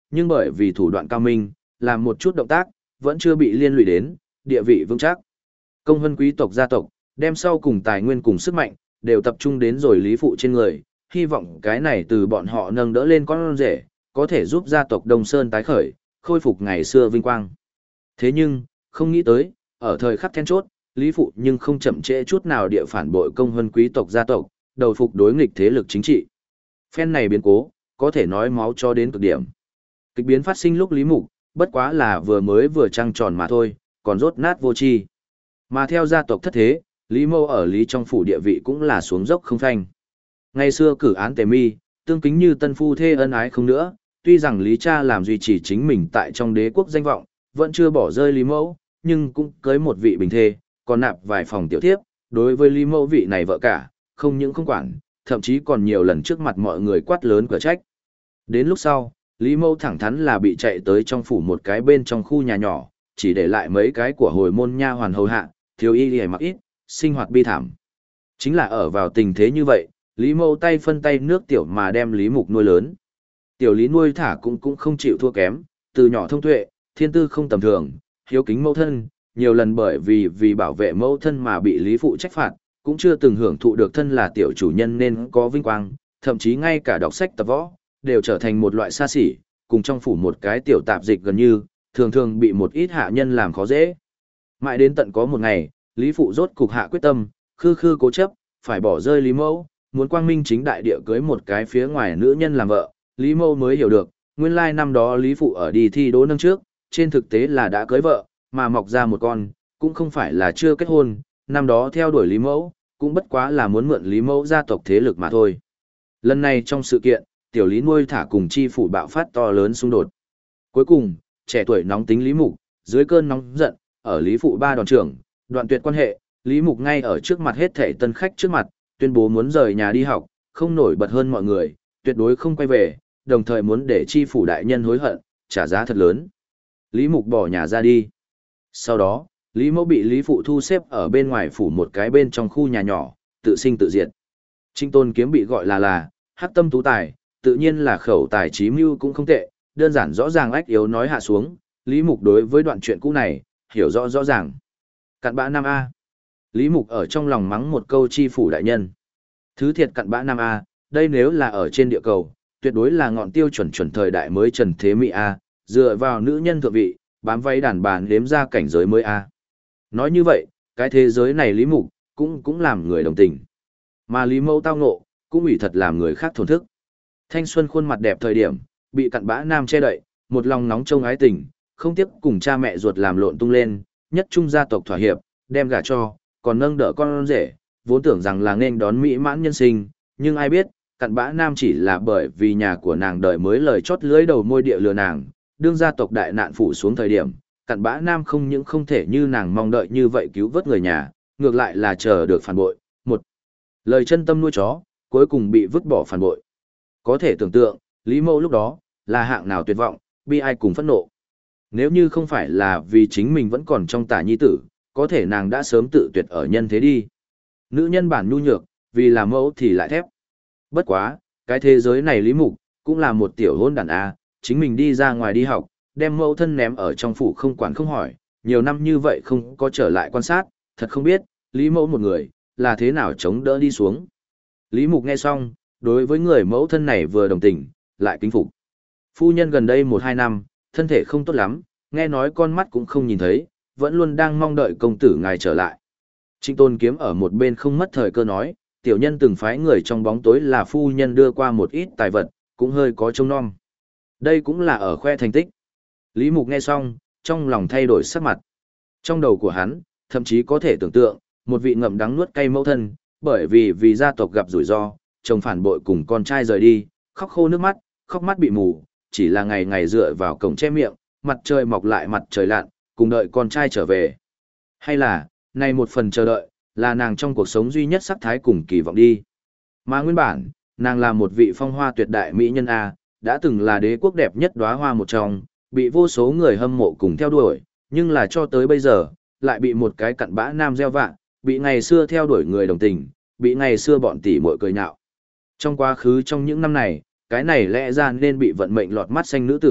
nhưng bởi vì thủ đoạn cao minh, làm một chút động tác, vẫn chưa bị liên lụy đến, địa vị vững chắc. Công vân quý tộc gia tộc, đem sau cùng tài nguyên cùng sức mạnh, đều tập trung đến rồi Lý Phụ trên người, hy vọng cái này từ bọn họ nâng đỡ lên con rể, có thể giúp gia tộc Đông Sơn tái khởi, khôi phục ngày xưa vinh quang. Thế nhưng, không nghĩ tới, ở thời khắc then chốt, Lý Phụ nhưng không chậm trễ chút nào địa phản bội công vân quý tộc gia tộc, đầu phục đối nghịch thế lực chính trị. Phen này biến cố, có thể nói máu cho đến cực điểm. Kịch biến phát sinh lúc Lý Mục, bất quá là vừa trăng tròn mà thôi, còn rốt nát vô tri. Mà theo gia tộc thất thế, Lý Mâu ở Lý trong phủ địa vị cũng là xuống dốc không phanh. Ngày xưa cử án Tề Mi, tương kính như tân phu thê ân ái không nữa, tuy rằng Lý cha làm duy trì chính mình tại trong đế quốc danh vọng, vẫn chưa bỏ rơi Lý Mẫu, nhưng cũng cưới một vị bình thê, còn nạp vài phòng tiểu thiếp, đối với Lý Mẫu vị này vợ cả, không những không quản, thậm chí còn nhiều lần trước mặt mọi người quát lớn cửa trách. Đến lúc sau, Lý Mẫu thẳng thắn là bị chạy tới trong phủ một cái bên trong khu nhà nhỏ, chỉ để lại mấy cái của hồi môn nha hoàn hầu hạ, thiếu y liễu mặc ít, sinh hoạt bi thảm. Chính là ở vào tình thế như vậy, Lý Mẫu tay phân tay nước tiểu mà đem Lý Mục nuôi lớn. Tiểu Lý nuôi thả cũng không chịu thua kém, từ nhỏ thông tuệ, thiên tư không tầm thường, hiếu kính mẫu thân, nhiều lần bởi vì bảo vệ mẫu thân mà bị Lý Phụ trách phạt, cũng chưa từng hưởng thụ được thân là tiểu chủ nhân nên có vinh quang, thậm chí ngay cả đọc sách tập võ, đều trở thành một loại xa xỉ, cùng trong phủ một cái tiểu tạp dịch gần như, thường thường bị một ít hạ nhân làm khó dễ. Mãi đến tận có một ngày, Lý Phụ rốt cục hạ quyết tâm, khư khư cố chấp, phải bỏ rơi Lý Mẫu, muốn quang minh chính đại địa cưới một cái phía ngoài nữ nhân làm vợ, Lý Mẫu mới hiểu được, nguyên lai năm đó Lý Phụ ở đi thi đỗ nâng trước, trên thực tế là đã cưới vợ, mà mọc ra một con, cũng không phải là chưa kết hôn, năm đó theo đuổi Lý Mẫu, cũng bất quá là muốn mượn Lý Mẫu gia tộc thế lực mà thôi. Lần này trong sự kiện, tiểu Lý nuôi thả cùng chi phủ bạo phát to lớn xung đột. Cuối cùng, trẻ tuổi nóng tính Lý Mục, dưới cơn nóng giận, ở Lý Phụ ba đòn trưởng, đoạn tuyệt quan hệ, Lý Mục ngay ở trước mặt hết thảy tân khách trước mặt, tuyên bố muốn rời nhà đi học, không nổi bật hơn mọi người, tuyệt đối không quay về, đồng thời muốn để chi phủ đại nhân hối hận, trả giá thật lớn. Lý Mục bỏ nhà ra đi. Sau đó, Lý Mẫu bị Lý Phụ thu xếp ở bên ngoài phủ một cái bên trong khu nhà nhỏ, tự sinh tự diệt. Trinh Tôn Kiếm bị gọi là hắc tâm tú tài, tự nhiên là khẩu tài trí mưu cũng không tệ, đơn giản rõ ràng ách yếu nói hạ xuống, Lý Mục đối với đoạn chuyện cũ này, hiểu rõ rõ ràng. Cặn bã Nam A. Lý Mục ở trong lòng mắng một câu chi phủ đại nhân. Thứ thiệt cặn bã Nam A, đây nếu là ở trên địa cầu, tuyệt đối là ngọn tiêu chuẩn thời đại mới trần thế mỹ A, dựa vào nữ nhân thượng vị, bám váy đàn bà đếm ra cảnh giới mới A. Nói như vậy, cái thế giới này Lý Mục, cũng làm người đồng tình. Mà Lý Mẫu tao ngộ, cũng ủy thật làm người khác thổn thức. Thanh xuân khuôn mặt đẹp thời điểm, bị cặn bã nam che đậy, một lòng nóng trông ái tình, không tiếc cùng cha mẹ ruột làm lộn tung lên, nhất trung gia tộc thỏa hiệp, đem gả cho, còn nâng đỡ con rể, vốn tưởng rằng là nên đón mỹ mãn nhân sinh, nhưng ai biết, cặn bã nam chỉ là bởi vì nhà của nàng đời mới lời chót lưỡi đầu môi địa lừa nàng, đương gia tộc đại nạn phủ xuống thời điểm, cặn bã nam không những không thể như nàng mong đợi như vậy cứu vớt người nhà, ngược lại là chờ được phản bội, một lời chân tâm nuôi chó, cuối cùng bị vứt bỏ phản bội. Có thể tưởng tượng, Lý Mẫu lúc đó, là hạng nào tuyệt vọng, bi ai cùng phẫn nộ. Nếu như không phải là vì chính mình vẫn còn trong tả nhi tử, có thể nàng đã sớm tự tuyệt ở nhân thế đi. Nữ nhân bản nhu nhược, vì là mẫu thì lại thép. Bất quá, cái thế giới này Lý Mục, cũng là một tiểu hôn đàn A, chính mình đi ra ngoài đi học, đem mẫu thân ném ở trong phủ không quản không hỏi, nhiều năm như vậy không có trở lại quan sát, thật không biết, Lý Mẫu một người, là thế nào chống đỡ đi xuống. Lý Mục nghe xong, đối với người mẫu thân này vừa đồng tình, lại kính phục. Phu nhân gần đây 1-2 năm, thân thể không tốt lắm, nghe nói con mắt cũng không nhìn thấy, vẫn luôn đang mong đợi công tử ngài trở lại. Trịnh Tôn Kiếm ở một bên không mất thời cơ nói, tiểu nhân từng phái người trong bóng tối là phu nhân đưa qua một ít tài vật, cũng hơi có trông nom. Đây cũng là ở khoe thành tích. Lý Mục nghe xong, trong lòng thay đổi sắc mặt. Trong đầu của hắn, thậm chí có thể tưởng tượng, một vị ngậm đắng nuốt cay mẫu thân, bởi vì gia tộc gặp rủi ro, chồng phản bội cùng con trai rời đi, khóc khô nước mắt, khóc mắt bị mù, chỉ là ngày ngày dựa vào cổng che miệng, mặt trời mọc lại mặt trời lặn, cùng đợi con trai trở về. Hay là, này một phần chờ đợi, là nàng trong cuộc sống duy nhất sắc thái cùng kỳ vọng đi. Mà nguyên bản, nàng là một vị phong hoa tuyệt đại mỹ nhân A, đã từng là đế quốc đẹp nhất đóa hoa một trong, bị vô số người hâm mộ cùng theo đuổi, nhưng là cho tới bây giờ, lại bị một cái cặn bã nam gieo vạ, bị ngày xưa theo đuổi người đồng tình, bị ngày xưa bọn tỷ muội cười nhạo. Trong quá khứ trong những năm này, cái này lẽ ra nên bị vận mệnh lọt mắt xanh nữ tử,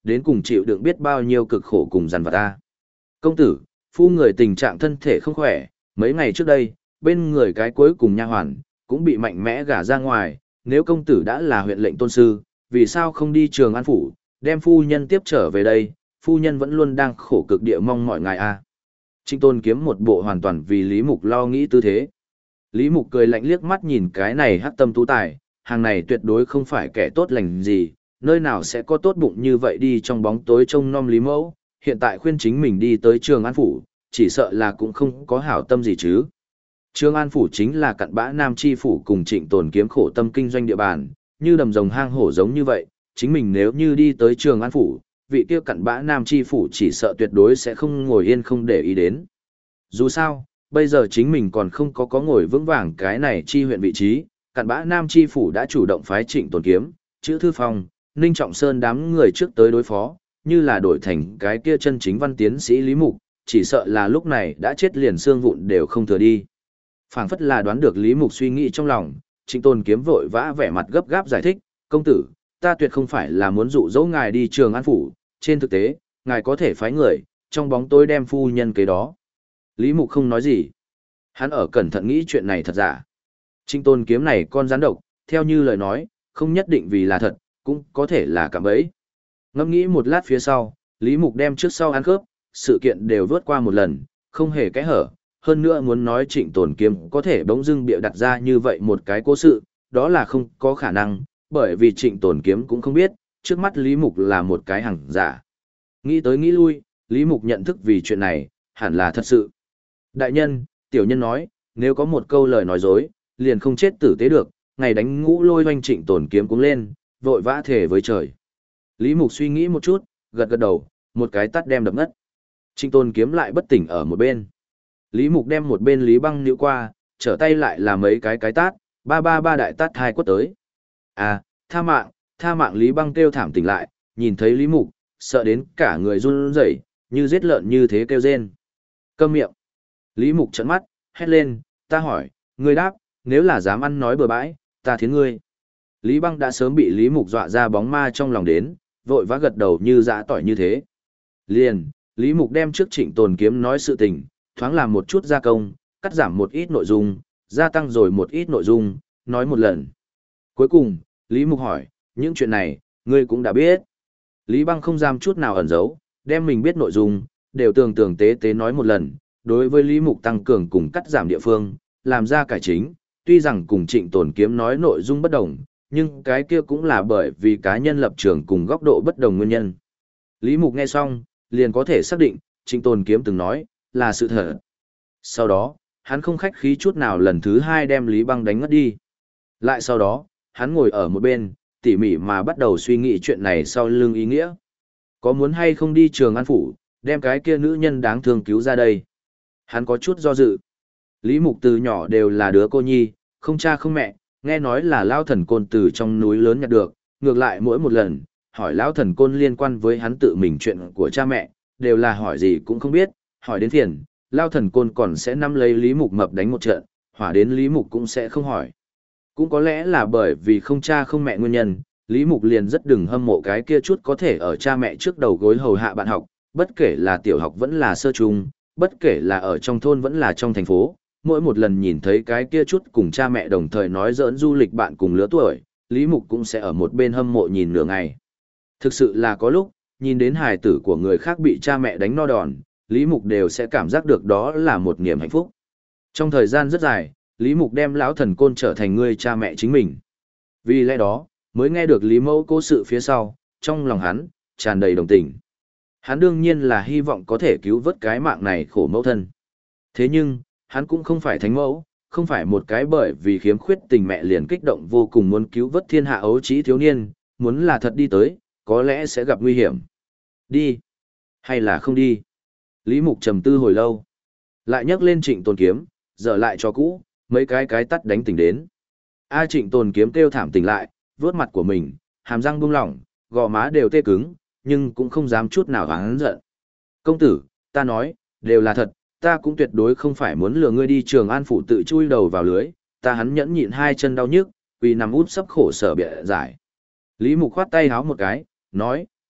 đến cùng chịu đựng biết bao nhiêu cực khổ cùng dằn vặt ta. Công tử, phu người tình trạng thân thể không khỏe, mấy ngày trước đây, bên người cái cuối cùng nha hoàn, cũng bị mạnh mẽ gả ra ngoài, nếu công tử đã là huyện lệnh tôn sư, vì sao không đi Trường An Phủ, đem phu nhân tiếp trở về đây, phu nhân vẫn luôn đang khổ cực địa mong mọi ngài a. Trịnh Tôn Kiếm một bộ hoàn toàn vì Lý Mục lo nghĩ tư thế. Lý Mục cười lạnh liếc mắt nhìn cái này hắc tâm tú tài, hàng này tuyệt đối không phải kẻ tốt lành gì, nơi nào sẽ có tốt bụng như vậy đi trong bóng tối trông nom Lý Mẫu, hiện tại khuyên chính mình đi tới Trường An Phủ, chỉ sợ là cũng không có hảo tâm gì chứ. Trường An Phủ chính là cặn bã Nam Chi Phủ cùng Trịnh Tồn Kiếm khổ tâm kinh doanh địa bàn, như đầm rồng hang hổ giống như vậy, chính mình nếu như đi tới Trường An Phủ, vị kia cặn bã Nam Chi Phủ chỉ sợ tuyệt đối sẽ không ngồi yên không để ý đến. Dù sao, bây giờ chính mình còn không có ngồi vững vàng cái này chi huyện vị trí, cặn bã Nam Chi Phủ đã chủ động phái Trịnh Tồn Kiếm, Chữ Thư Phong, Ninh Trọng Sơn đám người trước tới đối phó, như là đổi thành cái kia chân chính văn tiến sĩ Lý Mục, chỉ sợ là lúc này đã chết liền xương vụn đều không thừa đi. Phảng phất là đoán được Lý Mục suy nghĩ trong lòng, Trịnh Tôn Kiếm vội vã vẻ mặt gấp gáp giải thích, công tử, ta tuyệt không phải là muốn dụ dỗ ngài đi Trường An Phủ, trên thực tế, ngài có thể phái người, trong bóng tối đem phu nhân kế đó. Lý Mục không nói gì. Hắn ở cẩn thận nghĩ chuyện này thật giả. Trịnh Tôn Kiếm này con rắn độc, theo như lời nói, không nhất định vì là thật, cũng có thể là cạm bẫy. Ngẫm nghĩ một lát phía sau, Lý Mục đem trước sau ăn khớp, sự kiện đều vượt qua một lần, không hề kẽ hở. Hơn nữa muốn nói Trịnh Tồn Kiếm có thể bỗng dưng bịa đặt ra như vậy một cái cố sự, đó là không có khả năng, bởi vì Trịnh Tồn Kiếm cũng không biết, trước mắt Lý Mục là một cái hàng giả. Nghĩ tới nghĩ lui, Lý Mục nhận thức vì chuyện này, hẳn là thật sự. Đại nhân, tiểu nhân nói, nếu có một câu lời nói dối, liền không chết tử tế được, ngày đánh ngũ lôi oanh Trịnh Tồn Kiếm cũng lên, vội vã thể với trời. Lý Mục suy nghĩ một chút, gật gật đầu, một cái tát đem đập ngất. Trịnh Tồn Kiếm lại bất tỉnh ở một bên. Lý Mục đem một bên Lý Băng níu qua, trở tay lại là mấy cái tát, ba đại tát hai quất tới. À, tha mạng Lý Băng kêu thảm tỉnh lại, nhìn thấy Lý Mục, sợ đến cả người run rẩy, như giết lợn như thế kêu rên. Câm miệng. Lý Mục trợn mắt, hét lên, ta hỏi, ngươi đáp, nếu là dám ăn nói bừa bãi, ta thiến ngươi. Lý Băng đã sớm bị Lý Mục dọa ra bóng ma trong lòng đến, vội vã gật đầu như dã tỏi như thế. Liền, Lý Mục đem trước Trịnh Tồn Kiếm nói sự tình, thoáng làm một chút gia công, cắt giảm một ít nội dung, gia tăng rồi một ít nội dung, nói một lần. Cuối cùng, Lý Mục hỏi, những chuyện này, ngươi cũng đã biết. Lý Băng không dám chút nào ẩn giấu, đem mình biết nội dung, đều tường tế tế nói một lần, đối với Lý Mục tăng cường cùng cắt giảm địa phương, làm ra cải chính, tuy rằng cùng Trịnh Tồn Kiếm nói nội dung bất đồng, nhưng cái kia cũng là bởi vì cá nhân lập trường cùng góc độ bất đồng nguyên nhân. Lý Mục nghe xong, liền có thể xác định, Trịnh Tồn Kiếm từng nói, là sự thật. Sau đó, hắn không khách khí chút nào lần thứ hai đem Lý Băng đánh ngất đi. Lại sau đó, hắn ngồi ở một bên, tỉ mỉ mà bắt đầu suy nghĩ chuyện này sau lưng ý nghĩa. Có muốn hay không đi Trường An Phủ, đem cái kia nữ nhân đáng thương cứu ra đây. Hắn có chút do dự. Lý Mục từ nhỏ đều là đứa cô nhi, không cha không mẹ, nghe nói là Lao Thần Côn từ trong núi lớn nhặt được, ngược lại mỗi một lần, hỏi Lao Thần Côn liên quan với hắn tự mình chuyện của cha mẹ, đều là hỏi gì cũng không biết, hỏi đến phiền, Lao Thần Côn còn sẽ nắm lấy Lý Mục mập đánh một trận, hỏa đến Lý Mục cũng sẽ không hỏi. Cũng có lẽ là bởi vì không cha không mẹ nguyên nhân, Lý Mục liền rất đừng hâm mộ cái kia chút có thể ở cha mẹ trước đầu gối hầu hạ bạn học, bất kể là tiểu học vẫn là sơ trung, bất kể là ở trong thôn vẫn là trong thành phố, mỗi một lần nhìn thấy cái kia chút cùng cha mẹ đồng thời nói giỡn du lịch bạn cùng lứa tuổi, Lý Mục cũng sẽ ở một bên hâm mộ nhìn nửa ngày. Thực sự là có lúc, nhìn đến hài tử của người khác bị cha mẹ đánh no đòn, Lý Mục đều sẽ cảm giác được đó là một niềm hạnh phúc. Trong thời gian rất dài, Lý Mục đem lão thần côn trở thành người cha mẹ chính mình. Vì lẽ đó, mới nghe được Lý Mẫu cố sự phía sau, trong lòng hắn, tràn đầy đồng tình. Hắn đương nhiên là hy vọng có thể cứu vớt cái mạng này khổ mẫu thân. Thế nhưng, hắn cũng không phải thánh mẫu, không phải một cái bởi vì khiếm khuyết tình mẹ liền kích động vô cùng muốn cứu vớt thiên hạ ấu trí thiếu niên, muốn là thật đi tới, có lẽ sẽ gặp nguy hiểm. Đi, hay là không đi? Lý Mục trầm tư hồi lâu. Lại nhấc lên Trịnh Tồn Kiếm, dở lại cho cũ, mấy cái tắt đánh tỉnh đến. Trịnh Tồn Kiếm kêu thảm tỉnh lại, vướt mặt của mình, hàm răng buông lỏng, gò má đều tê cứng, nhưng cũng không dám chút nào hắn giận. Công tử, ta nói, đều là thật, ta cũng tuyệt đối không phải muốn lừa ngươi đi Trường An Phủ tự chui đầu vào lưới, ta hắn nhẫn nhịn hai chân đau nhức, vì nằm út sấp khổ sở bịa giải. Lý Mục khoát tay háo một cái, nói,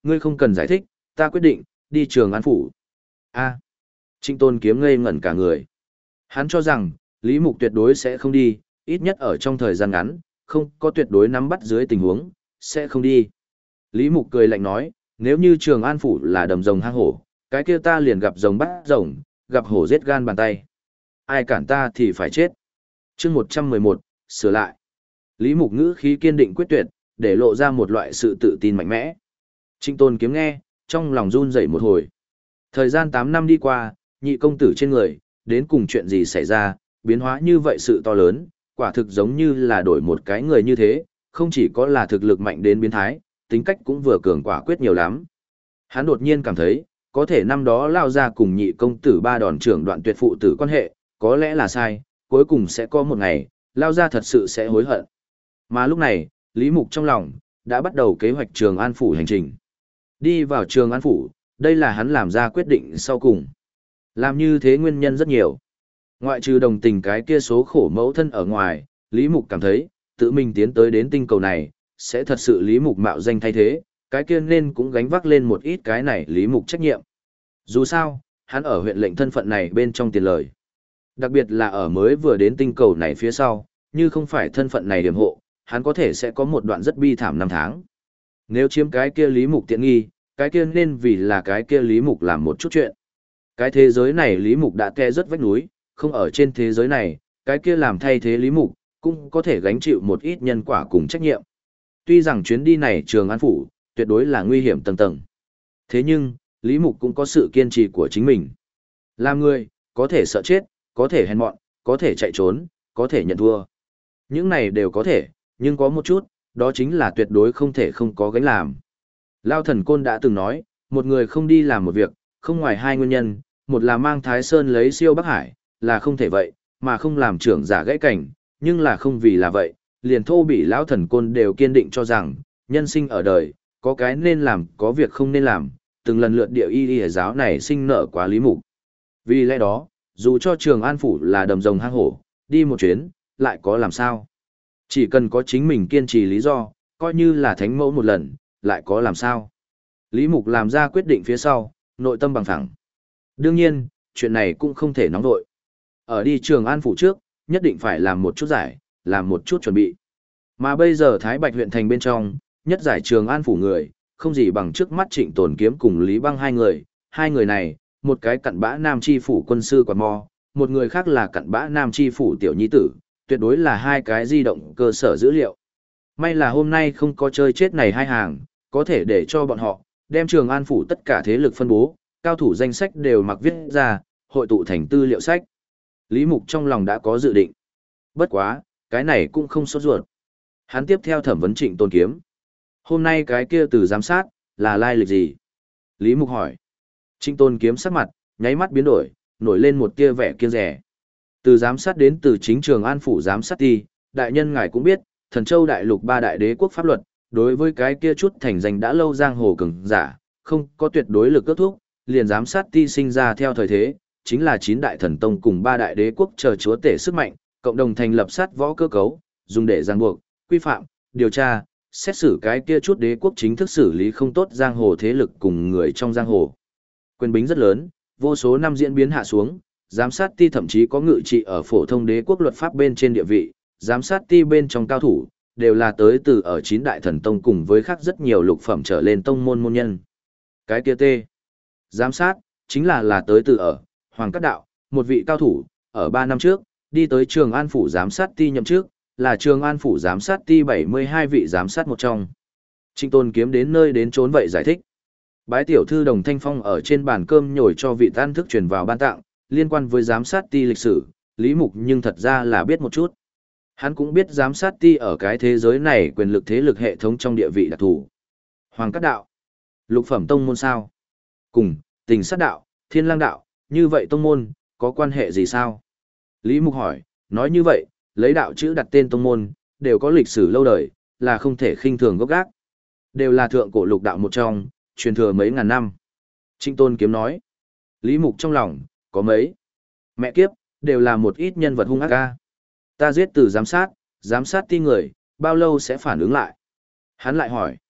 Ngươi không cần giải thích, ta quyết định, đi Trường An Phủ. A. Trịnh Tôn Kiếm ngây ngẩn cả người. Hắn cho rằng, Lý Mục tuyệt đối sẽ không đi, ít nhất ở trong thời gian ngắn, không có tuyệt đối nắm bắt dưới tình huống, sẽ không đi. Lý Mục cười lạnh nói, nếu như Trường An Phủ là đầm rồng hang hổ, cái kia ta liền gặp rồng bắt rồng, gặp hổ giết gan bàn tay. Ai cản ta thì phải chết. Chương 111, sửa lại. Lý Mục ngữ khí kiên định quyết tuyệt, để lộ ra một loại sự tự tin mạnh mẽ. Trịnh Tôn Kiếm nghe, trong lòng run rẩy một hồi. Thời gian 8 năm đi qua, nhị công tử trên người, đến cùng chuyện gì xảy ra, biến hóa như vậy sự to lớn, quả thực giống như là đổi một cái người như thế, không chỉ có là thực lực mạnh đến biến thái, tính cách cũng vừa cường quả quyết nhiều lắm. Hắn đột nhiên cảm thấy, có thể năm đó lao ra cùng nhị công tử ba đòn trưởng đoạn tuyệt phụ tử quan hệ, có lẽ là sai, cuối cùng sẽ có một ngày, lao ra thật sự sẽ hối hận. Mà lúc này, Lý Mục trong lòng, đã bắt đầu kế hoạch Trường An Phủ hành trình. Đi vào Trường An Phủ, đây là hắn làm ra quyết định sau cùng. Làm như thế nguyên nhân rất nhiều. Ngoại trừ đồng tình cái kia số khổ mẫu thân ở ngoài, Lý Mục cảm thấy, tự mình tiến tới đến tinh cầu này, sẽ thật sự Lý Mục mạo danh thay thế, cái kia nên cũng gánh vác lên một ít cái này Lý Mục trách nhiệm. Dù sao, hắn ở huyện lệnh thân phận này bên trong tiền lời. Đặc biệt là ở mới vừa đến tinh cầu này phía sau, như không phải thân phận này điểm hộ, hắn có thể sẽ có một đoạn rất bi thảm năm tháng. Nếu chiếm cái kia Lý Mục tiện nghi, cái kia nên vì là cái kia Lý Mục làm một chút chuyện. Cái thế giới này Lý Mục đã ke rất vách núi, không ở trên thế giới này, cái kia làm thay thế Lý Mục, cũng có thể gánh chịu một ít nhân quả cùng trách nhiệm. Tuy rằng chuyến đi này Trường An Phủ, tuyệt đối là nguy hiểm tầng tầng. Thế nhưng, Lý Mục cũng có sự kiên trì của chính mình. Làm người, có thể sợ chết, có thể hèn mọn, có thể chạy trốn, có thể nhận thua. Những này đều có thể, nhưng có một chút, đó chính là tuyệt đối không thể không có gánh làm. Lao Thần Côn đã từng nói, một người không đi làm một việc, không ngoài hai nguyên nhân, một là mang Thái Sơn lấy siêu Bắc Hải, là không thể vậy, mà không làm trưởng giả gãy cảnh, nhưng là không vì là vậy, liền thô bị Lão Thần Côn đều kiên định cho rằng, nhân sinh ở đời, có cái nên làm, có việc không nên làm, từng lần lượt địa y giáo này sinh nợ quá Lý Mục. Vì lẽ đó, dù cho Trường An Phủ là đầm rồng hang hổ, đi một chuyến, lại có làm sao. Chỉ cần có chính mình kiên trì lý do, coi như là thánh mẫu một lần, lại có làm sao. Lý Mục làm ra quyết định phía sau, nội tâm bằng phẳng. Đương nhiên, chuyện này cũng không thể nóng vội. Ở đi Trường An Phủ trước, nhất định phải làm một chút giải, làm một chút chuẩn bị. Mà bây giờ Thái Bạch huyện thành bên trong, nhất giải Trường An Phủ người, không gì bằng trước mắt Trịnh Tồn Kiếm cùng Lý Băng hai người này, một cái cặn bã nam chi phủ quân sư quạt mò, một người khác là cặn bã nam chi phủ tiểu nhi tử, tuyệt đối là hai cái di động cơ sở dữ liệu. May là hôm nay không có chơi chết này hai hàng, có thể để cho bọn họ, đem Trường An Phủ tất cả thế lực phân bố, cao thủ danh sách đều mặc viết ra, hội tụ thành tư liệu sách. Lý Mục trong lòng đã có dự định. Bất quá, cái này cũng không sốt ruột. Hắn tiếp theo thẩm vấn Trịnh Tôn Kiếm. Hôm nay cái kia từ giám sát, là lai lịch gì? Lý Mục hỏi. Trịnh Tôn Kiếm sắc mặt, nháy mắt biến đổi, nổi lên một tia vẻ kiêng rẻ. Từ giám sát đến từ chính Trường An Phủ giám sát ti, đại nhân ngài cũng biết, Thần Châu đại lục ba đại đế quốc pháp luật, đối với cái kia chút thành danh đã lâu giang hồ cường giả, không có tuyệt đối lực ước thúc, liền giám sát ti sinh ra theo thời thế, chính là 9 đại thần tông cùng 3 đại đế quốc chờ chúa tể sức mạnh, cộng đồng thành lập sát võ cơ cấu, dùng để ràng buộc, quy phạm, điều tra, xét xử cái kia chút đế quốc chính thức xử lý không tốt giang hồ thế lực cùng người trong giang hồ. Quyền bính rất lớn, vô số năm diễn biến hạ xuống, giám sát ti thậm chí có ngự trị ở phổ thông đế quốc luật pháp bên trên địa vị, giám sát ti bên trong cao thủ, đều là tới từ ở 9 đại thần tông cùng với khác rất nhiều lục phẩm trở lên tông môn môn nhân. Cái kia tê. Giám sát, chính là tới từ ở Hoàng Cát Đạo, một vị cao thủ, ở 3 năm trước, đi tới Trường An Phủ giám sát ti nhậm chức, là Trường An Phủ giám sát ti 72 vị giám sát một trong. Trịnh Tôn Kiếm đến nơi đến trốn vậy giải thích. Bái tiểu thư Đồng Thanh Phong ở trên bàn cơm nhồi cho vị tan thức truyền vào ban tặng, liên quan với giám sát ti lịch sử, Lý Mục nhưng thật ra là biết một chút. Hắn cũng biết giám sát ti ở cái thế giới này quyền lực thế lực hệ thống trong địa vị đặc thù. Hoàng Cát Đạo, lục phẩm tông môn sao? Cùng, Tình Sát Đạo, Thiên Lang Đạo, như vậy tông môn, có quan hệ gì sao? Lý Mục hỏi, nói như vậy, lấy đạo chữ đặt tên tông môn, đều có lịch sử lâu đời, là không thể khinh thường gốc gác. Đều là thượng cổ lục đạo một trong, truyền thừa mấy ngàn năm. Trịnh Tôn Kiếm nói, Lý Mục trong lòng, có mấy. Mẹ kiếp, đều là một ít nhân vật hung ác ca. Ta giết từ giám sát ti người, bao lâu sẽ phản ứng lại? Hắn lại hỏi,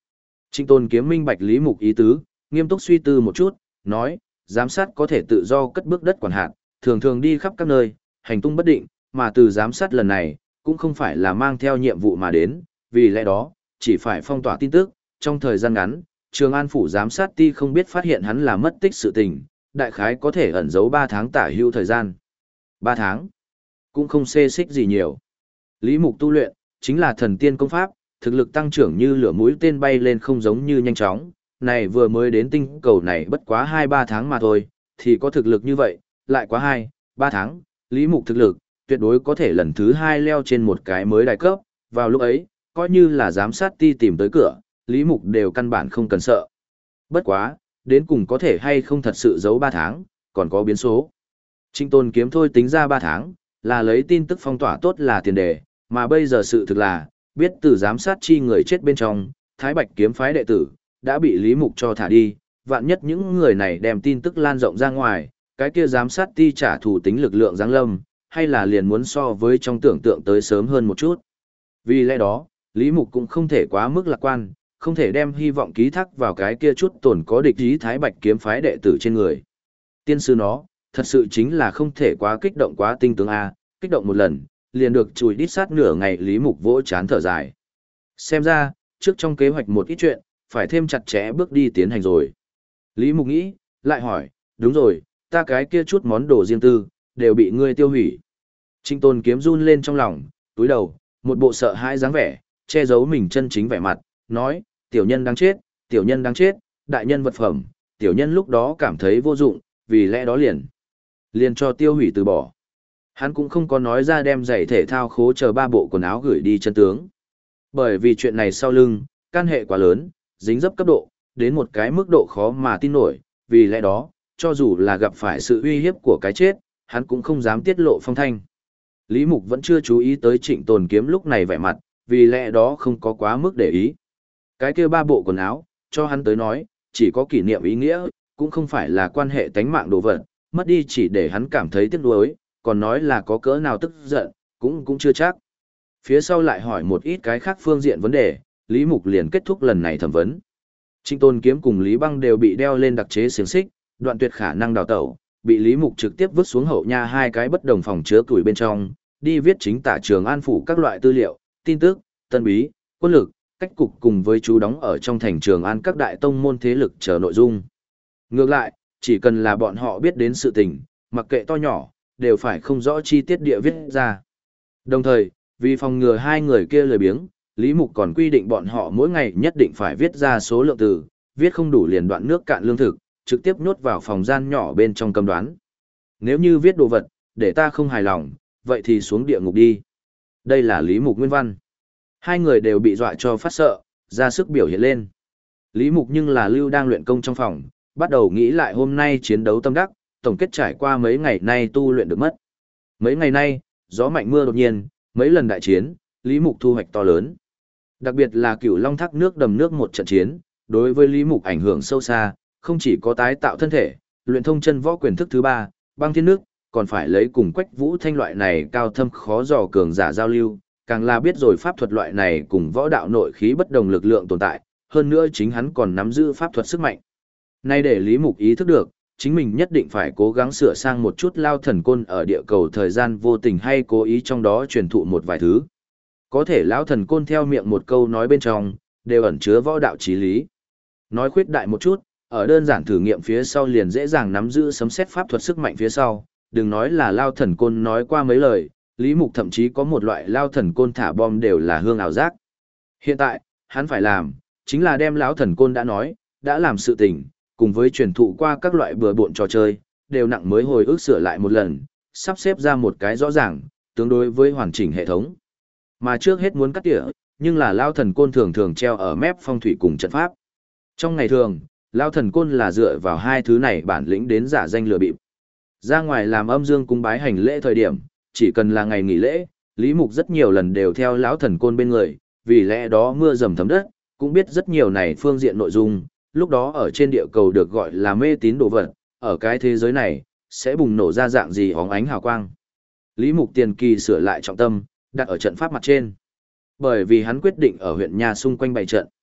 Trịnh Tôn Kiếm minh bạch Lý Mục ý tứ, nghiêm túc suy tư một chút, nói, giám sát có thể tự do cất bước đất quản hạt, thường thường đi khắp các nơi, hành tung bất định, mà từ giám sát lần này, cũng không phải là mang theo nhiệm vụ mà đến, vì lẽ đó, chỉ phải phong tỏa tin tức, trong thời gian ngắn, Trường An phủ giám sát ti không biết phát hiện hắn là mất tích sự tình, đại khái có thể ẩn giấu 3 tháng tả hữu thời gian. 3 tháng, cũng không xê xích gì nhiều. Lý Mục tu luyện, chính là thần tiên công pháp, thực lực tăng trưởng như lửa mũi tên bay lên không giống như nhanh chóng, này vừa mới đến tinh cầu này bất quá 2-3 tháng mà thôi, thì có thực lực như vậy, lại quá 2-3 tháng, Lý Mục thực lực, tuyệt đối có thể lần thứ 2 leo trên một cái mới đại cấp, vào lúc ấy, coi như là giám sát ti tìm tới cửa, Lý Mục đều căn bản không cần sợ. Bất quá, đến cùng có thể hay không thật sự giấu 3 tháng, còn có biến số. Trịnh Tôn Kiếm thôi tính ra 3 tháng, là lấy tin tức phong tỏa tốt là tiền đề, mà bây giờ sự thực là, biết từ giám sát chi người chết bên trong, Thái Bạch kiếm phái đệ tử, đã bị Lý Mục cho thả đi, vạn nhất những người này đem tin tức lan rộng ra ngoài, cái kia giám sát ti trả thù tính lực lượng giáng lâm, hay là liền muốn so với trong tưởng tượng tới sớm hơn một chút. Vì lẽ đó, Lý Mục cũng không thể quá mức lạc quan, không thể đem hy vọng ký thác vào cái kia chút tổn có địch ý Thái Bạch kiếm phái đệ tử trên người. Tiên sư nó, thật sự chính là không thể quá kích động quá tinh tướng A, kích động một lần, liền được chùi đít sát nửa ngày. Lý Mục vỗ chán thở dài. Xem ra, trước trong kế hoạch một ít chuyện, phải thêm chặt chẽ bước đi tiến hành rồi. Lý Mục nghĩ, lại hỏi, đúng rồi, ta cái kia chút món đồ riêng tư, đều bị ngươi tiêu hủy. Trịnh Tôn Kiếm run lên trong lòng, túi đầu, một bộ sợ hãi dáng vẻ, che giấu mình chân chính vẻ mặt, nói, tiểu nhân đáng chết, tiểu nhân đáng chết, đại nhân vật phẩm, tiểu nhân lúc đó cảm thấy vô dụng, vì lẽ đó liền cho tiêu hủy từ bỏ. Hắn cũng không có nói ra đem giày thể thao khố chờ 3 bộ quần áo gửi đi chân tướng. Bởi vì chuyện này sau lưng, can hệ quá lớn, dính dấp cấp độ, đến một cái mức độ khó mà tin nổi, vì lẽ đó, cho dù là gặp phải sự uy hiếp của cái chết, hắn cũng không dám tiết lộ phong thanh. Lý Mục vẫn chưa chú ý tới Trịnh Tồn Kiếm lúc này vẻ mặt, vì lẽ đó không có quá mức để ý. Cái kia 3 bộ quần áo, cho hắn tới nói, chỉ có kỷ niệm ý nghĩa, cũng không phải là quan hệ tánh mạng đồ vật, mất đi chỉ để hắn cảm thấy tiếc nuối, còn nói là có cỡ nào tức giận, cũng chưa chắc. Phía sau lại hỏi một ít cái khác phương diện vấn đề, Lý Mục liền kết thúc lần này thẩm vấn. Trịnh Tôn Kiếm cùng Lý Băng đều bị đeo lên đặc chế xiềng xích, đoạn tuyệt khả năng đào tẩu, bị Lý Mục trực tiếp vứt xuống hậu nha 2 cái bất đồng phòng chứa tuổi bên trong, đi viết chính tả Trường An phủ các loại tư liệu, tin tức, tân bí, quân lực, cách cục cùng với chú đóng ở trong thành Trường An các đại tông môn thế lực chờ nội dung. Ngược lại, chỉ cần là bọn họ biết đến sự tình, mặc kệ to nhỏ, đều phải không rõ chi tiết địa viết ra. Đồng thời, vì phòng ngừa 2 người kia lười biếng, Lý Mục còn quy định bọn họ mỗi ngày nhất định phải viết ra số lượng từ, viết không đủ liền đoạn nước cạn lương thực, trực tiếp nhốt vào phòng gian nhỏ bên trong cầm đoán. Nếu như viết đồ vật, để ta không hài lòng, vậy thì xuống địa ngục đi. Đây là Lý Mục nguyên văn. 2 người đều bị dọa cho phát sợ, ra sức biểu hiện lên. Lý Mục nhưng là lưu đang luyện công trong phòng, bắt đầu nghĩ lại hôm nay chiến đấu tâm đắc, tổng kết trải qua mấy ngày nay tu luyện được mất. Mấy ngày nay, gió mạnh mưa đột nhiên, mấy lần đại chiến, Lý Mục thu hoạch to lớn. Đặc biệt là Cửu Long Thác nước đầm nước một trận chiến, đối với Lý Mục ảnh hưởng sâu xa, không chỉ có tái tạo thân thể, luyện thông chân võ quyền thức thứ 3, băng thiên nước, còn phải lấy cùng Quách Vũ Thanh loại này cao thâm khó dò cường giả giao lưu, càng là biết rồi pháp thuật loại này cùng võ đạo nội khí bất đồng lực lượng tồn tại, hơn nữa chính hắn còn nắm giữ pháp thuật sức mạnh. Nay để Lý Mục ý thức được, chính mình nhất định phải cố gắng sửa sang một chút lao thần côn ở địa cầu thời gian vô tình hay cố ý trong đó truyền thụ một vài thứ. Có thể lão thần côn theo miệng một câu nói bên trong, đều ẩn chứa võ đạo chí lý. Nói khuyết đại một chút, ở đơn giản thử nghiệm phía sau liền dễ dàng nắm giữ sấm xét pháp thuật sức mạnh phía sau, đừng nói là lao thần côn nói qua mấy lời, Lý Mục thậm chí có một loại lao thần côn thả bom đều là hương ảo giác. Hiện tại, hắn phải làm, chính là đem lão thần côn đã nói, đã làm sự tình, cùng với truyền thụ qua các loại bừa bộn trò chơi, đều nặng mới hồi ức sửa lại một lần, sắp xếp ra một cái rõ ràng, tương đối với hoàn chỉnh hệ thống. Mà trước hết muốn cắt tỉa, nhưng là lao thần côn thường thường treo ở mép phong thủy cùng trận pháp. Trong ngày thường, lao thần côn là dựa vào 2 thứ này bản lĩnh đến giả danh lừa bịp. Ra ngoài làm âm dương cúng bái hành lễ thời điểm, chỉ cần là ngày nghỉ lễ, Lý Mục rất nhiều lần đều theo lão thần côn bên người, vì lẽ đó mưa dầm thấm đất, cũng biết rất nhiều này phương diện nội dung, lúc đó ở trên địa cầu được gọi là mê tín đồ vật, ở cái thế giới này, sẽ bùng nổ ra dạng gì hóng ánh hào quang. Lý Mục tiền kỳ sửa lại trọng tâm, đặt ở trận pháp mặt trên. Bởi vì hắn quyết định ở huyện nhà xung quanh bày trận.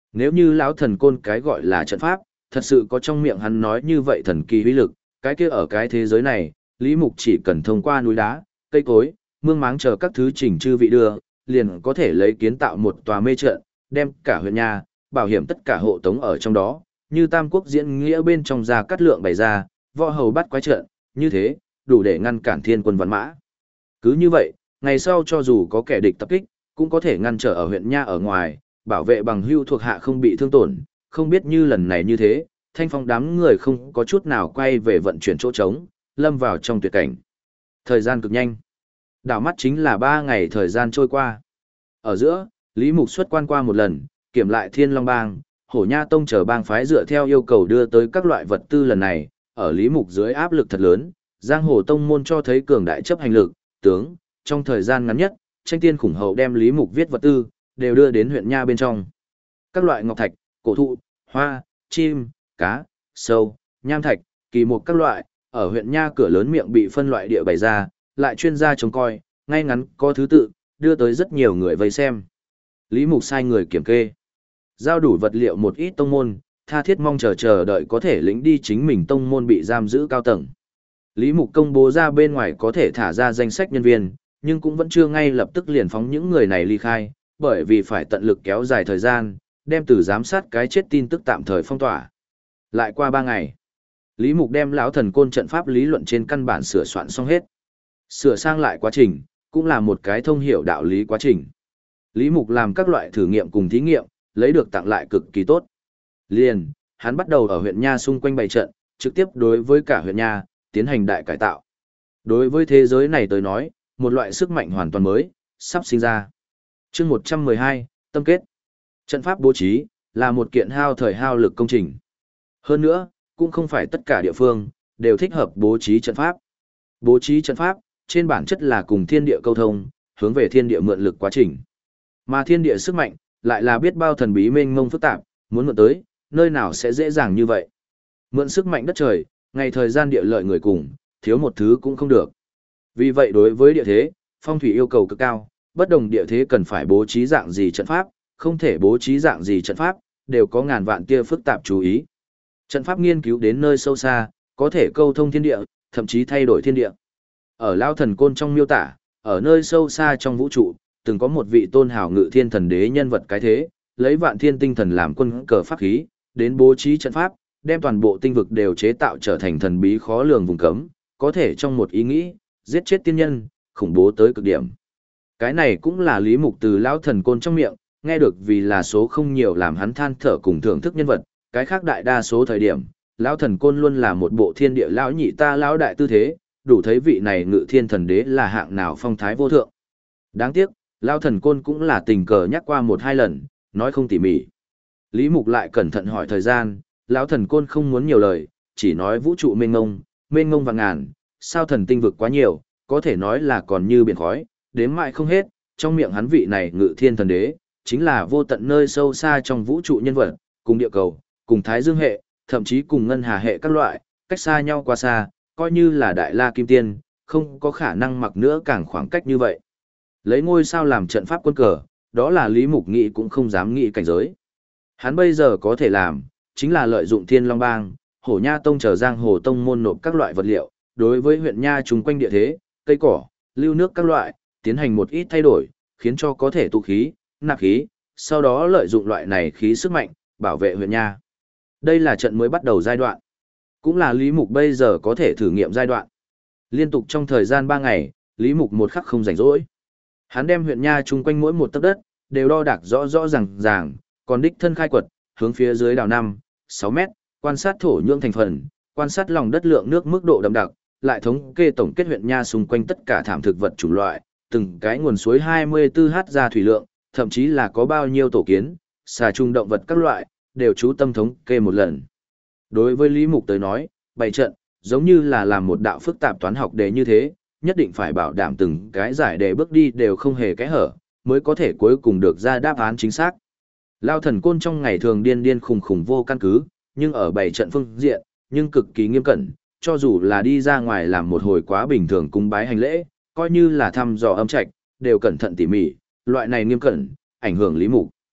Nếu như lão thần côn cái gọi là trận pháp, thật sự có trong miệng hắn nói như vậy thần kỳ uy lực, cái kia ở cái thế giới này, Lý Mục chỉ cần thông qua núi đá, cây cối, mương máng chờ các thứ chỉnh chư vị đưa, liền có thể lấy kiến tạo một tòa mê trận, đem cả huyện nhà, bảo hiểm tất cả hộ tống ở trong đó, như Tam Quốc diễn nghĩa bên trong ra cắt lượng bày ra, võ hầu bắt quái trận, như thế, đủ để ngăn cản thiên quân văn mã. Cứ như vậy, ngày sau cho dù có kẻ địch tập kích, cũng có thể ngăn trở ở huyện nha ở ngoài, bảo vệ bằng hưu thuộc hạ không bị thương tổn, không biết như lần này như thế, Thanh Phong đám người không có chút nào quay về vận chuyển chỗ trống, lâm vào trong tuyệt cảnh. Thời gian cực nhanh. Đảo mắt chính là 3 ngày thời gian trôi qua. Ở giữa, Lý Mục xuất quan qua một lần, kiểm lại Thiên Long Bang, Hổ Nha Tông chờ bang phái dựa theo yêu cầu đưa tới các loại vật tư lần này, ở Lý Mục dưới áp lực thật lớn, Giang Hồ Tông môn cho thấy cường đại chấp hành lực, tướng, trong thời gian ngắn nhất, tranh tiên khủng hậu đem Lý Mục viết vật tư, đều đưa đến huyện Nha bên trong. Các loại ngọc thạch, cổ thụ, hoa, chim, cá, sâu, nham thạch, kỳ mục các loại, ở huyện Nha cửa lớn miệng bị phân loại địa bày ra, lại chuyên gia trông coi, ngay ngắn có thứ tự, đưa tới rất nhiều người vây xem. Lý Mục sai người kiểm kê, giao đủ vật liệu một ít tông môn, tha thiết mong chờ đợi có thể lĩnh đi chính mình tông môn bị giam giữ cao tầng. Lý Mục công bố ra bên ngoài có thể thả ra danh sách nhân viên, nhưng cũng vẫn chưa ngay lập tức liền phóng những người này ly khai, bởi vì phải tận lực kéo dài thời gian, đem từ giám sát cái chết tin tức tạm thời phong tỏa. Lại qua 3 ngày, Lý Mục đem lão thần côn trận pháp lý luận trên căn bản sửa soạn xong hết. Sửa sang lại quá trình, cũng là một cái thông hiểu đạo lý quá trình. Lý Mục làm các loại thử nghiệm cùng thí nghiệm, lấy được tặng lại cực kỳ tốt. Liền, hắn bắt đầu ở huyện Nha xung quanh bày trận, trực tiếp đối với cả huyện Nha, tiến hành đại cải tạo. Đối với thế giới này tới nói, một loại sức mạnh hoàn toàn mới, sắp sinh ra. Chương 112, Tâm kết. Trận pháp bố trí, là một kiện hao thời hao lực công trình. Hơn nữa, cũng không phải tất cả địa phương, đều thích hợp bố trí trận pháp. Bố trí trận pháp, trên bản chất là cùng thiên địa câu thông, hướng về thiên địa mượn lực quá trình. Mà thiên địa sức mạnh, lại là biết bao thần bí mênh mông phức tạp, muốn mượn tới, nơi nào sẽ dễ dàng như vậy. Mượn sức mạnh đất trời, ngày thời gian địa lợi người cùng, thiếu một thứ cũng không được. Vì vậy đối với địa thế, phong thủy yêu cầu cực cao, bất đồng địa thế cần phải bố trí dạng gì trận pháp, không thể bố trí dạng gì trận pháp, đều có ngàn vạn kia phức tạp chú ý. Trận pháp nghiên cứu đến nơi sâu xa, có thể câu thông thiên địa, thậm chí thay đổi thiên địa. Ở Lao Thần Côn trong miêu tả, ở nơi sâu xa trong vũ trụ, từng có một vị tôn hào ngự thiên thần đế nhân vật cái thế, lấy vạn thiên tinh thần làm quân cờ pháp khí, đến bố trí trận pháp, đem toàn bộ tinh vực đều chế tạo trở thành thần bí khó lường vùng cấm, có thể trong một ý nghĩ, giết chết tiên nhân, khủng bố tới cực điểm. Cái này cũng là Lý Mục từ Lão Thần Côn trong miệng, nghe được vì là số không nhiều làm hắn than thở cùng thưởng thức nhân vật, cái khác đại đa số thời điểm, Lão Thần Côn luôn là một bộ thiên địa lão nhị ta lão đại tư thế, đủ thấy vị này ngự thiên thần đế là hạng nào phong thái vô thượng. Đáng tiếc, Lão Thần Côn cũng là tình cờ nhắc qua 1-2 lần, nói không tỉ mỉ. Lý Mục lại cẩn thận hỏi thời gian, Lão Thần Côn không muốn nhiều lời, chỉ nói vũ trụ mênh mông và ngàn, sao thần tinh vực quá nhiều, có thể nói là còn như biển khói, đếm mãi không hết, trong miệng hắn vị này ngự thiên thần đế, chính là vô tận nơi sâu xa trong vũ trụ nhân vật, cùng địa cầu, cùng thái dương hệ, thậm chí cùng ngân hà hệ các loại, cách xa nhau quá xa, coi như là đại la kim tiên, không có khả năng mặc nữa càng khoảng cách như vậy. Lấy ngôi sao làm trận pháp quân cờ, đó là Lý Mục nghĩ cũng không dám nghĩ cảnh giới. Hắn bây giờ có thể làm, chính là lợi dụng Thiên Long Bang, Hổ Nha Tông chờ Giang Hồ Tông môn nộp các loại vật liệu, đối với huyện Nha chung quanh địa thế, cây cỏ, lưu nước các loại, tiến hành một ít thay đổi, khiến cho có thể tụ khí, nạp khí, sau đó lợi dụng loại này khí sức mạnh, bảo vệ huyện Nha. Đây là trận mới bắt đầu giai đoạn, cũng là Lý Mục bây giờ có thể thử nghiệm giai đoạn. Liên tục trong thời gian 3 ngày, Lý Mục một khắc không rảnh rỗi. Hắn đem huyện Nha chung quanh mỗi một tấc đất, đều đo đạc rõ ràng, còn đích thân khai quật, hướng phía dưới đào 5-6 mét, quan sát thổ nhưỡng thành phần, quan sát lòng đất lượng nước mức độ đậm đặc, lại thống kê tổng kết huyện Nha xung quanh tất cả thảm thực vật chủng loại, từng cái nguồn suối 24h ra thủy lượng, thậm chí là có bao nhiêu tổ kiến, xà trùng động vật các loại, đều chú tâm thống kê một lần. Đối với Lý Mục tới nói, bày trận, giống như là làm một đạo phức tạp toán học đề như thế, nhất định phải bảo đảm từng cái giải đề bước đi đều không hề kẽ hở, mới có thể cuối cùng được ra đáp án chính xác. Lao Thần Côn trong ngày thường điên khùng vô căn cứ, nhưng ở bày trận phương diện, nhưng cực kỳ nghiêm cẩn, cho dù là đi ra ngoài làm một hồi quá bình thường cung bái hành lễ, coi như là thăm dò âm trạch, đều cẩn thận tỉ mỉ, loại này nghiêm cẩn, ảnh hưởng Lý Mục.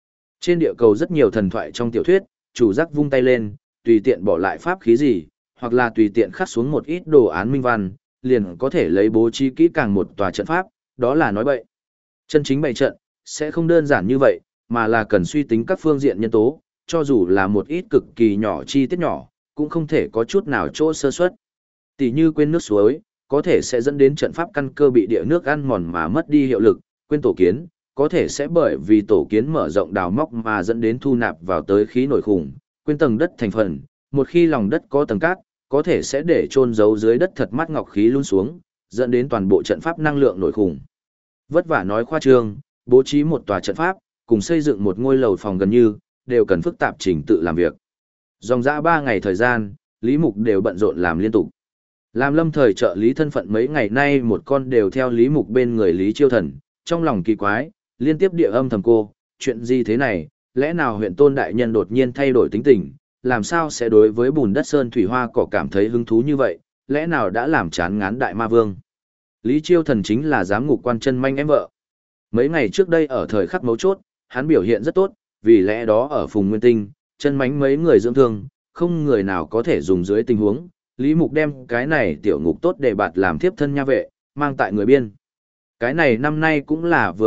Trên địa cầu rất nhiều thần thoại trong tiểu thuyết, chủ giác vung tay lên, tùy tiện bỏ lại pháp khí gì, hoặc là tùy tiện khắc xuống một ít đồ án minh văn, liền có thể lấy bố trí kỹ càng một tòa trận pháp, đó là nói bậy. Chân chính bày trận, sẽ không đơn giản như vậy, mà là cần suy tính các phương diện nhân tố, cho dù là một ít cực kỳ nhỏ chi tiết nhỏ, cũng không thể có chút nào chỗ sơ suất. Tỷ như quên nước suối, có thể sẽ dẫn đến trận pháp căn cơ bị địa nước ăn mòn mà mất đi hiệu lực, quên tổ kiến, có thể sẽ bởi vì tổ kiến mở rộng đào móc mà dẫn đến thu nạp vào tới khí nổi khủng, quên tầng đất thành phần, một khi lòng đất có tầng cát, có thể sẽ để chôn giấu dưới đất thật mắt ngọc khí luôn xuống, dẫn đến toàn bộ trận pháp năng lượng nổi khủng. Vất vả nói khoa trương, bố trí một tòa trận pháp, cùng xây dựng một ngôi lầu phòng gần như, đều cần phức tạp trình tự làm việc. Dòng dã 3 ngày thời gian, Lý Mục đều bận rộn làm liên tục. Làm lâm thời trợ lý thân phận mấy ngày nay một con đều theo Lý Mục bên người Lý Chiêu Thần, trong lòng kỳ quái, liên tiếp địa âm thầm cô, chuyện gì thế này, lẽ nào huyện tôn đại nhân đột nhiên thay đổi tính tình, làm sao sẽ đối với bùn đất sơn thủy hoa cỏ cảm thấy hứng thú như vậy, lẽ nào đã làm chán ngán đại ma vương. Lý Chiêu Thần chính là giám ngục quan chân manh em vợ. Mấy ngày trước đây ở thời khắc mấu chốt, hắn biểu hiện rất tốt, vì lẽ đó ở Phùng Nguyên Tinh, chân mánh mấy người dưỡng thương, không người nào có thể dùng dưới tình huống, Lý Mục đem cái này tiểu ngục tốt để bạt làm thiếp thân nha vệ, mang tại người biên. Cái này năm nay cũng là vừa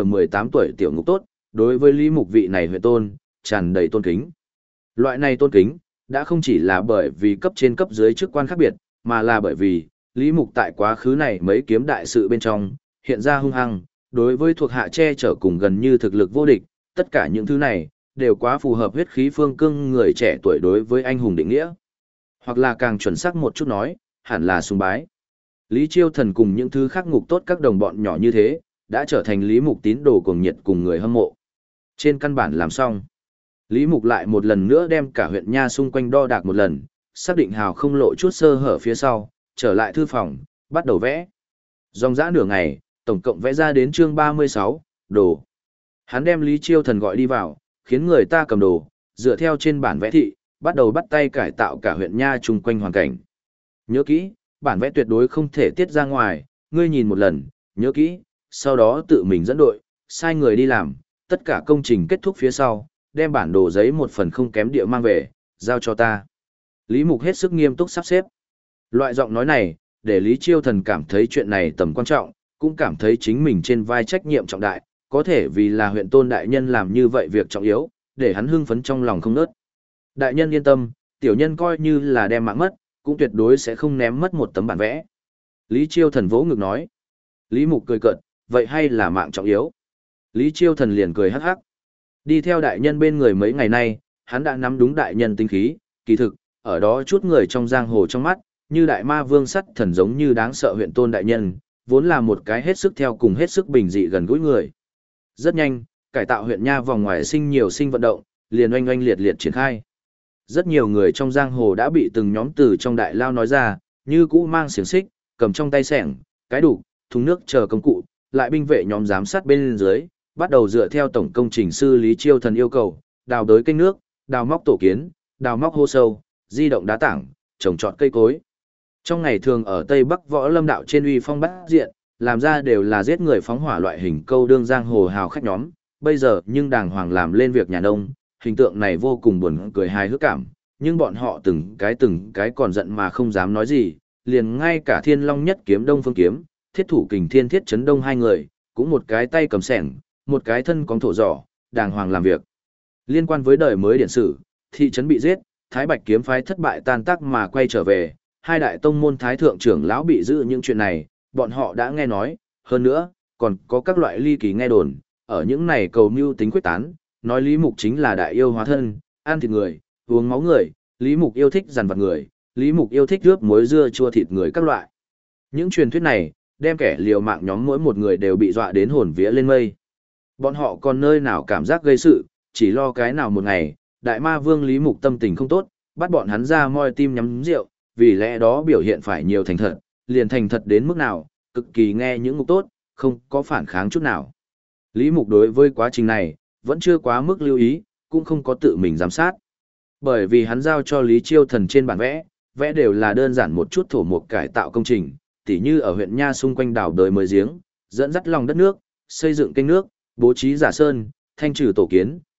18 tuổi tiểu ngục tốt, đối với Lý Mục vị này huyện tôn, tràn đầy tôn kính. Loại này tôn kính, đã không chỉ là bởi vì cấp trên cấp dưới chức quan khác biệt, mà là bởi vì, Lý Mục tại quá khứ này mấy kiếm đại sự bên trong, hiện ra hung hăng, đối với thuộc hạ che chở cùng gần như thực lực vô địch, tất cả những thứ này, đều quá phù hợp huyết khí phương cương người trẻ tuổi đối với anh hùng định nghĩa. Hoặc là càng chuẩn xác một chút nói, hẳn là sùng bái. Lý Chiêu Thần cùng những thứ khác ngục tốt các đồng bọn nhỏ như thế, đã trở thành Lý Mục tín đồ cuồng nhiệt cùng người hâm mộ. Trên căn bản làm xong, Lý Mục lại một lần nữa đem cả huyện nha xung quanh đo đạc một lần, xác định hào không lộ chút sơ hở phía sau, trở lại thư phòng, bắt đầu vẽ. Dòng dã nửa ngày, tổng cộng vẽ ra đến chương 36, đồ. Hắn đem Lý Chiêu Thần gọi đi vào, khiến người ta cầm đồ, dựa theo trên bản vẽ thị, bắt đầu bắt tay cải tạo cả huyện nha chung quanh hoàn cảnh. Nhớ kỹ, bản vẽ tuyệt đối không thể tiết ra ngoài, ngươi nhìn một lần, nhớ kỹ, sau đó tự mình dẫn đội, sai người đi làm, tất cả công trình kết thúc phía sau, đem bản đồ giấy một phần không kém địa mang về, giao cho ta. Lý Mục hết sức nghiêm túc sắp xếp. Loại giọng nói này, để Lý Chiêu Thần cảm thấy chuyện này tầm quan trọng, cũng cảm thấy chính mình trên vai trách nhiệm trọng đại, có thể vì là huyện tôn đại nhân làm như vậy việc trọng yếu, để hắn hưng phấn trong lòng không nớt. Đại nhân yên tâm, tiểu nhân coi như là đem mạng mất, cũng tuyệt đối sẽ không ném mất một tấm bản vẽ. Lý Chiêu Thần vỗ ngực nói. Lý Mục cười cợt, vậy hay là mạng trọng yếu? Lý Chiêu Thần liền cười hắc hắc. Đi theo đại nhân bên người mấy ngày nay, hắn đã nắm đúng đại nhân tinh khí, kỳ thực, ở đó chút người trong giang hồ trong mắt, như đại ma vương sắt thần giống như đáng sợ huyện tôn đại nhân, vốn là một cái hết sức theo cùng hết sức bình dị gần gũi người. Rất nhanh, cải tạo huyện nha vòng ngoài sinh nhiều sinh vận động, liền oanh oanh liệt liệt triển khai. Rất nhiều người trong giang hồ đã bị từng nhóm từ trong đại lao nói ra, như cũ mang xiềng xích, cầm trong tay xẻng, cái đủ, thùng nước chờ công cụ, lại binh vệ nhóm giám sát bên dưới, bắt đầu dựa theo tổng công trình sư Lý Chiêu Thần yêu cầu, đào đới kênh nước, đào móc tổ kiến, đào móc hô sâu, di động đá tảng, trồng trọt cây cối. Trong ngày thường ở Tây Bắc Võ Lâm đạo trên uy phong bát diện, làm ra đều là giết người phóng hỏa loại hình câu đương giang hồ hào khách nhóm, bây giờ nhưng đàng hoàng làm lên việc nhà nông, hình tượng này vô cùng buồn cười hài hước cảm, nhưng bọn họ từng cái còn giận mà không dám nói gì, liền ngay cả Thiên Long nhất kiếm Đông Phương kiếm, thiết thủ kình thiên thiết chấn đông hai người, cũng một cái tay cầm sẻng, một cái thân cóng thổ giỏ, đàng hoàng làm việc. Liên quan với đời mới điển sử, thị trấn bị giết, Thái Bạch kiếm phái thất bại tan tác mà quay trở về, hai đại tông môn thái thượng trưởng lão bị giữ những chuyện này, bọn họ đã nghe nói, hơn nữa, còn có các loại ly kỳ nghe đồn, ở những này cầu mưu tính quyết tán, nói Lý Mục chính là đại yêu hóa thân, ăn thịt người, uống máu người, Lý Mục yêu thích dằn vặt người, Lý Mục yêu thích rướp muối dưa chua thịt người các loại. Những truyền thuyết này, đem kẻ liều mạng nhóm mỗi một người đều bị dọa đến hồn vía lên mây. Bọn họ còn nơi nào cảm giác gây sự, chỉ lo cái nào một ngày, đại ma vương Lý Mục tâm tình không tốt, bắt bọn hắn ra moi tim nhắm rượu, vì lẽ đó biểu hiện phải nhiều thành thật, liền thành thật đến mức nào, cực kỳ nghe những ngục tốt, không có phản kháng chút nào. Lý Mục đối với quá trình này, vẫn chưa quá mức lưu ý, cũng không có tự mình giám sát. Bởi vì hắn giao cho Lý Chiêu Thần trên bản vẽ, vẽ đều là đơn giản một chút thổ mục cải tạo công trình, tỉ như ở huyện nha xung quanh đảo đời mới giếng, dẫn dắt lòng đất nước, xây dựng kênh nước, bố trí giả sơn, thanh trừ tổ kiến,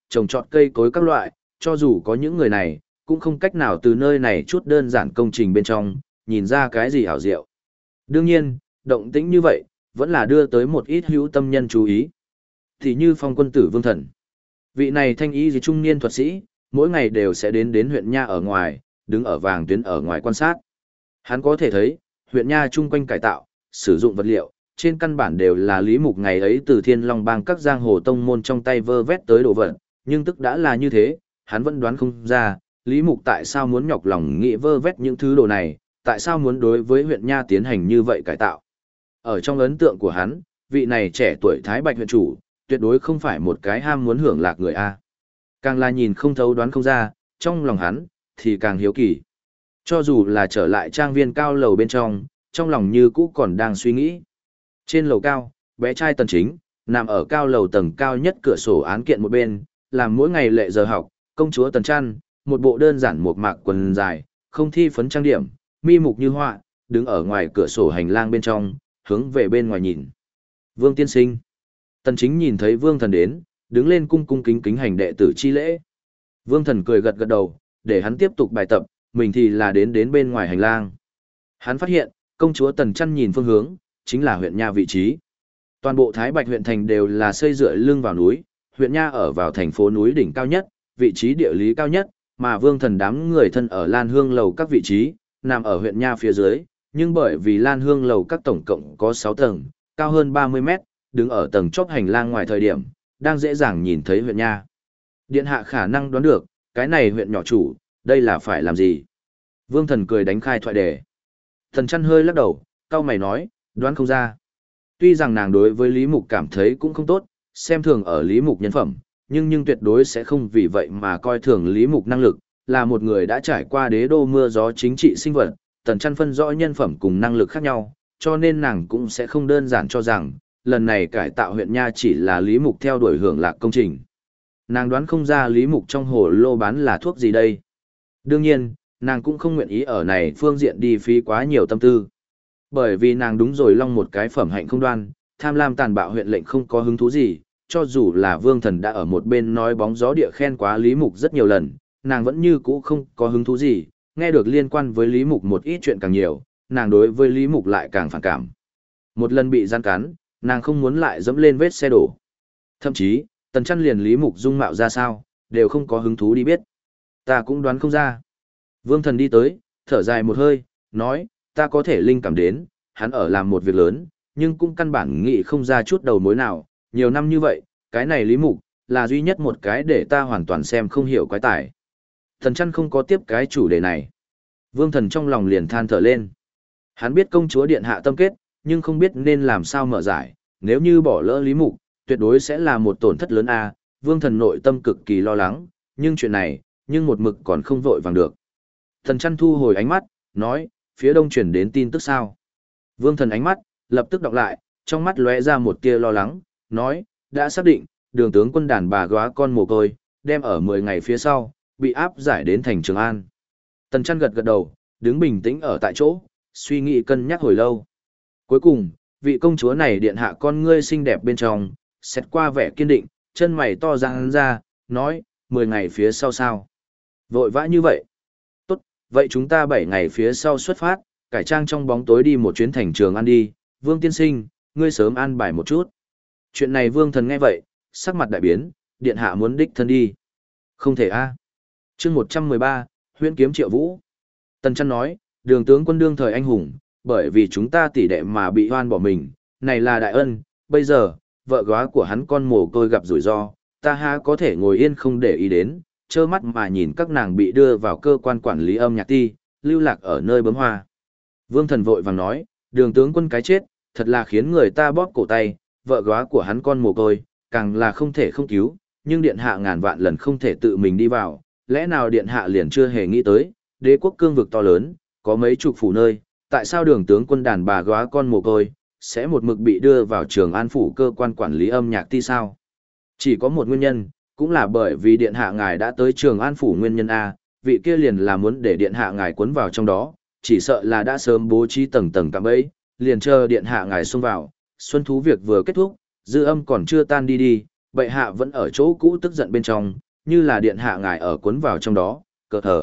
trồng trọt cây cối các loại, cho dù có những người này, cũng không cách nào từ nơi này chút đơn giản công trình bên trong, nhìn ra cái gì hảo diệu. Đương nhiên, động tĩnh như vậy, vẫn là đưa tới một ít hữu tâm nhân chú ý. Thì như Phong quân tử Vương Thần. Vị này thanh y gì trung niên thuật sĩ, mỗi ngày đều sẽ đến huyện Nha ở ngoài, đứng ở vàng tuyến ở ngoài quan sát. Hắn có thể thấy, huyện Nha chung quanh cải tạo, sử dụng vật liệu, trên căn bản đều là Lý Mục ngày ấy từ Thiên Long Bang các giang hồ tông môn trong tay vơ vét tới đồ vật, nhưng tức đã là như thế, hắn vẫn đoán không ra, Lý Mục tại sao muốn nhọc lòng nghĩ vơ vét những thứ đồ này, tại sao muốn đối với huyện Nha tiến hành như vậy cải tạo. Ở trong ấn tượng của hắn, vị này trẻ tuổi Thái Bạch huyện chủ, tuyệt đối không phải một cái ham muốn hưởng lạc người A. Càng là nhìn không thấu đoán không ra, trong lòng hắn, thì càng hiếu kỳ. Cho dù là trở lại trang viên cao lầu bên trong lòng như cũ còn đang suy nghĩ. Trên lầu cao, bé trai Tần Chính, nằm ở cao lầu tầng cao nhất cửa sổ án kiện một bên, làm mỗi ngày lệ giờ học, công chúa Tần Trăn, một bộ đơn giản một mạc quần dài, không thi phấn trang điểm, mi mục như họa, đứng ở ngoài cửa sổ hành lang bên trong, hướng về bên ngoài nhìn. Vương tiên sinh. Tần Chính nhìn thấy Vương Thần đến, đứng lên cung cung kính kính hành đệ tử chi lễ. Vương Thần cười gật gật đầu, để hắn tiếp tục bài tập, mình thì là đến bên ngoài hành lang. Hắn phát hiện, công chúa Tần Trăn nhìn phương hướng, chính là huyện Nha vị trí. Toàn bộ Thái Bạch huyện thành đều là xây dựa lưng vào núi, huyện Nha ở vào thành phố núi đỉnh cao nhất, vị trí địa lý cao nhất, mà Vương Thần đám người thân ở Lan Hương lầu các vị trí, nằm ở huyện Nha phía dưới, nhưng bởi vì Lan Hương lầu các tổng cộng có 6 tầng, cao hơn 30 mét, đứng ở tầng chóp hành lang ngoài thời điểm, đang dễ dàng nhìn thấy huyện Nha. Điện hạ khả năng đoán được, cái này huyện nhỏ chủ, đây là phải làm gì? Vương Thần cười đánh khai thoại đề. Thần Chăn hơi lắc đầu, cau mày nói, đoán không ra. Tuy rằng nàng đối với Lý Mục cảm thấy cũng không tốt, xem thường ở Lý Mục nhân phẩm, nhưng tuyệt đối sẽ không vì vậy mà coi thường Lý Mục năng lực, là một người đã trải qua đế đô mưa gió chính trị sinh vật, Tần Chăn phân rõ nhân phẩm cùng năng lực khác nhau, cho nên nàng cũng sẽ không đơn giản cho rằng, lần này cải tạo huyện Nha chỉ là Lý Mục theo đuổi hưởng lạc công trình. Nàng đoán không ra Lý Mục trong hồ lô bán là thuốc gì đây. Đương nhiên, nàng cũng không nguyện ý ở này phương diện đi phí quá nhiều tâm tư. Bởi vì nàng đúng rồi long một cái phẩm hạnh không đoan, tham lam tàn bạo huyện lệnh không có hứng thú gì, cho dù là Vương Thần đã ở một bên nói bóng gió địa khen quá Lý Mục rất nhiều lần, nàng vẫn như cũ không có hứng thú gì, nghe được liên quan với Lý Mục một ít chuyện càng nhiều, nàng đối với Lý Mục lại càng phản cảm. Một lần bị gian cắn, nàng không muốn lại dẫm lên vết xe đổ. Thậm chí, Tần Chăn liền Lý Mục dung mạo ra sao, đều không có hứng thú đi biết. Ta cũng đoán không ra. Vương Thần đi tới, thở dài một hơi, nói, ta có thể linh cảm đến, hắn ở làm một việc lớn, nhưng cũng căn bản nghĩ không ra chút đầu mối nào, nhiều năm như vậy, cái này Lý Mục, là duy nhất một cái để ta hoàn toàn xem không hiểu quái tải. Thần Chăn không có tiếp cái chủ đề này. Vương Thần trong lòng liền than thở lên. Hắn biết công chúa điện hạ tâm kết, nhưng không biết nên làm sao mở giải, nếu như bỏ lỡ Lý Mục, tuyệt đối sẽ là một tổn thất lớn a. Vương Thần nội tâm cực kỳ lo lắng, nhưng chuyện này, nhưng một mực còn không vội vàng được. Thần Chăn thu hồi ánh mắt, nói, phía đông chuyển đến tin tức sao. Vương Thần ánh mắt, lập tức đọc lại, trong mắt lóe ra một tia lo lắng, nói, đã xác định, đường tướng quân đàn bà góa con mồ côi, đem ở 10 ngày phía sau, bị áp giải đến thành Trường An. Tần Chăn gật gật đầu, đứng bình tĩnh ở tại chỗ, suy nghĩ cân nhắc hồi lâu. Cuối cùng, vị công chúa này điện hạ con ngươi xinh đẹp bên trong, xét qua vẻ kiên định, chân mày to ra, nói, 10 ngày phía sau sao? Vội vã như vậy. Tốt, vậy chúng ta 7 ngày phía sau xuất phát, cải trang trong bóng tối đi một chuyến thành Trường An đi, Vương tiên sinh, ngươi sớm an bài một chút. Chuyện này Vương Thần nghe vậy, sắc mặt đại biến, điện hạ muốn đích thân đi. Không thể a. Chương 113, Huyễn kiếm Triệu Vũ. Tần Chăn nói, đường tướng quân đương thời anh hùng, bởi vì chúng ta tỷ đệ mà bị oan bỏ mình, này là đại ân, bây giờ, vợ góa của hắn con mồ côi gặp rủi ro, ta há có thể ngồi yên không để ý đến, trơ mắt mà nhìn các nàng bị đưa vào cơ quan quản lý âm nhạc ti, lưu lạc ở nơi bướm hoa. Vương Thần vội vàng nói, đường tướng quân cái chết, thật là khiến người ta bóp cổ tay, vợ góa của hắn con mồ côi, càng là không thể không cứu, nhưng điện hạ ngàn vạn lần không thể tự mình đi vào, lẽ nào điện hạ liền chưa hề nghĩ tới, đế quốc cương vực to lớn, có mấy chục phủ nơi, tại sao đường tướng quân đàn bà góa con mồ côi, sẽ một mực bị đưa vào Trường An phủ cơ quan quản lý âm nhạc ti sao? Chỉ có một nguyên nhân, cũng là bởi vì điện hạ ngài đã tới Trường An phủ nguyên nhân A, vị kia liền là muốn để điện hạ ngài cuốn vào trong đó, chỉ sợ là đã sớm bố trí tầng tầng cạm bẫy, liền chờ điện hạ ngài xông vào, xuân thú việc vừa kết thúc, dư âm còn chưa tan đi, bệ hạ vẫn ở chỗ cũ tức giận bên trong, như là điện hạ ngài ở cuốn vào trong đó, cờ thở.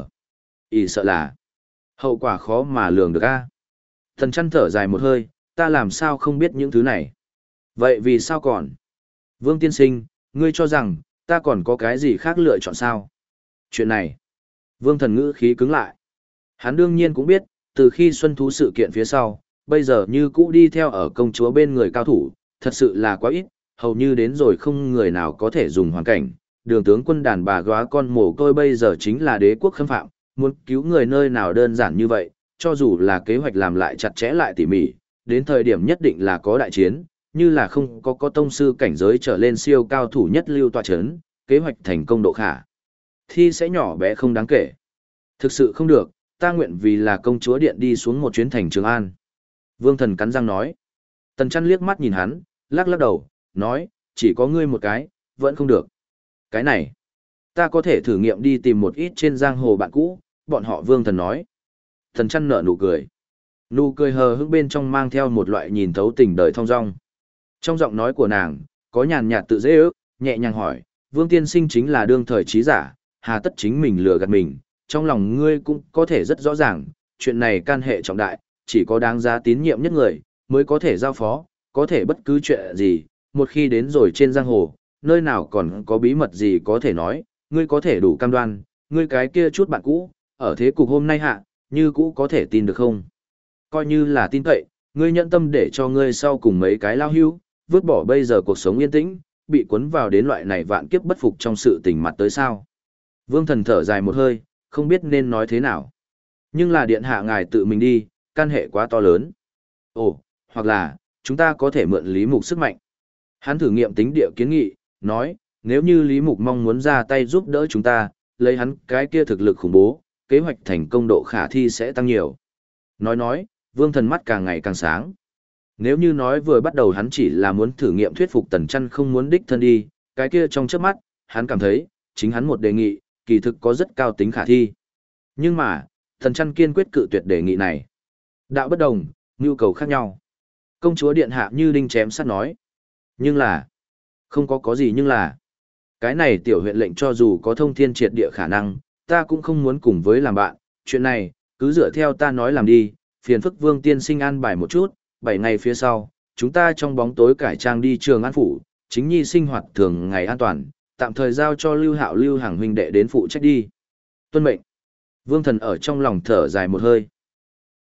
Ý sợ là hậu quả khó mà lường được a. Thần chăn thở dài một hơi, ta làm sao không biết những thứ này. Vậy vì sao còn? Vương tiên sinh, ngươi cho rằng, ta còn có cái gì khác lựa chọn sao? Chuyện này, vương thần ngữ khí cứng lại. Hắn đương nhiên cũng biết, từ khi xuân thú sự kiện phía sau, bây giờ như cũ đi theo ở công chúa bên người cao thủ, thật sự là quá ít, hầu như đến rồi không người nào có thể dùng hoàn cảnh. Đường tướng quân đàn bà góa con mồ côi bây giờ chính là đế quốc khâm phạm, muốn cứu người nơi nào đơn giản như vậy, cho dù là kế hoạch làm lại chặt chẽ lại tỉ mỉ, đến thời điểm nhất định là có đại chiến, như là không có tông sư cảnh giới trở lên siêu cao thủ nhất lưu tọa chấn, kế hoạch thành công độ khả thi sẽ nhỏ bé không đáng kể. Thực sự không được, ta nguyện vì là công chúa điện đi xuống một chuyến thành Trường An. Vương thần cắn răng nói. Tần Chăn liếc mắt nhìn hắn, lắc lắc đầu, nói, chỉ có ngươi một cái, vẫn không được. Cái này, ta có thể thử nghiệm đi tìm một ít trên giang hồ bạn cũ, bọn họ Vương thần nói. Tần Chăn nở nụ cười. Nụ cười hờ hững bên trong mang theo một loại nhìn thấu tình đời thong dong. Trong giọng nói của nàng, có nhàn nhạt tự dễ ước, nhẹ nhàng hỏi, Vương tiên sinh chính là đương thời trí giả, hà tất chính mình lừa gạt mình, trong lòng ngươi cũng có thể rất rõ ràng, chuyện này can hệ trọng đại, chỉ có đáng giá tín nhiệm nhất người, mới có thể giao phó, có thể bất cứ chuyện gì, một khi đến rồi trên giang hồ, nơi nào còn có bí mật gì có thể nói, ngươi có thể đủ cam đoan, ngươi cái kia chút bạn cũ, ở thế cục hôm nay hạ, như cũ có thể tin được không? Coi như là tin cậy, ngươi nhận tâm để cho ngươi sau cùng mấy cái lao hưu, vứt bỏ bây giờ cuộc sống yên tĩnh, bị cuốn vào đến loại này vạn kiếp bất phục trong sự tình mặt tới sao. Vương thần thở dài một hơi, không biết nên nói thế nào. Nhưng là điện hạ ngài tự mình đi, can hệ quá to lớn. Ồ, hoặc là, chúng ta có thể mượn Lý Mục sức mạnh. Hắn thử nghiệm tính địa kiến nghị, nói, nếu như Lý Mục mong muốn ra tay giúp đỡ chúng ta, lấy hắn cái kia thực lực khủng bố, kế hoạch thành công độ khả thi sẽ tăng nhiều. Nói, Vương thần mắt càng ngày càng sáng. Nếu như nói vừa bắt đầu hắn chỉ là muốn thử nghiệm thuyết phục Tần Chăn không muốn đích thân đi, cái kia trong chớp mắt, hắn cảm thấy, chính hắn một đề nghị, kỳ thực có rất cao tính khả thi. Nhưng mà, Tần Chăn kiên quyết cự tuyệt đề nghị này. Đạo bất đồng, nhu cầu khác nhau. Công chúa điện hạ như đinh chém sắt nói. Nhưng là, không có gì nhưng là. Cái này tiểu huyện lệnh cho dù có thông thiên triệt địa khả năng, ta cũng không muốn cùng với làm bạn. Chuyện này, cứ dựa theo ta nói làm đi, phiền phức Vương tiên sinh an bài một chút, 7 ngày phía sau, chúng ta trong bóng tối cải trang đi Trường An phủ, chính nhi sinh hoạt thường ngày an toàn, tạm thời giao cho Lưu Hạo Lưu Hằng huynh đệ đến phụ trách đi. Tuân mệnh. Vương thần ở trong lòng thở dài một hơi.